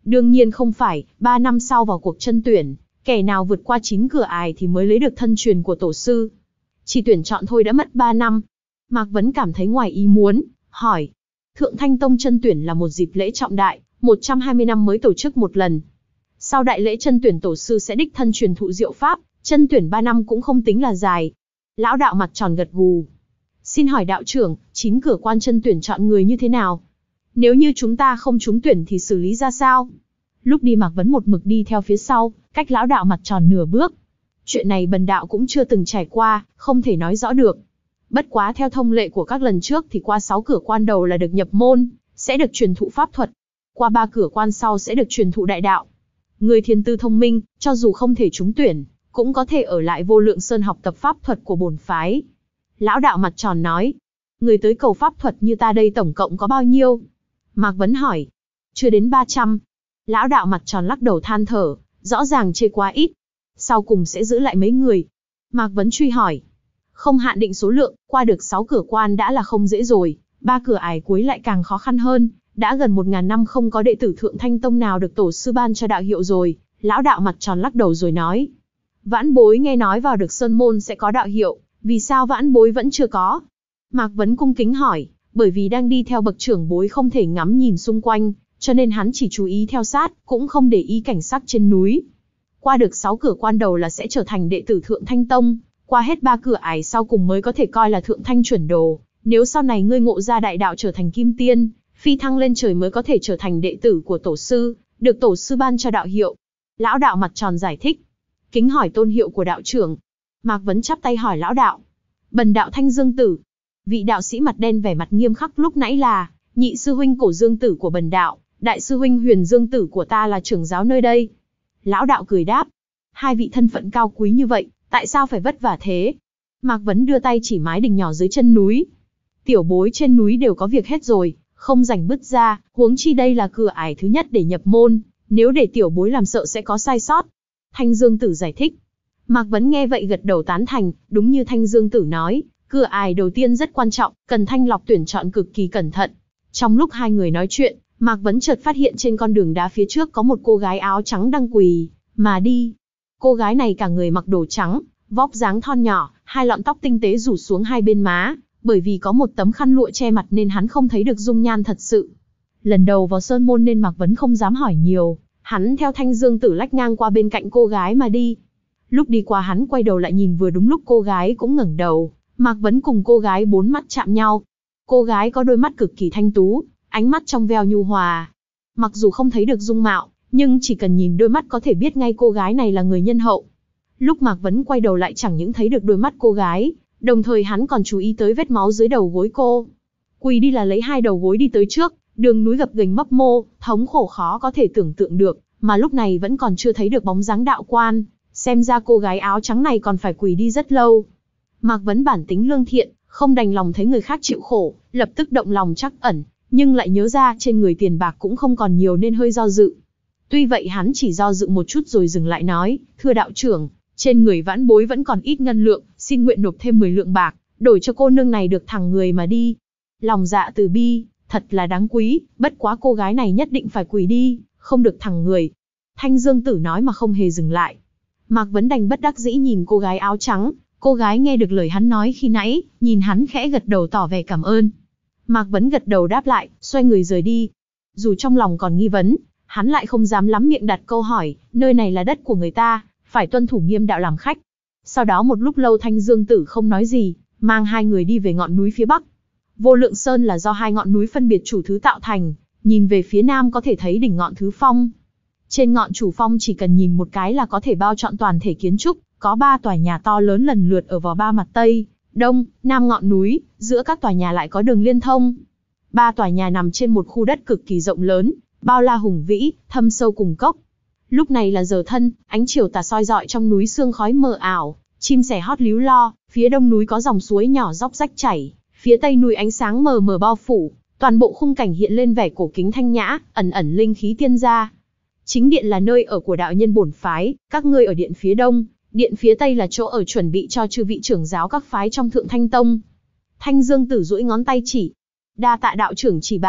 Đương nhiên không phải, ba năm sau vào cuộc chân tuyển, kẻ nào vượt qua chín cửa ải thì mới lấy được thân truyền của tổ sư. Chỉ tuyển chọn thôi đã mất ba năm. Mạc Vấn cảm thấy ngoài ý muốn, hỏi. Thượng Thanh Tông chân tuyển là một dịp lễ trọng đại, một trăm hai mươi năm mới tổ chức một lần. Sau đại lễ chân tuyển tổ sư sẽ đích thân truyền thụ diệu pháp, chân tuyển ba năm cũng không tính là dài. Lão đạo mặt tròn gật gù. Xin hỏi đạo trưởng, chín cửa quan chân tuyển chọn người như thế nào? Nếu như chúng ta không trúng tuyển thì xử lý ra sao? Lúc đi Mạc Vấn một mực đi theo phía sau, cách lão đạo mặt tròn nửa bước. Chuyện này bần đạo cũng chưa từng trải qua, không thể nói rõ được. Bất quá theo thông lệ của các lần trước thì qua sáu cửa quan đầu là được nhập môn, sẽ được truyền thụ pháp thuật. Qua ba cửa quan sau sẽ được truyền thụ đại đạo. Người thiên tư thông minh, cho dù không thể trúng tuyển, cũng có thể ở lại Vô Lượng Sơn học tập pháp thuật của bổn phái. Lão đạo mặt tròn nói. Người tới cầu pháp thuật như ta đây tổng cộng có bao nhiêu? Mạc Vấn hỏi. Chưa đến ba trăm. Lão đạo mặt tròn lắc đầu than thở, rõ ràng chê quá ít. Sau cùng sẽ giữ lại mấy người? Mạc Vấn truy hỏi. Không hạn định số lượng, qua được sáu cửa quan đã là không dễ rồi, ba cửa ải cuối lại càng khó khăn hơn, đã gần một ngàn năm không có đệ tử Thượng Thanh Tông nào được tổ sư ban cho đạo hiệu rồi. Lão đạo mặt tròn lắc đầu rồi nói. Vãn bối nghe nói vào được sơn môn sẽ có đạo hiệu, vì sao vãn bối vẫn chưa có? Mạc Vấn cung kính hỏi, bởi vì đang đi theo bậc trưởng bối không thể ngắm nhìn xung quanh, cho nên hắn chỉ chú ý theo sát, cũng không để ý cảnh sắc trên núi. Qua được sáu cửa quan đầu là sẽ trở thành đệ tử Thượng Thanh Tông, qua hết ba cửa ải sau cùng mới có thể coi là Thượng Thanh chuẩn đồ. Nếu sau này ngươi ngộ ra đại đạo trở thành kim tiên, phi thăng lên trời mới có thể trở thành đệ tử của tổ sư, được tổ sư ban cho đạo hiệu. Lão đạo mặt tròn giải thích. Kính hỏi tôn hiệu của đạo trưởng. Mạc Vấn chắp tay hỏi lão đạo. Bần đạo Thanh Dương Tử. Vị đạo sĩ mặt đen vẻ mặt nghiêm khắc lúc nãy là nhị sư huynh Cổ Dương Tử của bần đạo, đại sư huynh Huyền Dương Tử của ta là trưởng giáo nơi đây. Lão đạo cười đáp. Hai vị thân phận cao quý như vậy, tại sao phải vất vả thế? Mạc Vấn đưa tay chỉ mái đình nhỏ dưới chân núi. Tiểu bối trên núi đều có việc hết rồi, không rảnh bứt ra, huống chi đây là cửa ải thứ nhất để nhập môn, nếu để tiểu bối làm sợ sẽ có sai sót. Thanh Dương Tử giải thích. Mạc Vấn nghe vậy gật đầu tán thành, đúng như Thanh Dương Tử nói, cửa ải đầu tiên rất quan trọng, cần thanh lọc tuyển chọn cực kỳ cẩn thận. Trong lúc hai người nói chuyện, Mạc Vấn chợt phát hiện trên con đường đá phía trước có một cô gái áo trắng đang quỳ mà đi. Cô gái này cả người mặc đồ trắng, vóc dáng thon nhỏ, hai lọn tóc tinh tế rủ xuống hai bên má, bởi vì có một tấm khăn lụa che mặt nên hắn không thấy được dung nhan thật sự. Lần đầu vào sơn môn nên Mạc Vấn không dám hỏi nhiều, hắn theo Thanh Dương Tử lách ngang qua bên cạnh cô gái mà đi. Lúc đi qua hắn quay đầu lại nhìn vừa đúng lúc cô gái cũng ngẩng đầu, Mạc Vấn cùng cô gái bốn mắt chạm nhau. Cô gái có đôi mắt cực kỳ thanh tú, ánh mắt trong veo nhu hòa. Mặc dù không thấy được dung mạo, nhưng chỉ cần nhìn đôi mắt có thể biết ngay cô gái này là người nhân hậu. Lúc Mạc Vấn quay đầu lại chẳng những thấy được đôi mắt cô gái, đồng thời hắn còn chú ý tới vết máu dưới đầu gối cô. Quỳ đi là lấy hai đầu gối đi tới trước, đường núi gập ghềnh mấp mô, thống khổ khó có thể tưởng tượng được, mà lúc này vẫn còn chưa thấy được bóng dáng đạo quan, xem ra cô gái áo trắng này còn phải quỳ đi rất lâu. Mạc Vấn bản tính lương thiện, không đành lòng thấy người khác chịu khổ, lập tức động lòng trắc ẩn, nhưng lại nhớ ra trên người tiền bạc cũng không còn nhiều nên hơi do dự. Tuy vậy hắn chỉ do dự một chút rồi dừng lại nói, thưa đạo trưởng, trên người vãn bối vẫn còn ít ngân lượng, xin nguyện nộp thêm mười lượng bạc, đổi cho cô nương này được thẳng người mà đi. Lòng dạ từ bi, thật là đáng quý, bất quá cô gái này nhất định phải quỳ đi, không được thẳng người. Thanh Dương Tử nói mà không hề dừng lại. Mạc Vấn đành bất đắc dĩ nhìn cô gái áo trắng, cô gái nghe được lời hắn nói khi nãy, nhìn hắn khẽ gật đầu tỏ vẻ cảm ơn. Mạc Vấn gật đầu đáp lại, xoay người rời đi. Dù trong lòng còn nghi vấn, hắn lại không dám lắm miệng đặt câu hỏi, nơi này là đất của người ta, phải tuân thủ nghiêm đạo làm khách. Sau đó một lúc lâu Thanh Dương Tử không nói gì, mang hai người đi về ngọn núi phía bắc. Vô Lượng Sơn là do hai ngọn núi phân biệt chủ thứ tạo thành, nhìn về phía nam có thể thấy đỉnh ngọn Thứ Phong. Trên ngọn chủ phong chỉ cần nhìn một cái là có thể bao trọn toàn thể kiến trúc, có ba tòa nhà to lớn lần lượt ở vào ba mặt Tây, Đông, Nam ngọn núi, giữa các tòa nhà lại có đường liên thông. Ba tòa nhà nằm trên một khu đất cực kỳ rộng lớn, bao la hùng vĩ, thâm sâu cùng cốc. Lúc này là giờ thân, ánh chiều tà soi rọi trong núi sương khói mờ ảo, chim sẻ hót líu lo, phía đông núi có dòng suối nhỏ róc rách chảy, phía tây núi ánh sáng mờ mờ bao phủ, toàn bộ khung cảnh hiện lên vẻ cổ kính thanh nhã, ẩn ẩn linh khí tiên gia. Chính điện là nơi ở của đạo nhân bổn phái, các ngươi ở điện phía đông, điện phía tây là chỗ ở chuẩn bị cho chư vị trưởng giáo các phái trong Thượng Thanh Tông. Thanh Dương Tử duỗi ngón tay chỉ, đa tạ đạo trưởng chỉ bảo,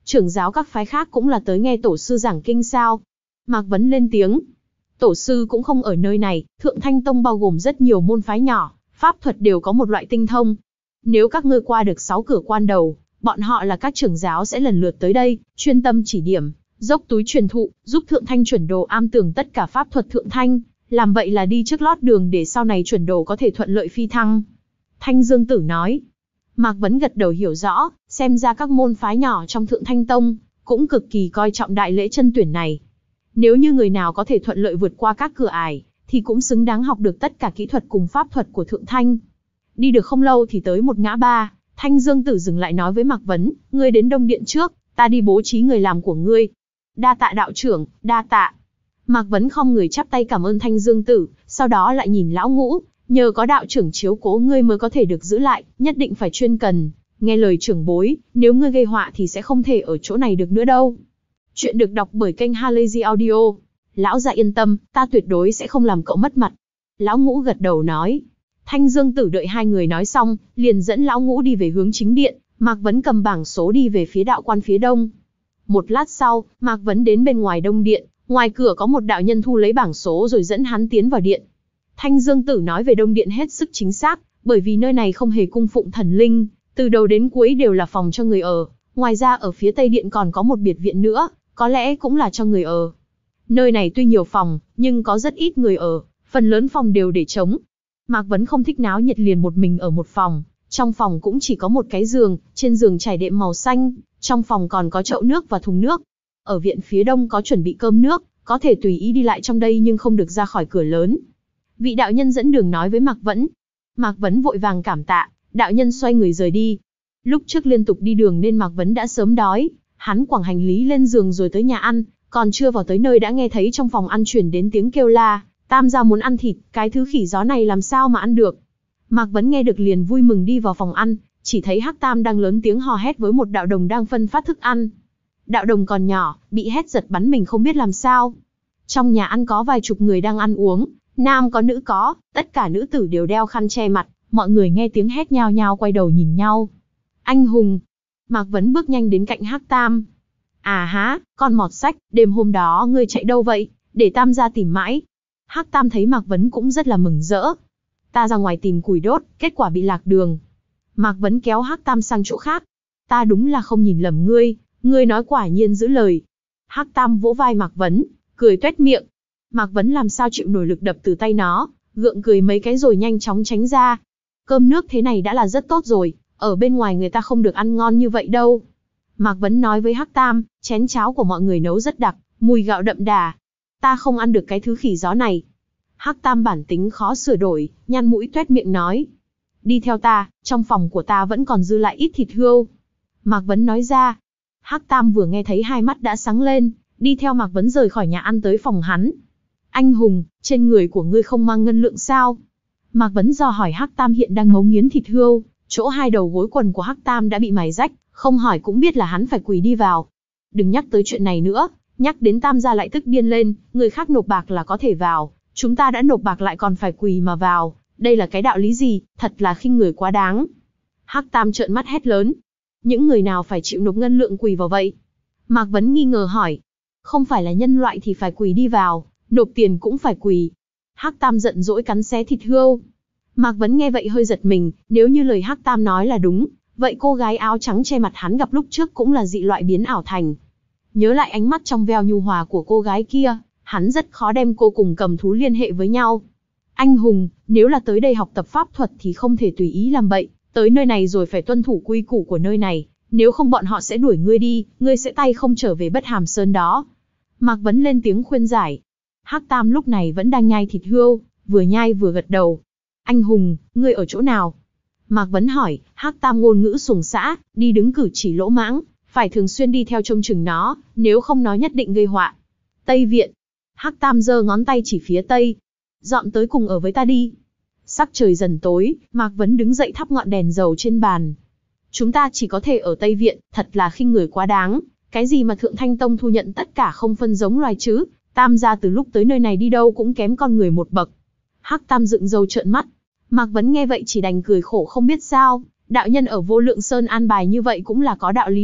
Trưởng giáo các phái khác cũng là tới nghe tổ sư giảng kinh sao? Mạc Vấn lên tiếng. Tổ sư cũng không ở nơi này, Thượng Thanh Tông bao gồm rất nhiều môn phái nhỏ, pháp thuật đều có một loại tinh thông. Nếu các ngươi qua được sáu cửa quan đầu, bọn họ là các trưởng giáo sẽ lần lượt tới đây, chuyên tâm chỉ điểm, dốc túi truyền thụ, giúp Thượng Thanh chuẩn đồ am tường tất cả pháp thuật Thượng Thanh, làm vậy là đi trước lót đường để sau này chuẩn đồ có thể thuận lợi phi thăng. Thanh Dương Tử nói. Mạc Vấn gật đầu hiểu rõ, xem ra các môn phái nhỏ trong Thượng Thanh Tông cũng cực kỳ coi trọng đại lễ chân tuyển này. Nếu như người nào có thể thuận lợi vượt qua các cửa ải, thì cũng xứng đáng học được tất cả kỹ thuật cùng pháp thuật của Thượng Thanh. Đi được không lâu thì tới một ngã ba, Thanh Dương Tử dừng lại nói với Mạc Vấn, ngươi đến Đông Điện trước, ta đi bố trí người làm của ngươi. Đa tạ đạo trưởng, đa tạ. Mạc Vấn không người chắp tay cảm ơn Thanh Dương Tử, sau đó lại nhìn lão Ngũ, nhờ có đạo trưởng chiếu cố ngươi mới có thể được giữ lại, nhất định phải chuyên cần, nghe lời trưởng bối, nếu ngươi gây họa thì sẽ không thể ở chỗ này được nữa đâu. Chuyện được đọc bởi kênh Halazy Audio. Lão già yên tâm, ta tuyệt đối sẽ không làm cậu mất mặt. Lão Ngũ gật đầu nói. Thanh Dương Tử đợi hai người nói xong, liền dẫn lão Ngũ đi về hướng chính điện, Mạc Vấn cầm bảng số đi về phía đạo quan phía đông. Một lát sau, Mạc Vấn đến bên ngoài Đông Điện, ngoài cửa có một đạo nhân thu lấy bảng số rồi dẫn hắn tiến vào điện. Thanh Dương Tử nói về Đông Điện hết sức chính xác, bởi vì nơi này không hề cung phụng thần linh, từ đầu đến cuối đều là phòng cho người ở, ngoài ra ở phía Tây Điện còn có một biệt viện nữa, có lẽ cũng là cho người ở. Nơi này tuy nhiều phòng, nhưng có rất ít người ở, phần lớn phòng đều để trống. Mạc Vấn không thích náo nhiệt liền một mình ở một phòng, trong phòng cũng chỉ có một cái giường, trên giường trải đệm màu xanh, trong phòng còn có chậu nước và thùng nước. Ở viện phía đông có chuẩn bị cơm nước, có thể tùy ý đi lại trong đây nhưng không được ra khỏi cửa lớn. Vị đạo nhân dẫn đường nói với Mạc Vấn. Mạc Vấn vội vàng cảm tạ, đạo nhân xoay người rời đi. Lúc trước liên tục đi đường nên Mạc Vấn đã sớm đói, hắn quẳng hành lý lên giường rồi tới nhà ăn, còn chưa vào tới nơi đã nghe thấy trong phòng ăn truyền đến tiếng kêu la, Tam gia muốn ăn thịt, cái thứ khỉ gió này làm sao mà ăn được. Mạc Vấn nghe được liền vui mừng đi vào phòng ăn, chỉ thấy Hắc Tam đang lớn tiếng hò hét với một đạo đồng đang phân phát thức ăn. Đạo đồng còn nhỏ, bị hét giật bắn mình không biết làm sao. Trong nhà ăn có vài chục người đang ăn uống, nam có nữ có, tất cả nữ tử đều đeo khăn che mặt, mọi người nghe tiếng hét nhao nhao quay đầu nhìn nhau. Anh hùng! Mạc Vấn bước nhanh đến cạnh Hắc Tam. À há, con mọt sách, đêm hôm đó ngươi chạy đâu vậy, để Tam gia tìm mãi. Hắc Tam thấy Mạc Vấn cũng rất là mừng rỡ. Ta ra ngoài tìm củi đốt, kết quả bị lạc đường. Mạc Vấn kéo Hắc Tam sang chỗ khác. Ta đúng là không nhìn lầm ngươi, ngươi nói quả nhiên giữ lời. Hắc Tam vỗ vai Mạc Vấn, cười tuét miệng. Mạc Vấn làm sao chịu nổi lực đập từ tay nó, gượng cười mấy cái rồi nhanh chóng tránh ra. Cơm nước thế này đã là rất tốt rồi, ở bên ngoài người ta không được ăn ngon như vậy đâu. Mạc Vấn nói với Hắc Tam, chén cháo của mọi người nấu rất đặc, mùi gạo đậm đà. Ta không ăn được cái thứ khỉ gió này. Hắc Tam bản tính khó sửa đổi, nhăn mũi tuét miệng nói. Đi theo ta, trong phòng của ta vẫn còn dư lại ít thịt hươu. Mạc Vấn nói ra. Hắc Tam vừa nghe thấy hai mắt đã sáng lên, đi theo Mạc Vấn rời khỏi nhà ăn tới phòng hắn. Anh hùng, trên người của ngươi không mang ngân lượng sao? Mạc Vấn dò hỏi Hắc Tam hiện đang ngấu nghiến thịt hươu, chỗ hai đầu gối quần của Hắc Tam đã bị mài rách, không hỏi cũng biết là hắn phải quỳ đi vào. Đừng nhắc tới chuyện này nữa, nhắc đến Tam gia lại tức điên lên, người khác nộp bạc là có thể vào, chúng ta đã nộp bạc lại còn phải quỳ mà vào, đây là cái đạo lý gì, thật là khinh người quá đáng. Hắc Tam trợn mắt hét lớn. Những người nào phải chịu nộp ngân lượng quỳ vào vậy? Mạc Vấn nghi ngờ hỏi. Không phải là nhân loại thì phải quỳ đi vào, nộp tiền cũng phải quỳ. Hắc Tam giận dỗi cắn xé thịt hươu. Mạc Vấn nghe vậy hơi giật mình, nếu như lời Hắc Tam nói là đúng, vậy cô gái áo trắng che mặt hắn gặp lúc trước cũng là dị loại biến ảo thành. Nhớ lại ánh mắt trong veo nhu hòa của cô gái kia, hắn rất khó đem cô cùng cầm thú liên hệ với nhau. Anh hùng, nếu là tới đây học tập pháp thuật thì không thể tùy ý làm bậy, tới nơi này rồi phải tuân thủ quy củ của nơi này, nếu không bọn họ sẽ đuổi ngươi đi, ngươi sẽ tay không trở về Bất Hàm Sơn đó. Mạc Vấn lên tiếng khuyên giải. Hắc Tam lúc này vẫn đang nhai thịt hươu, vừa nhai vừa gật đầu. Anh hùng, ngươi ở chỗ nào? Mạc Vấn hỏi. Hắc Tam ngôn ngữ xuồng xã, đi đứng cử chỉ lỗ mãng, phải thường xuyên đi theo trông chừng nó, nếu không nó nhất định gây họa. Tây viện. Hắc Tam giơ ngón tay chỉ phía tây. Dọn tới cùng ở với ta đi. Sắc trời dần tối, Mạc Vấn đứng dậy thắp ngọn đèn dầu trên bàn. Chúng ta chỉ có thể ở Tây viện, thật là khinh người quá đáng. Cái gì mà Thượng Thanh Tông thu nhận tất cả không phân giống loài chứ? Tam gia từ lúc tới nơi này đi đâu cũng kém con người một bậc. Hắc Tam dựng râu trợn mắt. Mạc Vấn nghe vậy chỉ đành cười khổ không biết sao. Đạo nhân ở Vô Lượng Sơn an bài như vậy cũng là có đạo lý đấy.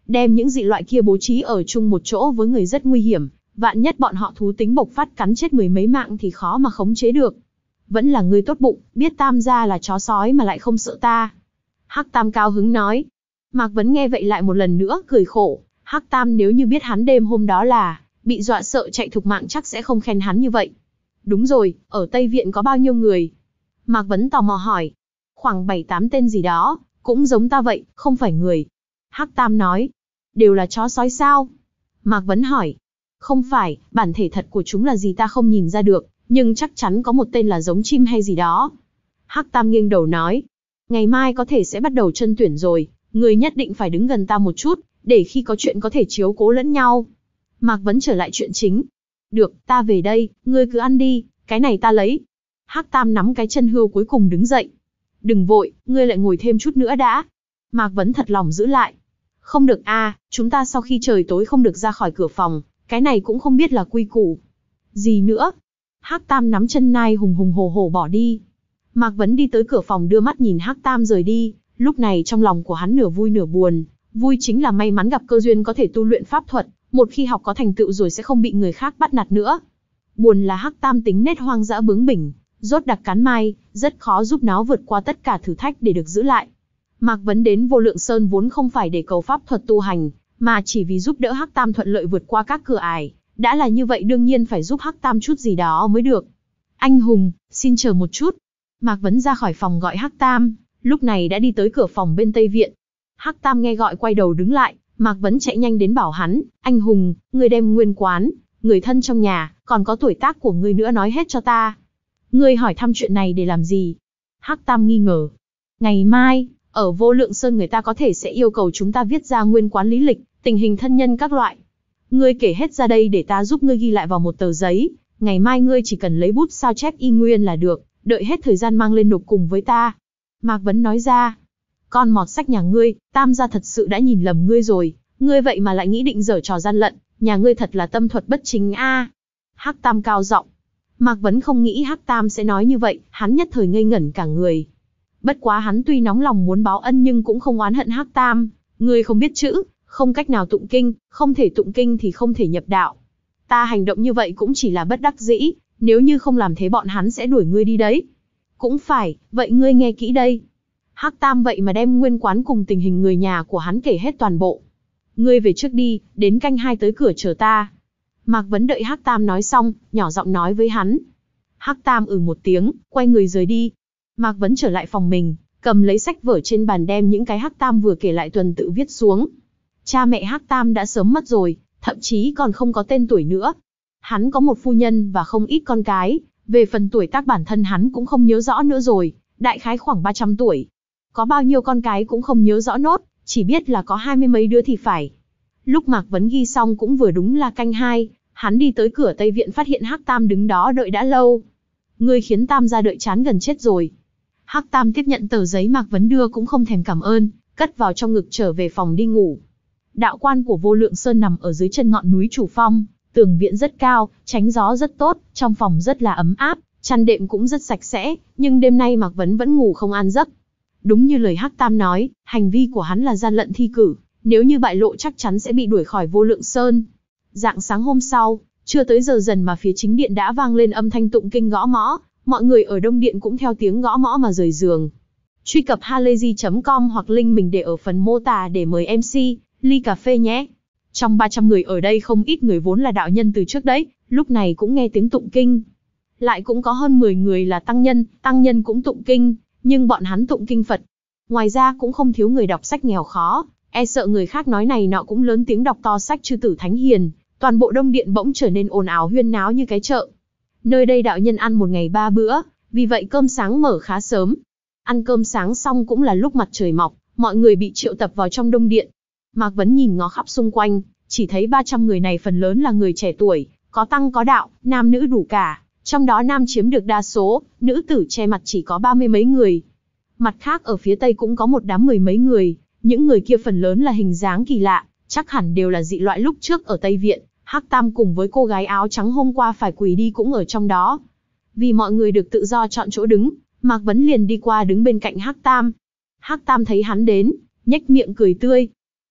đem những dị loại kia bố trí ở chung một chỗ với người rất nguy hiểm, vạn nhất bọn họ thú tính bộc phát cắn chết mười mấy mạng thì khó mà khống chế được. Vẫn là ngươi tốt bụng, biết Tam gia là chó sói mà lại không sợ ta. Hắc Tam cao hứng nói. Mạc Vấn nghe vậy lại một lần nữa cười khổ, Hắc Tam nếu như biết hắn đêm hôm đó là bị dọa sợ chạy thục mạng chắc sẽ không khen hắn như vậy. Đúng rồi, ở Tây Viện có bao nhiêu người? Mạc Vấn tò mò hỏi. Khoảng bảy tám tên gì đó, cũng giống ta vậy, không phải người. Hắc Tam nói. Đều là chó sói sao? Mạc Vấn hỏi. Không phải, bản thể thật của chúng là gì ta không nhìn ra được, nhưng chắc chắn có một tên là giống chim hay gì đó. Hắc Tam nghiêng đầu nói. Ngày mai có thể sẽ bắt đầu chân tuyển rồi, người nhất định phải đứng gần ta một chút, để khi có chuyện có thể chiếu cố lẫn nhau. Mạc Vấn trở lại chuyện chính. Được, ta về đây, ngươi cứ ăn đi, cái này ta lấy. Hắc Tam nắm cái chân hươu cuối cùng đứng dậy. Đừng vội, ngươi lại ngồi thêm chút nữa đã. Mạc Vấn thật lòng giữ lại. Không được a, chúng ta sau khi trời tối không được ra khỏi cửa phòng, cái này cũng không biết là quy củ. Gì nữa? Hắc Tam nắm chân nai hùng hùng hổ hổ bỏ đi. Mạc Vấn đi tới cửa phòng đưa mắt nhìn Hắc Tam rời đi, lúc này trong lòng của hắn nửa vui nửa buồn. Vui chính là may mắn gặp cơ duyên có thể tu luyện pháp thuật, một khi học có thành tựu rồi sẽ không bị người khác bắt nạt nữa. Buồn là Hắc Tam tính nết hoang dã bướng bỉnh, rốt đặc cắn mai, rất khó giúp nó vượt qua tất cả thử thách để được giữ lại. Mạc Vấn đến Vô Lượng Sơn vốn không phải để cầu pháp thuật tu hành, mà chỉ vì giúp đỡ Hắc Tam thuận lợi vượt qua các cửa ải. Đã là như vậy đương nhiên phải giúp Hắc Tam chút gì đó mới được. Anh hùng, xin chờ một chút. Mạc Vấn ra khỏi phòng gọi Hắc Tam, lúc này đã đi tới cửa phòng bên Tây Viện. Hắc Tam nghe gọi quay đầu đứng lại, Mạc Vấn chạy nhanh đến bảo hắn, anh hùng, người đem nguyên quán, người thân trong nhà, còn có tuổi tác của ngươi nữa nói hết cho ta. Ngươi hỏi thăm chuyện này để làm gì? Hắc Tam nghi ngờ. Ngày mai, ở Vô Lượng Sơn người ta có thể sẽ yêu cầu chúng ta viết ra nguyên quán lý lịch, tình hình thân nhân các loại. Ngươi kể hết ra đây để ta giúp ngươi ghi lại vào một tờ giấy, ngày mai ngươi chỉ cần lấy bút sao chép y nguyên là được, đợi hết thời gian mang lên nộp cùng với ta. Mạc Vấn nói ra. Con mọt sách nhà ngươi, Tam gia thật sự đã nhìn lầm ngươi rồi, ngươi vậy mà lại nghĩ định giở trò gian lận, nhà ngươi thật là tâm thuật bất chính a. Hắc Tam cao giọng. Mạc Vấn không nghĩ Hắc Tam sẽ nói như vậy, hắn nhất thời ngây ngẩn cả người. Bất quá hắn tuy nóng lòng muốn báo ân nhưng cũng không oán hận Hắc Tam, ngươi không biết chữ, không cách nào tụng kinh, không thể tụng kinh thì không thể nhập đạo. Ta hành động như vậy cũng chỉ là bất đắc dĩ, nếu như không làm thế bọn hắn sẽ đuổi ngươi đi đấy. Cũng phải, vậy ngươi nghe kỹ đây. Hắc Tam vậy mà đem nguyên quán cùng tình hình người nhà của hắn kể hết toàn bộ. Ngươi về trước đi, đến canh hai tới cửa chờ ta. Mạc Vấn đợi Hắc Tam nói xong, nhỏ giọng nói với hắn. Hắc Tam ừ một tiếng, quay người rời đi. Mạc Vấn trở lại phòng mình, cầm lấy sách vở trên bàn đem những cái Hắc Tam vừa kể lại tuần tự viết xuống. Cha mẹ Hắc Tam đã sớm mất rồi, thậm chí còn không có tên tuổi nữa. Hắn có một phu nhân và không ít con cái, về phần tuổi tác bản thân hắn cũng không nhớ rõ nữa rồi, đại khái khoảng ba trăm tuổi. Có bao nhiêu con cái cũng không nhớ rõ nốt, chỉ biết là có hai mươi mấy đứa thì phải. Lúc Mạc Vấn ghi xong cũng vừa đúng là canh hai, hắn đi tới cửa Tây Viện phát hiện Hắc Tam đứng đó đợi đã lâu. Ngươi khiến Tam gia đợi chán gần chết rồi. Hắc Tam tiếp nhận tờ giấy Mạc Vấn đưa cũng không thèm cảm ơn, cất vào trong ngực trở về phòng đi ngủ. Đạo quan của Vô Lượng Sơn nằm ở dưới chân ngọn núi Chủ Phong, tường viện rất cao, tránh gió rất tốt, trong phòng rất là ấm áp, chăn đệm cũng rất sạch sẽ, nhưng đêm nay Mạc Vấn vẫn ngủ không an giấc. Đúng như lời Hắc Tam nói, hành vi của hắn là gian lận thi cử, nếu như bại lộ chắc chắn sẽ bị đuổi khỏi Vô Lượng Sơn. Rạng sáng hôm sau, chưa tới giờ dần mà phía chính điện đã vang lên âm thanh tụng kinh gõ mõ, mọi người ở Đông Điện cũng theo tiếng gõ mõ mà rời giường. Truy cập halayzi chấm com hoặc link mình để ở phần mô tả để mời em xê, ly cà phê nhé. Trong ba trăm người ở đây không ít người vốn là đạo nhân từ trước đấy, lúc này cũng nghe tiếng tụng kinh. Lại cũng có hơn mười người là tăng nhân, tăng nhân cũng tụng kinh, nhưng bọn hắn tụng kinh Phật. Ngoài ra cũng không thiếu người đọc sách nghèo khó, e sợ người khác nói này nọ cũng lớn tiếng đọc to sách chư tử thánh hiền, toàn bộ Đông Điện bỗng trở nên ồn ào huyên náo như cái chợ. Nơi đây đạo nhân ăn một ngày ba bữa, vì vậy cơm sáng mở khá sớm. Ăn cơm sáng xong cũng là lúc mặt trời mọc, mọi người bị triệu tập vào trong Đông Điện. Mạc Vấn nhìn ngó khắp xung quanh, chỉ thấy ba trăm người này phần lớn là người trẻ tuổi, có tăng có đạo, nam nữ đủ cả, trong đó nam chiếm được đa số, nữ tử che mặt chỉ có ba mươi mấy người. Mặt khác ở phía Tây cũng có một đám mười mấy người, những người kia phần lớn là hình dáng kỳ lạ, chắc hẳn đều là dị loại lúc trước ở Tây Viện. Hắc Tam cùng với cô gái áo trắng hôm qua phải quỳ đi cũng ở trong đó. Vì mọi người được tự do chọn chỗ đứng, Mạc Vấn liền đi qua đứng bên cạnh Hắc Tam. Hắc Tam thấy hắn đến, nhếch miệng cười tươi.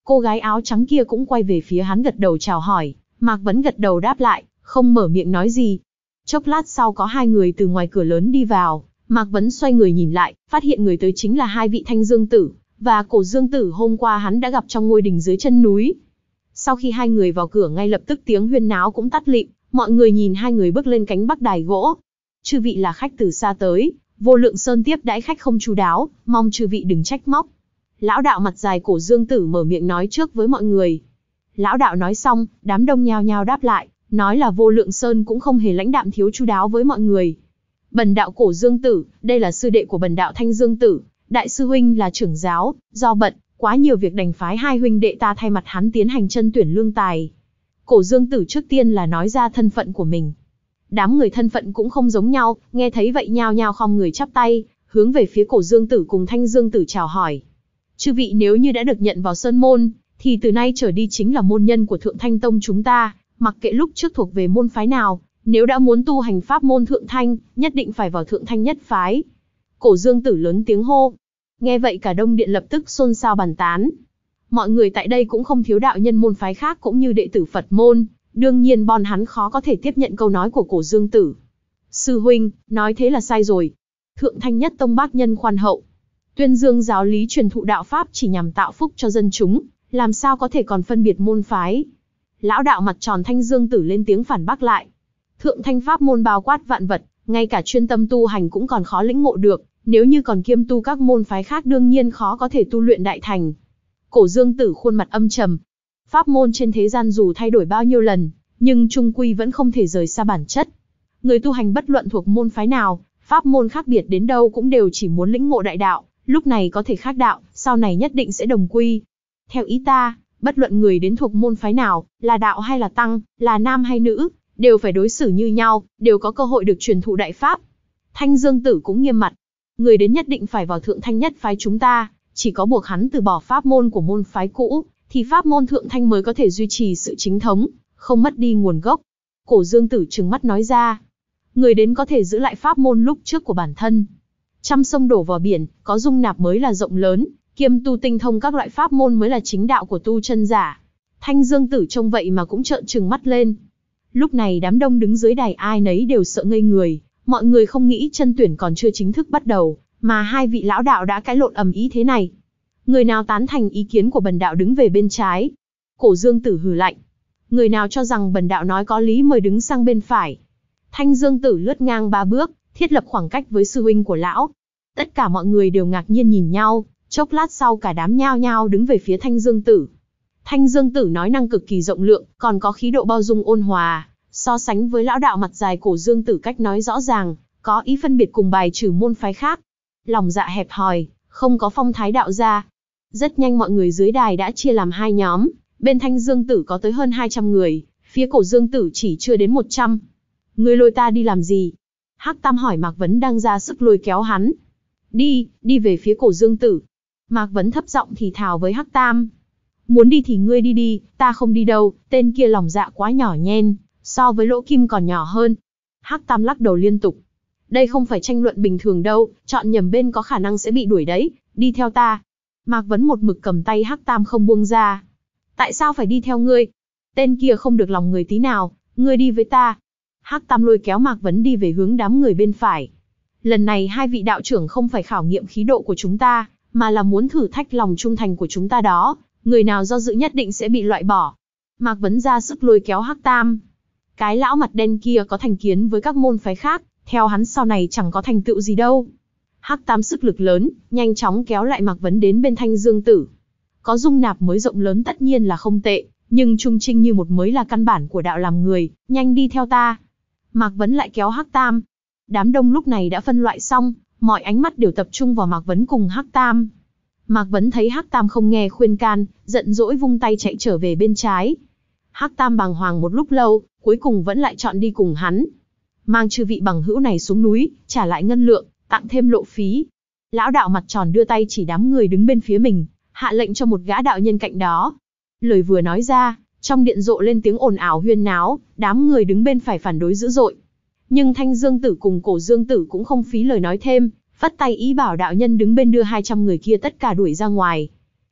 Cô gái áo trắng kia cũng quay về phía hắn gật đầu chào hỏi, Mạc Vấn gật đầu đáp lại, không mở miệng nói gì. Chốc lát sau có hai người từ ngoài cửa lớn đi vào, Mạc Vấn xoay người nhìn lại, phát hiện người tới chính là hai vị Thanh Dương Tử, và Cổ Dương Tử hôm qua hắn đã gặp trong ngôi đình dưới chân núi. Sau khi hai người vào cửa ngay lập tức tiếng huyên náo cũng tắt lịm, mọi người nhìn hai người bước lên cánh bắc đài gỗ. Chư vị là khách từ xa tới, Vô Lượng Sơn tiếp đãi khách không chu đáo, mong chư vị đừng trách móc. Lão đạo mặt dài Cổ Dương Tử mở miệng nói trước với mọi người. Lão đạo nói xong, đám đông nhao nhao đáp lại, nói là Vô Lượng Sơn cũng không hề lãnh đạm thiếu chu đáo với mọi người. Bần đạo Cổ Dương Tử, đây là sư đệ của bần đạo Thanh Dương Tử, đại sư huynh là trưởng giáo, do bận, quá nhiều việc đành phái hai huynh đệ ta thay mặt hắn tiến hành chân tuyển lương tài. Cổ Dương Tử trước tiên là nói ra thân phận của mình. Đám người thân phận cũng không giống nhau, nghe thấy vậy nhao nhao khom người chắp tay, hướng về phía Cổ Dương Tử cùng Thanh Dương Tử chào hỏi. Chư vị nếu như đã được nhận vào Sơn Môn, thì từ nay trở đi chính là môn nhân của Thượng Thanh Tông chúng ta, mặc kệ lúc trước thuộc về môn phái nào, nếu đã muốn tu hành pháp môn Thượng Thanh, nhất định phải vào Thượng Thanh nhất phái. Cổ Dương Tử lớn tiếng hô. Nghe vậy cả Đông Điện lập tức xôn xao bàn tán. Mọi người tại đây cũng không thiếu đạo nhân môn phái khác cũng như đệ tử Phật môn, đương nhiên bọn hắn khó có thể tiếp nhận câu nói của Cổ Dương Tử. Sư huynh, nói thế là sai rồi. Thượng Thanh nhất tông bác nhân khoan hậu. Tuyên dương giáo lý truyền thụ đạo pháp chỉ nhằm tạo phúc cho dân chúng, làm sao có thể còn phân biệt môn phái. Lão đạo mặt tròn Thanh Dương Tử lên tiếng phản bác lại. Thượng Thanh pháp môn bao quát vạn vật, ngay cả chuyên tâm tu hành cũng còn khó lĩnh ngộ được, nếu như còn kiêm tu các môn phái khác đương nhiên khó có thể tu luyện đại thành. Cổ Dương Tử khuôn mặt âm trầm. Pháp môn trên thế gian dù thay đổi bao nhiêu lần, nhưng chung quy vẫn không thể rời xa bản chất. Người tu hành bất luận thuộc môn phái nào, pháp môn khác biệt đến đâu cũng đều chỉ muốn lĩnh ngộ đại đạo, lúc này có thể khác đạo, sau này nhất định sẽ đồng quy. Theo ý ta, bất luận người đến thuộc môn phái nào, là đạo hay là tăng, là nam hay nữ, đều phải đối xử như nhau, đều có cơ hội được truyền thụ đại pháp. Thanh Dương Tử cũng nghiêm mặt. Người đến nhất định phải vào Thượng Thanh nhất phái chúng ta, chỉ có buộc hắn từ bỏ pháp môn của môn phái cũ, thì pháp môn Thượng Thanh mới có thể duy trì sự chính thống, không mất đi nguồn gốc. Cổ Dương Tử trừng mắt nói ra. Người đến có thể giữ lại pháp môn lúc trước của bản thân. Trăm sông đổ vào biển, có dung nạp mới là rộng lớn, kiêm tu tinh thông các loại pháp môn mới là chính đạo của tu chân giả. Thanh Dương Tử trông vậy mà cũng trợn trừng mắt lên. Lúc này đám đông đứng dưới đài ai nấy đều sợ ngây người, mọi người không nghĩ chân tuyển còn chưa chính thức bắt đầu, mà hai vị lão đạo đã cãi lộn ầm ĩ thế này. Người nào tán thành ý kiến của bần đạo đứng về bên trái. Cổ Dương Tử hừ lạnh. Người nào cho rằng bần đạo nói có lý mời đứng sang bên phải. Thanh Dương Tử lướt ngang ba bước, thiết lập khoảng cách với sư huynh của lão. Tất cả mọi người đều ngạc nhiên nhìn nhau, chốc lát sau cả đám nhao nhao đứng về phía Thanh Dương Tử. Thanh Dương Tử nói năng cực kỳ rộng lượng, còn có khí độ bao dung ôn hòa, so sánh với lão đạo mặt dài Cổ Dương Tử cách nói rõ ràng, có ý phân biệt cùng bài trừ môn phái khác. Lòng dạ hẹp hòi, không có phong thái đạo gia. Rất nhanh mọi người dưới đài đã chia làm hai nhóm, bên Thanh Dương Tử có tới hơn hai trăm người, phía Cổ Dương Tử chỉ chưa đến một trăm. Ngươi lôi ta đi làm gì? Hắc Tam hỏi Mạc Vấn đang ra sức lôi kéo hắn. Đi, đi về phía Cổ Dương Tử. Mạc Vấn thấp giọng thì thào với Hắc Tam. Muốn đi thì ngươi đi đi, ta không đi đâu, tên kia lòng dạ quá nhỏ nhen, so với Lỗ Kim còn nhỏ hơn. Hắc Tam lắc đầu liên tục. Đây không phải tranh luận bình thường đâu, chọn nhầm bên có khả năng sẽ bị đuổi đấy, đi theo ta. Mạc Vấn một mực cầm tay Hắc Tam không buông ra. Tại sao phải đi theo ngươi? Tên kia không được lòng người tí nào, ngươi đi với ta. Hắc Tam lôi kéo Mạc Vấn đi về hướng đám người bên phải. Lần này hai vị đạo trưởng không phải khảo nghiệm khí độ của chúng ta, mà là muốn thử thách lòng trung thành của chúng ta đó. Người nào do dự nhất định sẽ bị loại bỏ. Mạc Vấn ra sức lôi kéo Hắc Tam. Cái lão mặt đen kia có thành kiến với các môn phái khác, theo hắn sau này chẳng có thành tựu gì đâu. Hắc Tam sức lực lớn, nhanh chóng kéo lại Mạc Vấn đến bên Thanh Dương Tử. Có dung nạp mới rộng lớn tất nhiên là không tệ, nhưng trung trinh như một mới là căn bản của đạo làm người, nhanh đi theo ta. Mạc Vấn lại kéo Hắc Tam. Đám đông lúc này đã phân loại xong, mọi ánh mắt đều tập trung vào Mạc Vấn cùng Hắc Tam. Mạc Vấn thấy Hắc Tam không nghe khuyên can, giận dỗi vung tay chạy trở về bên trái. Hắc Tam bàng hoàng một lúc lâu, cuối cùng vẫn lại chọn đi cùng hắn. Mang chư vị bằng hữu này xuống núi, trả lại ngân lượng, tặng thêm lộ phí. Lão đạo mặt tròn đưa tay chỉ đám người đứng bên phía mình, hạ lệnh cho một gã đạo nhân cạnh đó. Lời vừa nói ra, trong điện rộ lên tiếng ồn ào huyên náo, đám người đứng bên phải phản đối dữ dội. Nhưng Thanh Dương Tử cùng Cổ Dương Tử cũng không phí lời nói thêm, phất tay ý bảo đạo nhân đứng bên đưa hai trăm người kia tất cả đuổi ra ngoài.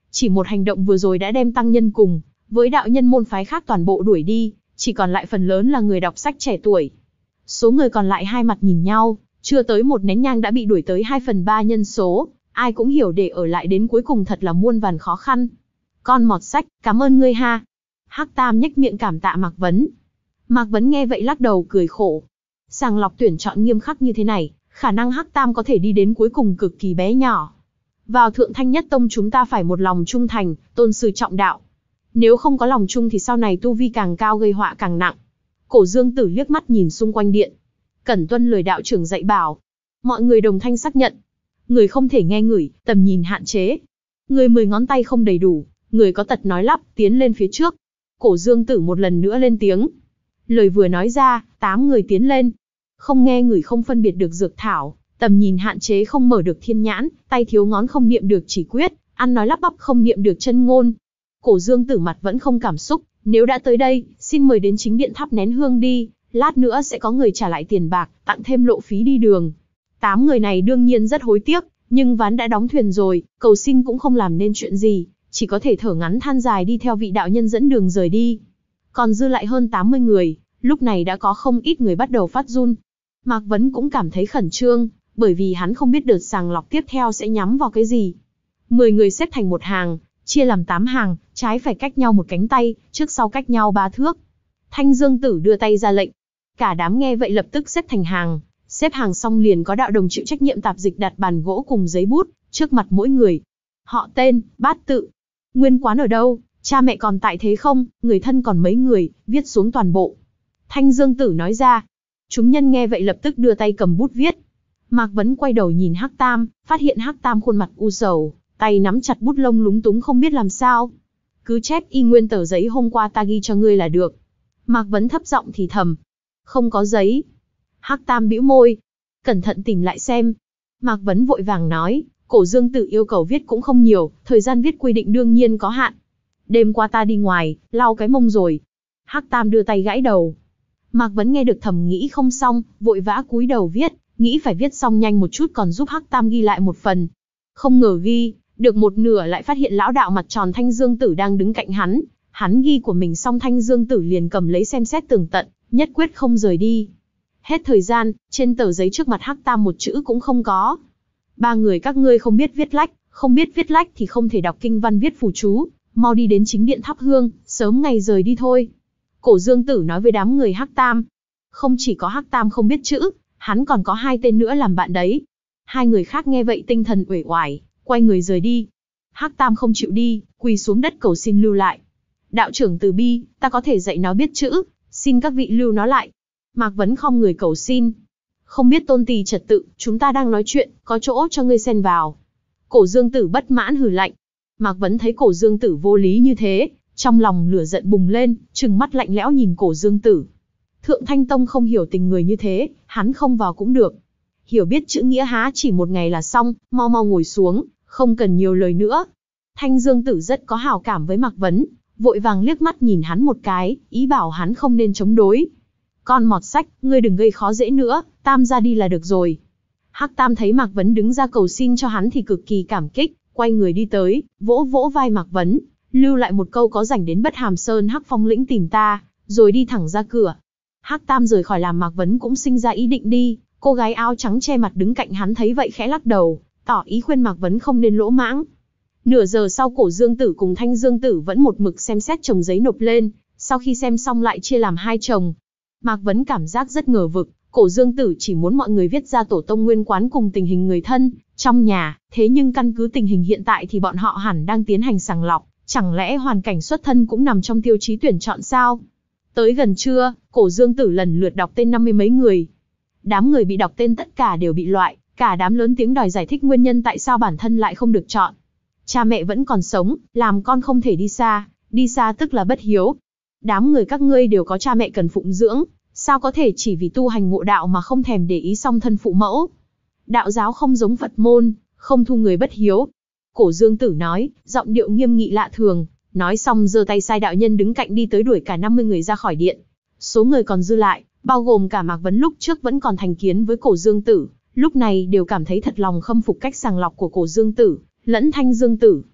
Chỉ một hành động vừa rồi đã đem tăng nhân cùng với đạo nhân môn phái khác toàn bộ đuổi đi, chỉ còn lại phần lớn là người đọc sách trẻ tuổi. Số người còn lại hai mặt nhìn nhau, chưa tới một nén nhang đã bị đuổi tới hai phần ba nhân số, ai cũng hiểu để ở lại đến cuối cùng thật là muôn vàn khó khăn. Con mọt sách, cảm ơn ngươi ha. Hắc Tam nhếch miệng cảm tạ Mạc Vấn. Mạc Vấn nghe vậy lắc đầu cười khổ. Sàng lọc tuyển chọn nghiêm khắc như thế này, khả năng Hắc Tam có thể đi đến cuối cùng cực kỳ bé nhỏ. Vào Thượng Thanh Nhất Tông chúng ta phải một lòng trung thành, tôn sư trọng đạo. Nếu không có lòng trung thì sau này tu vi càng cao gây họa càng nặng. Cổ Dương Tử liếc mắt nhìn xung quanh điện. Cẩn tuân lời đạo trưởng dạy bảo. Mọi người đồng thanh xác nhận. Người không thể nghe ngửi, tầm nhìn hạn chế. Người mười ngón tay không đầy đủ, người có tật nói lắp, tiến lên phía trước. Cổ Dương Tử một lần nữa lên tiếng. Lời vừa nói ra, tám người tiến lên. Không nghe ngửi không phân biệt được dược thảo, tầm nhìn hạn chế không mở được thiên nhãn, tay thiếu ngón không niệm được chỉ quyết, ăn nói lắp bắp không niệm được chân ngôn. Cổ Dương Tử mặt vẫn không cảm xúc, nếu đã tới đây, xin mời đến chính điện thắp nén hương đi, lát nữa sẽ có người trả lại tiền bạc, tặng thêm lộ phí đi đường. Tám người này đương nhiên rất hối tiếc, nhưng ván đã đóng thuyền rồi, cầu xin cũng không làm nên chuyện gì, chỉ có thể thở ngắn than dài đi theo vị đạo nhân dẫn đường rời đi. Còn dư lại hơn tám mươi người, lúc này đã có không ít người bắt đầu phát run. Mạc Vấn cũng cảm thấy khẩn trương, bởi vì hắn không biết đợt sàng lọc tiếp theo sẽ nhắm vào cái gì. Mười người xếp thành một hàng, chia làm tám hàng, trái phải cách nhau một cánh tay, trước sau cách nhau ba thước. Thanh Dương Tử đưa tay ra lệnh. Cả đám nghe vậy lập tức xếp thành hàng, xếp hàng xong liền có đạo đồng chịu trách nhiệm tạp dịch đặt bàn gỗ cùng giấy bút, trước mặt mỗi người. Họ tên, bát tự, nguyên quán ở đâu, cha mẹ còn tại thế không, người thân còn mấy người, viết xuống toàn bộ. Thanh Dương Tử nói ra. Chúng nhân nghe vậy lập tức đưa tay cầm bút viết. Mạc Vấn quay đầu nhìn Hắc Tam, phát hiện Hắc Tam khuôn mặt u sầu, tay nắm chặt bút lông lúng túng không biết làm sao. Cứ chép y nguyên tờ giấy hôm qua ta ghi cho ngươi là được. Mạc Vấn thấp giọng thì thầm. Không có giấy. Hắc Tam bĩu môi. Cẩn thận tìm lại xem. Mạc Vấn vội vàng nói, Cổ Dương Tử yêu cầu viết cũng không nhiều, thời gian viết quy định đương nhiên có hạn. Đêm qua ta đi ngoài, lau cái mông rồi. Hắc Tam đưa tay gãi đầu. Mạc Vấn nghe được thầm nghĩ không xong, vội vã cúi đầu viết, nghĩ phải viết xong nhanh một chút còn giúp Hắc Tam ghi lại một phần. Không ngờ ghi, được một nửa lại phát hiện lão đạo mặt tròn Thanh Dương Tử đang đứng cạnh hắn. Hắn ghi của mình xong Thanh Dương Tử liền cầm lấy xem xét tường tận, nhất quyết không rời đi. Hết thời gian, trên tờ giấy trước mặt Hắc Tam một chữ cũng không có. Ba người các ngươi không biết viết lách, không biết viết lách thì không thể đọc kinh văn viết phù chú, mau đi đến chính điện thắp hương, sớm ngày rời đi thôi. Cổ Dương Tử nói với đám người Hắc Tam. Không chỉ có Hắc Tam không biết chữ, hắn còn có hai tên nữa làm bạn đấy. Hai người khác nghe vậy tinh thần uể oải, quay người rời đi. Hắc Tam không chịu đi, quỳ xuống đất cầu xin lưu lại. Đạo trưởng từ bi, ta có thể dạy nó biết chữ, xin các vị lưu nó lại. Mạc Vấn không người cầu xin. Không biết tôn tì trật tự, chúng ta đang nói chuyện, có chỗ cho ngươi xen vào. Cổ Dương Tử bất mãn hừ lạnh. Mạc Vấn thấy Cổ Dương Tử vô lý như thế, trong lòng lửa giận bùng lên, trừng mắt lạnh lẽo nhìn Cổ Dương Tử. Thượng Thanh Tông không hiểu tình người như thế, hắn không vào cũng được. Hiểu biết chữ nghĩa há chỉ một ngày là xong, mau mau ngồi xuống, không cần nhiều lời nữa. Thanh Dương Tử rất có hảo cảm với Mạc Vấn, vội vàng liếc mắt nhìn hắn một cái, ý bảo hắn không nên chống đối. Con mọt sách, ngươi đừng gây khó dễ nữa, Tam ra đi là được rồi. Hắc Tam thấy Mạc Vấn đứng ra cầu xin cho hắn thì cực kỳ cảm kích, quay người đi tới, vỗ vỗ vai Mạc Vấn, lưu lại một câu có rảnh đến Bất Hàm Sơn Hắc Phong lĩnh tìm ta, rồi đi thẳng ra cửa. Hắc Tam rời khỏi làm Mạc Vấn cũng sinh ra ý định đi, cô gái áo trắng che mặt đứng cạnh hắn thấy vậy khẽ lắc đầu, tỏ ý khuyên Mạc Vấn không nên lỗ mãng. Nửa giờ sau Cổ Dương Tử cùng Thanh Dương Tử vẫn một mực xem xét chồng giấy nộp lên, sau khi xem xong lại chia làm hai chồng. Mạc Vấn cảm giác rất ngờ vực, Cổ Dương Tử chỉ muốn mọi người viết ra tổ tông nguyên quán cùng tình hình người thân, trong nhà, thế nhưng căn cứ tình hình hiện tại thì bọn họ hẳn đang tiến hành sàng lọc, chẳng lẽ hoàn cảnh xuất thân cũng nằm trong tiêu chí tuyển chọn sao? Tới gần trưa, Cổ Dương Tử lần lượt đọc tên năm mươi mấy người. Đám người bị đọc tên tất cả đều bị loại, cả đám lớn tiếng đòi giải thích nguyên nhân tại sao bản thân lại không được chọn. Cha mẹ vẫn còn sống, làm con không thể đi xa, đi xa tức là bất hiếu. Đám người các ngươi đều có cha mẹ cần phụng dưỡng, sao có thể chỉ vì tu hành ngộ đạo mà không thèm để ý song thân phụ mẫu. Đạo giáo không giống Phật môn, không thu người bất hiếu. Cổ Dương Tử nói, giọng điệu nghiêm nghị lạ thường, nói xong giơ tay sai đạo nhân đứng cạnh đi tới đuổi cả năm mươi người ra khỏi điện. Số người còn dư lại, bao gồm cả Mạc Vấn lúc trước vẫn còn thành kiến với Cổ Dương Tử, lúc này đều cảm thấy thật lòng khâm phục cách sàng lọc của Cổ Dương Tử, lẫn Thanh Dương Tử.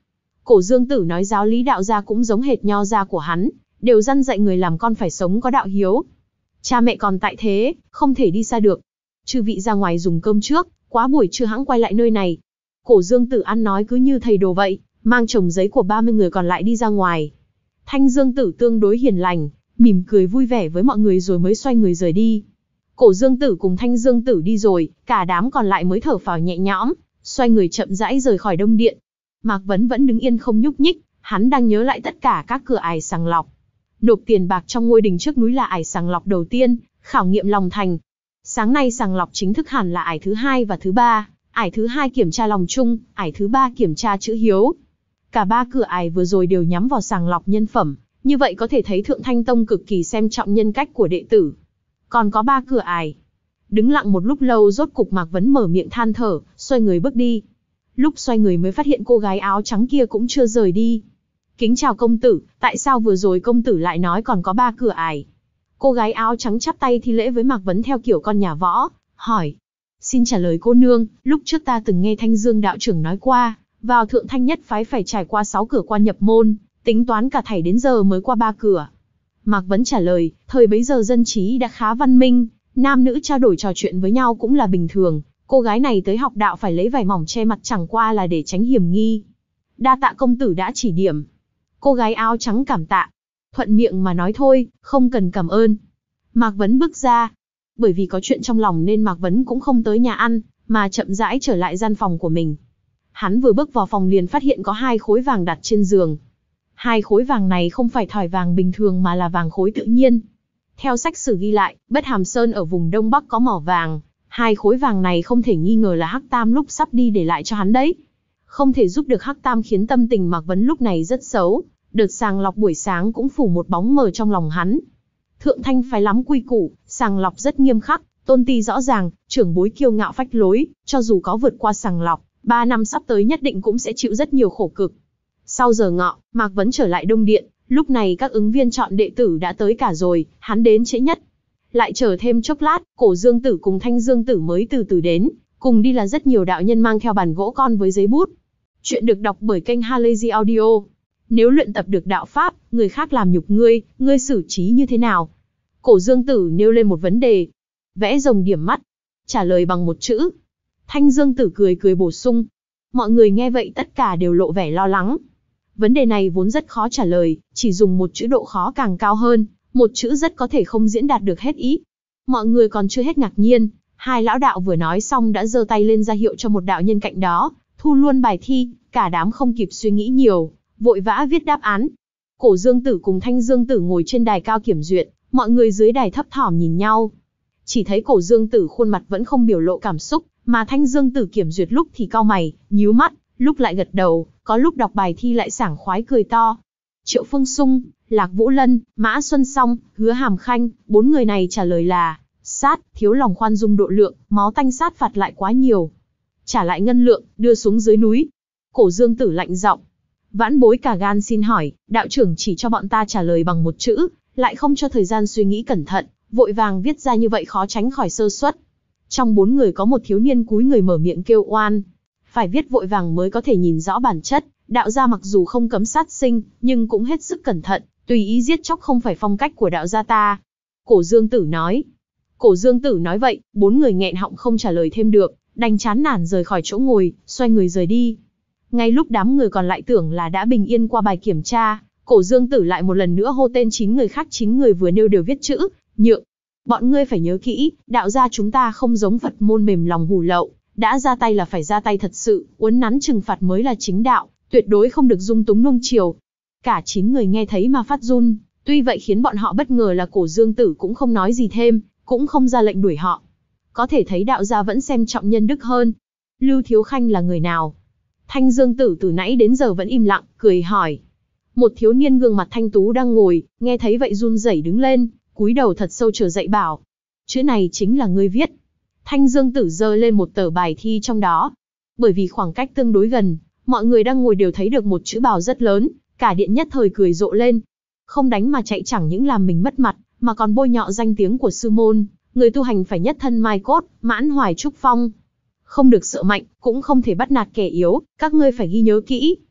Cổ Dương Tử nói giáo lý đạo gia cũng giống hệt nho gia của hắn, đều răn dạy người làm con phải sống có đạo hiếu. Cha mẹ còn tại thế, không thể đi xa được. Chư vị ra ngoài dùng cơm trước, quá buổi trưa hẵng quay lại nơi này. Cổ Dương Tử ăn nói cứ như thầy đồ vậy, mang chồng giấy của ba mươi người còn lại đi ra ngoài. Thanh Dương Tử tương đối hiền lành, mỉm cười vui vẻ với mọi người rồi mới xoay người rời đi. Cổ Dương Tử cùng Thanh Dương Tử đi rồi, cả đám còn lại mới thở phào nhẹ nhõm, xoay người chậm rãi rời khỏi Đông Điện. Mạc Vấn vẫn đứng yên không nhúc nhích, hắn đang nhớ lại tất cả các cửa ải sàng lọc. Nộp tiền bạc trong ngôi đình trước núi là ải sàng lọc đầu tiên, khảo nghiệm lòng thành. Sáng nay sàng lọc chính thức hẳn là ải thứ hai và thứ ba, ải thứ hai kiểm tra lòng trung, ải thứ ba kiểm tra chữ hiếu. Cả ba cửa ải vừa rồi đều nhắm vào sàng lọc nhân phẩm, như vậy có thể thấy Thượng Thanh Tông cực kỳ xem trọng nhân cách của đệ tử. Còn có ba cửa ải. Đứng lặng một lúc lâu rốt cục Mạc Vấn mở miệng than thở, xoay người bước đi. Lúc xoay người mới phát hiện cô gái áo trắng kia cũng chưa rời đi. Kính chào công tử, tại sao vừa rồi công tử lại nói còn có ba cửa ải? Cô gái áo trắng chắp tay thi lễ với Mạc Vấn theo kiểu con nhà võ, hỏi. Xin trả lời cô nương, lúc trước ta từng nghe Thanh Dương đạo trưởng nói qua, vào Thượng Thanh nhất phái phải trải qua sáu cửa quan nhập môn, tính toán cả thảy đến giờ mới qua ba cửa. Mạc Vấn trả lời, thời bấy giờ dân trí đã khá văn minh, nam nữ trao đổi trò chuyện với nhau cũng là bình thường, cô gái này tới học đạo phải lấy vải mỏng che mặt chẳng qua là để tránh hiểm nghi. Đa tạ công tử đã chỉ điểm. Cô gái áo trắng cảm tạ. Thuận miệng mà nói thôi, không cần cảm ơn. Mạc Vấn bước ra. Bởi vì có chuyện trong lòng nên Mạc Vấn cũng không tới nhà ăn, mà chậm rãi trở lại gian phòng của mình. Hắn vừa bước vào phòng liền phát hiện có hai khối vàng đặt trên giường. Hai khối vàng này không phải thỏi vàng bình thường mà là vàng khối tự nhiên. Theo sách sử ghi lại, Bất Hàm Sơn ở vùng Đông Bắc có mỏ vàng. Hai khối vàng này không thể nghi ngờ là Hắc Tam lúc sắp đi để lại cho hắn đấy. Không thể giúp được Hắc Tam khiến tâm tình Mạc Vấn lúc này rất xấu. Đợt sàng lọc buổi sáng cũng phủ một bóng mờ trong lòng hắn. Thượng Thanh phái lắm quy củ, sàng lọc rất nghiêm khắc, tôn ti rõ ràng, trưởng bối kiêu ngạo phách lối, cho dù có vượt qua sàng lọc, ba năm sắp tới nhất định cũng sẽ chịu rất nhiều khổ cực. Sau giờ ngọ, Mạc Vấn trở lại Đông Điện, lúc này các ứng viên chọn đệ tử đã tới cả rồi, hắn đến trễ nhất. Lại chờ thêm chốc lát, Cổ Dương Tử cùng Thanh Dương Tử mới từ từ đến, cùng đi là rất nhiều đạo nhân mang theo bàn gỗ con với giấy bút. Chuyện được đọc bởi kênh Halazy Audio. Nếu luyện tập được đạo pháp, người khác làm nhục ngươi, ngươi xử trí như thế nào? Cổ Dương Tử nêu lên một vấn đề. Vẽ rồng điểm mắt. Trả lời bằng một chữ. Thanh Dương Tử cười cười bổ sung. Mọi người nghe vậy tất cả đều lộ vẻ lo lắng. Vấn đề này vốn rất khó trả lời, chỉ dùng một chữ độ khó càng cao hơn, một chữ rất có thể không diễn đạt được hết ý. Mọi người còn chưa hết ngạc nhiên, hai lão đạo vừa nói xong đã giơ tay lên ra hiệu cho một đạo nhân cạnh đó, thu luôn bài thi, cả đám không kịp suy nghĩ nhiều, vội vã viết đáp án. Cổ Dương Tử cùng Thanh Dương Tử ngồi trên đài cao kiểm duyệt, mọi người dưới đài thấp thỏm nhìn nhau. Chỉ thấy Cổ Dương Tử khuôn mặt vẫn không biểu lộ cảm xúc, mà Thanh Dương Tử kiểm duyệt lúc thì cau mày, nhíu mắt, lúc lại gật đầu, có lúc đọc bài thi lại sảng khoái cười to. Triệu Phương Sung, Lạc Vũ Lân, Mã Xuân Song, Hứa Hàm Khanh, bốn người này trả lời là sát, thiếu lòng khoan dung độ lượng, máu tanh sát phạt lại quá nhiều. Trả lại ngân lượng, đưa xuống dưới núi. Cổ Dương Tử lạnh giọng. Vãn bối cả gan xin hỏi, đạo trưởng chỉ cho bọn ta trả lời bằng một chữ, lại không cho thời gian suy nghĩ cẩn thận, vội vàng viết ra như vậy khó tránh khỏi sơ suất. Trong bốn người có một thiếu niên cúi người mở miệng kêu oan. Phải viết vội vàng mới có thể nhìn rõ bản chất, đạo gia mặc dù không cấm sát sinh, nhưng cũng hết sức cẩn thận, tùy ý giết chóc không phải phong cách của đạo gia ta. Cổ Dương Tử nói. Cổ Dương Tử nói vậy, bốn người nghẹn họng không trả lời thêm được, đành chán nản rời khỏi chỗ ngồi, xoay người rời đi. Ngay lúc đám người còn lại tưởng là đã bình yên qua bài kiểm tra, Cổ Dương Tử lại một lần nữa hô tên chín người khác, chín người vừa nêu đều viết chữ nhượng. Bọn ngươi phải nhớ kỹ, đạo gia chúng ta không giống Phật môn mềm lòng hủ lậu, đã ra tay là phải ra tay thật sự, uốn nắn trừng phạt mới là chính đạo, tuyệt đối không được dung túng nuông chiều. Cả chín người nghe thấy mà phát run, tuy vậy khiến bọn họ bất ngờ là Cổ Dương Tử cũng không nói gì thêm, cũng không ra lệnh đuổi họ. Có thể thấy đạo gia vẫn xem trọng nhân đức hơn. Lưu Thiếu Khanh là người nào? Thanh Dương Tử từ nãy đến giờ vẫn im lặng, cười hỏi. Một thiếu niên gương mặt thanh tú đang ngồi, nghe thấy vậy run rẩy đứng lên, cúi đầu thật sâu trở dậy bảo. Chữ này chính là ngươi viết. Thanh Dương Tử giơ lên một tờ bài thi trong đó. Bởi vì khoảng cách tương đối gần, mọi người đang ngồi đều thấy được một chữ bào rất lớn, cả điện nhất thời cười rộ lên. Không đánh mà chạy chẳng những làm mình mất mặt, mà còn bôi nhọ danh tiếng của sư môn, người tu hành phải nhất thân mai cốt, mãn hoài trúc phong. Không được sợ mạnh, cũng không thể bắt nạt kẻ yếu, các ngươi phải ghi nhớ kỹ.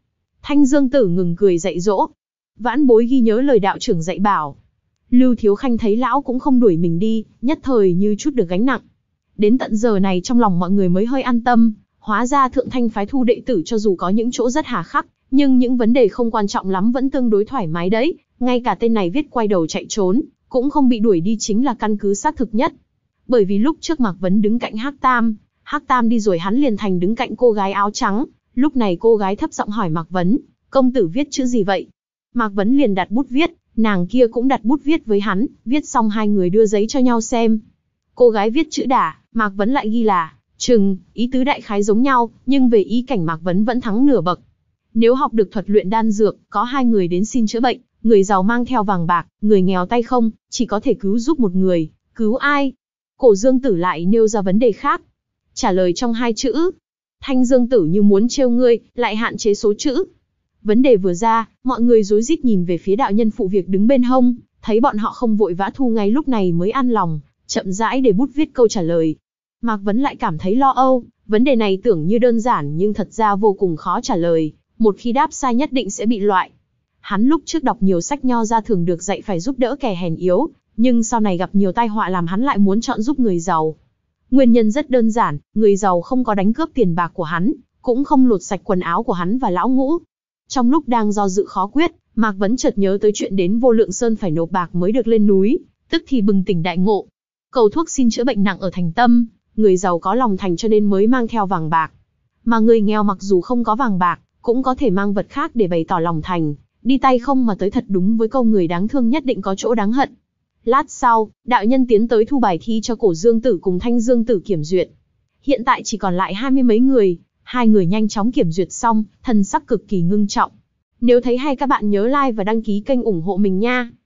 Thanh Dương Tử ngừng cười dạy dỗ. Vãn bối ghi nhớ lời đạo trưởng dạy bảo. Lưu Thiếu Khanh thấy lão cũng không đuổi mình đi, nhất thời như chút được gánh nặng. Đến tận giờ này trong lòng mọi người mới hơi an tâm, hóa ra Thượng Thanh phái thu đệ tử cho dù có những chỗ rất hà khắc, nhưng những vấn đề không quan trọng lắm vẫn tương đối thoải mái đấy, ngay cả tên này viết quay đầu chạy trốn, cũng không bị đuổi đi chính là căn cứ xác thực nhất. Bởi vì lúc trước Mạc Vấn đứng cạnh Hắc Tam, Hắc Tam đi rồi hắn liền thành đứng cạnh cô gái áo trắng, lúc này cô gái thấp giọng hỏi Mạc Vấn, công tử viết chữ gì vậy? Mạc Vấn liền đặt bút viết, nàng kia cũng đặt bút viết với hắn, viết xong hai người đưa giấy cho nhau xem. Cô gái viết chữ đả, Mạc Vấn lại ghi là trừng, ý tứ đại khái giống nhau, nhưng về ý cảnh Mạc Vấn vẫn thắng nửa bậc. Nếu học được thuật luyện đan dược, có hai người đến xin chữa bệnh, người giàu mang theo vàng bạc, người nghèo tay không, chỉ có thể cứu giúp một người, cứu ai? Cổ Dương Tử lại nêu ra vấn đề khác. Trả lời trong hai chữ. Thanh Dương Tử như muốn trêu ngươi, lại hạn chế số chữ. Vấn đề vừa ra, mọi người rối rít nhìn về phía đạo nhân phụ việc đứng bên hông, thấy bọn họ không vội vã thu ngay lúc này mới an lòng, chậm rãi để bút viết câu trả lời. Mạc Vấn lại cảm thấy lo âu, vấn đề này tưởng như đơn giản nhưng thật ra vô cùng khó trả lời, một khi đáp sai nhất định sẽ bị loại. Hắn lúc trước đọc nhiều sách nho ra thường được dạy phải giúp đỡ kẻ hèn yếu, nhưng sau này gặp nhiều tai họa làm hắn lại muốn chọn giúp người giàu. Nguyên nhân rất đơn giản, người giàu không có đánh cướp tiền bạc của hắn, cũng không lột sạch quần áo của hắn và lão ngũ. Trong lúc đang do dự khó quyết, Mạc Vấn chợt nhớ tới chuyện đến Vô Lượng Sơn phải nộp bạc mới được lên núi, tức thì bừng tỉnh đại ngộ. Cầu thuốc xin chữa bệnh nặng ở thành tâm, người giàu có lòng thành cho nên mới mang theo vàng bạc. Mà người nghèo mặc dù không có vàng bạc, cũng có thể mang vật khác để bày tỏ lòng thành, đi tay không mà tới thật đúng với câu người đáng thương nhất định có chỗ đáng hận. Lát sau, đạo nhân tiến tới thu bài thi cho Cổ Dương Tử cùng Thanh Dương Tử kiểm duyệt. Hiện tại chỉ còn lại hai mươi mấy người, hai người nhanh chóng kiểm duyệt xong, thần sắc cực kỳ ngưng trọng. Nếu thấy hay các bạn nhớ like và đăng ký kênh ủng hộ mình nha.